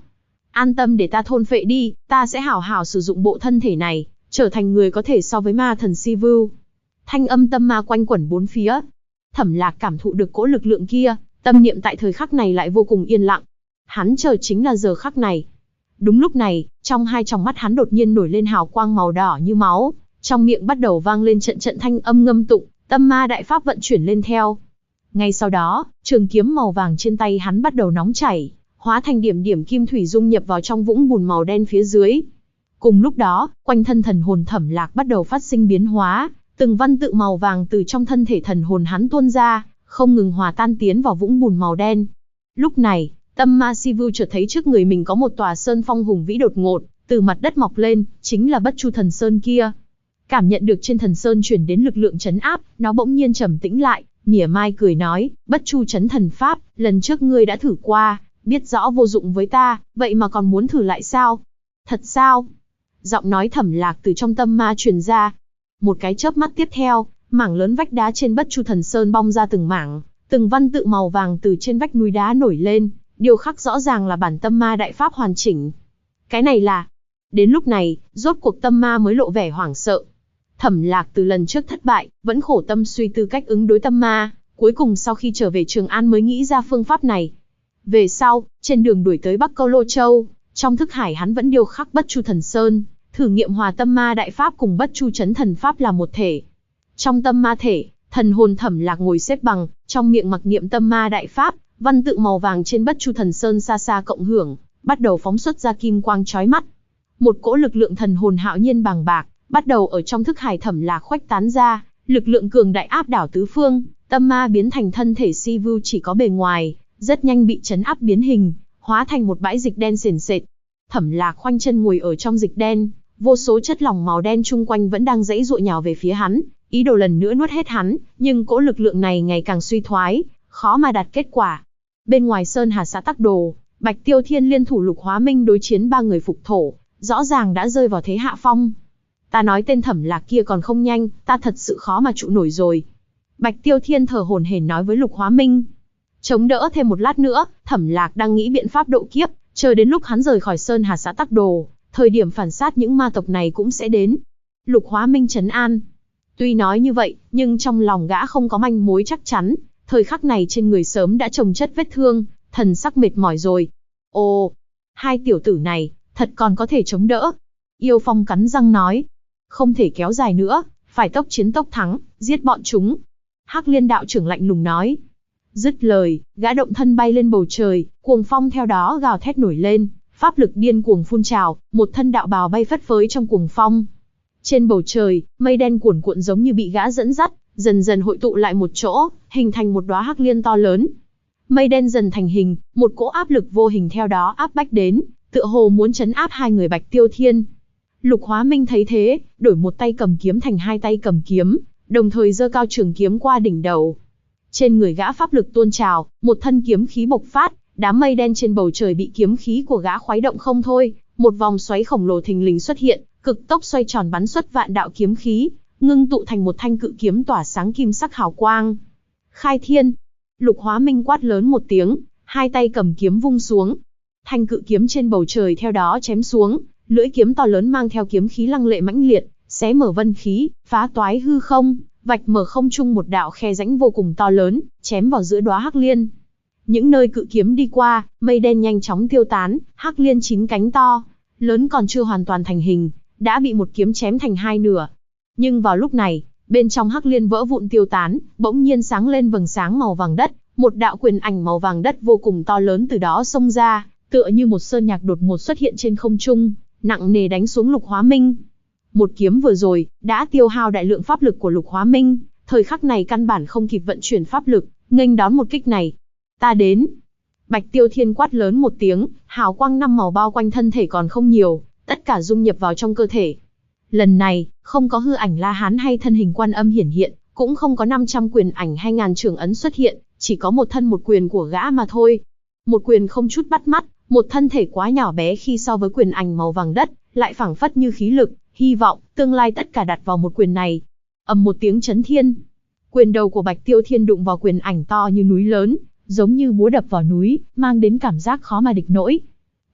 An tâm để ta thôn phệ đi, ta sẽ hảo hảo sử dụng bộ thân thể này, trở thành người có thể so với ma thần Sivu. Thanh âm tâm ma quanh quẩn bốn phía. Thẩm Lạc cảm thụ được cỗ lực lượng kia, tâm niệm tại thời khắc này lại vô cùng yên lặng. Hắn chờ chính là giờ khắc này. Đúng lúc này, trong hai tròng mắt hắn đột nhiên nổi lên hào quang màu đỏ như máu, trong miệng bắt đầu vang lên trận trận thanh âm ngâm tụng, tâm ma đại pháp vận chuyển lên theo. Ngay sau đó, trường kiếm màu vàng trên tay hắn bắt đầu nóng chảy, hóa thành điểm điểm kim thủy dung nhập vào trong vũng bùn màu đen phía dưới. Cùng lúc đó, quanh thân thần hồn Thẩm Lạc bắt đầu phát sinh biến hóa, từng văn tự màu vàng từ trong thân thể thần hồn hắn tuôn ra, không ngừng hòa tan tiến vào vũng bùn màu đen. Lúc này, tâm ma Sivu chợt thấy trước người mình có một tòa sơn phong hùng vĩ đột ngột, từ mặt đất mọc lên, chính là Bất Chu Thần Sơn kia. Cảm nhận được trên thần sơn truyền đến lực lượng trấn áp, nó bỗng nhiên trầm tĩnh lại, mỉa mai cười nói, Bất Chu Trấn Thần Pháp, lần trước ngươi đã thử qua, biết rõ vô dụng với ta, vậy mà còn muốn thử lại sao? Thật sao? Giọng nói Thẩm Lạc từ trong tâm ma truyền ra. Một cái chớp mắt tiếp theo, mảng lớn vách đá trên Bất Chu Thần Sơn bong ra từng mảng, từng văn tự màu vàng từ trên vách núi đá nổi lên, điều khắc rõ ràng là bản tâm ma đại pháp hoàn chỉnh. Cái này là... Đến lúc này, rốt cuộc tâm ma mới lộ vẻ hoảng sợ. Thẩm Lạc từ lần trước thất bại, vẫn khổ tâm suy tư cách ứng đối tâm ma, cuối cùng sau khi trở về Trường An mới nghĩ ra phương pháp này. Về sau, trên đường đuổi tới Bắc Câu Lô Châu, trong thức hải hắn vẫn điêu khắc Bất Chu Thần Sơn, thử nghiệm hòa tâm ma đại pháp cùng Bất Chu Trấn Thần Pháp là một thể. Trong tâm ma thể, thần hồn Thẩm Lạc ngồi xếp bằng, trong miệng mặc niệm tâm ma đại pháp, văn tự màu vàng trên Bất Chu Thần Sơn xa xa cộng hưởng, bắt đầu phóng xuất ra kim quang chói mắt. Một cỗ lực lượng thần hồn hạo nhiên bàng bạc, bắt đầu ở trong thức hải Thẩm Lạc khuếch tán ra, lực lượng cường đại áp đảo tứ phương, tâm ma biến thành thân thể Sivu chỉ có bề ngoài, rất nhanh bị chấn áp biến hình, hóa thành một bãi dịch đen sền sệt. Thẩm Lạc khoanh chân ngồi ở trong dịch đen, vô số chất lỏng màu đen chung quanh vẫn đang giãy giụa nhào về phía hắn, ý đồ lần nữa nuốt hết hắn, nhưng cỗ lực lượng này ngày càng suy thoái, khó mà đạt kết quả. Bên ngoài Sơn Hà xã Tắc Đồ, Bạch Tiêu Thiên liên thủ Lục Hóa Minh đối chiến ba người phục thổ, rõ ràng đã rơi vào thế hạ phong. Ta nói tên Thẩm Lạc kia còn không nhanh, ta thật sự khó mà trụ nổi rồi. Bạch Tiêu Thiên thở hổn hển nói với Lục Hóa Minh. Chống đỡ thêm một lát nữa, Thẩm Lạc đang nghĩ biện pháp độ kiếp, chờ đến lúc hắn rời khỏi Sơn Hà xã Tắc Đồ, thời điểm phản sát những ma tộc này cũng sẽ đến. Lục Hóa Minh trấn an. Tuy nói như vậy, nhưng trong lòng gã không có manh mối chắc chắn, thời khắc này trên người sớm đã chồng chất vết thương, thần sắc mệt mỏi rồi. Ồ, hai tiểu tử này, thật còn có thể chống đỡ. Yêu Phong cắn răng nói. Không thể kéo dài nữa, phải tốc chiến tốc thắng, giết bọn chúng. Hắc Liên đạo trưởng lạnh lùng nói. Dứt lời, gã động thân bay lên bầu trời, cuồng phong theo đó gào thét nổi lên, pháp lực điên cuồng phun trào, một thân đạo bào bay phất phới trong cuồng phong. Trên bầu trời, mây đen cuồn cuộn giống như bị gã dẫn dắt, dần dần hội tụ lại một chỗ, hình thành một đóa hắc liên to lớn. Mây đen dần thành hình, một cỗ áp lực vô hình theo đó áp bách đến, tựa hồ muốn trấn áp hai người Bạch Tiêu Thiên. Lục Hóa Minh thấy thế, đổi một tay cầm kiếm thành hai tay cầm kiếm, đồng thời giơ cao trường kiếm qua đỉnh đầu. Trên người gã pháp lực tuôn trào, một thân kiếm khí bộc phát, đám mây đen trên bầu trời bị kiếm khí của gã khuấy động không thôi, một vòng xoáy khổng lồ thình lình xuất hiện, cực tốc xoay tròn bắn xuất vạn đạo kiếm khí, ngưng tụ thành một thanh cự kiếm tỏa sáng kim sắc hào quang. Khai thiên! Lục Hóa Minh quát lớn một tiếng, hai tay cầm kiếm vung xuống. Thanh cự kiếm trên bầu trời theo đó chém xuống, lưỡi kiếm to lớn mang theo kiếm khí lăng lệ mãnh liệt, xé mở vân khí, phá toái hư không, vạch mở không trung một đạo khe rãnh vô cùng to lớn, chém vào giữa đóa hắc liên. Những nơi cự kiếm đi qua, mây đen nhanh chóng tiêu tán, hắc liên 9 cánh to, lớn còn chưa hoàn toàn thành hình, đã bị một kiếm chém thành hai nửa. Nhưng vào lúc này, bên trong hắc liên vỡ vụn tiêu tán, bỗng nhiên sáng lên vầng sáng màu vàng đất, một đạo quyền ảnh màu vàng đất vô cùng to lớn từ đó xông ra, tựa như một sơn nhạc đột ngột xuất hiện trên không trung, nặng nề đánh xuống Lục Hóa Minh. Một kiếm vừa rồi, đã tiêu hao đại lượng pháp lực của Lục Hóa Minh, thời khắc này căn bản không kịp vận chuyển pháp lực, nghênh đón một kích này. Ta đến. Bạch Tiêu Thiên quát lớn một tiếng, hào quang 5 màu bao quanh thân thể còn không nhiều, tất cả dung nhập vào trong cơ thể. Lần này, không có hư ảnh La Hán hay thân hình Quan Âm hiển hiện, cũng không có 500 quyền ảnh hay ngàn trường ấn xuất hiện, chỉ có một thân một quyền của gã mà thôi. Một quyền không chút bắt mắt, một thân thể quá nhỏ bé khi so với quyền ảnh màu vàng đất, lại phảng phất như khí lực, hy vọng, tương lai tất cả đặt vào một quyền này. Ầm một tiếng chấn thiên. Quyền đầu của Bạch Tiêu Thiên đụng vào quyền ảnh to như núi lớn, giống như búa đập vào núi, mang đến cảm giác khó mà địch nổi.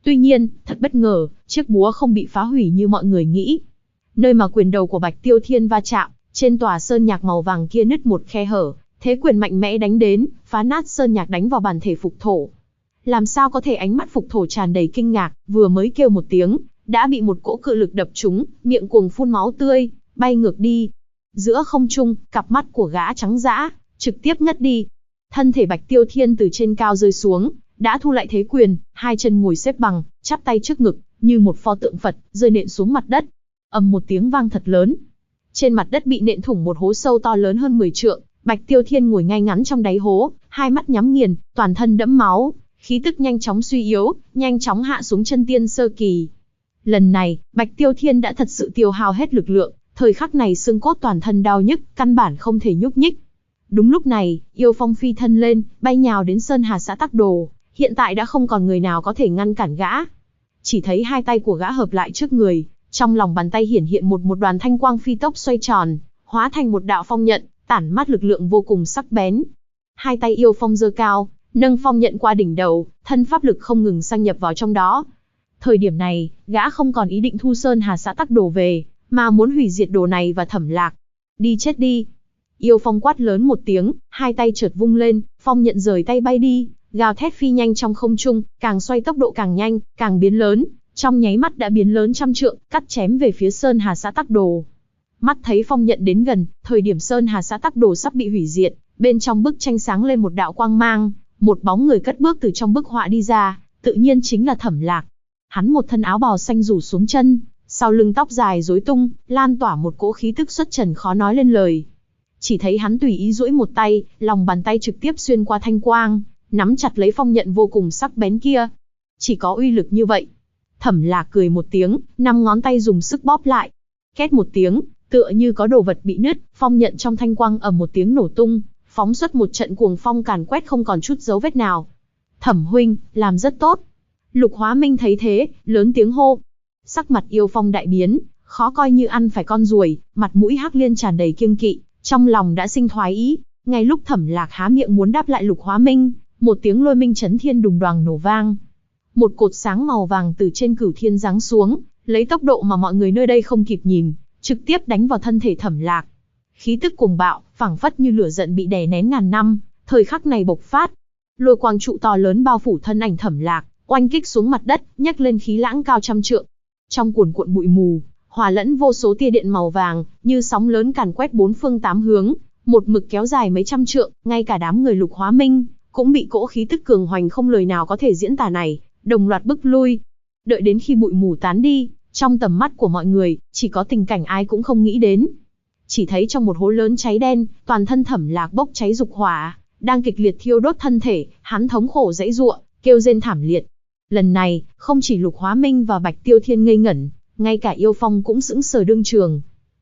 Tuy nhiên, thật bất ngờ, chiếc búa không bị phá hủy như mọi người nghĩ. Nơi mà quyền đầu của Bạch Tiêu Thiên va chạm, trên tòa sơn nhạc màu vàng kia nứt một khe hở, thế quyền mạnh mẽ đánh đến, phá nát sơn nhạc đánh vào bản thể Phục Thổ. Làm sao có thể? Ánh mắt Phục Thổ tràn đầy kinh ngạc, vừa mới kêu một tiếng, đã bị một cỗ cự lực đập trúng, miệng cuồng phun máu tươi, bay ngược đi. Giữa không trung, cặp mắt của gã trắng dã, trực tiếp ngất đi. Thân thể Bạch Tiêu Thiên từ trên cao rơi xuống, đã thu lại thế quyền, hai chân ngồi xếp bằng, chắp tay trước ngực, như một pho tượng Phật, rơi nện xuống mặt đất. Ầm một tiếng vang thật lớn. Trên mặt đất bị nện thủng một hố sâu to lớn hơn 10 trượng, Bạch Tiêu Thiên ngồi ngay ngắn trong đáy hố, hai mắt nhắm nghiền, toàn thân đẫm máu, khí tức nhanh chóng suy yếu, nhanh chóng hạ xuống chân tiên sơ kỳ. Lần này, Bạch Tiêu Thiên đã thật sự tiêu hao hết lực lượng, thời khắc này xương cốt toàn thân đau nhức, căn bản không thể nhúc nhích. Đúng lúc này, Yêu Phong phi thân lên, bay nhào đến Sơn Hà xã Tắc Đồ, hiện tại đã không còn người nào có thể ngăn cản gã. Chỉ thấy hai tay của gã hợp lại trước người, trong lòng bàn tay hiển hiện một đoàn thanh quang phi tốc xoay tròn, hóa thành một đạo phong nhận, tản mát lực lượng vô cùng sắc bén. Hai tay Yêu Phong giơ cao, nâng phong nhận qua đỉnh đầu, thân pháp lực không ngừng xâm nhập vào trong đó. Thời điểm này, gã không còn ý định thu Sơn Hà xã Tắc Đồ về, mà muốn hủy diệt đồ này và Thẩm Lạc. Đi chết đi! Yêu Phong quát lớn một tiếng, hai tay chợt vung lên, phong nhận rời tay bay đi, gào thét phi nhanh trong không trung, càng xoay tốc độ càng nhanh, càng biến lớn, trong nháy mắt đã biến lớn trăm trượng, cắt chém về phía Sơn Hà xã Tắc Đồ. Mắt thấy phong nhận đến gần, thời điểm Sơn Hà xã Tắc Đồ sắp bị hủy diệt, bên trong bức tranh sáng lên một đạo quang mang, một bóng người cất bước từ trong bức họa đi ra, tự nhiên chính là Thẩm Lạc. Hắn một thân áo bào xanh rủ xuống chân, sau lưng tóc dài rối tung, lan tỏa một cỗ khí tức xuất trần khó nói lên lời. Chỉ thấy hắn tùy ý duỗi một tay, lòng bàn tay trực tiếp xuyên qua thanh quang, nắm chặt lấy phong nhận vô cùng sắc bén kia. Chỉ có uy lực như vậy. Thẩm Lạc cười một tiếng, 5 ngón tay dùng sức bóp lại. Két một tiếng, tựa như có đồ vật bị nứt, phong nhận trong thanh quang ầm một tiếng nổ tung, phóng xuất một trận cuồng phong càn quét không còn chút dấu vết nào. Thẩm huynh, làm rất tốt. Lục Hóa Minh thấy thế, lớn tiếng hô. Sắc mặt Yêu Phong đại biến, khó coi như ăn phải con ruồi, mặt mũi Hắc Liên tràn đầy kiêng kỵ, trong lòng đã sinh thoái ý. Ngay lúc Thẩm Lạc há miệng muốn đáp lại Lục Hóa Minh, một tiếng lôi minh chấn thiên đùng đoàng nổ vang. Một cột sáng màu vàng từ trên cửu thiên giáng xuống, lấy tốc độ mà mọi người nơi đây không kịp nhìn, trực tiếp đánh vào thân thể Thẩm Lạc. Khí tức cuồng bạo, phảng phất như lửa giận bị đè nén ngàn năm, thời khắc này bộc phát. Lôi quang trụ to lớn bao phủ thân ảnh Thẩm Lạc, oanh kích xuống mặt đất, nhấc lên khí lãng cao trăm trượng. Trong cuồn cuộn bụi mù, hòa lẫn vô số tia điện màu vàng, như sóng lớn càn quét bốn phương tám hướng, một mực kéo dài mấy trăm trượng, ngay cả đám người Lục Hóa Minh cũng bị cỗ khí tức cường hoành không lời nào có thể diễn tả này, đồng loạt bức lui. Đợi đến khi bụi mù tán đi, trong tầm mắt của mọi người, chỉ có tình cảnh ai cũng không nghĩ đến. Chỉ thấy trong một hố lớn cháy đen, toàn thân Thẩm Lạc bốc cháy dục hỏa, đang kịch liệt thiêu đốt thân thể, hắn thống khổ giãy giụa, kêu rên thảm liệt. Lần này, không chỉ Lục Hóa Minh và Bạch Tiêu Thiên ngây ngẩn, ngay cả Yêu Phong cũng sững sờ đương trường.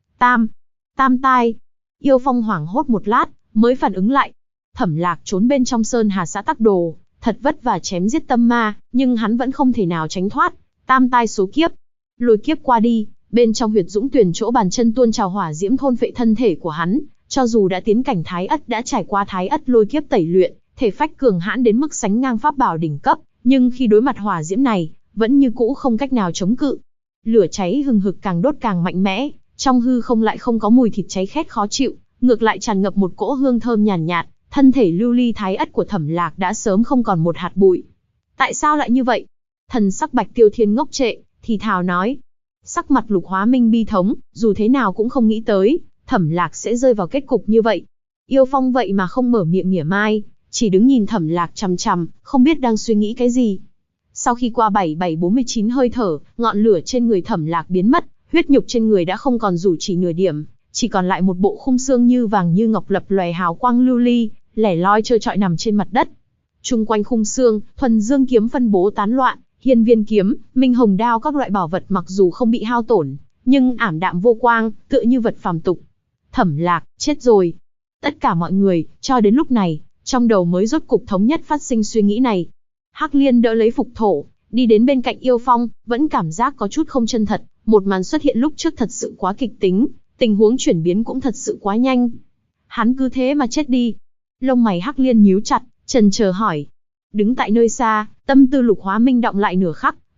Tam tai! Yêu Phong hoảng hốt một lát, mới phản ứng lại. Thẩm Lạc trốn bên trong Sơn Hà xã Tắc Đồ, thật vất vả chém giết tâm ma, nhưng hắn vẫn không thể nào tránh thoát. Tam tai số kiếp. Lôi kiếp qua đi, bên trong huyệt dũng tuyển chỗ bàn chân tuôn trào hỏa diễm thôn phệ thân thể của hắn, cho dù đã tiến cảnh thái ất đã trải qua thái ất lôi kiếp tẩy luyện, thể phách cường hãn đến mức sánh ngang pháp bảo đỉnh cấp, nhưng khi đối mặt hỏa diễm này, vẫn như cũ không cách nào chống cự. Lửa cháy hừng hực càng đốt càng mạnh mẽ, trong hư không lại không có mùi thịt cháy khét khó chịu, ngược lại tràn ngập một cỗ hương thơm nhàn nhạt, thân thể lưu ly thái ất của Thẩm Lạc đã sớm không còn một hạt bụi. Tại sao lại như vậy? Thần sắc Bạch Tiêu Thiên ngốc trệ, thì thào nói. Sắc mặt Lục Hóa Minh bi thống, dù thế nào cũng không nghĩ tới, Thẩm Lạc sẽ rơi vào kết cục như vậy. Yêu Phong vậy mà không mở miệng mỉa mai, chỉ đứng nhìn Thẩm Lạc chằm chằm, không biết đang suy nghĩ cái gì. Sau khi qua 7749 hơi thở, ngọn lửa trên người Thẩm Lạc biến mất, huyết nhục trên người đã không còn rủ chỉ nửa điểm, chỉ còn lại một bộ khung xương như vàng như ngọc lập lòe hào quang lưu ly, lẻ loi trơ trọi nằm trên mặt đất. Chung quanh khung xương, thuần dương kiếm phân bố tán loạn, hiên viên kiếm, minh hồng đao các loại bảo vật mặc dù không bị hao tổn, nhưng ảm đạm vô quang, tựa như vật phàm tục. Thẩm Lạc, chết rồi. Tất cả mọi người, cho đến lúc này, trong đầu mới rốt cục thống nhất phát sinh suy nghĩ này. Hắc Liên đỡ lấy Phục Thổ, đi đến bên cạnh Yêu Phong, vẫn cảm giác có chút không chân thật, một màn xuất hiện lúc trước thật sự quá kịch tính, tình huống chuyển biến cũng thật sự quá nhanh. Hắn cứ thế mà chết đi. Lông mày Hắc Liên nhíu chặt, chần chờ hỏi. Đứng tại nơi xa, tâm tư Lục Hóa Minh đọng lại nửa khắc,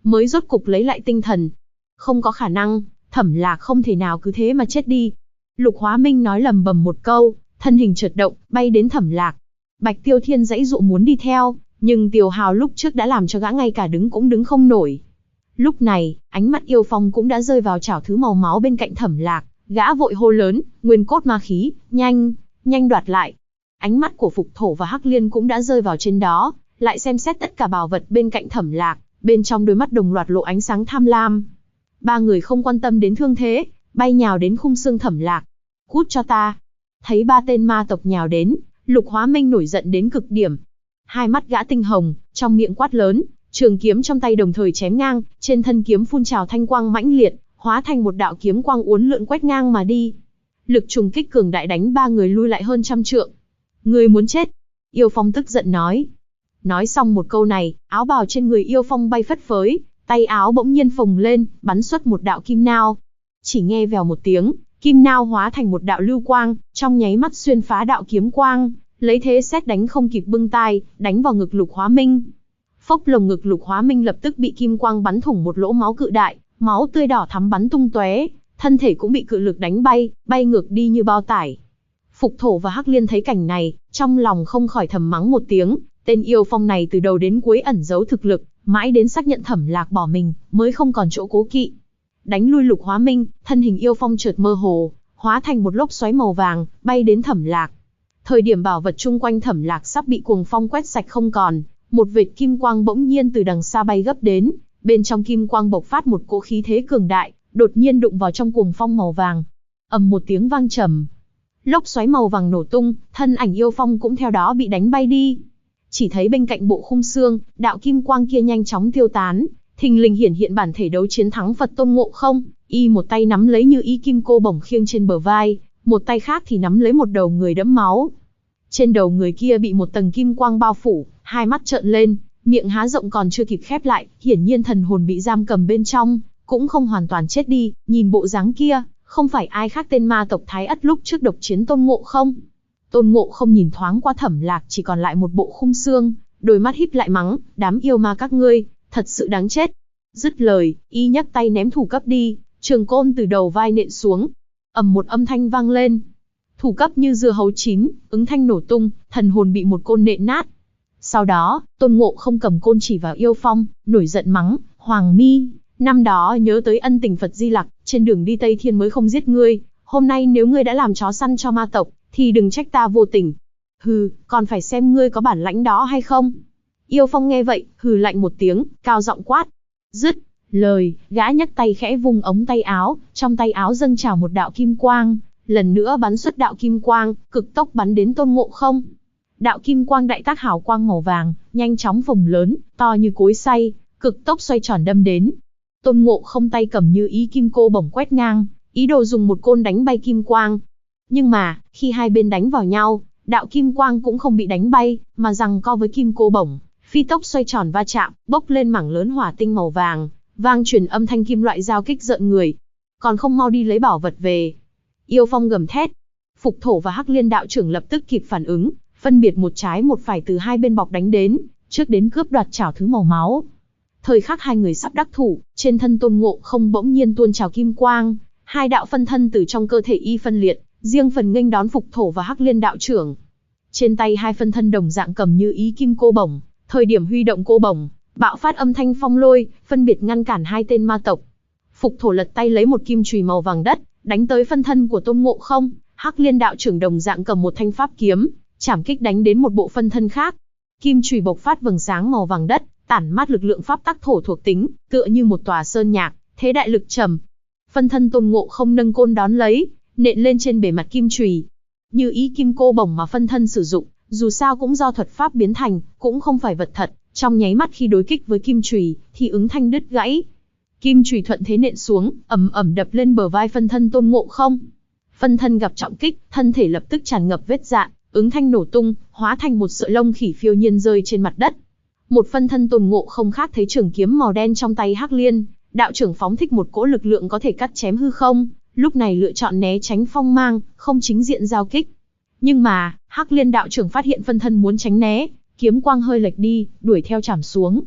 mới rốt cục lấy lại tinh thần. Không có khả năng, Thẩm Lạc không thể nào cứ thế mà chết đi. Lục Hóa Minh nói lầm bầm một câu, thân hình chợt động, bay đến Thẩm Lạc. Bạch Tiêu Thiên giãy dụa muốn đi theo, nhưng Tiêu Hào lúc trước đã làm cho gã ngay cả đứng cũng đứng không nổi. Lúc này, ánh mắt Yêu Phong cũng đã rơi vào chảo thứ màu máu bên cạnh Thẩm Lạc, gã vội hô lớn, nguyên cốt ma khí, nhanh, nhanh đoạt lại. Ánh mắt của Phục Thổ và Hắc Liên cũng đã rơi vào trên đó, lại xem xét tất cả bảo vật bên cạnh Thẩm Lạc, bên trong đôi mắt đồng loạt lộ ánh sáng tham lam. Ba người không quan tâm đến thương thế, bay nhào đến khung xương Thẩm Lạc. Cút cho ta! Thấy ba tên ma tộc nhào đến, Lục Hóa Minh nổi giận đến cực điểm. Hai mắt gã tinh hồng, trong miệng quát lớn, trường kiếm trong tay đồng thời chém ngang, trên thân kiếm phun trào thanh quang mãnh liệt, hóa thành một đạo kiếm quang uốn lượn quét ngang mà đi. Lực trùng kích cường đại đánh ba người lui lại hơn trăm trượng. Ngươi muốn chết! Yêu Phong tức giận nói. Nói xong một câu này, áo bào trên người Yêu Phong bay phất phới, tay áo bỗng nhiên phồng lên, bắn xuất một đạo kim nao. Chỉ nghe vèo một tiếng, kim nao hóa thành một đạo lưu quang, trong nháy mắt xuyên phá đạo kiếm quang, lấy thế sét đánh không kịp bưng tai, đánh vào ngực Lục Hóa Minh. Phốc, lồng ngực Lục Hóa Minh lập tức bị kim quang bắn thủng một lỗ máu cự đại, máu tươi đỏ thắm bắn tung tóe, thân thể cũng bị cự lực đánh bay, bay ngược đi như bao tải. Phục Thổ và Hắc Liên thấy cảnh này, trong lòng không khỏi thầm mắng một tiếng, tên Yêu Phong này từ đầu đến cuối ẩn giấu thực lực, mãi đến xác nhận Thẩm Lạc bỏ mình, mới không còn chỗ cố kỵ. Đánh lui Lục Hóa Minh, thân hình Yêu Phong chợt mơ hồ, hóa thành một lốc xoáy màu vàng, bay đến Thẩm Lạc. Thời điểm bảo vật chung quanh Thẩm Lạc sắp bị cuồng phong quét sạch không còn, một vệt kim quang bỗng nhiên từ đằng xa bay gấp đến, bên trong kim quang bộc phát một cỗ khí thế cường đại, đột nhiên đụng vào trong cuồng phong màu vàng. Ầm một tiếng vang trầm, lốc xoáy màu vàng nổ tung, thân ảnh Yêu Phong cũng theo đó bị đánh bay đi. Chỉ thấy bên cạnh bộ khung xương, đạo kim quang kia nhanh chóng tiêu tán, thình lình hiển hiện bản thể đấu chiến thắng Phật Tôn Ngộ Không, y một tay nắm lấy Như Ý Kim Cô bổng khiêng trên bờ vai, một tay khác thì nắm lấy một đầu người đẫm máu. Trên đầu người kia bị một tầng kim quang bao phủ, hai mắt trợn lên, miệng há rộng còn chưa kịp khép lại, hiển nhiên thần hồn bị giam cầm bên trong, cũng không hoàn toàn chết đi, nhìn bộ dáng kia, không phải ai khác tên ma tộc Thái Ất lúc trước độc chiến Tôn Ngộ Không. Tôn Ngộ Không nhìn thoáng qua Thẩm Lạc chỉ còn lại một bộ khung xương, đôi mắt híp lại mắng, đám yêu ma các ngươi, thật sự đáng chết. Dứt lời, y nhấc tay ném thủ cấp đi, trường côn từ đầu vai nện xuống. Ầm một âm thanh vang lên. Thủ cấp như dưa hấu chín, ứng thanh nổ tung, thần hồn bị một côn nện nát. Sau đó, Tôn Ngộ Không cầm côn chỉ vào Yêu Phong, nổi giận mắng, Hoàng Mi, năm đó nhớ tới ân tình Phật Di Lặc, trên đường đi Tây Thiên mới không giết ngươi, hôm nay nếu ngươi đã làm chó săn cho ma tộc, thì đừng trách ta vô tình. Hừ, còn phải xem ngươi có bản lãnh đó hay không. Yêu Phong nghe vậy, hừ lạnh một tiếng, cao giọng quát. Dứt lời, gã nhấc tay khẽ vung ống tay áo, trong tay áo dâng trào một đạo kim quang, lần nữa bắn xuất đạo kim quang, cực tốc bắn đến Tôn Ngộ Không. Đạo kim quang đại tác hào quang màu vàng, nhanh chóng phồng lớn, to như cối xay, cực tốc xoay tròn đâm đến. Tôn Ngộ Không tay cầm Như Ý Kim Cô bổng quét ngang, ý đồ dùng một côn đánh bay kim quang. Nhưng mà, khi hai bên đánh vào nhau, đạo kim quang cũng không bị đánh bay, mà giằng co với kim cô bổng, phi tốc xoay tròn va chạm, bốc lên mảng lớn hỏa tinh màu vàng, vang truyền âm thanh kim loại giao kích rợn người. Còn không mau đi lấy bảo vật về. Yêu Phong gầm thét. Phục Thổ và Hắc Liên đạo trưởng lập tức kịp phản ứng, phân biệt một trái một phải từ hai bên bọc đánh đến, trước đến cướp đoạt chảo thứ màu máu. Thời khắc hai người sắp đắc thủ, trên thân Tôn Ngộ Không bỗng nhiên tuôn trào kim quang, hai đạo phân thân từ trong cơ thể y phân liệt, riêng phần nghênh đón Phục Thổ và Hắc Liên đạo trưởng. Trên tay hai phân thân đồng dạng cầm Như Ý Kim Cô bổng, thời điểm huy động cô bổng, bạo phát âm thanh phong lôi, phân biệt ngăn cản hai tên ma tộc. Phục Thổ lật tay lấy một kim chùy màu vàng đất, đánh tới phân thân của Tôn Ngộ Không. Hắc Liên đạo trưởng đồng dạng cầm một thanh pháp kiếm, chảm kích đánh đến một bộ phân thân khác. Kim chùy bộc phát vầng sáng màu vàng đất, tản mát lực lượng pháp tắc thổ thuộc tính, tựa như một tòa sơn nhạc, thế đại lực trầm. Phân thân Tôn Ngộ Không nâng côn đón lấy, nện lên trên bề mặt kim chùy. Như Ý Kim Cô bổng mà phân thân sử dụng, dù sao cũng do thuật pháp biến thành, cũng không phải vật thật, trong nháy mắt khi đối kích với kim chùy, thì ứng thanh đứt gãy. Kim chùy thuận thế nện xuống, ầm ầm đập lên bờ vai phân thân Tôn Ngộ Không. Phân thân gặp trọng kích, thân thể lập tức tràn ngập vết rạn, ứng thanh nổ tung, hóa thành một sợi lông khỉ phiêu nhiên rơi trên mặt đất. Một phân thân Tôn Ngộ Không khác thấy trường kiếm màu đen trong tay Hắc Liên đạo trưởng phóng thích một cỗ lực lượng có thể cắt chém hư không, lúc này lựa chọn né tránh phong mang, không chính diện giao kích. Nhưng mà, Hắc Liên đạo trưởng phát hiện phân thân muốn tránh né, kiếm quang hơi lệch đi, đuổi theo chảm xuống.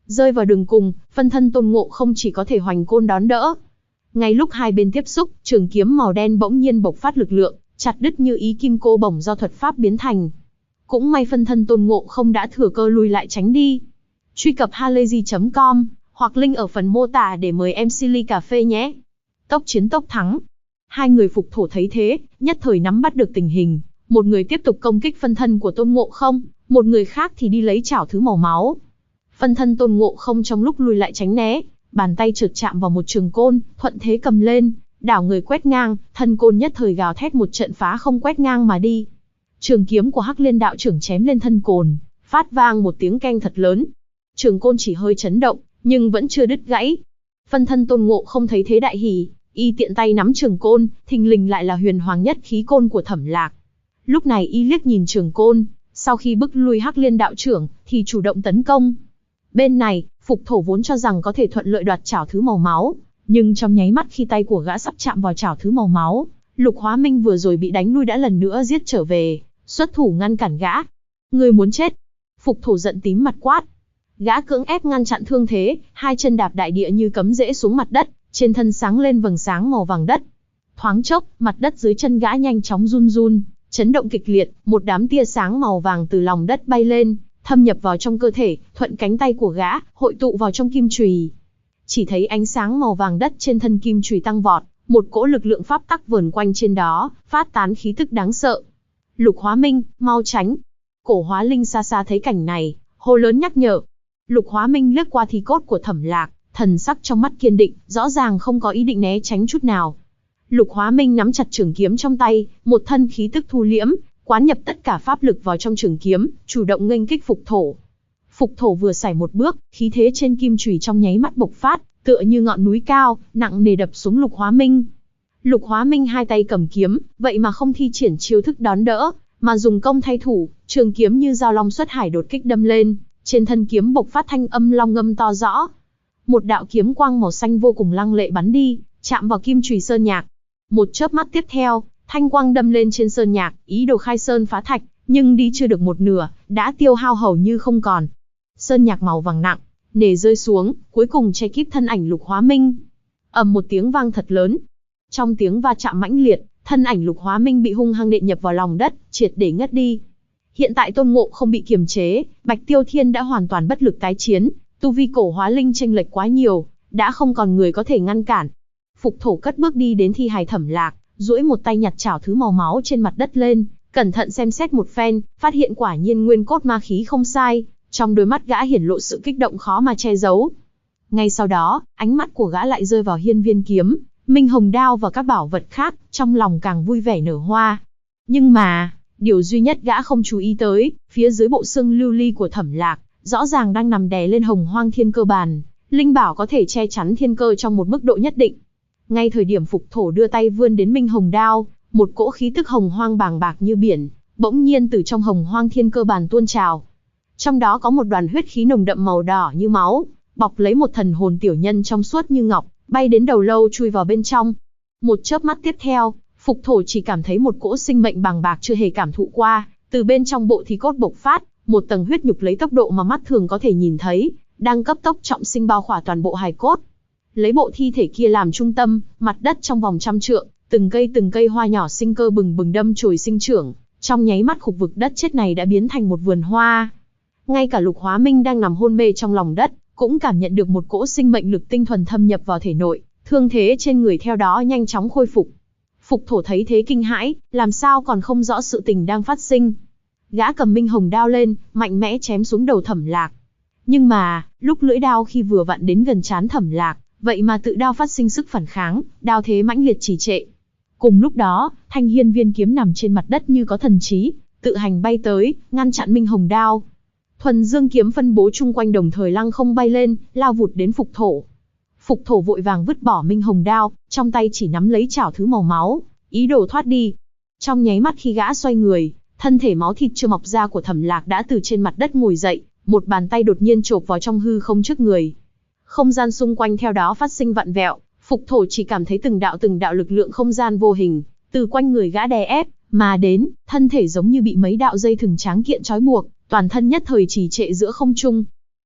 Rơi vào đường cùng, phân thân Tôn Ngộ Không chỉ có thể hoành côn đón đỡ. Ngay lúc hai bên tiếp xúc, trường kiếm màu đen bỗng nhiên bộc phát lực lượng, chặt đứt như ý kim cô bổng do thuật pháp biến thành. Cũng may phân thân Tôn Ngộ Không đã thừa cơ lui lại tránh đi. Truy cập halayzi.com hoặc link ở phần mô tả để mời em Silly Cà Phê nhé. Tốc chiến tốc thắng. Hai người phục thổ thấy thế, nhất thời nắm bắt được tình hình, một người tiếp tục công kích phân thân của Tôn Ngộ Không, một người khác thì đi lấy chảo thứ màu máu. Phân thân Tôn Ngộ Không trong lúc lui lại tránh né, bàn tay trượt chạm vào một trường côn, thuận thế cầm lên, đảo người quét ngang, thân côn nhất thời gào thét một trận phá không quét ngang mà đi. Trường kiếm của Hắc Liên đạo trưởng chém lên thân côn, phát vang một tiếng keng thật lớn. Trường côn chỉ hơi chấn động, nhưng vẫn chưa đứt gãy. Phân thân Tôn Ngộ Không thấy thế đại hỉ, y tiện tay nắm trường côn, thình lình lại là huyền hoàng nhất khí côn của Thẩm Lạc. Lúc này y liếc nhìn trường côn, sau khi bức lui Hắc Liên đạo trưởng, thì chủ động tấn công. Bên này, phục thổ vốn cho rằng có thể thuận lợi đoạt chảo thứ màu máu, nhưng trong nháy mắt khi tay của gã sắp chạm vào chảo thứ màu máu, Lục Hóa Minh vừa rồi bị đánh lui đã lần nữa giết trở về, xuất thủ ngăn cản gã. Ngươi muốn chết? Phục thổ giận tím mặt quát. Gã cưỡng ép ngăn chặn thương thế, hai chân đạp đại địa như cấm rễ xuống mặt đất, trên thân sáng lên vầng sáng màu vàng đất. Thoáng chốc, mặt đất dưới chân gã nhanh chóng run run, chấn động kịch liệt, một đám tia sáng màu vàng từ lòng đất bay lên, thâm nhập vào trong cơ thể, thuận cánh tay của gã, hội tụ vào trong kim chùy. Chỉ thấy ánh sáng màu vàng đất trên thân kim chùy tăng vọt, một cỗ lực lượng pháp tắc vờn quanh trên đó, phát tán khí tức đáng sợ. Lục Hóa Minh, mau tránh! Cổ Hóa Linh xa xa thấy cảnh này, hô lớn nhắc nhở. Lục Hóa Minh liếc qua thi cốt của Thẩm Lạc, thần sắc trong mắt kiên định, rõ ràng không có ý định né tránh chút nào. Lục Hóa Minh nắm chặt trường kiếm trong tay, một thân khí tức thu liễm, quán nhập tất cả pháp lực vào trong trường kiếm, chủ động nghênh kích phục thổ. Phục thổ vừa sải một bước, khí thế trên kim chùy trong nháy mắt bộc phát, tựa như ngọn núi cao, nặng nề đập xuống Lục Hóa Minh. Lục Hóa Minh hai tay cầm kiếm, vậy mà không thi triển chiêu thức đón đỡ, mà dùng công thay thủ, trường kiếm như dao long xuất hải đột kích đâm lên, trên thân kiếm bộc phát thanh âm long ngâm to rõ. Một đạo kiếm quang màu xanh vô cùng lăng lệ bắn đi, chạm vào kim chùy sơn nhạc. Một chớp mắt tiếp theo, thanh quang đâm lên trên sơn nhạc, ý đồ khai sơn phá thạch, nhưng đi chưa được một nửa, đã tiêu hao hầu như không còn. Sơn nhạc màu vàng nặng, nề rơi xuống, cuối cùng che kíp thân ảnh Lục Hóa Minh. Ầm một tiếng vang thật lớn. Trong tiếng va chạm mãnh liệt, thân ảnh Lục Hóa Minh bị hung hăng đệm nhập vào lòng đất, triệt để ngất đi. Hiện tại Tôn Ngộ không bị kiềm chế, Bạch Tiêu Thiên đã hoàn toàn bất lực tái chiến, tu vi cổ hóa linh chênh lệch quá nhiều, đã không còn người có thể ngăn cản. Phục thổ cất bước đi đến thi hài Thẩm Lạc, duỗi một tay nhặt chảo thứ màu máu trên mặt đất lên, cẩn thận xem xét một phen, phát hiện quả nhiên nguyên cốt ma khí không sai, trong đôi mắt gã hiển lộ sự kích động khó mà che giấu. Ngay sau đó, ánh mắt của gã lại rơi vào hiên viên kiếm, minh hồng đao và các bảo vật khác, trong lòng càng vui vẻ nở hoa. Nhưng mà, điều duy nhất gã không chú ý tới, phía dưới bộ xương lưu ly của Thẩm Lạc, rõ ràng đang nằm đè lên hồng hoang thiên cơ bàn, linh bảo có thể che chắn thiên cơ trong một mức độ nhất định. Ngay thời điểm phục thổ đưa tay vươn đến minh hồng đao, một cỗ khí tức hồng hoang bàng bạc như biển, bỗng nhiên từ trong hồng hoang thiên cơ bàn tuôn trào. Trong đó có một đoàn huyết khí nồng đậm màu đỏ như máu, bọc lấy một thần hồn tiểu nhân trong suốt như ngọc, bay đến đầu lâu chui vào bên trong. Một chớp mắt tiếp theo, phục thổ chỉ cảm thấy một cỗ sinh mệnh bàng bạc chưa hề cảm thụ qua, từ bên trong bộ thi cốt bộc phát, một tầng huyết nhục lấy tốc độ mà mắt thường có thể nhìn thấy, đang cấp tốc trọng sinh bao khỏa toàn bộ hài cốt. Lấy bộ thi thể kia làm trung tâm, mặt đất trong vòng 100 trượng, từng cây hoa nhỏ sinh cơ bừng bừng đâm chồi sinh trưởng, trong nháy mắt khu vực đất chết này đã biến thành một vườn hoa. Ngay cả Lục Hóa Minh đang nằm hôn mê trong lòng đất, cũng cảm nhận được một cỗ sinh mệnh lực tinh thuần thâm nhập vào thể nội, thương thế trên người theo đó nhanh chóng khôi phục. Phục thổ thấy thế kinh hãi, làm sao còn không rõ sự tình đang phát sinh. Gã cầm minh hồng đao lên, mạnh mẽ chém xuống đầu Thẩm Lạc. Nhưng mà, lúc lưỡi đao khi vừa vặn đến gần trán Thẩm Lạc, vậy mà tự đao phát sinh sức phản kháng, đao thế mãnh liệt trì trệ. Cùng lúc đó, thanh hiên viên kiếm nằm trên mặt đất như có thần trí, tự hành bay tới, ngăn chặn minh hồng đao. Thuần dương kiếm phân bố chung quanh đồng thời lăng không bay lên, lao vụt đến phục thổ. Phục thổ vội vàng vứt bỏ minh hồng đao, trong tay chỉ nắm lấy chảo thứ màu máu, ý đồ thoát đi. Trong nháy mắt khi gã xoay người, thân thể máu thịt chưa mọc ra của Thẩm Lạc đã từ trên mặt đất ngồi dậy, một bàn tay đột nhiên chộp vào trong hư không trước người. Không gian xung quanh theo đó phát sinh vặn vẹo, phục thổ chỉ cảm thấy từng đạo lực lượng không gian vô hình từ quanh người gã đè ép mà đến, thân thể giống như bị mấy đạo dây thừng tráng kiện trói buộc, toàn thân nhất thời trì trệ giữa không trung.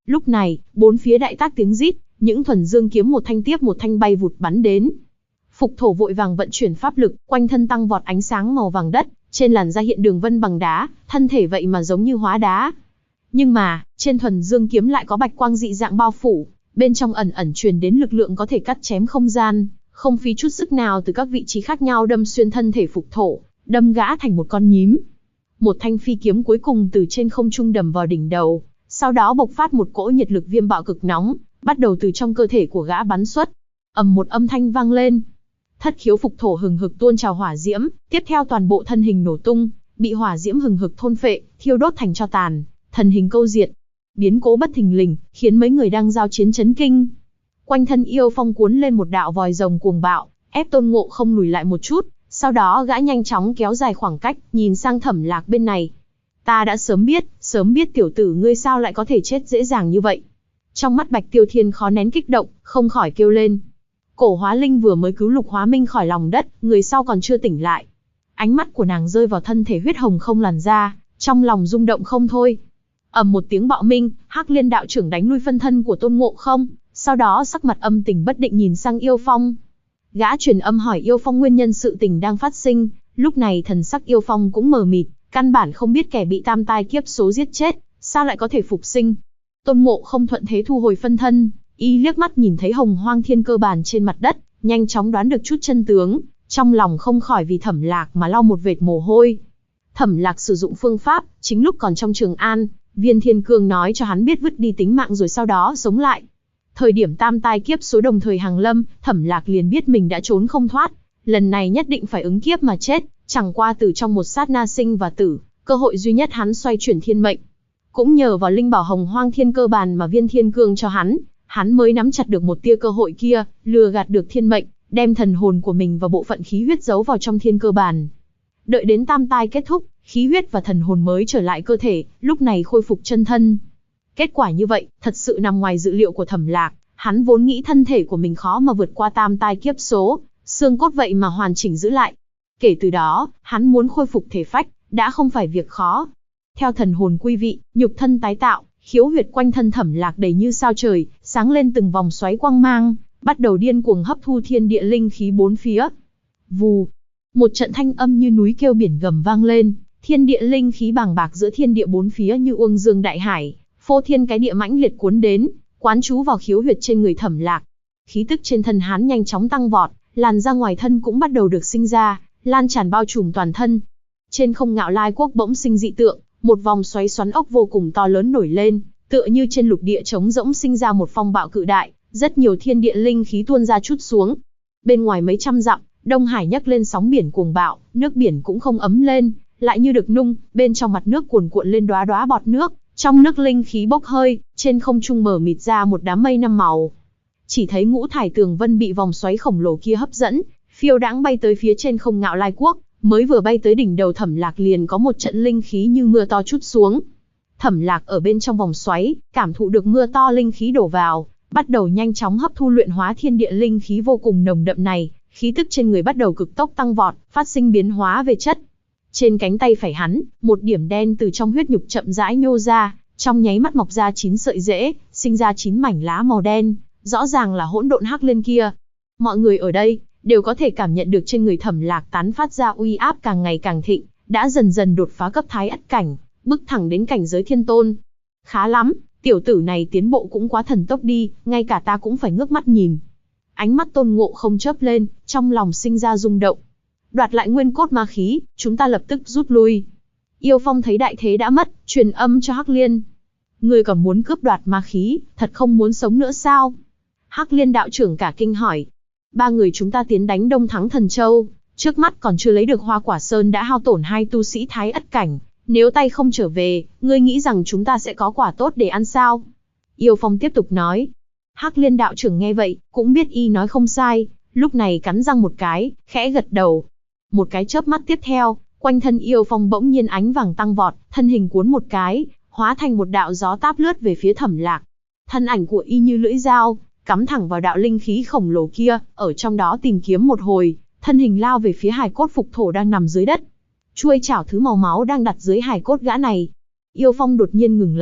Lúc này, bốn phía đại tác tiếng rít, những thuần dương kiếm một thanh tiếp một thanh bay vụt bắn đến. Phục thổ vội vàng vận chuyển pháp lực, quanh thân tăng vọt ánh sáng màu vàng đất, trên làn da hiện đường vân bằng đá, thân thể vậy mà giống như hóa đá. Nhưng mà, trên thuần dương kiếm lại có bạch quang dị dạng bao phủ, bên trong ẩn ẩn truyền đến lực lượng có thể cắt chém không gian, không phí chút sức nào từ các vị trí khác nhau đâm xuyên thân thể phục thổ, đâm gã thành một con nhím. Một thanh phi kiếm cuối cùng từ trên không trung đầm vào đỉnh đầu, sau đó bộc phát một cỗ nhiệt lực viêm bạo cực nóng, bắt đầu từ trong cơ thể của gã bắn xuất. Ầm một âm thanh vang lên. Thất khiếu phục thổ hừng hực tuôn trào hỏa diễm, tiếp theo toàn bộ thân hình nổ tung, bị hỏa diễm hừng hực thôn phệ, thiêu đốt thành tro tàn, thần hình câu diệt. Biến cố bất thình lình, khiến mấy người đang giao chiến chấn kinh. Quanh thân Yêu Phong cuốn lên một đạo vòi rồng cuồng bạo, ép Tôn Ngộ Không lùi lại một chút, sau đó gã nhanh chóng kéo dài khoảng cách, nhìn sang Thẩm Lạc bên này. Ta đã sớm biết tiểu tử ngươi sao lại có thể chết dễ dàng như vậy. Trong mắt Bạch Tiêu Thiên khó nén kích động, không khỏi kêu lên. Cổ Hóa Linh vừa mới cứu Lục Hóa Minh khỏi lòng đất, người sau còn chưa tỉnh lại. Ánh mắt của nàng rơi vào thân thể huyết hồng không làn da, trong lòng rung động không thôi. Ầm một tiếng bạo minh, Hắc Liên đạo trưởng đánh lui phân thân của Tôn Ngộ Không, sau đó sắc mặt âm tình bất định nhìn sang Yêu Phong. Gã truyền âm hỏi Yêu Phong nguyên nhân sự tình đang phát sinh, lúc này thần sắc Yêu Phong cũng mờ mịt, căn bản không biết kẻ bị tam tai kiếp số giết chết, sao lại có thể phục sinh. Tôn Ngộ Không thuận thế thu hồi phân thân, y liếc mắt nhìn thấy Hồng Hoang Thiên Cơ Bàn trên mặt đất, nhanh chóng đoán được chút chân tướng, trong lòng không khỏi vì Thẩm Lạc mà lau một vệt mồ hôi. Thẩm Lạc sử dụng phương pháp, chính lúc còn trong Trường An, Viên Thiên Cương nói cho hắn biết vứt đi tính mạng rồi sau đó sống lại. Thời điểm tam tai kiếp số đồng thời hàng lâm, Thẩm Lạc liền biết mình đã trốn không thoát, lần này nhất định phải ứng kiếp mà chết, chẳng qua từ trong một sát na sinh và tử, cơ hội duy nhất hắn xoay chuyển thiên mệnh. Cũng nhờ vào linh bảo Hồng Hoang Thiên Cơ Bàn mà Viên Thiên Cương cho hắn mới nắm chặt được một tia cơ hội kia, lừa gạt được thiên mệnh, đem thần hồn của mình và bộ phận khí huyết giấu vào trong Thiên Cơ Bàn. Đợi đến tam tai kết thúc, khí huyết và thần hồn mới trở lại cơ thể, lúc này khôi phục chân thân. Kết quả như vậy, thật sự nằm ngoài dự liệu của Thẩm Lạc, hắn vốn nghĩ thân thể của mình khó mà vượt qua tam tai kiếp số, xương cốt vậy mà hoàn chỉnh giữ lại. Kể từ đó, hắn muốn khôi phục thể phách, đã không phải việc khó. Theo thần hồn quy vị, nhục thân tái tạo, khiếu huyệt quanh thân Thẩm Lạc đầy như sao trời, sáng lên từng vòng xoáy quang mang, bắt đầu điên cuồng hấp thu thiên địa linh khí bốn phía. Vù, một trận thanh âm như núi kêu biển gầm vang lên, thiên địa linh khí bàng bạc giữa thiên địa bốn phía như uông dương đại hải, phô thiên cái địa mãnh liệt cuốn đến, quán trú vào khiếu huyệt trên người Thẩm Lạc. Khí tức trên thân hắn nhanh chóng tăng vọt, làn da ngoài thân cũng bắt đầu được sinh ra, lan tràn bao trùm toàn thân. Trên không Ngạo Lai Quốc bỗng sinh dị tượng, một vòng xoáy xoắn ốc vô cùng to lớn nổi lên, tựa như trên lục địa trống rỗng sinh ra một phong bạo cự đại, rất nhiều thiên địa linh khí tuôn ra trút xuống. Bên ngoài mấy trăm dặm, Đông Hải nhấc lên sóng biển cuồng bạo, nước biển cũng không ấm lên, lại như được nung, bên trong mặt nước cuồn cuộn lên đóa đóa bọt nước, trong nước linh khí bốc hơi, trên không trung mở mịt ra một đám mây năm màu. Chỉ thấy ngũ thải tường vân bị vòng xoáy khổng lồ kia hấp dẫn, phiêu đãng bay tới phía trên không Ngạo Lai Quốc, mới vừa bay tới đỉnh đầu Thẩm Lạc liền có một trận linh khí như mưa to trút xuống. Thẩm Lạc ở bên trong vòng xoáy, cảm thụ được mưa to linh khí đổ vào, bắt đầu nhanh chóng hấp thu luyện hóa thiên địa linh khí vô cùng nồng đậm này, khí tức trên người bắt đầu cực tốc tăng vọt, phát sinh biến hóa về chất. Trên cánh tay phải hắn, một điểm đen từ trong huyết nhục chậm rãi nhô ra, trong nháy mắt mọc ra 9 sợi rễ, sinh ra 9 mảnh lá màu đen, rõ ràng là hỗn độn hắc liên kia. Mọi người ở đây đều có thể cảm nhận được trên người Thẩm Lạc tán phát ra uy áp càng ngày càng thịnh, đã dần dần đột phá cấp thái ất cảnh, bước thẳng đến cảnh giới thiên tôn. Khá lắm, tiểu tử này tiến bộ cũng quá thần tốc đi, ngay cả ta cũng phải ngước mắt nhìn. Ánh mắt Tôn Ngộ Không chớp lên, trong lòng sinh ra rung động. Đoạt lại nguyên cốt ma khí, chúng ta lập tức rút lui. Yêu Phong thấy đại thế đã mất, truyền âm cho Hắc Liên. Ngươi còn muốn cướp đoạt ma khí, thật không muốn sống nữa sao? Hắc Liên đạo trưởng cả kinh hỏi. 3 người chúng ta tiến đánh Đông Thắng Thần Châu, trước mắt còn chưa lấy được Hoa Quả Sơn đã hao tổn 2 tu sĩ thái ất cảnh. Nếu tay không trở về, ngươi nghĩ rằng chúng ta sẽ có quả tốt để ăn sao? Yêu Phong tiếp tục nói. Hắc Liên đạo trưởng nghe vậy, cũng biết y nói không sai, lúc này cắn răng một cái, khẽ gật đầu. Một cái chớp mắt tiếp theo, quanh thân Yêu Phong bỗng nhiên ánh vàng tăng vọt, thân hình cuốn một cái, hóa thành một đạo gió táp lướt về phía Thẩm Lạc. Thân ảnh của y như lưỡi dao, cắm thẳng vào đạo linh khí khổng lồ kia, ở trong đó tìm kiếm một hồi, thân hình lao về phía hài cốt phục thổ đang nằm dưới đất. Chuôi chảo thứ màu máu đang đặt dưới hài cốt gã này. Yêu Phong đột nhiên ngừng lại,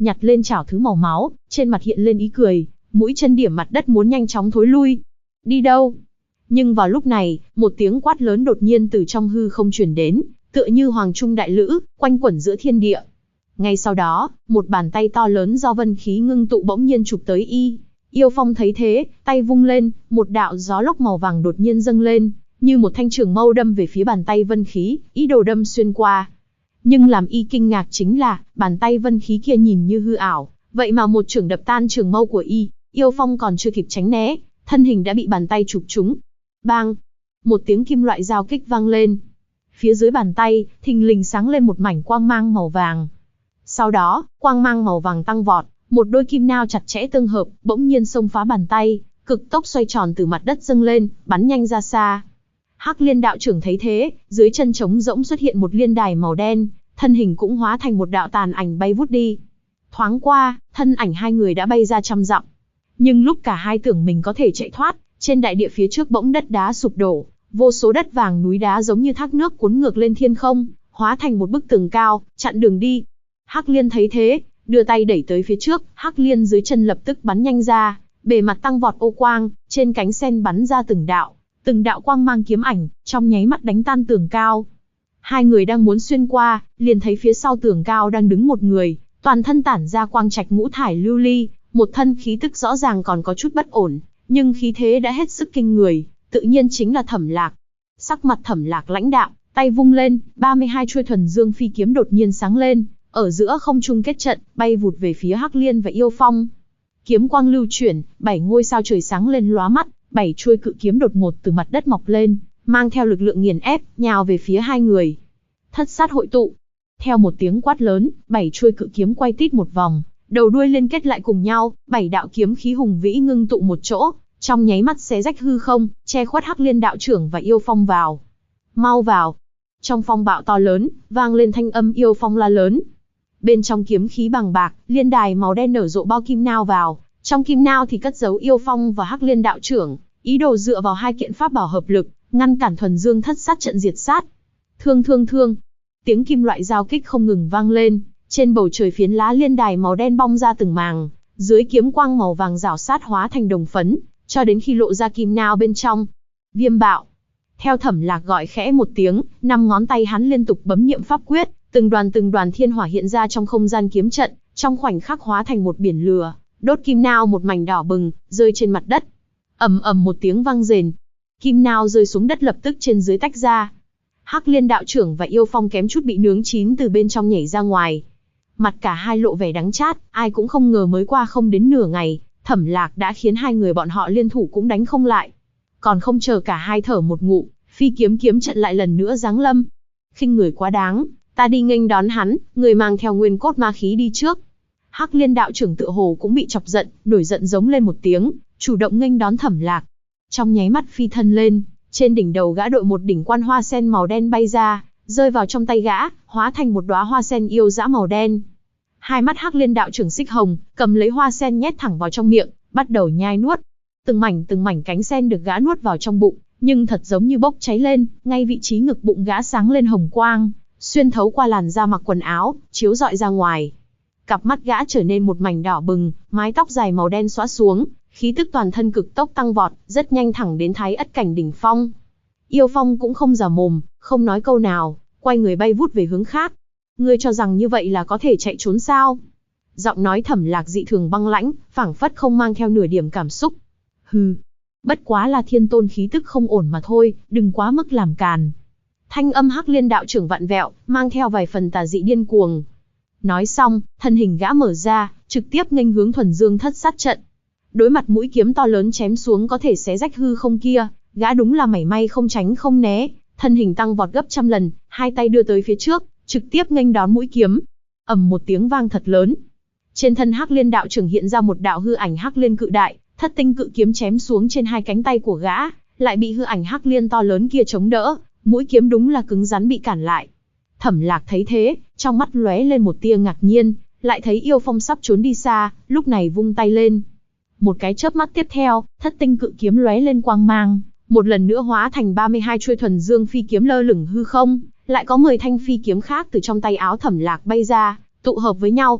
nhặt lên chảo thứ màu máu, trên mặt hiện lên ý cười, mũi chân điểm mặt đất muốn nhanh chóng thối lui. Đi đâu? Nhưng vào lúc này, một tiếng quát lớn đột nhiên từ trong hư không truyền đến, tựa như hoàng trung đại lữ, quanh quẩn giữa thiên địa. Ngay sau đó, một bàn tay to lớn do vân khí ngưng tụ bỗng nhiên chụp tới y. Yêu Phong thấy thế, tay vung lên, một đạo gió lốc màu vàng đột nhiên dâng lên, như một thanh trường mâu đâm về phía bàn tay vân khí, ý đồ đâm xuyên qua. Nhưng làm y kinh ngạc chính là, bàn tay vân khí kia nhìn như hư ảo, vậy mà một chưởng đập tan trường mâu của y. Yêu Phong còn chưa kịp tránh né, thân hình đã bị bàn tay chụp trúng. Bang! Một tiếng kim loại giao kích vang lên. Phía dưới bàn tay, thình lình sáng lên một mảnh quang mang màu vàng. Sau đó, quang mang màu vàng tăng vọt, một đôi kim nao chặt chẽ tương hợp, bỗng nhiên xông phá bàn tay, cực tốc xoay tròn từ mặt đất dâng lên, bắn nhanh ra xa. Hắc Liên đạo trưởng thấy thế, dưới chân trống rỗng xuất hiện một liên đài màu đen, thân hình cũng hóa thành một đạo tàn ảnh bay vút đi. Thoáng qua, thân ảnh hai người đã bay ra trăm dặm. Nhưng lúc cả hai tưởng mình có thể chạy thoát, trên đại địa phía trước bỗng đất đá sụp đổ, vô số đất vàng núi đá giống như thác nước cuốn ngược lên thiên không, hóa thành một bức tường cao, chặn đường đi. Hắc Liên thấy thế, đưa tay đẩy tới phía trước, Hắc Liên dưới chân lập tức bắn nhanh ra, bề mặt tăng vọt ô quang, trên cánh sen bắn ra từng đạo quang mang kiếm ảnh, trong nháy mắt đánh tan tường cao. Hai người đang muốn xuyên qua, liền thấy phía sau tường cao đang đứng một người, toàn thân tản ra quang trạch ngũ thải lưu ly, một thân khí tức rõ ràng còn có chút bất ổn, nhưng khí thế đã hết sức kinh người, tự nhiên chính là Thẩm Lạc. Sắc mặt Thẩm Lạc lãnh đạm, tay vung lên, 32 chuôi thuần dương phi kiếm đột nhiên sáng lên, ở giữa không trung kết trận, bay vụt về phía Hắc Liên và Yêu Phong. Kiếm quang lưu chuyển, 7 ngôi sao trời sáng lên lóa mắt, 7 chuôi cự kiếm đột ngột từ mặt đất mọc lên, mang theo lực lượng nghiền ép, nhào về phía hai người. Thất sát hội tụ. Theo một tiếng quát lớn, 7 chuôi cự kiếm quay tít một vòng, đầu đuôi liên kết lại cùng nhau, 7 đạo kiếm khí hùng vĩ ngưng tụ một chỗ, trong nháy mắt xé rách hư không, che khuất Hắc Liên đạo trưởng và Yêu Phong vào. Mau vào. Trong phong bạo to lớn, vang lên thanh âm Yêu Phong la lớn. Bên trong kiếm khí bằng bạc, liên đài màu đen nở rộ bao kim nao vào, trong kim nao thì cất giấu Yêu Phong và Hắc Liên đạo trưởng, ý đồ dựa vào hai kiện pháp bảo hợp lực, ngăn cản thuần dương thất sát trận diệt sát. Thương thương thương. Tiếng kim loại giao kích không ngừng vang lên, trên bầu trời phiến lá liên đài màu đen bong ra từng màng, dưới kiếm quang màu vàng rảo sát hóa thành đồng phấn, cho đến khi lộ ra kim nao bên trong. Viêm bạo. Theo Thẩm Lạc gọi khẽ một tiếng, 5 ngón tay hắn liên tục bấm niệm pháp quyết, từng đoàn thiên hỏa hiện ra trong không gian kiếm trận, trong khoảnh khắc hóa thành một biển lửa, đốt kim nao một mảnh đỏ bừng, rơi trên mặt đất. Ầm ầm một tiếng vang rền, kim nao rơi xuống đất lập tức trên dưới tách ra. Hắc Liên đạo trưởng và Yêu Phong kém chút bị nướng chín từ bên trong nhảy ra ngoài. Mặt cả hai lộ vẻ đắng chát, ai cũng không ngờ mới qua không đến nửa ngày, Thẩm Lạc đã khiến hai người bọn họ liên thủ cũng đánh không lại. Còn không chờ cả hai thở một ngụm, phi kiếm kiếm trận lại lần nữa giáng lâm. Khinh người quá đáng, ta đi nghênh đón hắn, người mang theo nguyên cốt ma khí đi trước. Hắc Liên đạo trưởng tựa hồ cũng bị chọc giận, nổi giận giống lên một tiếng, chủ động nghênh đón Thẩm Lạc. Trong nháy mắt phi thân lên, trên đỉnh đầu gã đội một đỉnh quan hoa sen màu đen bay ra, rơi vào trong tay gã, hóa thành một đóa hoa sen yêu dã màu đen. Hai mắt Hắc Liên đạo trưởng xích hồng, cầm lấy hoa sen nhét thẳng vào trong miệng, bắt đầu nhai nuốt. Từng mảnh cánh sen được gã nuốt vào trong bụng, nhưng thật giống như bốc cháy lên, ngay vị trí ngực bụng gã sáng lên hồng quang, xuyên thấu qua làn da mặc quần áo, chiếu rọi ra ngoài. Cặp mắt gã trở nên một mảnh đỏ bừng, mái tóc dài màu đen xõa xuống, khí tức toàn thân cực tốc tăng vọt, rất nhanh thẳng đến Thái Ất cảnh đỉnh phong. Yêu Phong cũng không già mồm, không nói câu nào, quay người bay vút về hướng khác. Ngươi cho rằng như vậy là có thể chạy trốn sao? Giọng nói Thẩm Lạc dị thường băng lãnh, phảng phất không mang theo nửa điểm cảm xúc. Hừ, bất quá là thiên tôn khí tức không ổn mà thôi, đừng quá mức làm càn. Thanh âm Hắc Liên đạo trưởng vặn vẹo, mang theo vài phần tà dị điên cuồng. Nói xong, thân hình gã mở ra, trực tiếp nghênh hướng thuần dương thất sát trận. Đối mặt mũi kiếm to lớn chém xuống có thể xé rách hư không kia, gã đúng là mảy may không tránh không né, thân hình tăng vọt gấp trăm lần, hai tay đưa tới phía trước, trực tiếp nghênh đón mũi kiếm. Ầm một tiếng vang thật lớn. Trên thân Hắc Liên đạo trưởng hiện ra một đạo hư ảnh Hắc Liên cự đại, thất tinh cự kiếm chém xuống trên hai cánh tay của gã, lại bị hư ảnh Hắc Liên to lớn kia chống đỡ, mũi kiếm đúng là cứng rắn bị cản lại. Thẩm Lạc thấy thế, trong mắt lóe lên một tia ngạc nhiên, lại thấy Yêu Phong sắp trốn đi xa, lúc này vung tay lên. Một cái chớp mắt tiếp theo, thất tinh cự kiếm lóe lên quang mang, một lần nữa hóa thành 32 chuôi thuần dương phi kiếm lơ lửng hư không, lại có 10 thanh phi kiếm khác từ trong tay áo Thẩm Lạc bay ra, tụ hợp với nhau.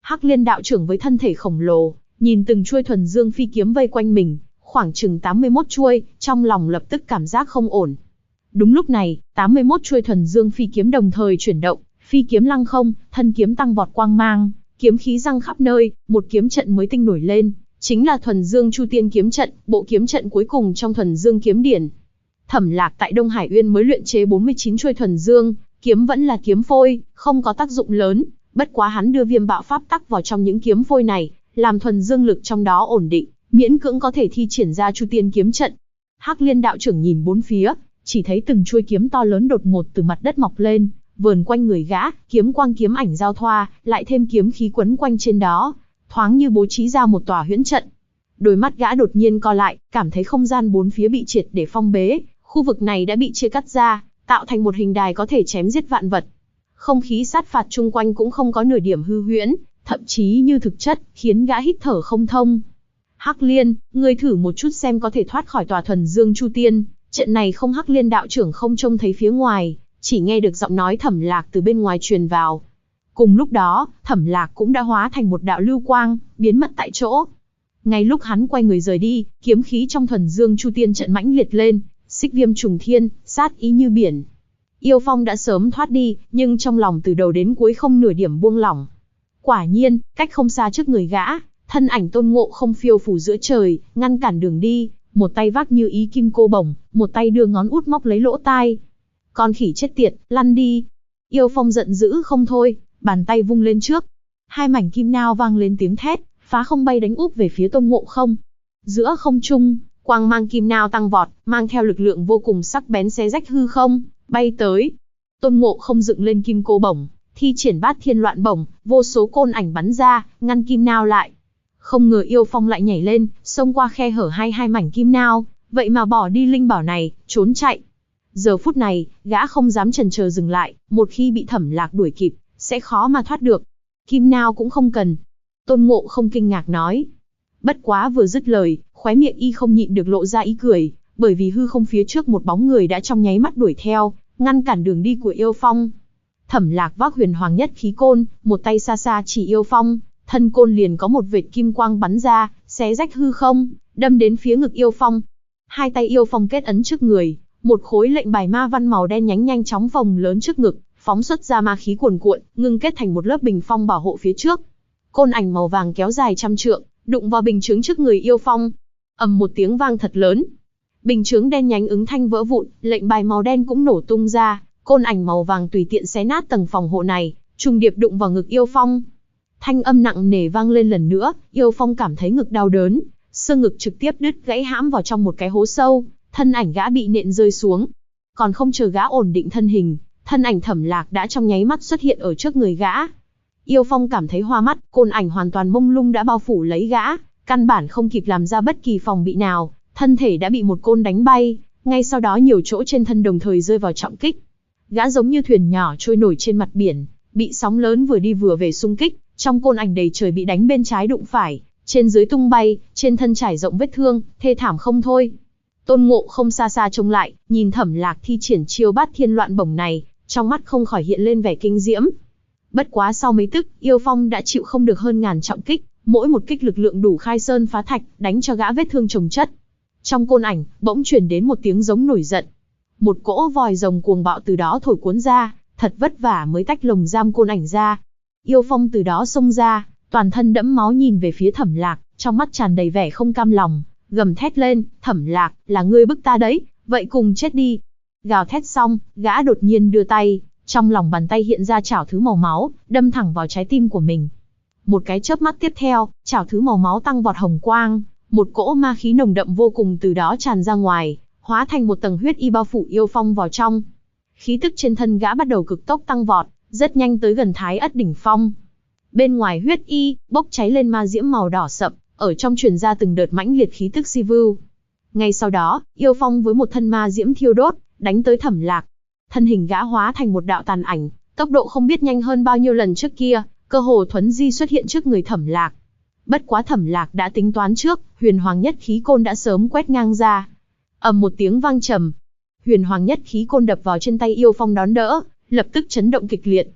Hắc Liên đạo trưởng với thân thể khổng lồ, nhìn từng chuôi thuần dương phi kiếm vây quanh mình, khoảng chừng 81 chuôi, trong lòng lập tức cảm giác không ổn. Đúng lúc này, 81 chuôi thuần dương phi kiếm đồng thời chuyển động, phi kiếm lăng không, thân kiếm tăng vọt quang mang, kiếm khí răng khắp nơi, một kiếm trận mới tinh nổi lên, chính là thuần dương chu tiên kiếm trận, bộ kiếm trận cuối cùng trong thuần dương kiếm điển. Thẩm Lạc tại Đông Hải Uyên mới luyện chế 49 chuôi thuần dương kiếm, vẫn là kiếm phôi, không có tác dụng lớn, bất quá hắn đưa viêm bạo pháp tắc vào trong những kiếm phôi này, làm thuần dương lực trong đó ổn định, miễn cưỡng có thể thi triển ra chu tiên kiếm trận. Hắc Liên đạo trưởng nhìn bốn phía, chỉ thấy từng chuôi kiếm to lớn đột ngột từ mặt đất mọc lên, vờn quanh người gã, kiếm quang kiếm ảnh giao thoa, lại thêm kiếm khí quấn quanh trên đó, thoáng như bố trí ra một tòa huyễn trận. Đôi mắt gã đột nhiên co lại, cảm thấy không gian bốn phía bị triệt để phong bế, khu vực này đã bị chia cắt ra, tạo thành một hình đài có thể chém giết vạn vật. Không khí sát phạt chung quanh cũng không có nửa điểm hư huyễn, thậm chí như thực chất, khiến gã hít thở không thông. Hắc Liên, ngươi thử một chút xem có thể thoát khỏi tòa thuần dương chu tiên trận này không? Hắc Liên đạo trưởng không trông thấy phía ngoài, chỉ nghe được giọng nói Thẩm Lạc từ bên ngoài truyền vào. Cùng lúc đó, Thẩm Lạc cũng đã hóa thành một đạo lưu quang, biến mất tại chỗ. Ngay lúc hắn quay người rời đi, kiếm khí trong thuần dương chu tiên trận mãnh liệt lên, xích viêm trùng thiên, sát ý như biển. Yêu Phong đã sớm thoát đi, nhưng trong lòng từ đầu đến cuối không nửa điểm buông lỏng. Quả nhiên, cách không xa trước người gã, thân ảnh Tôn Ngộ Không phiêu phù giữa trời, ngăn cản đường đi, một tay vác Như Ý kim cô bổng, một tay đưa ngón út móc lấy lỗ tai. Con khỉ chết tiệt, lăn đi! Yêu Phong giận dữ không thôi, bàn tay vung lên trước. Hai mảnh kim nao vang lên tiếng thét, phá không bay đánh úp về phía Tôn Ngộ Không. Giữa không trung, quang mang kim nao tăng vọt, mang theo lực lượng vô cùng sắc bén xé rách hư không, bay tới. Tôn Ngộ Không dựng lên kim cô bổng, thi triển Bát Thiên Loạn Bổng, vô số côn ảnh bắn ra, ngăn kim nao lại. Không ngờ Yêu Phong lại nhảy lên, xông qua khe hở hai mảnh kim nao, vậy mà bỏ đi linh bảo này, trốn chạy. Giờ phút này, gã không dám chần chờ dừng lại, một khi bị Thẩm Lạc đuổi kịp, sẽ khó mà thoát được. Kim nao cũng không cần. Tôn Ngộ Không kinh ngạc nói. Bất quá vừa dứt lời, khóe miệng y không nhịn được lộ ra ý cười, bởi vì hư không phía trước một bóng người đã trong nháy mắt đuổi theo, ngăn cản đường đi của Yêu Phong. Thẩm Lạc vác Huyền Hoàng Nhất Khí Côn, một tay xa xa chỉ Yêu Phong, thân côn liền có một vệt kim quang bắn ra, xé rách hư không, đâm đến phía ngực Yêu Phong. Hai tay Yêu Phong kết ấn trước người, một khối lệnh bài ma văn màu đen nhánh nhanh chóng phồng lớn trước ngực, phóng xuất ra ma khí cuồn cuộn, ngưng kết thành một lớp bình phong bảo hộ phía trước. Côn ảnh màu vàng kéo dài trăm trượng, đụng vào bình chướng trước người Yêu Phong. Ầm một tiếng vang thật lớn. Bình chướng đen nhánh ứng thanh vỡ vụn, lệnh bài màu đen cũng nổ tung ra, côn ảnh màu vàng tùy tiện xé nát tầng phòng hộ này, trùng điệp đụng vào ngực Yêu Phong. Thanh âm nặng nề vang lên lần nữa, Yêu Phong cảm thấy ngực đau đớn, xương ngực trực tiếp đứt gãy hãm vào trong một cái hố sâu, thân ảnh gã bị nện rơi xuống. Còn không chờ gã ổn định thân hình, thân ảnh Thẩm Lạc đã trong nháy mắt xuất hiện ở trước người gã. Yêu Phong cảm thấy hoa mắt, côn ảnh hoàn toàn mông lung đã bao phủ lấy gã, căn bản không kịp làm ra bất kỳ phòng bị nào, thân thể đã bị một côn đánh bay, ngay sau đó nhiều chỗ trên thân đồng thời rơi vào trọng kích. Gã giống như thuyền nhỏ trôi nổi trên mặt biển, bị sóng lớn vừa đi vừa về xung kích, trong côn ảnh đầy trời bị đánh bên trái đụng phải, trên dưới tung bay, trên thân trải rộng vết thương, thê thảm không thôi. Tôn Ngộ Không xa xa trông lại, nhìn Thẩm Lạc thi triển chiêu Bát Thiên Loạn Bổng này, trong mắt không khỏi hiện lên vẻ kinh diễm. Bất quá sau mấy tức, Yêu Phong đã chịu không được hơn ngàn trọng kích, mỗi một kích lực lượng đủ khai sơn phá thạch, đánh cho gã vết thương chồng chất. Trong côn ảnh, bỗng truyền đến một tiếng giống nổi giận. Một cỗ vòi rồng cuồng bạo từ đó thổi cuốn ra, thật vất vả mới tách lồng giam côn ảnh ra. Yêu Phong từ đó xông ra, toàn thân đẫm máu nhìn về phía Thẩm Lạc, trong mắt tràn đầy vẻ không cam lòng, gầm thét lên, Thẩm Lạc, là ngươi bức ta đấy, vậy cùng chết đi. Gào thét xong, gã đột nhiên đưa tay, trong lòng bàn tay hiện ra chảo thứ màu máu, đâm thẳng vào trái tim của mình. Một cái chớp mắt tiếp theo, chảo thứ màu máu tăng vọt hồng quang, một cỗ ma khí nồng đậm vô cùng từ đó tràn ra ngoài, hóa thành một tầng huyết y bao phủ Yêu Phong vào trong. Khí tức trên thân gã bắt đầu cực tốc tăng vọt, rất nhanh tới gần Thái Ất đỉnh phong. Bên ngoài huyết y, bốc cháy lên ma diễm màu đỏ sậm, ở trong truyền ra từng đợt mãnh liệt khí tức si vưu. Ngay sau đó, Yêu Phong với một thân ma diễm thiêu đốt, đánh tới Thẩm Lạc. Thân hình gã hóa thành một đạo tàn ảnh, tốc độ không biết nhanh hơn bao nhiêu lần trước kia, cơ hồ thuấn di xuất hiện trước người Thẩm Lạc. Bất quá Thẩm Lạc đã tính toán trước, Huyền Hoàng Nhất Khí Côn đã sớm quét ngang ra. Ầm một tiếng vang trầm, Huyền Hoàng Nhất Khí Côn đập vào trên tay Yêu Phong đón đỡ, lập tức chấn động kịch liệt.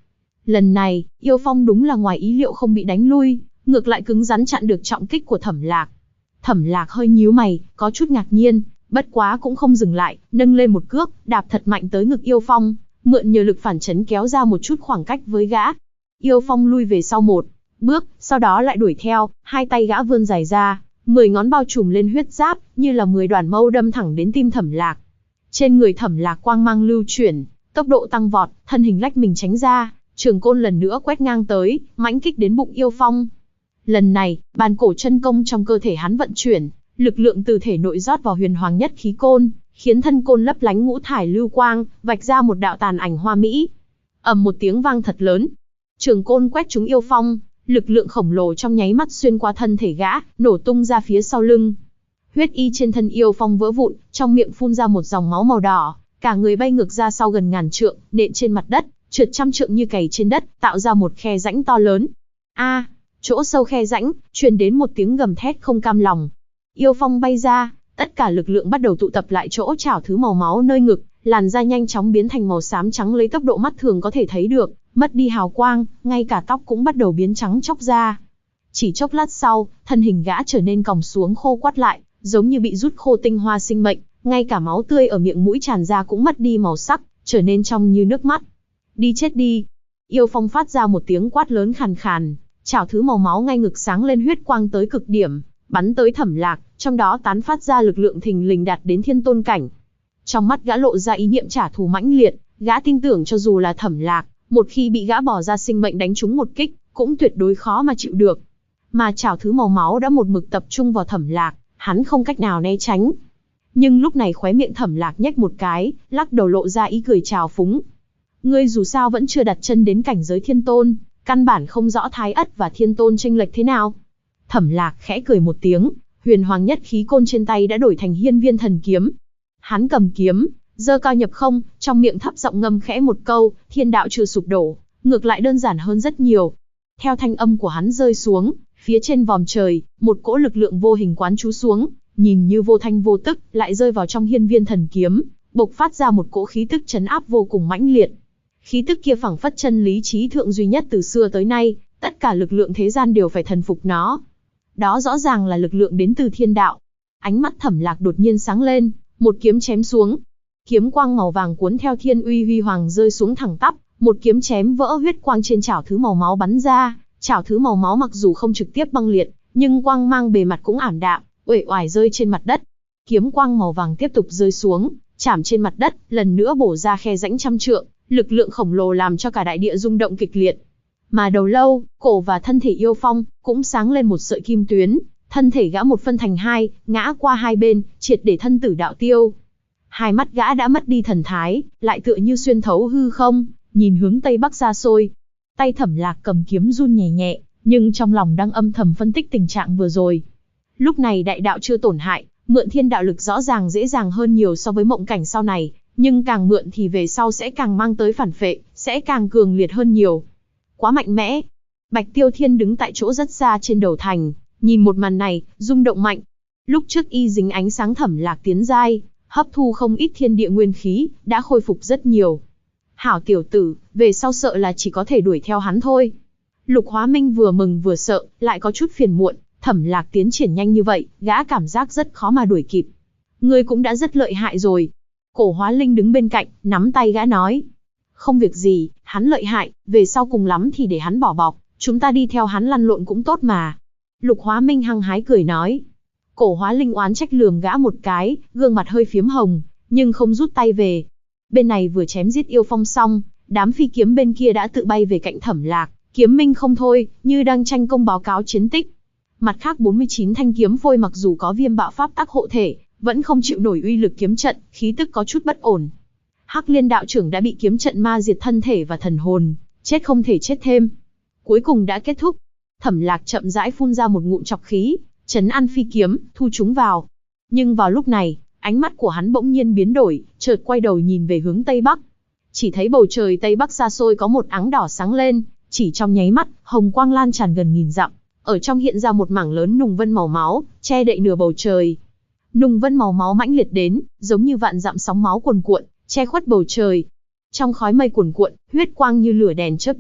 Lần này, yêu phong đúng là ngoài ý liệu không bị đánh lui, ngược lại cứng rắn chặn được trọng kích của Thẩm Lạc. Thẩm Lạc hơi nhíu mày, có chút ngạc nhiên, bất quá cũng không dừng lại, nâng lên một cước, đạp thật mạnh tới ngực yêu phong, mượn nhờ lực phản chấn kéo ra một chút khoảng cách với gã. Yêu phong lui về sau một bước, sau đó lại đuổi theo, hai tay gã vươn dài ra, 10 ngón bao trùm lên huyết giáp, như là 10 đoàn mâu đâm thẳng đến tim Thẩm Lạc. Trên người Thẩm Lạc quang mang lưu chuyển, tốc độ tăng vọt, thân hình lách mình tránh ra, trường côn lần nữa quét ngang tới, mãnh kích đến bụng yêu phong. Lần này, bàn cổ chân công trong cơ thể hắn vận chuyển, lực lượng từ thể nội rót vào huyền hoàng nhất khí côn, khiến thân côn lấp lánh ngũ thải lưu quang, vạch ra một đạo tàn ảnh hoa mỹ. Ầm một tiếng vang thật lớn, trường côn quét trúng yêu phong, lực lượng khổng lồ trong nháy mắt xuyên qua thân thể gã, nổ tung ra phía sau lưng. Huyết y trên thân yêu phong vỡ vụn, trong miệng phun ra một dòng máu màu đỏ, cả người bay ngược ra sau gần ngàn trượng, nện trên mặt đất, trượt trăm trượng như cày trên đất, tạo ra một khe rãnh to lớn. A, chỗ sâu khe rãnh, truyền đến một tiếng gầm thét không cam lòng. Yêu phong bay ra, tất cả lực lượng bắt đầu tụ tập lại chỗ chảo thứ màu máu nơi ngực, làn da nhanh chóng biến thành màu xám trắng lấy tốc độ mắt thường có thể thấy được, mất đi hào quang, ngay cả tóc cũng bắt đầu biến trắng chóc ra. Chỉ chốc lát sau, thân hình gã trở nên còng xuống khô quắt lại, giống như bị rút khô tinh hoa sinh mệnh, ngay cả máu tươi ở miệng mũi tràn ra cũng mất đi màu sắc, trở nên trong như nước mắt. Đi chết đi! Yêu phong phát ra một tiếng quát lớn khàn khàn, chảo thứ màu máu ngay ngực sáng lên huyết quang tới cực điểm, bắn tới Thẩm Lạc, trong đó tán phát ra lực lượng thình lình đạt đến thiên tôn cảnh. Trong mắt gã lộ ra ý niệm trả thù mãnh liệt, gã tin tưởng cho dù là Thẩm Lạc, một khi bị gã bỏ ra sinh mệnh đánh trúng một kích, cũng tuyệt đối khó mà chịu được. Mà chảo thứ màu máu đã một mực tập trung vào Thẩm Lạc, hắn không cách nào né tránh. Nhưng lúc này khóe miệng Thẩm Lạc nhếch một cái, lắc đầu lộ ra ý cười trào phúng. Ngươi dù sao vẫn chưa đặt chân đến cảnh giới thiên tôn, căn bản không rõ thái ất và thiên tôn chênh lệch thế nào. Thẩm Lạc khẽ cười một tiếng, huyền hoàng nhất khí côn trên tay đã đổi thành hiên viên thần kiếm. Hắn cầm kiếm, giơ cao nhập không, trong miệng thấp giọng ngâm khẽ một câu, thiên đạo chưa sụp đổ, ngược lại đơn giản hơn rất nhiều. Theo thanh âm của hắn rơi xuống, phía trên vòm trời, một cỗ lực lượng vô hình quán trú xuống, nhìn như vô thanh vô tức, lại rơi vào trong hiên viên thần kiếm, bộc phát ra một cỗ khí tức trấn áp vô cùng mãnh liệt. Khí tức kia phảng phất chân lý trí thượng duy nhất từ xưa tới nay, tất cả lực lượng thế gian đều phải thần phục nó. Đó rõ ràng là lực lượng đến từ thiên đạo. Ánh mắt Thẩm Lạc đột nhiên sáng lên, một kiếm chém xuống. Kiếm quang màu vàng cuốn theo thiên uy huy hoàng rơi xuống thẳng tắp, một kiếm chém vỡ huyết quang trên chảo thứ màu máu bắn ra. Chảo thứ màu máu mặc dù không trực tiếp băng liệt, nhưng quang mang bề mặt cũng ảm đạm, uể oải rơi trên mặt đất. Kiếm quang màu vàng tiếp tục rơi xuống, chạm trên mặt đất, lần nữa bổ ra khe rãnh trăm trượng, lực lượng khổng lồ làm cho cả đại địa rung động kịch liệt. Mà đầu lâu, cổ và thân thể yêu phong cũng sáng lên một sợi kim tuyến, thân thể gã một phân thành hai, ngã qua hai bên, triệt để thân tử đạo tiêu. Hai mắt gã đã mất đi thần thái, lại tựa như xuyên thấu hư không, nhìn hướng tây bắc xa xôi. Tay Thẩm Lạc cầm kiếm run nhẹ nhẹ, nhưng trong lòng đang âm thầm phân tích tình trạng vừa rồi. Lúc này đại đạo chưa tổn hại, mượn thiên đạo lực rõ ràng dễ dàng hơn nhiều so với mộng cảnh sau này, nhưng càng mượn thì về sau sẽ càng mang tới phản phệ, sẽ càng cường liệt hơn nhiều. Quá mạnh mẽ. Bạch Tiêu Thiên đứng tại chỗ rất xa trên đầu thành, nhìn một màn này, rung động mạnh. Lúc trước y dính ánh sáng Thẩm Lạc tiến giai, hấp thu không ít thiên địa nguyên khí, đã khôi phục rất nhiều. Hảo tiểu tử, về sau sợ là chỉ có thể đuổi theo hắn thôi. Lục Hóa Minh vừa mừng vừa sợ, lại có chút phiền muộn, Thẩm Lạc tiến triển nhanh như vậy, gã cảm giác rất khó mà đuổi kịp. Ngươi cũng đã rất lợi hại rồi. Cổ Hóa Linh đứng bên cạnh, nắm tay gã nói. Không việc gì, hắn lợi hại, về sau cùng lắm thì để hắn bỏ bọc, chúng ta đi theo hắn lăn lộn cũng tốt mà. Lục Hóa Minh hăng hái cười nói. Cổ Hóa Linh oán trách lườm gã một cái, gương mặt hơi phiếm hồng, nhưng không rút tay về. Bên này vừa chém giết yêu phong xong, đám phi kiếm bên kia đã tự bay về cạnh Thẩm Lạc, kiếm minh không thôi, như đang tranh công báo cáo chiến tích. Mặt khác 49 thanh kiếm phôi mặc dù có viêm bạo pháp tác hộ thể, vẫn không chịu nổi uy lực kiếm trận, khí tức có chút bất ổn. Hắc Liên đạo trưởng đã bị kiếm trận ma diệt thân thể và thần hồn, chết không thể chết thêm. Cuối cùng đã kết thúc. Thẩm Lạc chậm rãi phun ra một ngụm trọc khí, trấn an phi kiếm, thu chúng vào. Nhưng vào lúc này, ánh mắt của hắn bỗng nhiên biến đổi, chợt quay đầu nhìn về hướng tây bắc. Chỉ thấy bầu trời tây bắc xa xôi có một áng đỏ sáng lên, chỉ trong nháy mắt, hồng quang lan tràn gần nghìn dặm, ở trong hiện ra một mảng lớn nùng vân màu máu, che đậy nửa bầu trời. Nùng vân màu máu mãnh liệt đến, giống như vạn dặm sóng máu cuồn cuộn, che khuất bầu trời. Trong khói mây cuồn cuộn, huyết quang như lửa đèn chớp động,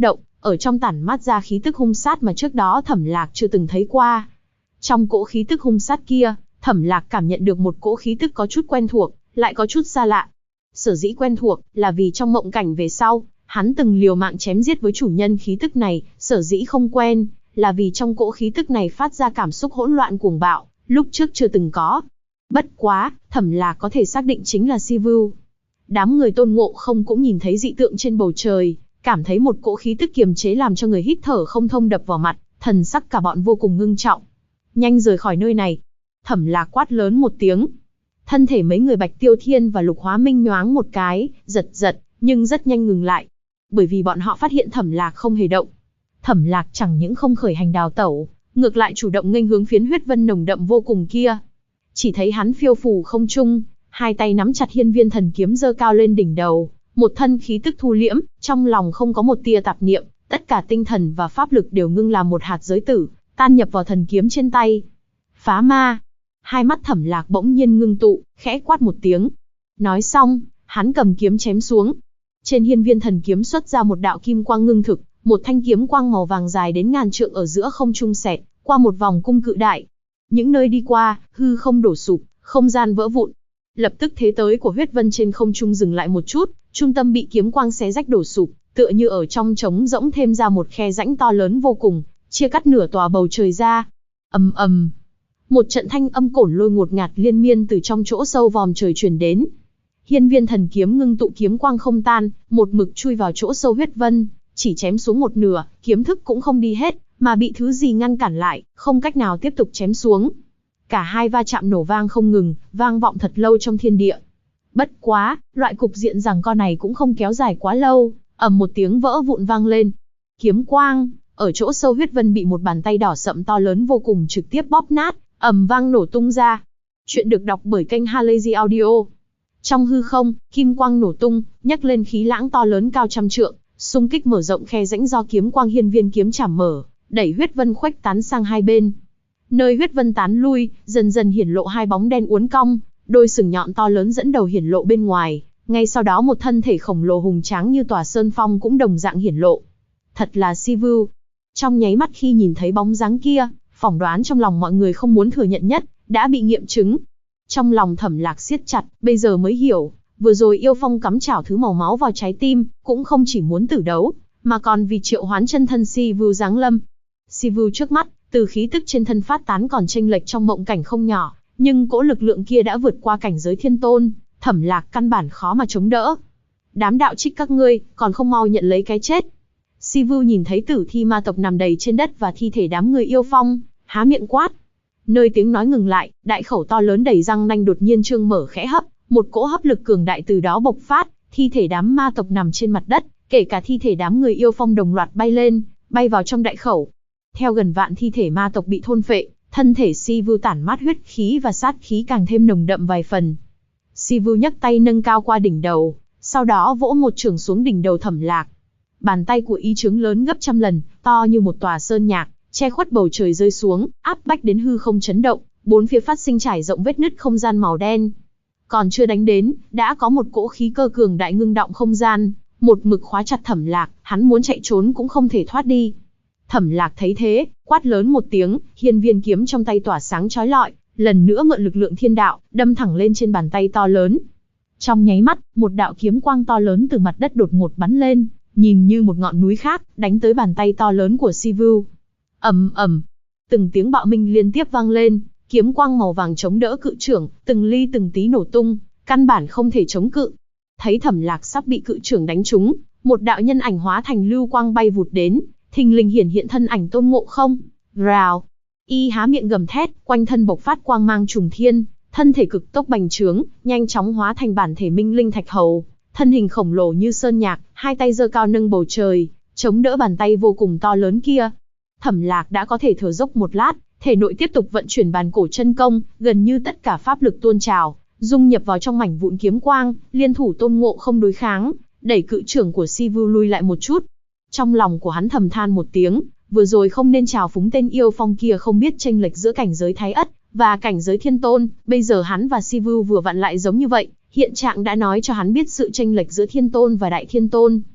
ở trong tản mát ra khí tức hung sát mà trước đó Thẩm Lạc chưa từng thấy qua. Trong cỗ khí tức hung sát kia, Thẩm Lạc cảm nhận được một cỗ khí tức có chút quen thuộc, lại có chút xa lạ. Sở dĩ quen thuộc, là vì trong mộng cảnh về sau, hắn từng liều mạng chém giết với chủ nhân khí tức này, sở dĩ không quen, là vì trong cỗ khí tức này phát ra cảm xúc hỗn loạn cuồng bạo, lúc trước chưa từng có. Bất quá, Thẩm Lạc có thể xác định chính là Si Vu. Đám người Tôn Ngộ Không cũng nhìn thấy dị tượng trên bầu trời, cảm thấy một cỗ khí tức kiềm chế làm cho người hít thở không thông đập vào mặt, thần sắc cả bọn vô cùng ngưng trọng. Nhanh rời khỏi nơi này. Thẩm Lạc quát lớn một tiếng. Thân thể mấy người Bạch Tiêu Thiên và Lục Hóa Minh nhoáng một cái, giật giật, nhưng rất nhanh ngừng lại. Bởi vì bọn họ phát hiện Thẩm Lạc không hề động. Thẩm Lạc chẳng những không khởi hành đào tẩu, ngược lại chủ động nghênh hướng phiến huyết vân nồng đậm vô cùng kia. Chỉ thấy hắn phiêu phù không trung, hai tay nắm chặt hiên viên thần kiếm giơ cao lên đỉnh đầu, một thân khí tức thu liễm, trong lòng không có một tia tạp niệm, tất cả tinh thần và pháp lực đều ngưng làm một hạt giới tử, tan nhập vào thần kiếm trên tay. Phá ma! Hai mắt Thẩm Lạc bỗng nhiên ngưng tụ, khẽ quát một tiếng. Nói xong, hắn cầm kiếm chém xuống. Trên hiên viên thần kiếm xuất ra một đạo kim quang ngưng thực, một thanh kiếm quang màu vàng dài đến ngàn trượng ở giữa không trung xẹt qua một vòng cung cự đại. Những nơi đi qua, hư không đổ sụp, không gian vỡ vụn. Lập tức thế tới của huyết vân trên không trung dừng lại một chút, trung tâm bị kiếm quang xé rách đổ sụp, tựa như ở trong trống rỗng thêm ra một khe rãnh to lớn vô cùng, chia cắt nửa tòa bầu trời ra. Ầm ầm. Một trận thanh âm cổn lôi ngột ngạt liên miên từ trong chỗ sâu vòm trời truyền đến. Hiên viên thần kiếm ngưng tụ kiếm quang không tan, một mực chui vào chỗ sâu huyết vân, chỉ chém xuống một nửa, kiếm thức cũng không đi hết, mà bị thứ gì ngăn cản lại, không cách nào tiếp tục chém xuống. Cả hai va chạm nổ vang không ngừng, vang vọng thật lâu trong thiên địa. Bất quá, loại cục diện giằng co này cũng không kéo dài quá lâu, ầm một tiếng vỡ vụn vang lên. Kiếm quang, ở chỗ sâu huyết vân bị một bàn tay đỏ sậm to lớn vô cùng trực tiếp bóp nát, ầm vang nổ tung ra. Chuyện được đọc bởi kênh Halazy Audio. Trong hư không, kim quang nổ tung, nhấc lên khí lãng to lớn cao trăm trượng, xung kích mở rộng khe rãnh do kiếm quang hiên viên kiếm chảm mở, đẩy huyết vân khuếch tán sang hai bên. Nơi huyết vân tán lui, dần dần hiển lộ hai bóng đen uốn cong, đôi sừng nhọn to lớn dẫn đầu hiển lộ bên ngoài, ngay sau đó một thân thể khổng lồ hùng tráng như tòa sơn phong cũng đồng dạng hiển lộ. Thật là Si Vu. Trong nháy mắt khi nhìn thấy bóng dáng kia, phỏng đoán trong lòng mọi người không muốn thừa nhận nhất, đã bị nghiệm chứng. Trong lòng Thẩm Lạc siết chặt, bây giờ mới hiểu, vừa rồi yêu phong cắm chảo thứ màu máu vào trái tim, cũng không chỉ muốn tử đấu, mà còn vì triệu hoán chân thân Si Vu giáng lâm. Si Vu trước mắt, từ khí tức trên thân phát tán còn chênh lệch trong mộng cảnh không nhỏ, nhưng cỗ lực lượng kia đã vượt qua cảnh giới thiên tôn, Thẩm Lạc căn bản khó mà chống đỡ. Đám đạo trích các ngươi, còn không mau nhận lấy cái chết. Si Vu nhìn thấy tử thi ma tộc nằm đầy trên đất và thi thể đám người yêu phong, há miệng quát. Nơi tiếng nói ngừng lại, đại khẩu to lớn đầy răng nanh đột nhiên trương mở khẽ hấp, một cỗ hấp lực cường đại từ đó bộc phát, thi thể đám ma tộc nằm trên mặt đất, kể cả thi thể đám người yêu phong đồng loạt bay lên, bay vào trong đại khẩu. Theo gần vạn thi thể ma tộc bị thôn phệ, thân thể Si Vu tản mát huyết khí và sát khí càng thêm nồng đậm vài phần. Si Vu nhấc tay nâng cao qua đỉnh đầu, sau đó vỗ một chưởng xuống đỉnh đầu Thẩm Lạc. Bàn tay của ý chướng lớn gấp trăm lần, to như một tòa sơn nhạc, che khuất bầu trời rơi xuống, áp bách đến hư không chấn động, bốn phía phát sinh trải rộng vết nứt không gian màu đen. Còn chưa đánh đến, đã có một cỗ khí cơ cường đại ngưng động không gian, một mực khóa chặt Thẩm Lạc, hắn muốn chạy trốn cũng không thể thoát đi. Thẩm Lạc thấy thế, quát lớn một tiếng, hiên viên kiếm trong tay tỏa sáng chói lọi, lần nữa mượn lực lượng thiên đạo, đâm thẳng lên trên bàn tay to lớn. Trong nháy mắt, một đạo kiếm quang to lớn từ mặt đất đột ngột bắn lên, nhìn như một ngọn núi khác, đánh tới bàn tay to lớn của Si Vu. Ầm ầm, từng tiếng bạo minh liên tiếp vang lên, kiếm quang màu vàng chống đỡ cự chưởng, từng ly từng tí nổ tung, căn bản không thể chống cự. Thấy Thẩm Lạc sắp bị cự chưởng đánh trúng, một đạo nhân ảnh hóa thành lưu quang bay vụt đến, thình lình hiển hiện thân ảnh Tôn Ngộ Không. Rào, y há miệng gầm thét, quanh thân bộc phát quang mang trùng thiên, thân thể cực tốc bành trướng, nhanh chóng hóa thành bản thể minh linh thạch hầu, thân hình khổng lồ như sơn nhạc, hai tay giơ cao nâng bầu trời, chống đỡ bàn tay vô cùng to lớn kia. Thẩm Lạc đã có thể thở dốc một lát, thể nội tiếp tục vận chuyển bàn cổ chân công, gần như tất cả pháp lực tuôn trào, dung nhập vào trong mảnh vụn kiếm quang, liên thủ Tôn Ngộ Không đối kháng, đẩy cự trưởng của Si Vu lui lại một chút. Trong lòng của hắn thầm than một tiếng, vừa rồi không nên trào phúng tên yêu phong kia không biết chênh lệch giữa cảnh giới Thái Ất và cảnh giới Thiên Tôn, bây giờ hắn và Si Vu vừa vặn lại giống như vậy, hiện trạng đã nói cho hắn biết sự chênh lệch giữa Thiên Tôn và Đại Thiên Tôn.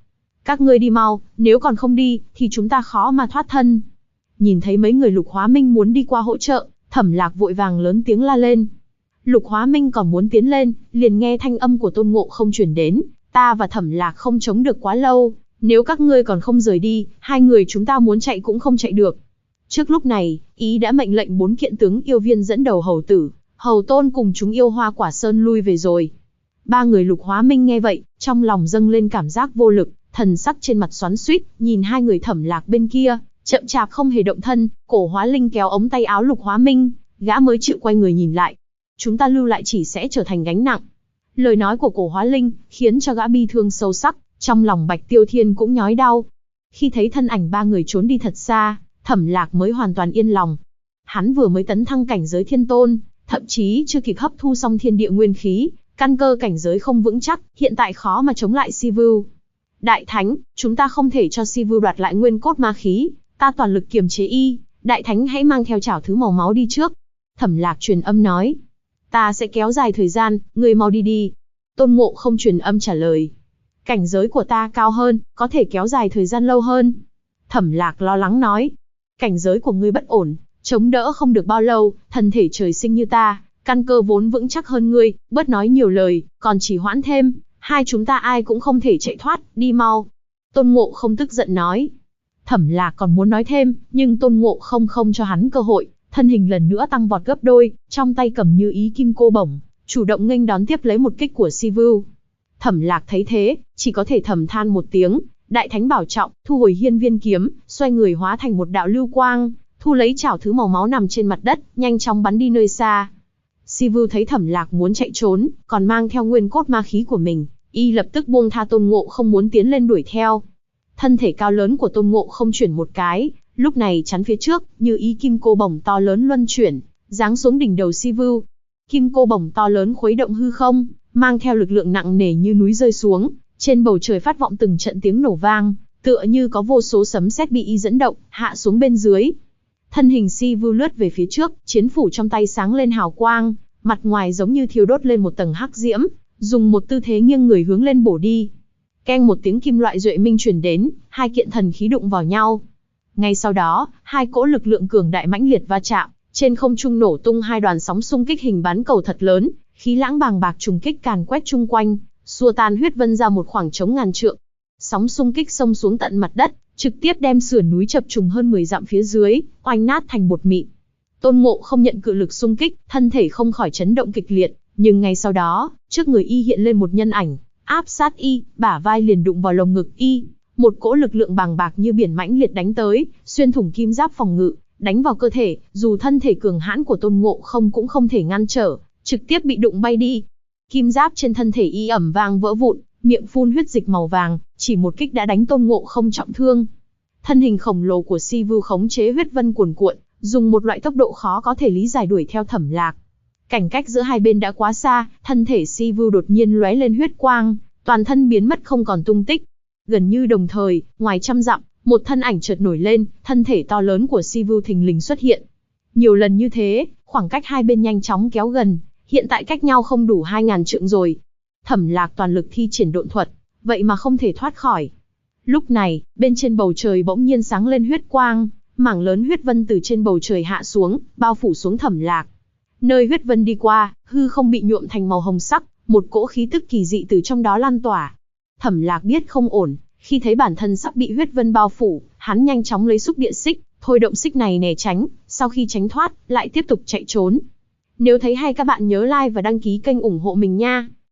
Các ngươi đi mau, nếu còn không đi, thì chúng ta khó mà thoát thân. Nhìn thấy mấy người Lục Hóa Minh muốn đi qua hỗ trợ, Thẩm Lạc vội vàng lớn tiếng la lên. Lục Hóa Minh còn muốn tiến lên, liền nghe thanh âm của Tôn Ngộ Không truyền đến. Ta và Thẩm Lạc không chống được quá lâu, nếu các ngươi còn không rời đi, hai người chúng ta muốn chạy cũng không chạy được. Trước lúc này, ý đã mệnh lệnh 4 kiện tướng yêu viên dẫn đầu hầu tử, hầu tôn cùng chúng yêu Hoa Quả Sơn lui về rồi. Ba người Lục Hóa Minh nghe vậy, trong lòng dâng lên cảm giác vô lực, thần sắc trên mặt xoắn xuýt, nhìn hai người Thẩm Lạc bên kia, chậm chạp không hề động thân. Cổ Hóa Linh kéo ống tay áo Lục Hóa Minh, gã mới chịu quay người nhìn lại. Chúng ta lưu lại chỉ sẽ trở thành gánh nặng. Lời nói của Cổ Hóa Linh khiến cho gã bi thương sâu sắc, trong lòng Bạch Tiêu Thiên cũng nhói đau. Khi thấy thân ảnh ba người trốn đi thật xa, Thẩm Lạc mới hoàn toàn yên lòng. Hắn vừa mới tấn thăng cảnh giới thiên tôn, thậm chí chưa kịp hấp thu xong thiên địa nguyên khí, căn cơ cảnh giới không vững chắc, hiện tại khó mà chống lại Si Vưu. Đại Thánh, chúng ta không thể cho Si Vưu đoạt lại nguyên cốt ma khí, ta toàn lực kiềm chế y, Đại Thánh hãy mang theo chảo thứ màu máu đi trước. Thẩm Lạc truyền âm nói. Ta sẽ kéo dài thời gian, ngươi mau đi đi. Tôn Ngộ Không truyền âm trả lời. Cảnh giới của ta cao hơn, có thể kéo dài thời gian lâu hơn. Thẩm Lạc lo lắng nói. Cảnh giới của ngươi bất ổn, chống đỡ không được bao lâu, thân thể trời sinh như ta, căn cơ vốn vững chắc hơn ngươi, bớt nói nhiều lời, còn chỉ hoãn thêm, hai chúng ta ai cũng không thể chạy thoát, đi mau. Tôn Ngộ Không tức giận nói. Thẩm Lạc còn muốn nói thêm, nhưng Tôn Ngộ Không không cho hắn cơ hội, thân hình lần nữa tăng vọt gấp đôi, trong tay cầm Như Ý Kim Cô Bổng, chủ động nghênh đón tiếp lấy một kích của Si Vưu. Thẩm Lạc thấy thế, chỉ có thể thầm than một tiếng, Đại Thánh bảo trọng, thu hồi Hiên Viên kiếm, xoay người hóa thành một đạo lưu quang, thu lấy chảo thứ màu máu nằm trên mặt đất, nhanh chóng bắn đi nơi xa. Si Vưu thấy Thẩm Lạc muốn chạy trốn, còn mang theo nguyên cốt ma khí của mình, y lập tức buông tha Tôn Ngộ Không muốn tiến lên đuổi theo. Thân thể cao lớn của Tôn Ngộ Không chuyển một cái, lúc này chắn phía trước, Như Ý Kim Cô Bổng to lớn luân chuyển, giáng xuống đỉnh đầu Si Vưu. Kim Cô Bổng to lớn khuấy động hư không, mang theo lực lượng nặng nề như núi rơi xuống, trên bầu trời phát vọng từng trận tiếng nổ vang, tựa như có vô số sấm sét bị y dẫn động, hạ xuống bên dưới. Thân hình Si Vưu lướt về phía trước, chiến phủ trong tay sáng lên hào quang, mặt ngoài giống như thiêu đốt lên một tầng hắc diễm, dùng một tư thế nghiêng người hướng lên bổ đi. Keng một tiếng kim loại duệ minh truyền đến, hai kiện thần khí đụng vào nhau. Ngay sau đó, hai cỗ lực lượng cường đại mãnh liệt va chạm, trên không trung nổ tung hai đoàn sóng xung kích hình bán cầu thật lớn, khí lãng bàng bạc trùng kích càn quét chung quanh, xua tan huyết vân ra một khoảng trống ngàn trượng. Sóng xung kích xông xuống tận mặt đất, trực tiếp đem sườn núi chập trùng hơn 10 dặm phía dưới, oanh nát thành bột mịn. Tôn Ngộ Không nhận cự lực xung kích, thân thể không khỏi chấn động kịch liệt, nhưng ngay sau đó, trước người y hiện lên một nhân ảnh, áp sát y, bả vai liền đụng vào lồng ngực y. Một cỗ lực lượng bàng bạc như biển mãnh liệt đánh tới, xuyên thủng kim giáp phòng ngự, đánh vào cơ thể, dù thân thể cường hãn của Tôn Ngộ Không cũng không thể ngăn trở, trực tiếp bị đụng bay đi. Kim giáp trên thân thể y ầm vang vỡ vụn, miệng phun huyết dịch màu vàng, chỉ một kích đã đánh Tôn Ngộ Không trọng thương. Thân hình khổng lồ của Si Vưu khống chế huyết vân cuồn cuộn, dùng một loại tốc độ khó có thể lý giải đuổi theo Thẩm Lạc. Cảnh cách giữa hai bên đã quá xa, thân thể Si Vưu đột nhiên lóe lên huyết quang, toàn thân biến mất không còn tung tích. Gần như đồng thời, ngoài trăm dặm, một thân ảnh chợt nổi lên, thân thể to lớn của Si Vưu thình lình xuất hiện. Nhiều lần như thế, khoảng cách hai bên nhanh chóng kéo gần, hiện tại cách nhau không đủ 2000 trượng rồi. Thẩm Lạc toàn lực thi triển độn thuật, vậy mà không thể thoát khỏi. Lúc này, bên trên bầu trời bỗng nhiên sáng lên huyết quang, mảng lớn huyết vân từ trên bầu trời hạ xuống, bao phủ xuống Thẩm Lạc. Nơi huyết vân đi qua, hư không bị nhuộm thành màu hồng sắc, một cỗ khí tức kỳ dị từ trong đó lan tỏa. Thẩm Lạc biết không ổn, khi thấy bản thân sắp bị huyết vân bao phủ, hắn nhanh chóng lấy xúc địa xích, thôi động xích này né tránh, sau khi tránh thoát, lại tiếp tục chạy trốn. Nếu thấy hay các bạn nhớ like và đăng ký kênh ủng hộ mình nha.